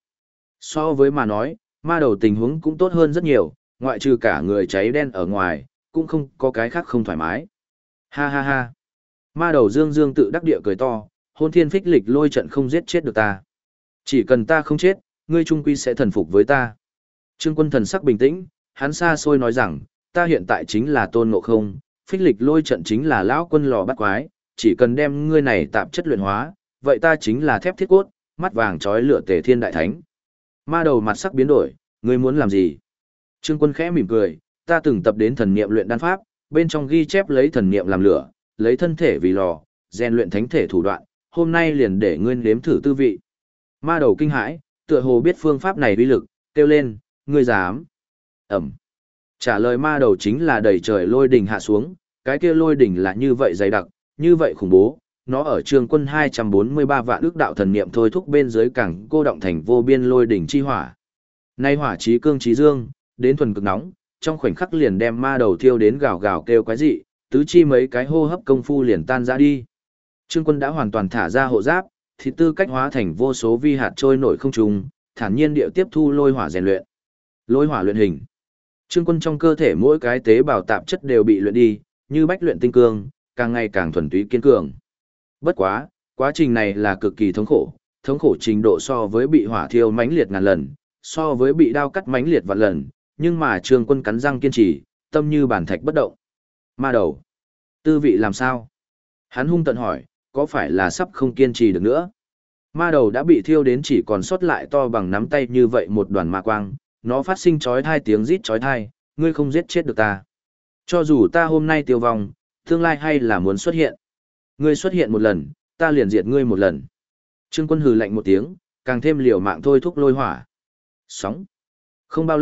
So với mà nói, ma đầu tình huống cũng tốt hơn rất nhiều, ngoại trừ cả người cháy đen ở ngoài, cũng không có cái khác không thoải mái. Ha ha ha. Ma đầu dương dương tự đắc địa cười to, hôn thiên phích lịch lôi trận không giết chết được ta. Chỉ cần ta không chết, ngươi trung quy sẽ thần phục với ta. Trương quân thần sắc bình tĩnh, hắn xa xôi nói rằng, ta hiện tại chính là Tôn Ngộ Không, phích lịch lôi trận chính là lão quân lò bắt quái, chỉ cần đem ngươi này tạp chất luyện hóa, vậy ta chính là thép thiết cốt, mắt vàng trói lửa Tề Thiên đại thánh. Ma đầu mặt sắc biến đổi, ngươi muốn làm gì? Trương quân khẽ mỉm cười, ta từng tập đến thần niệm luyện đan pháp, bên trong ghi chép lấy thần niệm làm lửa, lấy thân thể vì lò, rèn luyện thánh thể thủ đoạn, hôm nay liền để ngươi nếm thử tư vị. Ma đầu kinh hãi, tựa hồ biết phương pháp này uy lực, kêu lên, ngươi dám? Ẩm. Trả lời ma đầu chính là đầy trời lôi đỉnh hạ xuống, cái kia lôi đỉnh là như vậy dày đặc, như vậy khủng bố, nó ở Trương quân 243 vạn ước đạo thần niệm thôi thúc bên dưới cảng cô động thành vô biên lôi đỉnh chi hỏa. Nay hỏa chí cương chí dương, đến thuần cực nóng, trong khoảnh khắc liền đem ma đầu thiêu đến gào gào kêu quái dị, tứ chi mấy cái hô hấp công phu liền tan ra đi. Trương quân đã hoàn toàn thả ra hộ giáp, thịt tư cách hóa thành vô số vi hạt trôi nổi không trung, thản nhiên điệu tiếp thu lôi hỏa rèn luyện. Lôi hỏa luyện hình. Trương quân trong cơ thể mỗi cái tế bào tạp chất đều bị luyện đi, như bách luyện tinh cương, càng ngày càng thuần túy kiên cường. Bất quá, quá trình này là cực kỳ thống khổ trình độ so với bị hỏa thiêu mãnh liệt ngàn lần, so với bị đao cắt mãnh liệt vạn lần, nhưng mà Trương quân cắn răng kiên trì, tâm như bản thạch bất động. Ma đầu, tư vị làm sao? Hắn hung tận hỏi, có phải là sắp không kiên trì được nữa? Ma đầu đã bị thiêu đến chỉ còn sót lại to bằng nắm tay như vậy một đoàn ma quang, nó phát sinh chói tai tiếng rít chói tai, ngươi không giết chết được ta. Cho dù ta hôm nay tiêu vong, tương lai hay là muốn xuất hiện. Ngươi xuất hiện một lần, ta liền diệt ngươi một lần. Trương quân hừ lạnh một tiếng, càng thêm liều mạng thôi thúc lôi hỏa. Sóng. Không bao lâu,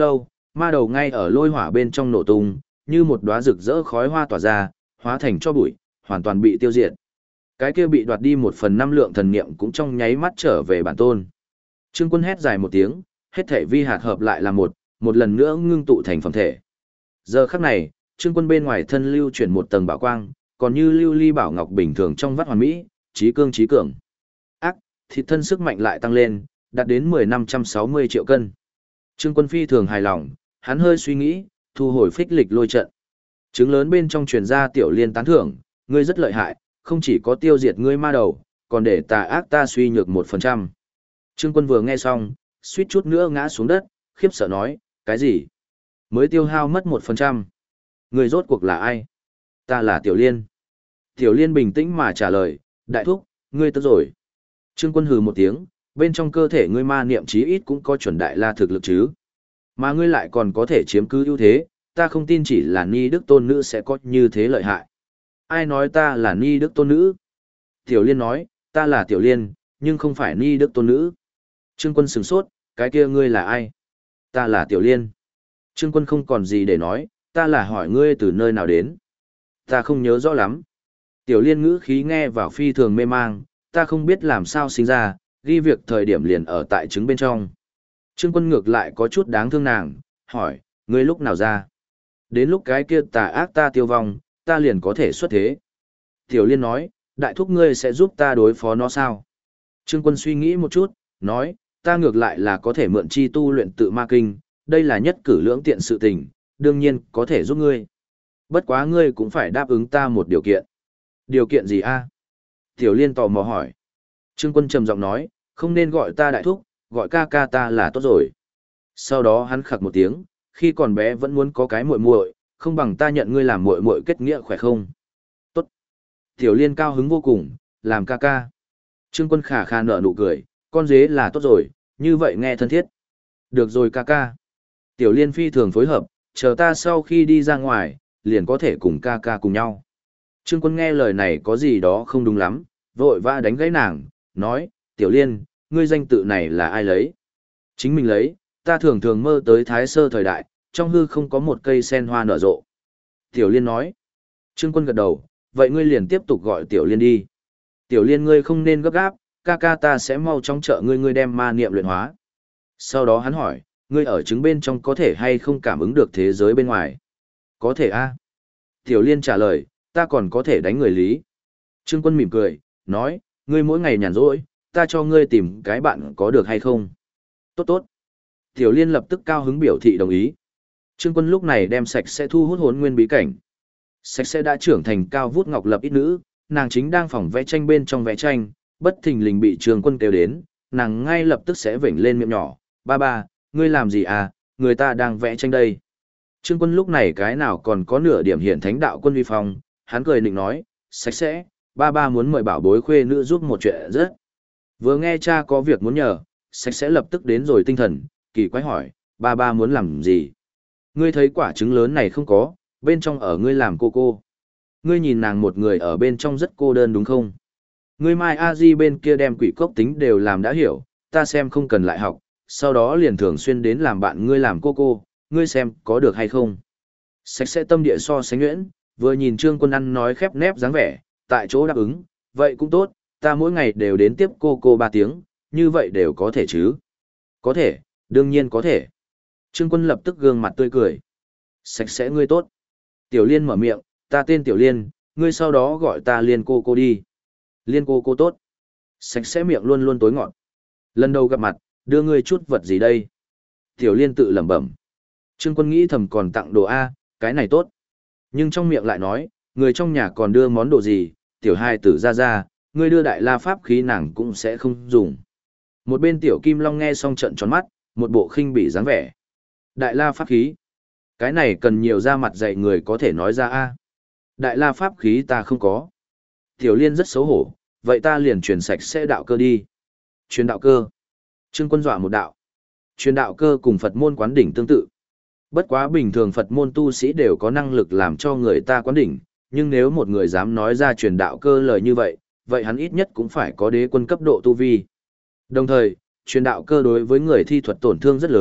ma đầu ngay ở lôi hỏa bên trong nổ tung, như một đóa rực rỡ khói hoa tỏa ra, hóa thành cho bụi, hoàn toàn bị tiêu diệt. Cái kia bị đoạt đi 1/5 lượng thần niệm cũng trong nháy mắt trở về bản tôn. Trương Quân hét dài một tiếng, hết thể vi hạt hợp lại là một lần nữa ngưng tụ thành phẩm thể. Giờ khắc này, Trương Quân bên ngoài thân lưu chuyển một tầng bảo quang, còn như lưu ly bảo ngọc bình thường trong vắt hoàn mỹ, trí cương trí cường. Ác, thịt thân sức mạnh lại tăng lên, đạt đến 10.560 triệu cân. Trương Quân phi thường hài lòng, hắn hơi suy nghĩ, thu hồi phích lịch lôi trận. Trứng lớn bên trong truyền ra Tiểu Liên tán thưởng, ngươi rất lợi hại, không chỉ có tiêu diệt ngươi ma đầu, còn để tà ác ta suy nhược 1%. Trương Quân vừa nghe xong, suýt chút nữa ngã xuống đất, khiếp sợ nói, cái gì? Mới tiêu hao mất 1%. Người rốt cuộc là ai? Ta là Tiểu Liên. Tiểu Liên bình tĩnh mà trả lời, đại thúc, ngươi tức rồi. Trương Quân hừ một tiếng, bên trong cơ thể ngươi ma niệm chí ít cũng có chuẩn đại la thực lực chứ. Mà ngươi lại còn có thể chiếm cứ ưu thế, ta không tin chỉ là Ni Đức Tôn Nữ sẽ có như thế lợi hại. Ai nói ta là Ni Đức Tôn Nữ? Tiểu Liên nói, ta là Tiểu Liên, nhưng không phải Ni Đức Tôn Nữ. Trương Quân sửng sốt, cái kia ngươi là ai? Ta là Tiểu Liên. Trương Quân không còn gì để nói, ta là hỏi ngươi từ nơi nào đến. Ta không nhớ rõ lắm. Tiểu Liên ngữ khí nghe vào phi thường mê mang, ta không biết làm sao sinh ra, ghi việc thời điểm liền ở tại trứng bên trong. Trương Quân ngược lại có chút đáng thương nàng, hỏi, ngươi lúc nào ra? Đến lúc cái kia tà ác ta tiêu vong, ta liền có thể xuất thế. Tiểu Liên nói, đại thúc ngươi sẽ giúp ta đối phó nó sao? Trương Quân suy nghĩ một chút, nói, ta ngược lại là có thể mượn chi tu luyện tự ma kinh, đây là nhất cử lưỡng tiện sự tình, đương nhiên có thể giúp ngươi. Bất quá ngươi cũng phải đáp ứng ta một điều kiện. Điều kiện gì a? Tiểu Liên tò mò hỏi. Trương Quân trầm giọng nói, không nên gọi ta đại thúc, gọi ca ca ta là tốt rồi. Sau đó hắn khặc một tiếng, khi còn bé vẫn muốn có cái muội muội, không bằng ta nhận ngươi làm muội muội kết nghĩa khỏe không? Tốt. Tiểu Liên cao hứng vô cùng, làm ca ca. Trương Quân khả khả nở nụ cười, con dế là tốt rồi, như vậy nghe thân thiết. Được rồi ca ca. Tiểu Liên phi thường phối hợp, chờ ta sau khi đi ra ngoài, liền có thể cùng ca ca cùng nhau. Trương Quân nghe lời này có gì đó không đúng lắm, vội vã đánh gãy nàng, nói, Tiểu Liên, ngươi danh tự này là ai lấy? Chính mình lấy, ta thường thường mơ tới Thái Sơ thời đại, trong hư không có một cây sen hoa nở rộ. Tiểu Liên nói, Trương Quân gật đầu, vậy ngươi liền tiếp tục gọi Tiểu Liên đi. Tiểu Liên ngươi không nên gấp gáp, ca ca ta sẽ mau chóng trợ ngươi đem ma niệm luyện hóa. Sau đó hắn hỏi, ngươi ở trứng bên trong có thể hay không cảm ứng được thế giới bên ngoài? Có thể a. Tiểu Liên trả lời, ta còn có thể đánh người lý. Trương Quân mỉm cười, nói, ngươi mỗi ngày nhàn rỗi, ta cho ngươi tìm cái bạn có được hay không? Tốt tốt. Tiểu Liên lập tức cao hứng biểu thị đồng ý. Trương Quân lúc này đem sạch sẽ thu hút hồn nguyên bí cảnh. Sạch sẽ đã trưởng thành cao vút ngọc lập ít nữ, nàng chính đang phòng vẽ tranh bên trong vẽ tranh, bất thình lình bị Trương Quân kêu đến, nàng ngay lập tức sẽ vểnh lên miệng nhỏ, ba ba, ngươi làm gì à, người ta đang vẽ tranh đây. Trương Quân lúc này cái nào còn có nửa điểm hiển thánh đạo quân uy phong, hắn cười định nói, sạch sẽ, ba ba muốn mời bảo bối khuê nữ giúp một chuyện rất. Vừa nghe cha có việc muốn nhờ, sạch sẽ lập tức đến rồi tinh thần, kỳ quái hỏi, ba ba muốn làm gì? Ngươi thấy quả trứng lớn này không có, bên trong ở ngươi làm cô. Ngươi nhìn nàng một người ở bên trong rất cô đơn đúng không? Ngươi Mai A Di bên kia đem quỷ cốc tính đều làm đã hiểu, ta xem không cần lại học, sau đó liền thường xuyên đến làm bạn ngươi làm cô, ngươi xem có được hay không? Sạch sẽ tâm địa so sánh nhuyễn, vừa nhìn Trương Quân ăn nói khép nép dáng vẻ, tại chỗ đáp ứng, vậy cũng tốt, ta mỗi ngày đều đến tiếp cô 3 tiếng, như vậy đều có thể chứ? Có thể, đương nhiên có thể. Trương Quân lập tức gương mặt tươi cười. Sạch sẽ ngươi tốt. Tiểu Liên mở miệng, ta tên Tiểu Liên, ngươi sau đó gọi ta Liên cô đi. Liên cô tốt. Sạch sẽ miệng luôn luôn tối ngọt. Lần đầu gặp mặt, đưa ngươi chút vật gì đây? Tiểu Liên tự lẩm bẩm. Trương Quân nghĩ thầm còn tặng đồ A, cái này tốt. Nhưng trong miệng lại nói, người trong nhà còn đưa món đồ gì, tiểu hai tử ra, ngươi đưa đại la pháp khí nàng cũng sẽ không dùng. Một bên tiểu Kim Long nghe xong trận tròn mắt, một bộ khinh bỉ dáng vẻ. Đại la pháp khí. Cái này cần nhiều da mặt dạy người có thể nói ra A. Đại la pháp khí ta không có. Tiểu Liên rất xấu hổ, vậy ta liền truyền sạch sẽ đạo cơ đi. Truyền đạo cơ. Trương Quân dọa một đạo. Truyền đạo cơ cùng Phật môn quán đỉnh tương tự. Bất quá bình thường Phật môn tu sĩ đều có năng lực làm cho người ta quán đỉnh, nhưng nếu một người dám nói ra truyền đạo cơ lời như vậy, vậy hắn ít nhất cũng phải có đế quân cấp độ tu vi. Đồng thời, truyền đạo cơ đối với người thi thuật tổn thương rất lớn,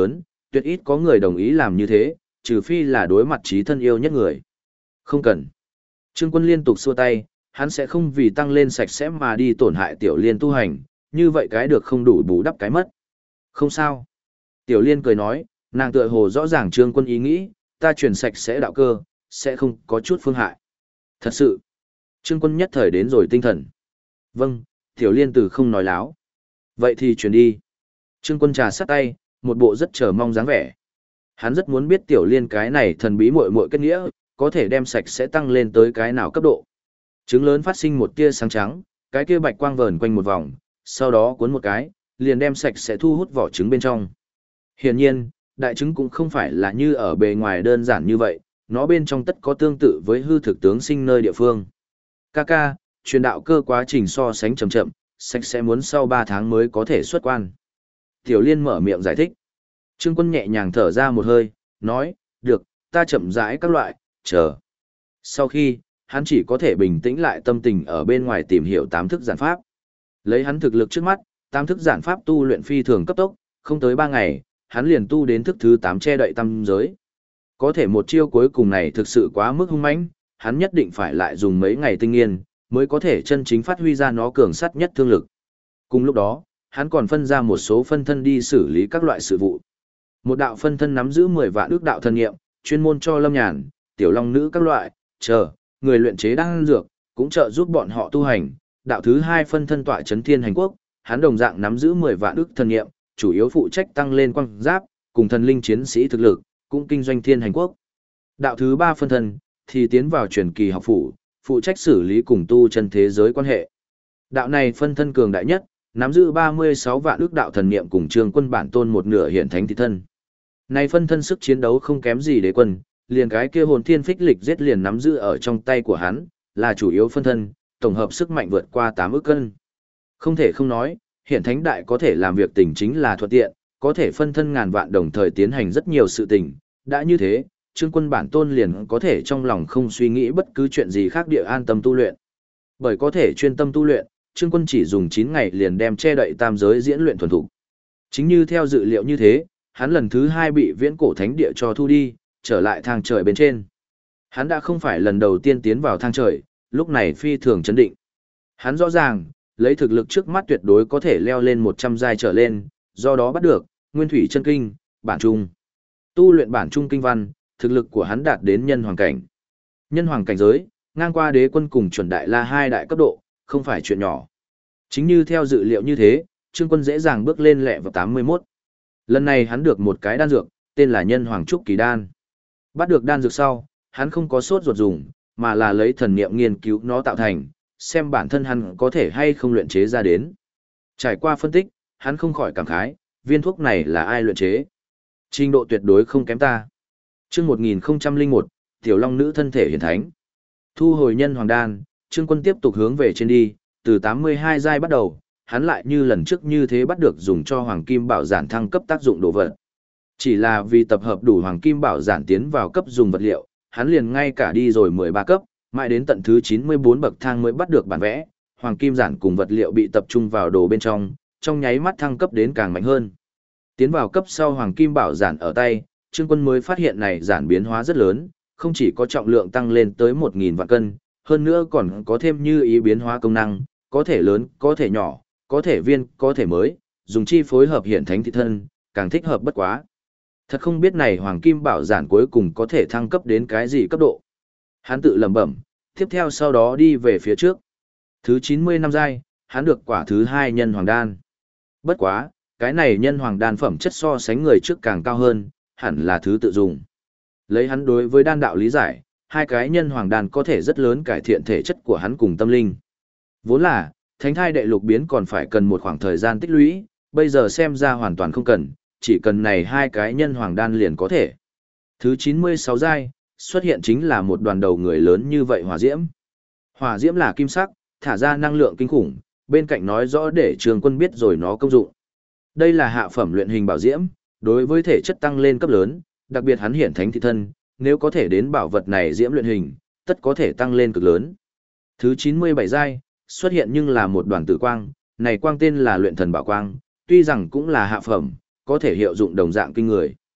tuyệt ít có người đồng ý làm như thế, trừ phi là đối mặt chí thân yêu nhất người. Không cần. Trương Quân liên tục xua tay, hắn sẽ không vì tăng lên sạch sẽ mà đi tổn hại Tiểu Liên tu hành, như vậy cái được không đủ bù đắp cái mất. Không sao. Tiểu Liên cười nói, nàng tựa hồ rõ ràng Trương Quân ý nghĩ, ta truyền sạch sẽ đạo cơ, sẽ không có chút phương hại. Thật sự. Trương Quân nhất thời đến rồi tinh thần. Vâng, Tiểu Liên từ không nói láo. Vậy thì truyền đi. Trương Quân trà sát tay, một bộ rất chờ mong dáng vẻ. Hắn rất muốn biết Tiểu Liên cái này thần bí muội muội kết nghĩa, có thể đem sạch sẽ tăng lên tới cái nào cấp độ. Trứng lớn phát sinh một tia sáng trắng, cái kia bạch quang vờn quanh một vòng, sau đó cuốn một cái, liền đem sạch sẽ thu hút vỏ trứng bên trong. Hiển nhiên, đại trứng cũng không phải là như ở bề ngoài đơn giản như vậy, nó bên trong tất có tương tự với hư thực tướng sinh nơi địa phương. Kaka, truyền đạo cơ quá trình so sánh chậm chậm, sạch sẽ muốn sau 3 tháng mới có thể xuất quan. Tiểu Liên mở miệng giải thích. Trương Quân nhẹ nhàng thở ra một hơi, nói, được, ta chậm rãi các loại, chờ. Sau khi, hắn chỉ có thể bình tĩnh lại tâm tình ở bên ngoài tìm hiểu 8 thức giản pháp. Lấy hắn thực lực trước mắt, 8 thức giản pháp tu luyện phi thường cấp tốc, không tới 3 ngày, hắn liền tu đến thức thứ 8 che đậy tam giới. Có thể một chiêu cuối cùng này thực sự quá mức hung mãnh, hắn nhất định phải lại dùng mấy ngày tinh nghiên, mới có thể chân chính phát huy ra nó cường sắt nhất thương lực. Cùng lúc đó, hắn còn phân ra một số phân thân đi xử lý các loại sự vụ. Một đạo phân thân nắm giữ 10 vạn ước đạo thần nghiệm, chuyên môn cho Lâm Nhàn, Tiểu Long Nữ các loại, người luyện chế đan dược, cũng trợ giúp bọn họ tu hành. Đạo thứ 2 phân thân tọa chấn Thiên Hành Quốc, hắn đồng dạng nắm giữ 10 vạn ước thần nghiệm, chủ yếu phụ trách tăng lên quang giáp, cùng thần linh chiến sĩ thực lực, cũng kinh doanh Thiên Hành Quốc. Đạo thứ 3 phân thân thì tiến vào truyền kỳ học phủ, phụ trách xử lý cùng tu chân thế giới quan hệ. Đạo này phân thân cường đại nhất, nắm giữ 36 vạn ước đạo thần niệm cùng Trương Quân bản tôn một nửa hiện thánh thị thân. Này phân thân sức chiến đấu không kém gì Đế Quân, liền cái kia hồn thiên phích lịch giết liền nắm giữ ở trong tay của hắn, là chủ yếu phân thân, tổng hợp sức mạnh vượt qua 8 ức cân. Không thể không nói, hiện thánh đại có thể làm việc tình chính là thuận tiện, có thể phân thân ngàn vạn đồng thời tiến hành rất nhiều sự tình, đã như thế, Trương Quân bản tôn liền có thể trong lòng không suy nghĩ bất cứ chuyện gì khác địa an tâm tu luyện. Bởi có thể chuyên tâm tu luyện, Trương Quân chỉ dùng 9 ngày liền đem che đậy tam giới diễn luyện thuần thục. Chính như theo dự liệu như thế, hắn lần thứ 2 bị viễn cổ thánh địa cho thu đi, trở lại thang trời bên trên. Hắn đã không phải lần đầu tiên tiến vào thang trời, lúc này phi thường chấn định. Hắn rõ ràng, lấy thực lực trước mắt tuyệt đối có thể leo lên 100 giai trở lên, do đó bắt được Nguyên Thủy Chân Kinh, bản trung. Tu luyện bản trung kinh văn, thực lực của hắn đạt đến nhân hoàng cảnh. Nhân hoàng cảnh giới, ngang qua Đế Quân cùng chuẩn đại la 2 đại cấp độ, không phải chuyện nhỏ. Chính như theo dự liệu như thế, Trương Quân dễ dàng bước lên lẹ vào 81. Lần này hắn được một cái đan dược, tên là Nhân Hoàng Trúc Kỳ Đan. Bắt được đan dược sau, hắn không có sốt ruột dùng, mà là lấy thần niệm nghiên cứu nó tạo thành, xem bản thân hắn có thể hay không luyện chế ra đến. Trải qua phân tích, hắn không khỏi cảm khái, viên thuốc này là ai luyện chế? Trình độ tuyệt đối không kém ta. Chương 1001, Tiểu Long Nữ thân thể hiển thánh. Thu hồi Nhân Hoàng Đan, Trương Quân tiếp tục hướng về trên đi, từ 82 giai bắt đầu, hắn lại như lần trước như thế bắt được dùng cho Hoàng Kim Bảo Giản thăng cấp tác dụng đồ vật. Chỉ là vì tập hợp đủ Hoàng Kim Bảo Giản tiến vào cấp dùng vật liệu, hắn liền ngay cả đi rồi 13 cấp, mãi đến tận thứ 94 bậc thang mới bắt được bản vẽ, Hoàng Kim Giản cùng vật liệu bị tập trung vào đồ bên trong nháy mắt thăng cấp đến càng mạnh hơn. Tiến vào cấp sau Hoàng Kim Bảo Giản ở tay, Trương Quân mới phát hiện này giản biến hóa rất lớn, không chỉ có trọng lượng tăng lên tới 1000 vạn cân, hơn nữa còn có thêm như ý biến hóa công năng, có thể lớn, có thể nhỏ, có thể viên, có thể mới, dùng chi phối hợp hiện thánh thị thân, càng thích hợp bất quá. Thật không biết này Hoàng Kim Bảo Giản cuối cùng có thể thăng cấp đến cái gì cấp độ. Hắn tự lẩm bẩm, tiếp theo sau đó đi về phía trước. Thứ 90 năm giai, hắn được quả thứ 2 Nhân Hoàng Đan. Bất quá, cái này Nhân Hoàng Đan phẩm chất so sánh người trước càng cao hơn, hẳn là thứ tự dùng. Lấy hắn đối với đan đạo lý giải, 2 cái Nhân Hoàng Đan có thể rất lớn cải thiện thể chất của hắn cùng tâm linh. Vốn là, thánh thai đệ lục biến còn phải cần một khoảng thời gian tích lũy, bây giờ xem ra hoàn toàn không cần, chỉ cần này 2 cái Nhân Hoàng Đan liền có thể. Thứ 96 giai, xuất hiện chính là một đoàn đầu người lớn như vậy hỏa diễm. Hỏa diễm là kim sắc, thả ra năng lượng kinh khủng, bên cạnh nói rõ để Trương Quân biết rồi nó công dụng. Đây là hạ phẩm luyện hình bảo diễm, đối với thể chất tăng lên cấp lớn, đặc biệt hắn hiển thánh thị thân, nếu có thể đến bảo vật này diễm luyện hình, tất có thể tăng lên cực lớn. Thứ 97 giai, xuất hiện nhưng là một đoàn tử quang, này quang tên là luyện thần bảo quang, tuy rằng cũng là hạ phẩm, có thể hiệu dụng đồng dạng kinh người.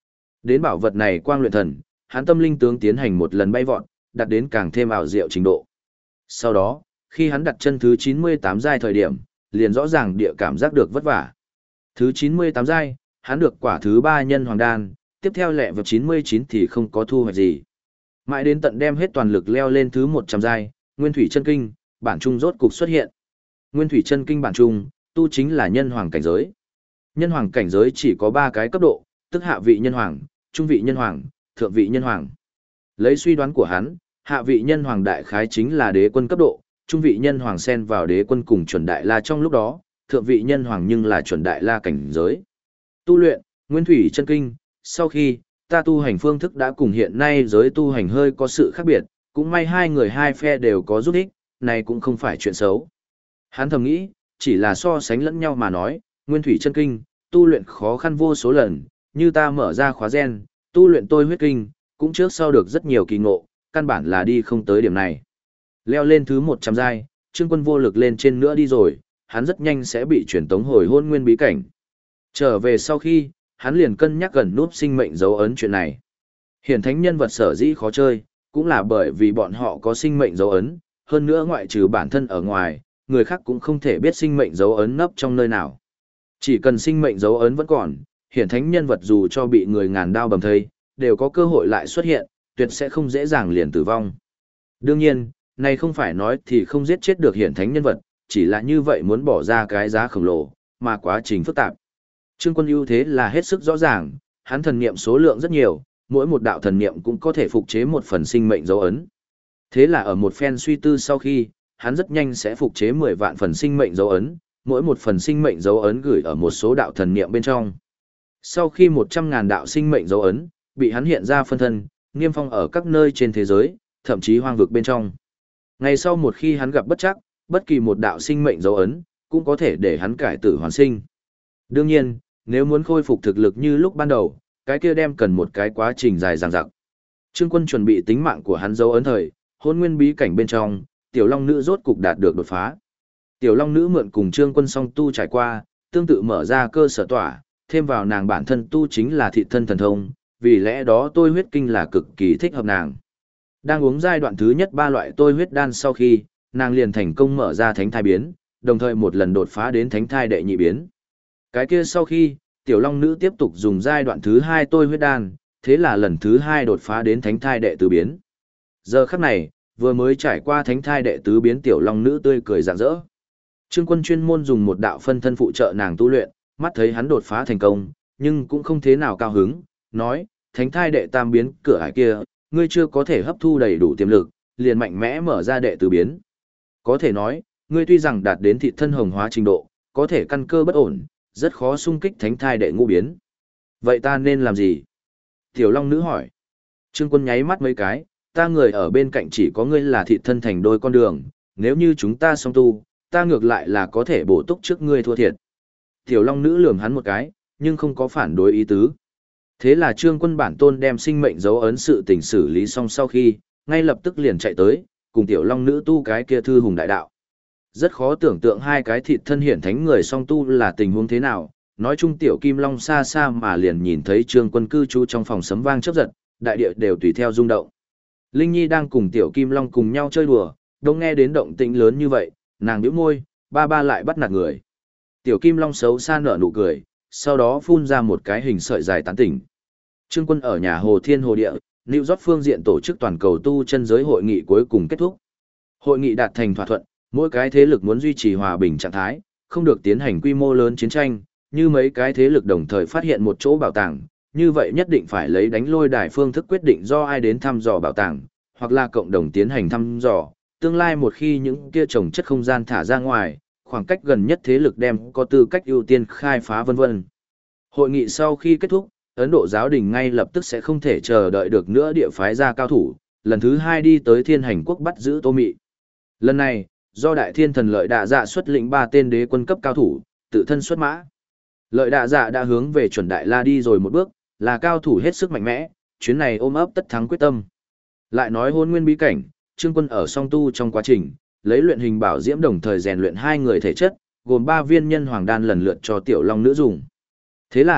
Đến bảo vật này quang luyện thần, hắn tâm linh tướng tiến hành một lần bay vọt, đạt đến càng thêm ảo diệu trình độ. Sau đó, khi hắn đặt chân thứ 98 giai thời điểm, liền rõ ràng địa cảm giác được vất vả. Thứ 98 giai, hắn được quả thứ 3 nhân hoàng đan, tiếp theo lẹ vào 99 thì không có thu hoạch gì. Mãi đến tận đem hết toàn lực leo lên thứ 100 giai, Nguyên Thủy Chân Kinh, bản trung rốt cục xuất hiện. Nguyên Thủy Chân Kinh bản trung, tu chính là nhân hoàng cảnh giới. Nhân hoàng cảnh giới chỉ có 3 cái cấp độ, tức hạ vị nhân hoàng, trung vị nhân hoàng, thượng vị nhân hoàng. Lấy suy đoán của hắn, hạ vị nhân hoàng đại khái chính là đế quân cấp độ, trung vị nhân hoàng xen vào đế quân cùng chuẩn đại la trong lúc đó, thượng vị nhân hoàng nhưng là chuẩn đại la cảnh giới. Tu luyện, Nguyên Thủy Chân Kinh, sau khi ta tu hành phương thức đã cùng hiện nay giới tu hành hơi có sự khác biệt, cũng may hai người hai phe đều có giúp ích, này cũng không phải chuyện xấu. Hắn thầm nghĩ, chỉ là so sánh lẫn nhau mà nói, Nguyên Thủy Chân Kinh, tu luyện khó khăn vô số lần, như ta mở ra khóa gen, tu luyện tôi huyết kinh, cũng trước sau được rất nhiều kỳ ngộ, căn bản là đi không tới điểm này. Leo lên thứ 100 giai, Trương Quân vô lực lên trên nữa đi rồi, hắn rất nhanh sẽ bị chuyển tống hồi hôn nguyên bí cảnh. Trở về sau khi, hắn liền cân nhắc gần nút sinh mệnh dấu ấn chuyện này. Hiển thánh nhân vật sở dĩ khó chơi, cũng là bởi vì bọn họ có sinh mệnh dấu ấn, hơn nữa ngoại trừ bản thân ở ngoài, người khác cũng không thể biết sinh mệnh dấu ấn nấp trong nơi nào. Chỉ cần sinh mệnh dấu ấn vẫn còn, hiển thánh nhân vật dù cho bị người ngàn đao bầm thây, đều có cơ hội lại xuất hiện, tuyệt sẽ không dễ dàng liền tử vong. Đương nhiên, này không phải nói thì không giết chết được hiển thánh nhân vật, chỉ là như vậy muốn bỏ ra cái giá khổng lồ, mà quá trình phức tạp. Trương Quân ưu thế là hết sức rõ ràng, hắn thần niệm số lượng rất nhiều, mỗi một đạo thần niệm cũng có thể phục chế một phần sinh mệnh dấu ấn. Thế là ở một phen suy tư sau khi, hắn rất nhanh sẽ phục chế 10 vạn phần sinh mệnh dấu ấn, mỗi một phần sinh mệnh dấu ấn gửi ở một số đạo thần niệm bên trong. Sau khi 100.000 đạo sinh mệnh dấu ấn bị hắn hiện ra phân thân, niêm phong ở các nơi trên thế giới, thậm chí hoang vực bên trong. Ngày sau một khi hắn gặp bất trắc, bất kỳ một đạo sinh mệnh dấu ấn cũng có thể để hắn cải tử hoàn sinh. Đương nhiên, nếu muốn khôi phục thực lực như lúc ban đầu, cái kia đem cần một cái quá trình dài dằng dặc. Trương Quân chuẩn bị tính mạng của hắn dấu ấn thời, hôn nguyên bí cảnh bên trong, Tiểu Long Nữ rốt cục đạt được đột phá. Tiểu Long Nữ mượn cùng Trương Quân song tu trải qua, tương tự mở ra cơ sở tỏa, thêm vào nàng bản thân tu chính là thị thân thần thông, vì lẽ đó tôi huyết kinh là cực kỳ thích hợp nàng. Đang uống giai đoạn thứ nhất 3 loại tôi huyết đan sau khi, nàng liền thành công mở ra thánh thai biến, đồng thời một lần đột phá đến thánh thai đệ nhị biến. Cái kia sau khi, Tiểu Long Nữ tiếp tục dùng giai đoạn thứ 2 tôi huyết đan, thế là lần thứ 2 đột phá đến thánh thai đệ tứ biến. Giờ khắc này, vừa mới trải qua thánh thai đệ tứ biến Tiểu Long Nữ tươi cười rạng rỡ. Trương Quân chuyên môn dùng một đạo phân thân phụ trợ nàng tu luyện, mắt thấy hắn đột phá thành công, nhưng cũng không thế nào cao hứng, nói, thánh thai đệ tam biến cửa ải kia, ngươi chưa có thể hấp thu đầy đủ tiềm lực, liền mạnh mẽ mở ra đệ tứ biến. Có thể nói, ngươi tuy rằng đạt đến thị thân hồng hóa trình độ, có thể căn cơ bất ổn, rất khó xung kích thánh thai đệ ngũ biến. Vậy ta nên làm gì? Tiểu Long Nữ hỏi. Trương Quân nháy mắt mấy cái, ta người ở bên cạnh chỉ có ngươi là thị thân thành đôi con đường, nếu như chúng ta song tu, ta ngược lại là có thể bổ túc trước ngươi thua thiệt. Tiểu Long Nữ lườm hắn một cái, nhưng không có phản đối ý tứ. Thế là Trương Quân bản tôn đem sinh mệnh dấu ấn sự tình xử lý xong sau khi, ngay lập tức liền chạy tới, cùng Tiểu Long Nữ tu cái kia thư hùng đại đạo. Rất khó tưởng tượng hai cái thịt thân hiển thánh người song tu là tình huống thế nào, nói chung Tiểu Kim Long xa xa mà liền nhìn thấy Trương Quân cư trú trong phòng sấm vang chớp giật, đại địa đều tùy theo rung động. Linh Nhi đang cùng Tiểu Kim Long cùng nhau chơi đùa, đông nghe đến động tĩnh lớn như vậy, nàng nhíu môi, ba ba lại bắt nạt người. Tiểu Kim Long xấu xa nở nụ cười, sau đó phun ra một cái hình sợi dài tán tỉnh. Trương Quân ở nhà Hồ Thiên Hồ Địa, New York phương diện tổ chức toàn cầu tu chân giới hội nghị cuối cùng kết thúc. Hội nghị đạt thành thỏa thuận, mỗi cái thế lực muốn duy trì hòa bình trạng thái, không được tiến hành quy mô lớn chiến tranh, như mấy cái thế lực đồng thời phát hiện một chỗ bảo tàng, như vậy nhất định phải lấy đánh lôi đài phương thức quyết định do ai đến thăm dò bảo tàng, hoặc là cộng đồng tiến hành thăm dò, tương lai một khi những kia trồng chất không gian thả ra ngoài, khoảng cách gần nhất thế lực đem có tư cách ưu tiên khai phá vân vân. Hội nghị sau khi kết thúc, Ấn Độ giáo đình ngay lập tức sẽ không thể chờ đợi được nữa địa phái ra cao thủ, lần thứ 2 đi tới Thiên Hành quốc bắt giữ Tô Mị. Lần này, do Đại Thiên Thần Lợi Đạ Dạ xuất lĩnh 3 tên đế quân cấp cao thủ, tự thân xuất mã. Lợi Đạ Dạ đã hướng về chuẩn Đại La đi rồi một bước, là cao thủ hết sức mạnh mẽ, chuyến này ôm ấp tất thắng quyết tâm. Lại nói hôn nguyên bí cảnh, Trương Quân ở song tu trong quá trình, lấy luyện hình bảo diễm đồng thời rèn luyện 2 người thể chất, gồm 3 viên nhân hoàng đan lần lượt cho Tiểu Long Nữ dùng. Thế là,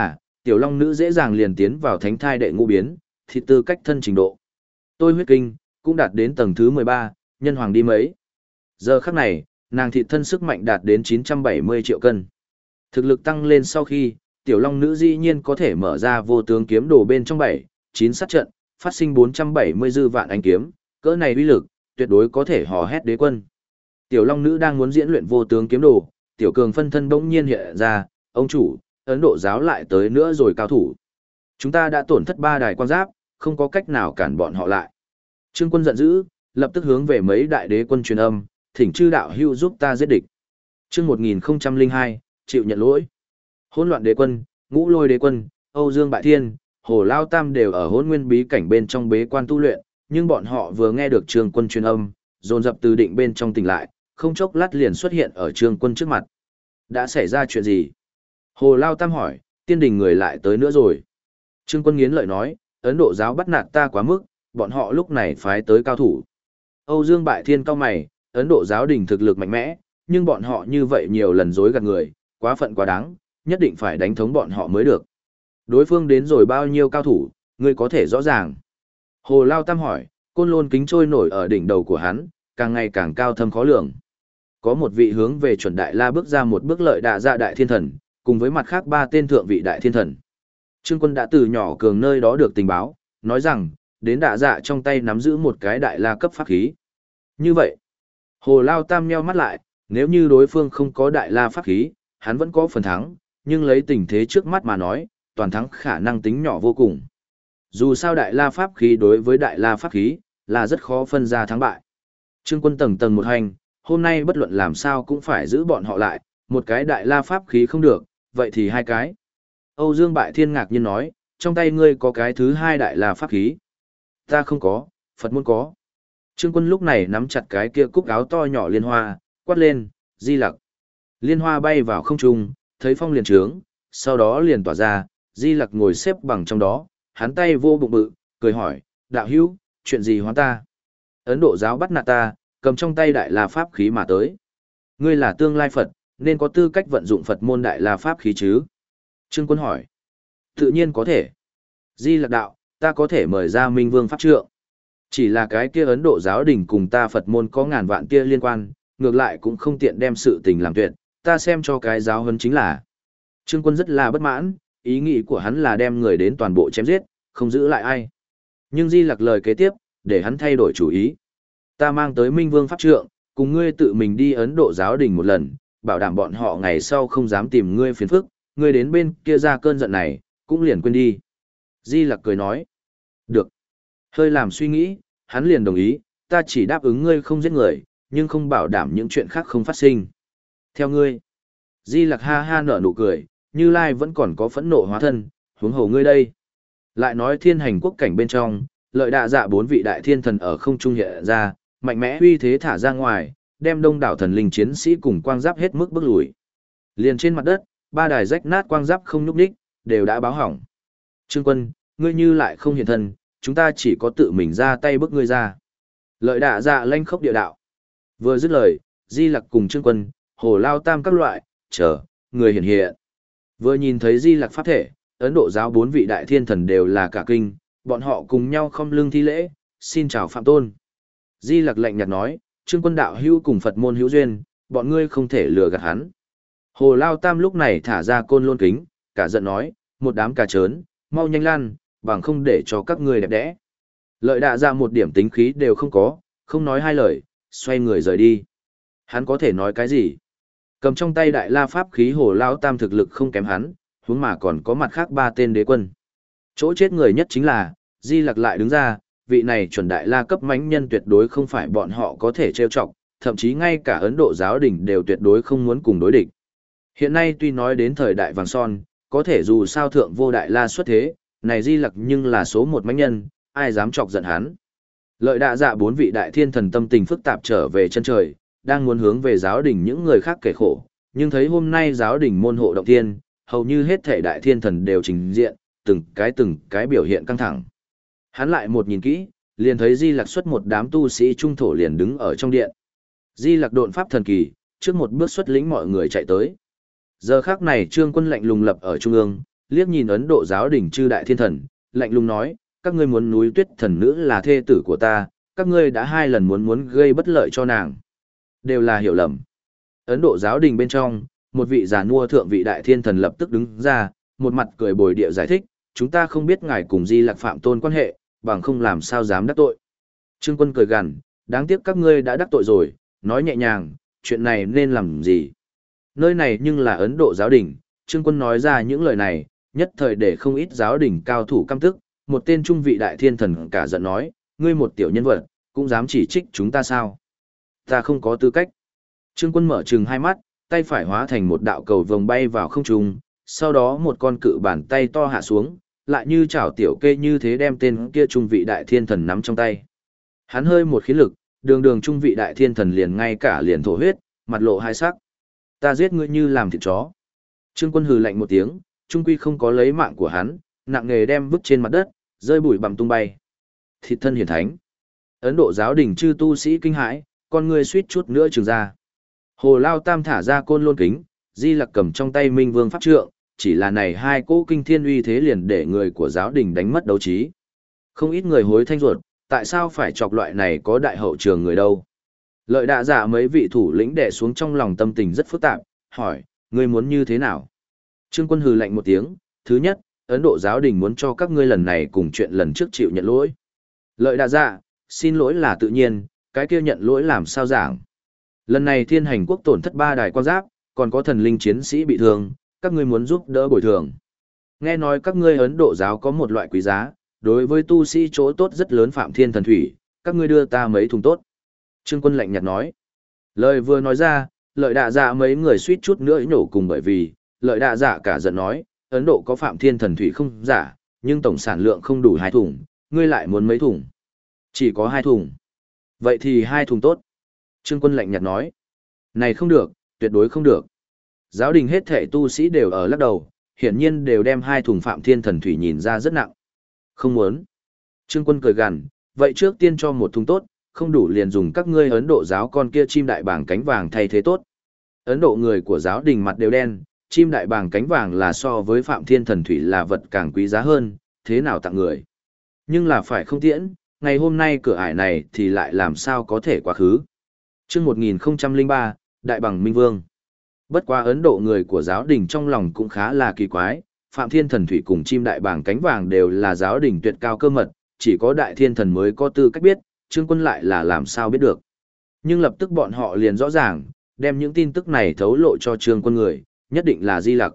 Tiểu long nữ dễ dàng liền tiến vào thánh thai đệ ngũ biến, thịt tư cách thân trình độ. Tôi huyết kinh, cũng đạt đến tầng thứ 13, nhân hoàng đi mấy. Giờ khắc này, nàng thịt thân sức mạnh đạt đến 970 triệu cân. Thực lực tăng lên sau khi, tiểu long nữ dĩ nhiên có thể mở ra vô tướng kiếm đồ bên trong 7, 9 sát trận, phát sinh 470 dư vạn ánh kiếm, cỡ này uy lực, tuyệt đối có thể hò hét đế quân. Tiểu long nữ đang muốn diễn luyện vô tướng kiếm đồ, tiểu cường phân thân bỗng nhiên hiện ra, ông chủ, Ấn Độ giáo lại tới nữa rồi cao thủ. Chúng ta đã tổn thất 3 đài quan giáp, không có cách nào cản bọn họ lại. Trương Quân giận dữ, lập tức hướng về mấy đại đế quân truyền âm, thỉnh chư đạo hữu giúp ta giết địch. Chương 1002, chịu nhận lỗi. Hỗn loạn đế quân, Ngũ Lôi đế quân, Âu Dương Bại Thiên, Hồ Lao Tam đều ở Hỗn Nguyên bí cảnh bên trong bế quan tu luyện, nhưng bọn họ vừa nghe được Trương Quân truyền âm, dồn dập từ định bên trong tỉnh lại, không chốc lát liền xuất hiện ở Trương Quân trước mặt. Đã xảy ra chuyện gì? Hồ Lao Tam hỏi, tiên đình người lại tới nữa rồi. Trương Quân nghiến lợi nói, Ấn Độ giáo bắt nạt ta quá mức, bọn họ lúc này phái tới cao thủ. Âu Dương Bại Thiên cao mày, Ấn Độ giáo đình thực lực mạnh mẽ, nhưng bọn họ như vậy nhiều lần dối gạt người, quá phận quá đáng, nhất định phải đánh thống bọn họ mới được. Đối phương đến rồi bao nhiêu cao thủ, ngươi có thể rõ ràng. Hồ Lao Tam hỏi, côn lôn kính trôi nổi ở đỉnh đầu của hắn, càng ngày càng cao thâm khó lường. Có một vị hướng về chuẩn đại la bước ra một bước lợi đạ dạ đại thiên thần, cùng với mặt khác 3 tên thượng vị đại thiên thần. Trương Quân đã từ nhỏ cường nơi đó được tình báo, nói rằng, đến đạ dạ trong tay nắm giữ một cái đại la cấp pháp khí. Như vậy, Hồ Lao Tam nheo mắt lại, nếu như đối phương không có đại la pháp khí, hắn vẫn có phần thắng, nhưng lấy tình thế trước mắt mà nói, toàn thắng khả năng tính nhỏ vô cùng. Dù sao đại la pháp khí đối với đại la pháp khí, là rất khó phân ra thắng bại. Trương Quân tầng tầng một hành, hôm nay bất luận làm sao cũng phải giữ bọn họ lại, một cái đại la pháp khí không được, vậy thì 2 cái. Âu Dương Bại Thiên ngạc nhiên nói, trong tay ngươi có cái thứ 2 đại la pháp khí. Ta không có, Phật môn có. Trương Quân lúc này nắm chặt cái kia cúc áo to nhỏ liên hoa, quát lên, Di Lặc. Liên hoa bay vào không trung, thấy phong liền trướng, sau đó liền tỏa ra, Di Lặc ngồi xếp bằng trong đó, hắn tay vô bụng bự, cười hỏi, đạo hữu, chuyện gì hóa ta? Ấn Độ giáo bắt nạt ta, cầm trong tay đại la pháp khí mà tới. Ngươi là tương lai Phật, nên có tư cách vận dụng Phật môn đại la pháp khí chứ? Trương Quân hỏi. Tự nhiên có thể. Di Lặc đạo, ta có thể mời ra Minh Vương Pháp Trượng. Chỉ là cái kia Ấn Độ giáo đình cùng ta Phật môn có ngàn vạn kia liên quan, ngược lại cũng không tiện đem sự tình làm tuyệt, ta xem cho cái giáo huấn chính là. Trương Quân rất là bất mãn, ý nghĩ của hắn là đem người đến toàn bộ chém giết, không giữ lại ai. Nhưng Di Lặc lời kế tiếp, để hắn thay đổi chủ ý. Ta mang tới Minh Vương Pháp Trượng, cùng ngươi tự mình đi Ấn Độ giáo đình một lần, bảo đảm bọn họ ngày sau không dám tìm ngươi phiền phức, ngươi đến bên kia ra cơn giận này, cũng liền quên đi. Di Lặc cười nói. Được. Hơi làm suy nghĩ, hắn liền đồng ý, ta chỉ đáp ứng ngươi không giết người, nhưng không bảo đảm những chuyện khác không phát sinh. Theo ngươi. Di Lặc ha ha nở nụ cười, Như Lai vẫn còn có phẫn nộ hóa thân, huống hồ ngươi đây. Lại nói thiên hành quốc cảnh bên trong, lợi đạ dạ 4 vị đại thiên thần ở không trung hiện ra, mạnh mẽ uy thế thả ra ngoài, đem đông đảo thần linh chiến sĩ cùng quang giáp hết mức bước lùi. Liền trên mặt đất, 3 đài rách nát quang giáp không nhúc nhích, đều đã báo hỏng. Trương Quân, ngươi như lại không hiện thân, chúng ta chỉ có tự mình ra tay bức ngươi ra. Lợi đạ dạ lanh khốc địa đạo. Vừa dứt lời, Di Lặc cùng Trương Quân, Hồ Lao Tam các loại, người hiện hiện. Vừa nhìn thấy Di Lặc pháp thể, Ấn Độ giáo 4 vị đại thiên thần đều là cả kinh, bọn họ cùng nhau không lưng thi lễ, xin chào Phạm Tôn. Di Lặc lạnh nhạt nói, Trương Quân đạo hữu cùng Phật môn hữu duyên, bọn ngươi không thể lừa gạt hắn. Hồ Lao Tam lúc này thả ra côn lôn kính, cả giận nói, một đám cà trớn, mau nhanh lăn, bằng không để cho các ngươi đẹp đẽ. Lợi đạ ra một điểm tính khí đều không có, không nói 2 lời, xoay người rời đi. Hắn có thể nói cái gì? Cầm trong tay đại la pháp khí Hồ Lao Tam thực lực không kém hắn, huống mà còn có mặt khác 3 tên đế quân. Chỗ chết người nhất chính là, Di Lặc lại đứng ra, vị này chuẩn đại la cấp mãnh nhân tuyệt đối không phải bọn họ có thể trêu chọc, thậm chí ngay cả Ấn Độ giáo đình đều tuyệt đối không muốn cùng đối địch. Hiện nay tuy nói đến thời đại vàng son, có thể dù sao thượng vô đại la xuất thế, này Di Lặc nhưng là số 1 mãnh nhân, ai dám chọc giận hắn. Lợi đạ dạ 4 vị đại thiên thần tâm tình phức tạp trở về chân trời, đang muốn hướng về giáo đình những người khác kể khổ, nhưng thấy hôm nay giáo đình môn hộ động thiên, hầu như hết thể đại thiên thần đều trình diện, từng cái biểu hiện căng thẳng. Hắn lại một nhìn kỹ, liền thấy Di Lặc xuất một đám tu sĩ trung thổ liền đứng ở trong điện. Di Lặc độn pháp thần kỳ, trước một bước xuất lĩnh mọi người chạy tới. Giờ khắc này Trương Quân lạnh lùng lập ở trung ương, liếc nhìn Ấn Độ giáo đỉnh chư đại thiên thần, lạnh lùng nói, các ngươi muốn núi tuyết thần nữ là thê tử của ta, các ngươi đã 2 lần muốn gây bất lợi cho nàng. Đều là hiểu lầm. Ấn Độ giáo đình bên trong, một vị già nua thượng vị đại thiên thần lập tức đứng ra, một mặt cười bồi địa giải thích, chúng ta không biết ngài cùng Di Lặc phạm tôn quan hệ, bằng không làm sao dám đắc tội. Trương Quân cười gằn, đáng tiếc các ngươi đã đắc tội rồi, nói nhẹ nhàng, chuyện này nên làm gì. Nơi này nhưng là Ấn Độ giáo đình, Trương Quân nói ra những lời này, nhất thời để không ít giáo đình cao thủ căm tức, một tên trung vị đại thiên thần cả giận nói, ngươi một tiểu nhân vật, cũng dám chỉ trích chúng ta sao? Ta không có tư cách. Trương Quân mở trừng hai mắt, tay phải hóa thành một đạo cầu vồng bay vào không trung, sau đó một con cự bàn tay to hạ xuống, lại như chảo tiểu kê như thế đem tên kia trung vị đại thiên thần nắm trong tay. Hắn hơi một khí lực, đường trung vị đại thiên thần liền ngay cả liền thổ huyết, mặt lộ hai sắc. Ta giết ngươi như làm thịt chó. Trương Quân hừ lạnh một tiếng, trung quy không có lấy mạng của hắn, nặng nghề đem vứt trên mặt đất, rơi bụi bặm tung bay. Thịt thân hiển thánh. Ấn Độ giáo đình chư tu sĩ kinh hãi, con người suýt chút nữa trừng ra. Hồ Lao Tam thả ra côn lôn kính, Di Lặc cầm trong tay Minh Vương pháp trượng, chỉ là này 2 cỗ kinh thiên uy thế liền để người của giáo đình đánh mất đấu trí. Không ít người hối thanh ruột, tại sao phải chọc loại này có đại hậu trường người đâu? Lợi Đạ Dạ mấy vị thủ lĩnh đè xuống trong lòng tâm tình rất phức tạp, hỏi, ngươi muốn như thế nào? Trương Quân hừ lạnh một tiếng, thứ nhất, Ấn Độ giáo đình muốn cho các ngươi lần này cùng chuyện lần trước chịu nhận lỗi. Lợi Đạ Dạ, xin lỗi là tự nhiên, cái kia nhận lỗi làm sao giảng? Lần này Thiên Hành quốc tổn thất 3 đài quan giáp, còn có thần linh chiến sĩ bị thương, các ngươi muốn giúp đỡ bồi thường. Nghe nói các ngươi Ấn Độ giáo có một loại quý giá, đối với tu sĩ chỗ tốt rất lớn Phạm Thiên Thần Thủy, các ngươi đưa ta mấy thùng tốt. Trương Quân lạnh nhạt nói. Lời vừa nói ra, Lợi Đạ Dạ mấy người suýt chút nữa nhổ cùng, bởi vì Lợi Đạ Dạ cả giận nói, Ấn Độ có Phạm Thiên Thần Thủy không giả, nhưng tổng sản lượng không đủ 2 thùng, ngươi lại muốn mấy thùng? Chỉ có 2 thùng. Vậy thì 2 thùng tốt. Trương Quân lạnh nhạt nói. Này không được, tuyệt đối không được. Giáo đình hết thảy tu sĩ đều ở lắc đầu, hiển nhiên đều đem 2 thùng Phạm Thiên Thần Thủy nhìn ra rất nặng. Không muốn. Trương Quân cười gằn, vậy trước tiên cho 1 thùng tốt, không đủ liền dùng các ngươi Ấn Độ giáo con kia chim đại bàng cánh vàng thay thế tốt. Ấn Độ người của giáo đình mặt đều đen, chim đại bàng cánh vàng là so với Phạm Thiên Thần Thủy là vật càng quý giá hơn, thế nào tặng người. Nhưng là phải không tiễn, ngày hôm nay cửa ải này thì lại làm sao có thể quá khứ. Chương 1003, Đại bằng Minh Vương. Bất quá Ấn Độ người của giáo đình trong lòng cũng khá là kỳ quái, Phạm Thiên Thần Thủy cùng chim đại bàng cánh vàng đều là giáo đình tuyệt cao cơ mật, chỉ có đại thiên thần mới có tư cách biết, Trương Quân lại là làm sao biết được. Nhưng lập tức bọn họ liền rõ ràng, đem những tin tức này thấu lộ cho Trương Quân người, nhất định là Di Lặc.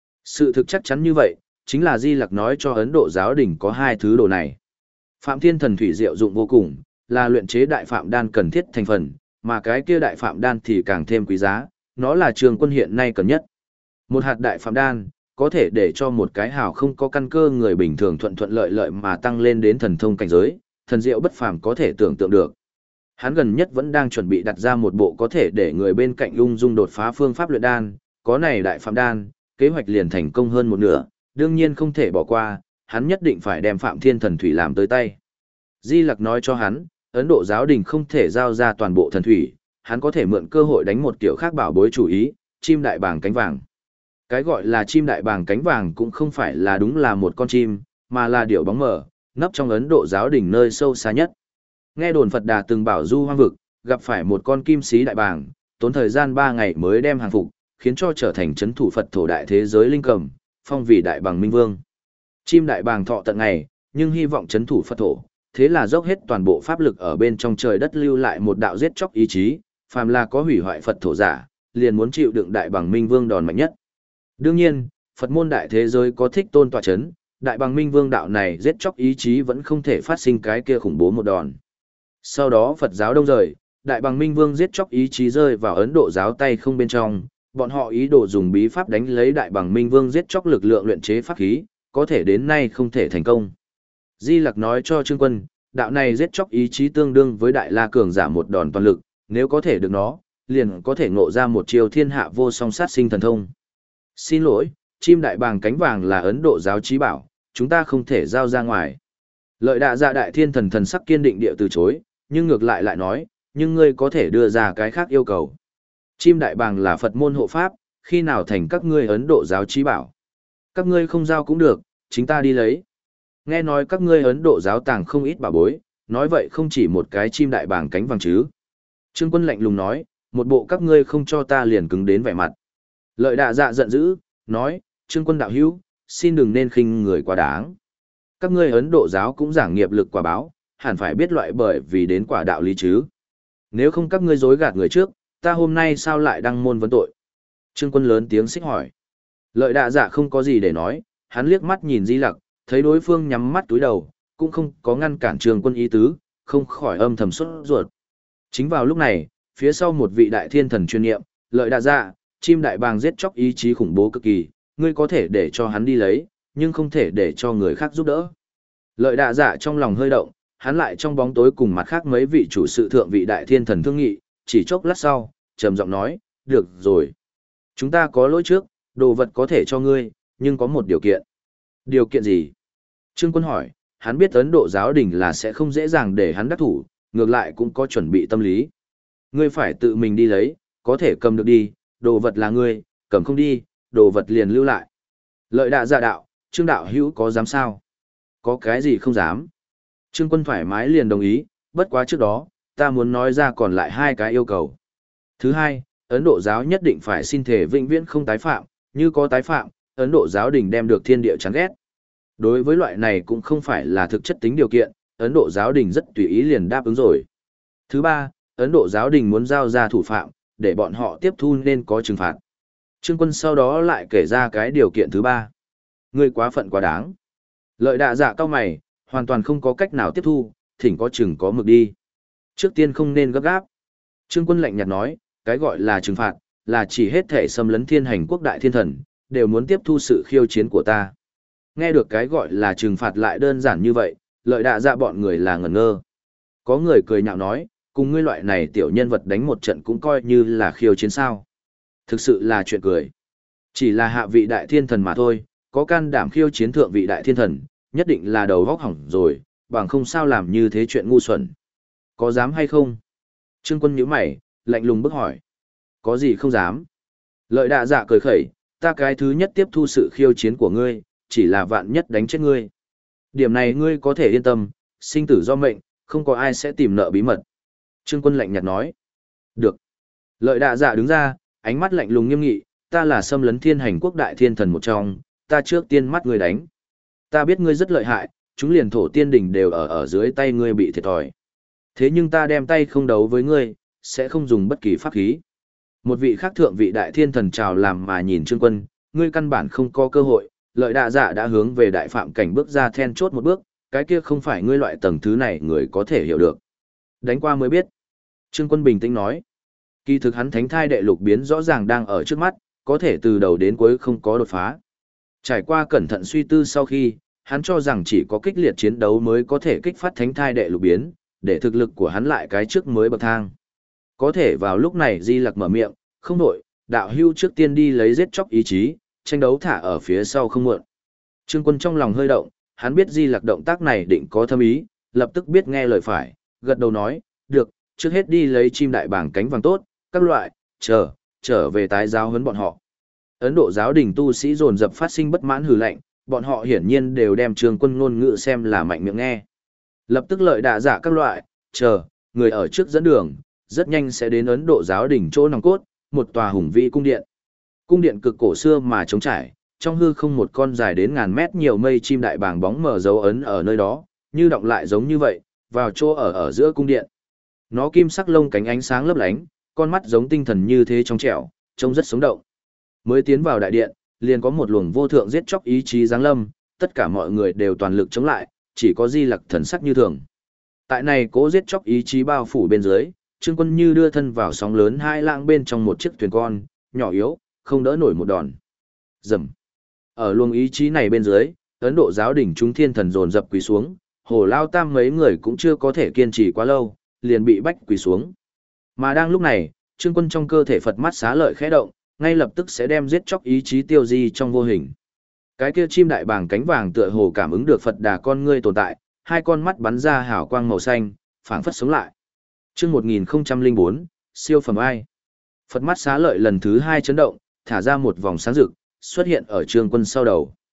Sự thực chắc chắn như vậy, chính là Di Lặc nói cho Ấn Độ giáo đình có 2 thứ đồ này. Phạm Thiên Thần Thủy diệu dụng vô cùng, là luyện chế đại phạm đan cần thiết thành phần, mà cái kia đại phạm đan thì càng thêm quý giá, nó là Trương Quân hiện nay cần nhất. Một hạt đại phạm đan, có thể để cho một cái hào không có căn cơ người bình thường thuận thuận lợi lợi mà tăng lên đến thần thông cảnh giới, thần diệu bất phàm có thể tưởng tượng được. Hắn gần nhất vẫn đang chuẩn bị đặt ra một bộ có thể để người bên cạnh ung dung đột phá phương pháp luyện đan, có này đại phạm đan, kế hoạch liền thành công hơn một nửa, đương nhiên không thể bỏ qua, hắn nhất định phải đem Phạm Thiên Thần Thủy làm tới tay. Di Lặc nói cho hắn, Ấn Độ giáo đình không thể giao ra toàn bộ thần thủy, hắn có thể mượn cơ hội đánh một kiểu khác bảo bối chủ ý, chim đại bàng cánh vàng. Cái gọi là chim đại bàng cánh vàng cũng không phải là đúng là một con chim, mà là điểu bóng mờ, nấp trong Ấn Độ giáo đình nơi sâu xa nhất. Nghe đồn Phật Đà từng bảo du hoang vực, gặp phải một con kim sĩ đại bàng, tốn thời gian 3 ngày mới đem hàng phục, khiến cho trở thành chấn thủ Phật thổ đại thế giới linh cầm, phong vị đại bàng Minh Vương. Chim đại bàng thọ tận ngày, nhưng hy vọng chấn thủ Phật thổ, thế là dốc hết toàn bộ pháp lực ở bên trong trời đất lưu lại một đạo giết chóc ý chí, phàm là có hủy hoại Phật thổ giả, liền muốn chịu đựng đại bàng Minh Vương đòn mạnh nhất. Đương nhiên, Phật môn đại thế giới có thích tôn tọa chấn, đại bàng Minh Vương đạo này giết chóc ý chí vẫn không thể phát sinh cái kia khủng bố một đòn. Sau đó Phật giáo đông rời, đại bàng Minh Vương giết chóc ý chí rơi vào Ấn Độ giáo tay không bên trong, bọn họ ý đồ dùng bí pháp đánh lấy đại bàng Minh Vương giết chóc lực lượng luyện chế pháp khí, có thể đến nay không thể thành công. Di Lặc nói cho Trương Quân, đạo này giết chóc ý chí tương đương với đại la cường giả một đòn toàn lực, nếu có thể được nó, liền có thể ngộ ra một chiêu thiên hạ vô song sát sinh thần thông. Xin lỗi, chim đại bàng cánh vàng là Ấn Độ giáo chí bảo, chúng ta không thể giao ra ngoài. Lợi Đạ Dạ đại thiên thần thần sắc kiên định địa từ chối, nhưng ngược lại nói, nhưng ngươi có thể đưa ra cái khác yêu cầu. Chim đại bàng là Phật môn hộ pháp, khi nào thành các ngươi Ấn Độ giáo chí bảo. Các ngươi không giao cũng được, chính ta đi lấy. Nghe nói các ngươi Ấn Độ giáo tàng không ít bảo bối, nói vậy không chỉ một cái chim đại bàng cánh vàng chứ. Trương Quân lạnh lùng nói, một bộ các ngươi không cho ta liền cứng đến vẻ mặt. Lợi Đạ Dạ giận dữ, nói, Trương Quân đạo hữu, xin đừng nên khinh người quá đáng. Các ngươi Ấn Độ giáo cũng giảng nghiệp lực quả báo, hẳn phải biết loại bởi vì đến quả đạo lý chứ. Nếu không các ngươi dối gạt người trước, ta hôm nay sao lại đăng môn vấn tội? Trương Quân lớn tiếng xích hỏi. Lợi Đạ Dạ không có gì để nói, hắn liếc mắt nhìn Di Lặc, thấy đối phương nhắm mắt túi đầu, cũng không có ngăn cản Trương Quân ý tứ, không khỏi âm thầm sốt ruột. Chính vào lúc này, phía sau một vị đại thiên thần chuyên nhiệm, Lợi Đạ Dạ, chim đại bàng giết chóc ý chí khủng bố cực kỳ, ngươi có thể để cho hắn đi lấy, nhưng không thể để cho người khác giúp đỡ. Lợi Đạ Dạ trong lòng hơi động, hắn lại trong bóng tối cùng mặt khác mấy vị chủ sự thượng vị đại thiên thần thương nghị, chỉ chốc lát sau, trầm giọng nói, được rồi. Chúng ta có lỗi trước, đồ vật có thể cho ngươi, nhưng có một điều kiện. Điều kiện gì? Trương Quân hỏi, hắn biết Ấn Độ giáo đình là sẽ không dễ dàng để hắn đắc thủ, ngược lại cũng có chuẩn bị tâm lý. Ngươi phải tự mình đi lấy, có thể cầm được đi, đồ vật là ngươi, cầm không đi, đồ vật liền lưu lại. Lợi Đạ Dạ đạo, Trương đạo hữu có dám sao? Có cái gì không dám? Trương Quân thoải mái liền đồng ý, bất quá trước đó, ta muốn nói ra còn lại hai cái yêu cầu. Thứ hai, Ấn Độ giáo nhất định phải xin thể vĩnh viễn không tái phạm, như có tái phạm, Ấn Độ giáo đình đem được thiên địa chán ghét. Đối với loại này cũng không phải là thực chất tính điều kiện, Ấn Độ giáo đình rất tùy ý liền đáp ứng rồi. Thứ ba, Ấn Độ giáo đình muốn giao ra thủ phạm, để bọn họ tiếp thu nên có trừng phạt. Trương Quân sau đó lại kể ra cái điều kiện thứ ba. Ngươi quá phận quá đáng. Lợi Đạ Dạ cao mày, hoàn toàn không có cách nào tiếp thu, thỉnh có chừng có mực đi. Trước tiên không nên gấp gáp. Trương Quân lạnh nhạt nói, cái gọi là trừng phạt, là chỉ hết thể xâm lấn thiên hành quốc đại thiên thần, đều muốn tiếp thu sự khiêu chiến của ta. Nghe được cái gọi là trừng phạt lại đơn giản như vậy, Lợi Đạ Dạ bọn người là ngẩn ngơ. Có người cười nhạo nói, cùng ngươi loại này tiểu nhân vật đánh một trận cũng coi như là khiêu chiến sao. Thực sự là chuyện cười. Chỉ là hạ vị đại thiên thần mà thôi, có can đảm khiêu chiến thượng vị đại thiên thần, nhất định là đầu vóc hỏng rồi, bằng không sao làm như thế chuyện ngu xuẩn. Có dám hay không? Trương Quân nhíu mày, lạnh lùng bức hỏi. Có gì không dám? Lợi Đạ Dạ cười khẩy, ta cái thứ nhất tiếp thu sự khiêu chiến của ngươi, chỉ là vạn nhất đánh chết ngươi. Điểm này ngươi có thể yên tâm, sinh tử do mệnh, không có ai sẽ tìm nợ bí mật. Trương Quân lạnh nhạt nói. Được. Lợi Đạ Dạ đứng ra, ánh mắt lạnh lùng nghiêm nghị, ta là xâm lấn thiên hành quốc đại thiên thần một trong, ta trước tiên mắt ngươi đánh. Ta biết ngươi rất lợi hại, chúng liền thổ tiên đỉnh đều ở dưới tay ngươi bị thiệt thòi. Thế nhưng ta đem tay không đấu với ngươi, sẽ không dùng bất kỳ pháp khí. Một vị khác thượng vị đại thiên thần chào làm mà nhìn Trương Quân, ngươi căn bản không có cơ hội, Lợi Đạ Dạ đã hướng về đại phạm cảnh bước ra then chốt một bước, cái kia không phải ngươi loại tầng thứ này người có thể hiểu được. Đánh qua mới biết. Trương Quân bình tĩnh nói. Kỳ thực hắn thánh thai đệ lục biến rõ ràng đang ở trước mắt, có thể từ đầu đến cuối không có đột phá. Trải qua cẩn thận suy tư sau khi, hắn cho rằng chỉ có kích liệt chiến đấu mới có thể kích phát thánh thai đệ lục biến, để thực lực của hắn lại cái trước mới bậc thang. Có thể vào lúc này Di Lặc mở miệng, không đổi, đạo hưu trước tiên đi lấy giết chóc ý chí, tranh đấu thả ở phía sau không muộn. Trương Quân trong lòng hơi động, hắn biết Di Lặc động tác này định có thâm ý, lập tức biết nghe lời phải, gật đầu nói, được, trước hết đi lấy chim đại bàng cánh vàng tốt, các loại, trở về tái giáo huấn bọn họ. Ấn Độ giáo đình tu sĩ dồn dập phát sinh bất mãn hừ lạnh, bọn họ hiển nhiên đều đem Trương Quân ngôn ngữ xem là mạnh miệng nghe. Lập tức Lợi Đạ Dạ các loại, người ở trước dẫn đường, rất nhanh sẽ đến Ấn Độ giáo đình chỗ nòng cốt, một tòa hùng vĩ cung điện. Cung điện cực cổ xưa mà trống trải, trong hư không một con dài đến ngàn mét nhiều mây chim đại bàng bóng mờ dấu ấn ở nơi đó, như động lại giống như vậy, vào chỗ ở giữa cung điện. Nó kim sắc lông cánh ánh sáng lấp lánh, con mắt giống tinh thần như thế trong trẻo, trông rất sống động. Mới tiến vào đại điện, liền có một luồng vô thượng giết chóc ý chí giáng lâm, tất cả mọi người đều toàn lực chống lại, chỉ có Di Lặc thần sắc như thường. Tại này cố giết chóc ý chí bao phủ bên dưới, Trương Quân như đưa thân vào sóng lớn hai lạng bên trong một chiếc thuyền con, nhỏ yếu, không đỡ nổi một đòn. Rầm. Ở luồng ý chí này bên dưới, Ấn Độ giáo đỉnh chúng thiên thần dồn dập quỳ xuống, Hồ Lao Tam mấy người cũng chưa có thể kiên trì quá lâu, liền bị bách quỳ xuống. Mà đang lúc này, Trương Quân trong cơ thể Phật mắt xá lợi khẽ động, ngay lập tức sẽ đem giết chóc ý chí tiêu di trong vô hình. Cái kia chim đại bàng cánh vàng tựa hồ cảm ứng được Phật Đà con ngươi tồn tại, hai con mắt bắn ra hào quang màu xanh, phảng phất sống lại. Chương 1004, siêu phẩm ai? Phật mắt xá lợi lần thứ hai chấn động, thả ra một vòng sáng rực, xuất hiện ở Trương Quân sau đầu.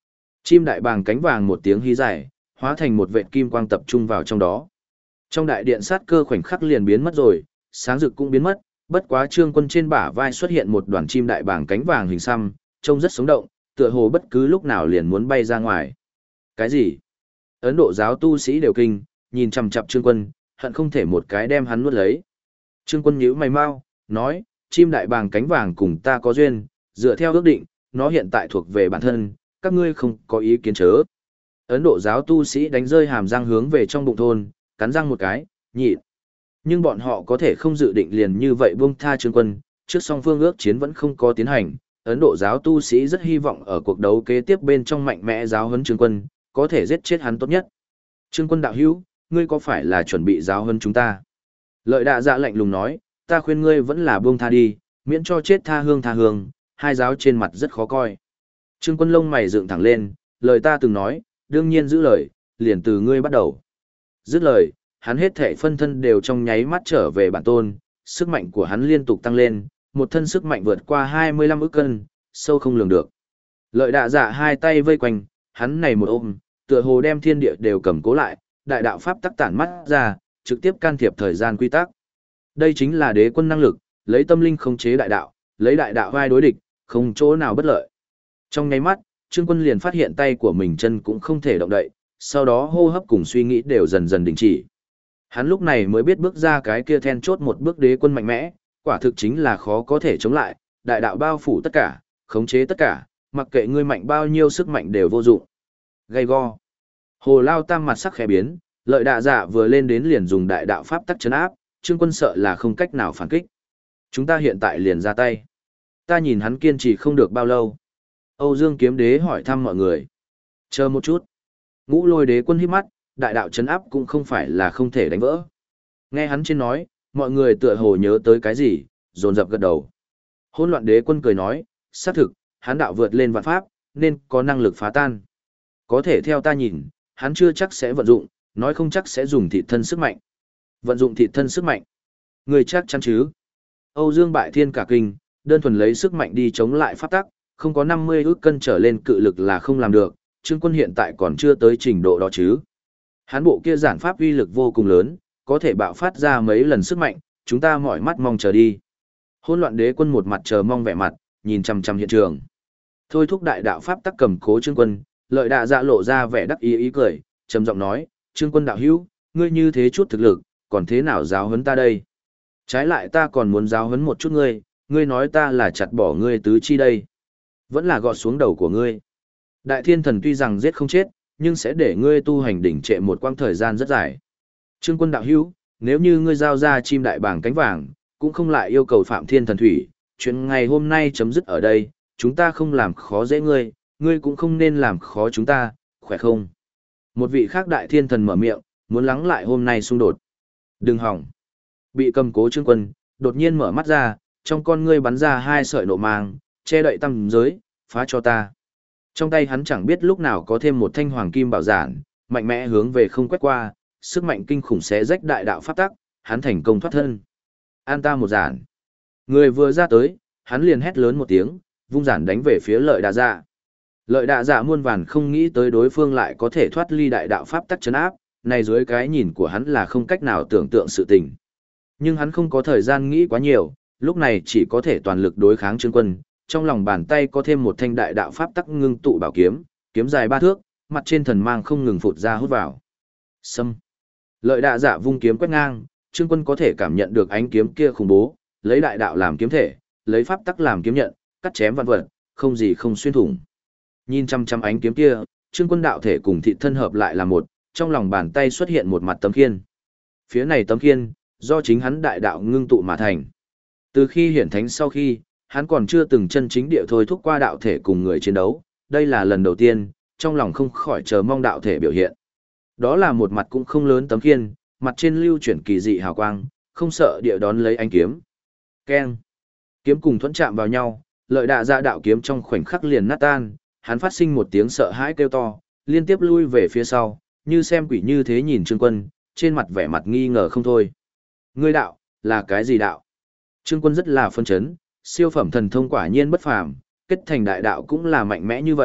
Chim đại bàng cánh vàng một tiếng hí dài, hóa thành một vệt kim quang tập trung vào trong đó. Trong đại điện sát cơ khoảnh khắc liền biến mất rồi, sáng rực cũng biến mất, bất quá Trương Quân trên bả vai xuất hiện một đoàn chim đại bàng cánh vàng hình xăm, trông rất sống động, tựa hồ bất cứ lúc nào liền muốn bay ra ngoài. Cái gì? Ấn Độ giáo tu sĩ đều kinh, nhìn chằm chằm Trương Quân, hận không thể một cái đem hắn nuốt lấy. Trương Quân nhíu mày mau, nói, chim đại bàng cánh vàng cùng ta có duyên, dựa theo ước định, nó hiện tại thuộc về bản thân, các ngươi không có ý kiến chớ. Ấn Độ giáo tu sĩ đánh rơi hàm răng hướng về trong bụng thôn, cắn răng một cái, nhịn. Nhưng bọn họ có thể không dự định liền như vậy buông tha Trương Quân, trước song phương ước chiến vẫn không có tiến hành. Ấn Độ giáo tu sĩ rất hy vọng ở cuộc đấu kế tiếp bên trong mạnh mẽ giáo huấn Trương Quân, có thể giết chết hắn tốt nhất. Trương Quân đạo hữu, ngươi có phải là chuẩn bị giáo huấn chúng ta? Lợi Đạ Dạ lạnh lùng nói, ta khuyên ngươi vẫn là buông tha đi, miễn cho chết tha hương, hai giáo trên mặt rất khó coi. Trương Quân lông mày dựng thẳng lên, lời ta từng nói, đương nhiên giữ lời, liền từ ngươi bắt đầu. Dứt lời, hắn hết thảy phân thân đều trong nháy mắt trở về bản tôn, sức mạnh của hắn liên tục tăng lên, một thân sức mạnh vượt qua 25 ức cân, sâu không lường được. Lợi Đạ Dạ hai tay vây quanh, hắn này một ôm, tựa hồ đem thiên địa đều cầm cố lại, đại đạo pháp tắc tản mắt ra, trực tiếp can thiệp thời gian quy tắc. Đây chính là đế quân năng lực, lấy tâm linh khống chế đại đạo, lấy đại đạo vai đối địch, không chỗ nào bất lợi. Trong nháy mắt, Trương Quân liền phát hiện tay của mình chân cũng không thể động đậy, sau đó hô hấp cùng suy nghĩ đều dần dần đình chỉ. Hắn lúc này mới biết bước ra cái kia then chốt một bước đế quân mạnh mẽ, quả thực chính là khó có thể chống lại, đại đạo bao phủ tất cả, khống chế tất cả, mặc kệ ngươi mạnh bao nhiêu sức mạnh đều vô dụng. Gay go. Hồ Lao Tam mặt sắc khẽ biến, Lợi Đạ Dạ vừa lên đến liền dùng đại đạo pháp tắc trấn áp, Trương Quân sợ là không cách nào phản kích. Chúng ta hiện tại liền ra tay. Ta nhìn hắn kiên trì không được bao lâu. Âu Dương Kiếm Đế hỏi thăm mọi người. Chờ một chút. Ngũ Lôi Đế Quân híp mắt, đại đạo trấn áp cũng không phải là không thể đánh vỡ. Nghe hắn trên nói, mọi người tựa hồ nhớ tới cái gì, dồn dập gật đầu. Hỗn Loạn Đế Quân cười nói, xác thực, hắn đạo vượt lên vạn pháp, nên có năng lực phá tan. Có thể theo ta nhìn, hắn chưa chắc sẽ vận dụng, nói không chắc sẽ dùng thị thân sức mạnh. Vận dụng thị thân sức mạnh. Người chắc chắn chứ? Âu Dương Bại Thiên cả kinh, đơn thuần lấy sức mạnh đi chống lại pháp tắc, không có 50 ức cân trở lên cự lực là không làm được, Trương Quân hiện tại còn chưa tới trình độ đó chứ. Hán bộ kia giản pháp uy lực vô cùng lớn, có thể bạo phát ra mấy lần sức mạnh, chúng ta mỏi mắt mong chờ đi. Hỗn Loạn Đế Quân một mặt chờ mong vẻ mặt, nhìn chằm chằm hiện trường. Thôi thúc đại đạo pháp tắc cầm cố Trương Quân, Lợi Đạ Dạ lộ ra vẻ đắc ý ý cười, trầm giọng nói, Trương Quân đạo hữu, ngươi như thế chút thực lực, còn thế nào giáo huấn ta đây? Trái lại ta còn muốn giáo huấn một chút ngươi, ngươi nói ta là chặt bỏ ngươi tứ chi đây. Vẫn là gọt xuống đầu của ngươi. Đại thiên thần tuy rằng giết không chết, nhưng sẽ để ngươi tu hành đỉnh trệ một quãng thời gian rất dài. Trương Quân đạo hữu, nếu như ngươi giao ra chim đại bàng cánh vàng, cũng không lại yêu cầu Phạm Thiên Thần Thủy, chuyện ngày hôm nay chấm dứt ở đây, chúng ta không làm khó dễ ngươi, ngươi cũng không nên làm khó chúng ta, khỏe không? Một vị khác đại thiên thần mở miệng, muốn lắng lại hôm nay xung đột. Đừng hỏng. Bị cầm cố Trương Quân, đột nhiên mở mắt ra, trong con ngươi bắn ra hai sợi nộ mang, che đậy tam giới, phá cho ta. Trong tay hắn chẳng biết lúc nào có thêm một thanh hoàng kim bảo giản, mạnh mẽ hướng về không quét qua, sức mạnh kinh khủng xé rách đại đạo pháp tắc, hắn thành công thoát thân. An ta một giản. Người vừa ra tới, hắn liền hét lớn một tiếng, vung giản đánh về phía Lợi Đạ Dạ. Lợi Đạ Dạ muôn vàn không nghĩ tới đối phương lại có thể thoát ly đại đạo pháp tắc trấn áp, này dưới cái nhìn của hắn là không cách nào tưởng tượng sự tình. Nhưng hắn không có thời gian nghĩ quá nhiều, lúc này chỉ có thể toàn lực đối kháng Trương Quân, trong lòng bàn tay có thêm một thanh đại đạo pháp tắc ngưng tụ bảo kiếm, kiếm dài 3 thước, mặt trên thần mang không ngừng phụt ra hút vào. Xâm. Lợi Đạ Dạ vung kiếm quét ngang, Trương Quân có thể cảm nhận được ánh kiếm kia khủng bố, lấy đại đạo làm kiếm thể, lấy pháp tắc làm kiếm nhận, cắt chém vạn vật, không gì không xuyên thủng. Nhìn chăm chăm ánh kiếm kia, Trương Quân đạo thể cùng thịt thân hợp lại là một, trong lòng bàn tay xuất hiện một mặt tấm khiên. Phía này tấm khiên, do chính hắn đại đạo ngưng tụ mà thành. Từ khi hiển thánh sau khi, hắn còn chưa từng chân chính địa thôi thúc qua đạo thể cùng người chiến đấu, đây là lần đầu tiên, trong lòng không khỏi chờ mong đạo thể biểu hiện. Đó là một mặt cũng không lớn tấm khiên, mặt trên lưu chuyển kỳ dị hào quang, không sợ địa đón lấy ánh kiếm. Keng. Kiếm cùng thuẫn chạm vào nhau, Lợi Đạ Dạ đạo kiếm trong khoảnh khắc liền nát tan, hắn phát sinh một tiếng sợ hãi kêu to, liên tiếp lui về phía sau, như xem quỷ như thế nhìn Trương Quân, trên mặt vẻ mặt nghi ngờ không thôi. Ngươi đạo, là cái gì đạo? Trương Quân rất là phân chấn, siêu phẩm thần thông quả nhiên bất phàm, kết thành đại đạo cũng là mạnh mẽ như vậy,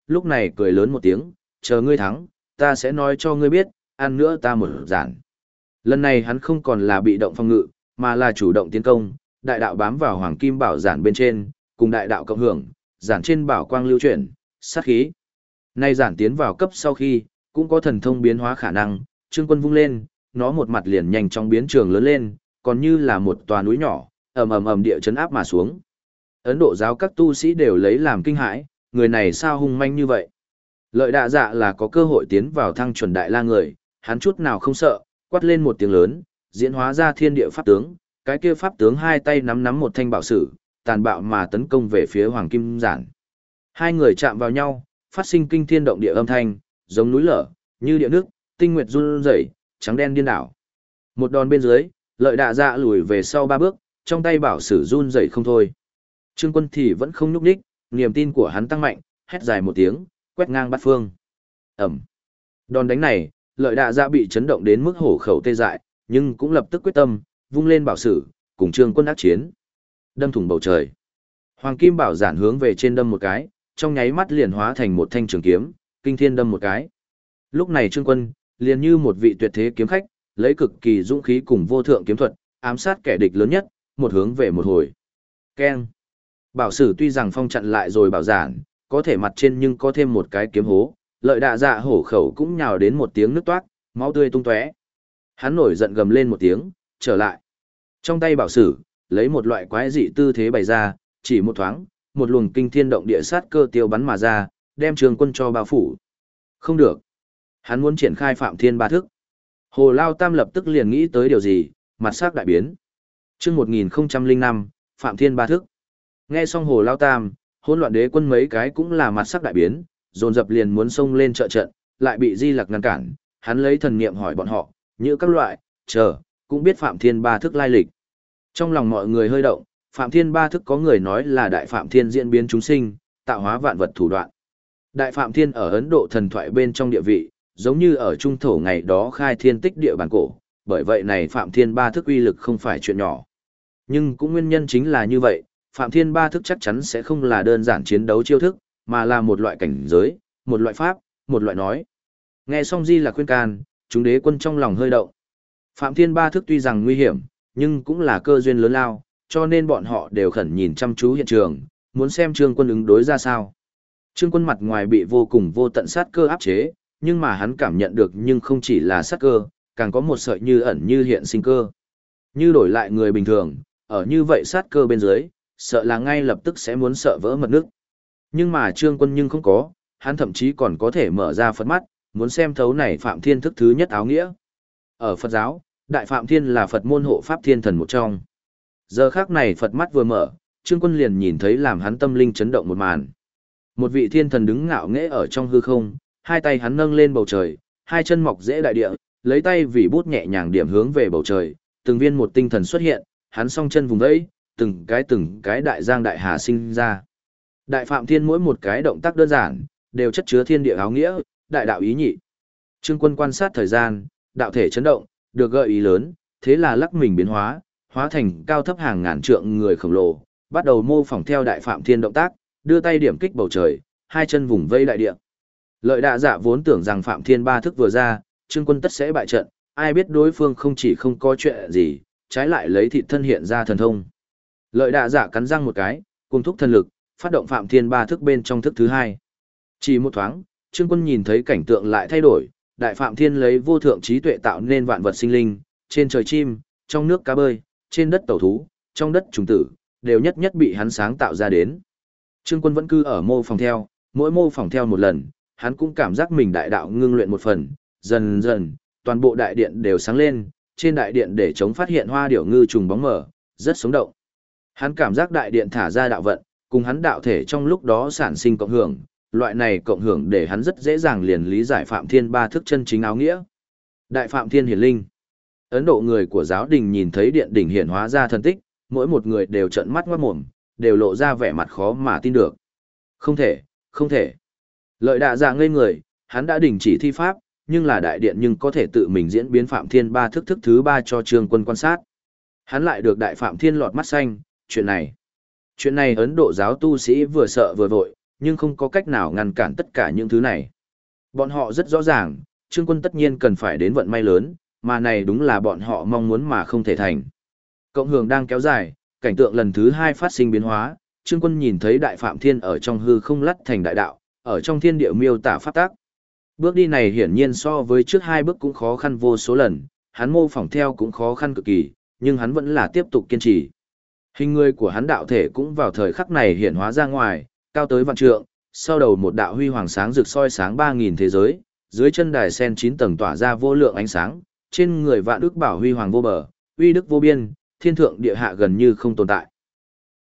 lúc này cười lớn một tiếng, chờ ngươi thắng, ta sẽ nói cho ngươi biết, ăn nữa ta một giản. Lần này hắn không còn là bị động phòng ngự, mà là chủ động tiến công, đại đạo bám vào hoàng kim bảo giản bên trên, cùng đại đạo cộng hưởng, giản trên bảo quang lưu chuyển, sát khí. Nay giản tiến vào cấp sau khi, cũng có thần thông biến hóa khả năng, Trương Quân vung lên, nó một mặt liền nhanh chóng biến trường lớn lên, còn như là một tòa núi nhỏ, ầm ầm ầm địa chấn áp mà xuống. Ấn Độ giáo các tu sĩ đều lấy làm kinh hãi, người này sao hung manh như vậy? Lợi Đạ Dạ là có cơ hội tiến vào thăng chuẩn đại la người, hắn chút nào không sợ, quát lên một tiếng lớn, diễn hóa ra thiên địa pháp tướng, cái kia pháp tướng hai tay nắm nắm một thanh bảo sử, tàn bạo mà tấn công về phía Hoàng Kim Giản. Hai người chạm vào nhau, phát sinh kinh thiên động địa âm thanh, giống núi lở, như địa nước, tinh nguyệt run rẩy, trắng đen điên đảo. Một đòn bên dưới, Lợi Đạ Dạ lùi về sau 3 bước, trong tay bảo sử run rẩy không thôi. Trương Quân thì vẫn không nhúc nhích, niềm tin của hắn tăng mạnh, hét dài một tiếng, quét ngang bát phương. Ẩm. Đòn đánh này, Lợi Đạ Dạ bị chấn động đến mức hổ khẩu tê dại, nhưng cũng lập tức quyết tâm, vung lên bảo sử, cùng Trương Quân ác chiến. Đâm thủng bầu trời. Hoàng kim bảo giản hướng về trên đâm một cái, trong nháy mắt liền hóa thành một thanh trường kiếm, kinh thiên đâm một cái. Lúc này Trương Quân, liền như một vị tuyệt thế kiếm khách, lấy cực kỳ dũng khí cùng vô thượng kiếm thuật, ám sát kẻ địch lớn nhất, một hướng về một hồi. Keng. Bảo sử tuy rằng phong chặn lại rồi bảo giản, có thể mặt trên nhưng có thêm một cái kiếm hố, Lợi Đạ Dạ hổ khẩu cũng nhào đến một tiếng nứt toát, máu tươi tung tóe. Hắn nổi giận gầm lên một tiếng, trở lại. Trong tay bảo sử, lấy một loại quái dị tư thế bày ra, chỉ một thoáng, một luồng kinh thiên động địa sát cơ tiêu bắn mà ra, đem Trương Quân cho bao phủ. Không được. Hắn muốn triển khai Phạm Thiên ba thức. Hồ Lao Tam lập tức liền nghĩ tới điều gì, mặt sắc đại biến. Chương 1005, Phạm Thiên ba thức. Nghe xong Hồ Lao Tam, Hỗn Loạn Đế Quân mấy cái cũng là mặt sắc đại biến, dồn dập liền muốn xông lên trợ trận, lại bị Di Lặc ngăn cản. Hắn lấy thần niệm hỏi bọn họ, như các loại, cũng biết Phạm Thiên ba thức lai lịch. Trong lòng mọi người hơi động, Phạm Thiên ba thức có người nói là Đại Phạm Thiên diễn biến chúng sinh, tạo hóa vạn vật thủ đoạn. Đại Phạm Thiên ở Ấn Độ thần thoại bên trong địa vị, giống như ở trung thổ ngày đó khai thiên tích địa bản cổ, bởi vậy này Phạm Thiên ba thức uy lực không phải chuyện nhỏ. Nhưng cũng nguyên nhân chính là như vậy, Phạm Thiên ba thức chắc chắn sẽ không là đơn giản chiến đấu chiêu thức, mà là một loại cảnh giới, một loại pháp, một loại nói. Nghe xong Di là khuyên can, chúng đế quân trong lòng hơi động. Phạm Thiên ba thức tuy rằng nguy hiểm, nhưng cũng là cơ duyên lớn lao, cho nên bọn họ đều khẩn nhìn chăm chú hiện trường, muốn xem Trương Quân ứng đối ra sao. Trương Quân mặt ngoài bị vô cùng vô tận sát cơ áp chế, nhưng mà hắn cảm nhận được nhưng không chỉ là sát cơ, càng có một sợi như ẩn như hiện sinh cơ. Như đổi lại người bình thường, ở như vậy sát cơ bên dưới, sợ là ngay lập tức sẽ muốn sợ vỡ mật nước. Nhưng mà Trương Quân nhưng không có, hắn thậm chí còn có thể mở ra Phật mắt, muốn xem thấu này Phạm Thiên thức thứ nhất áo nghĩa. Ở Phật giáo, Đại Phạm Thiên là Phật môn hộ pháp thiên thần một trong. Giờ khắc này Phật mắt vừa mở, Trương Quân liền nhìn thấy làm hắn tâm linh chấn động một màn. Một vị thiên thần đứng ngạo nghễ ở trong hư không, hai tay hắn nâng lên bầu trời, hai chân mọc rễ đại địa, lấy tay vì bút nhẹ nhàng điểm hướng về bầu trời, từng viên một tinh thần xuất hiện, hắn song chân vùng vẫy, từng cái đại giang đại hà sinh ra. Đại Phạm Thiên mỗi một cái động tác đơn giản, đều chất chứa thiên địa áo nghĩa, đại đạo ý nhị. Trương Quân quan sát thời gian, đạo thể chấn động, được gợi ý lớn, thế là lắc mình biến hóa, hóa thành cao thấp hàng ngàn trượng người khổng lồ, bắt đầu mô phỏng theo Đại Phạm Thiên động tác, đưa tay điểm kích bầu trời, hai chân vùng vây đại địa. Lợi Đạ Dạ vốn tưởng rằng Phạm Thiên ba thức vừa ra, Trương Quân tất sẽ bại trận, ai biết đối phương không chỉ không có chuyện gì, trái lại lấy thịt thân hiện ra thần thông. Lợi Đạ Dạ cắn răng một cái, cùng thúc thần lực, phát động Phạm Thiên ba thức bên trong thức thứ hai. Chỉ một thoáng, Trương Quân nhìn thấy cảnh tượng lại thay đổi, Đại Phạm Thiên lấy vô thượng trí tuệ tạo nên vạn vật sinh linh, trên trời chim, trong nước cá bơi, trên đất tẩu thú, trong đất trùng tử, đều nhất nhất bị hắn sáng tạo ra đến. Trương Quân vẫn cứ ở mô phỏng theo, mỗi mô phỏng theo một lần, hắn cũng cảm giác mình đại đạo ngưng luyện một phần, dần dần, toàn bộ đại điện đều sáng lên, trên đại điện để chống phát hiện hoa điểu ngư trùng bóng mở, rất sống động. Hắn cảm giác đại điện thả ra đạo vận, cùng hắn đạo thể trong lúc đó sản sinh cộng hưởng, loại này cộng hưởng để hắn rất dễ dàng liền lý giải Phạm Thiên ba thức chân chính áo nghĩa. Đại Phạm Thiên hiển linh. Ấn Độ người của giáo đình nhìn thấy điện đỉnh hiển hóa ra thần tích, mỗi một người đều trợn mắt ngoác mồm, đều lộ ra vẻ mặt khó mà tin được. Không thể, không thể. Lợi Đạ Dạ ngây người, hắn đã đình chỉ thi pháp, nhưng là đại điện nhưng có thể tự mình diễn biến Phạm Thiên ba thức thức thứ ba cho Trương Quân quan sát. Hắn lại được Đại Phạm Thiên lọt mắt xanh, chuyện này Ấn Độ giáo tu sĩ vừa sợ vừa vội, nhưng không có cách nào ngăn cản tất cả những thứ này. Bọn họ rất rõ ràng, Trương Quân tất nhiên cần phải đến vận may lớn, mà này đúng là bọn họ mong muốn mà không thể thành. Cộng hưởng đang kéo dài, cảnh tượng lần thứ 2 phát sinh biến hóa, Trương Quân nhìn thấy Đại Phạm Thiên ở trong hư không lắt thành đại đạo, ở trong thiên địa miêu tả pháp tác. Bước đi này hiển nhiên so với trước 2 bước cũng khó khăn vô số lần, hắn mô phỏng theo cũng khó khăn cực kỳ, nhưng hắn vẫn là tiếp tục kiên trì. Hình người của hắn đạo thể cũng vào thời khắc này hiển hóa ra ngoài, cao tới vạn trượng, sau đầu một đạo huy hoàng sáng rực soi sáng 3000 thế giới, dưới chân đài sen 9 tầng tỏa ra vô lượng ánh sáng, trên người vạn ức bảo huy hoàng vô bờ, uy đức vô biên, thiên thượng địa hạ gần như không tồn tại.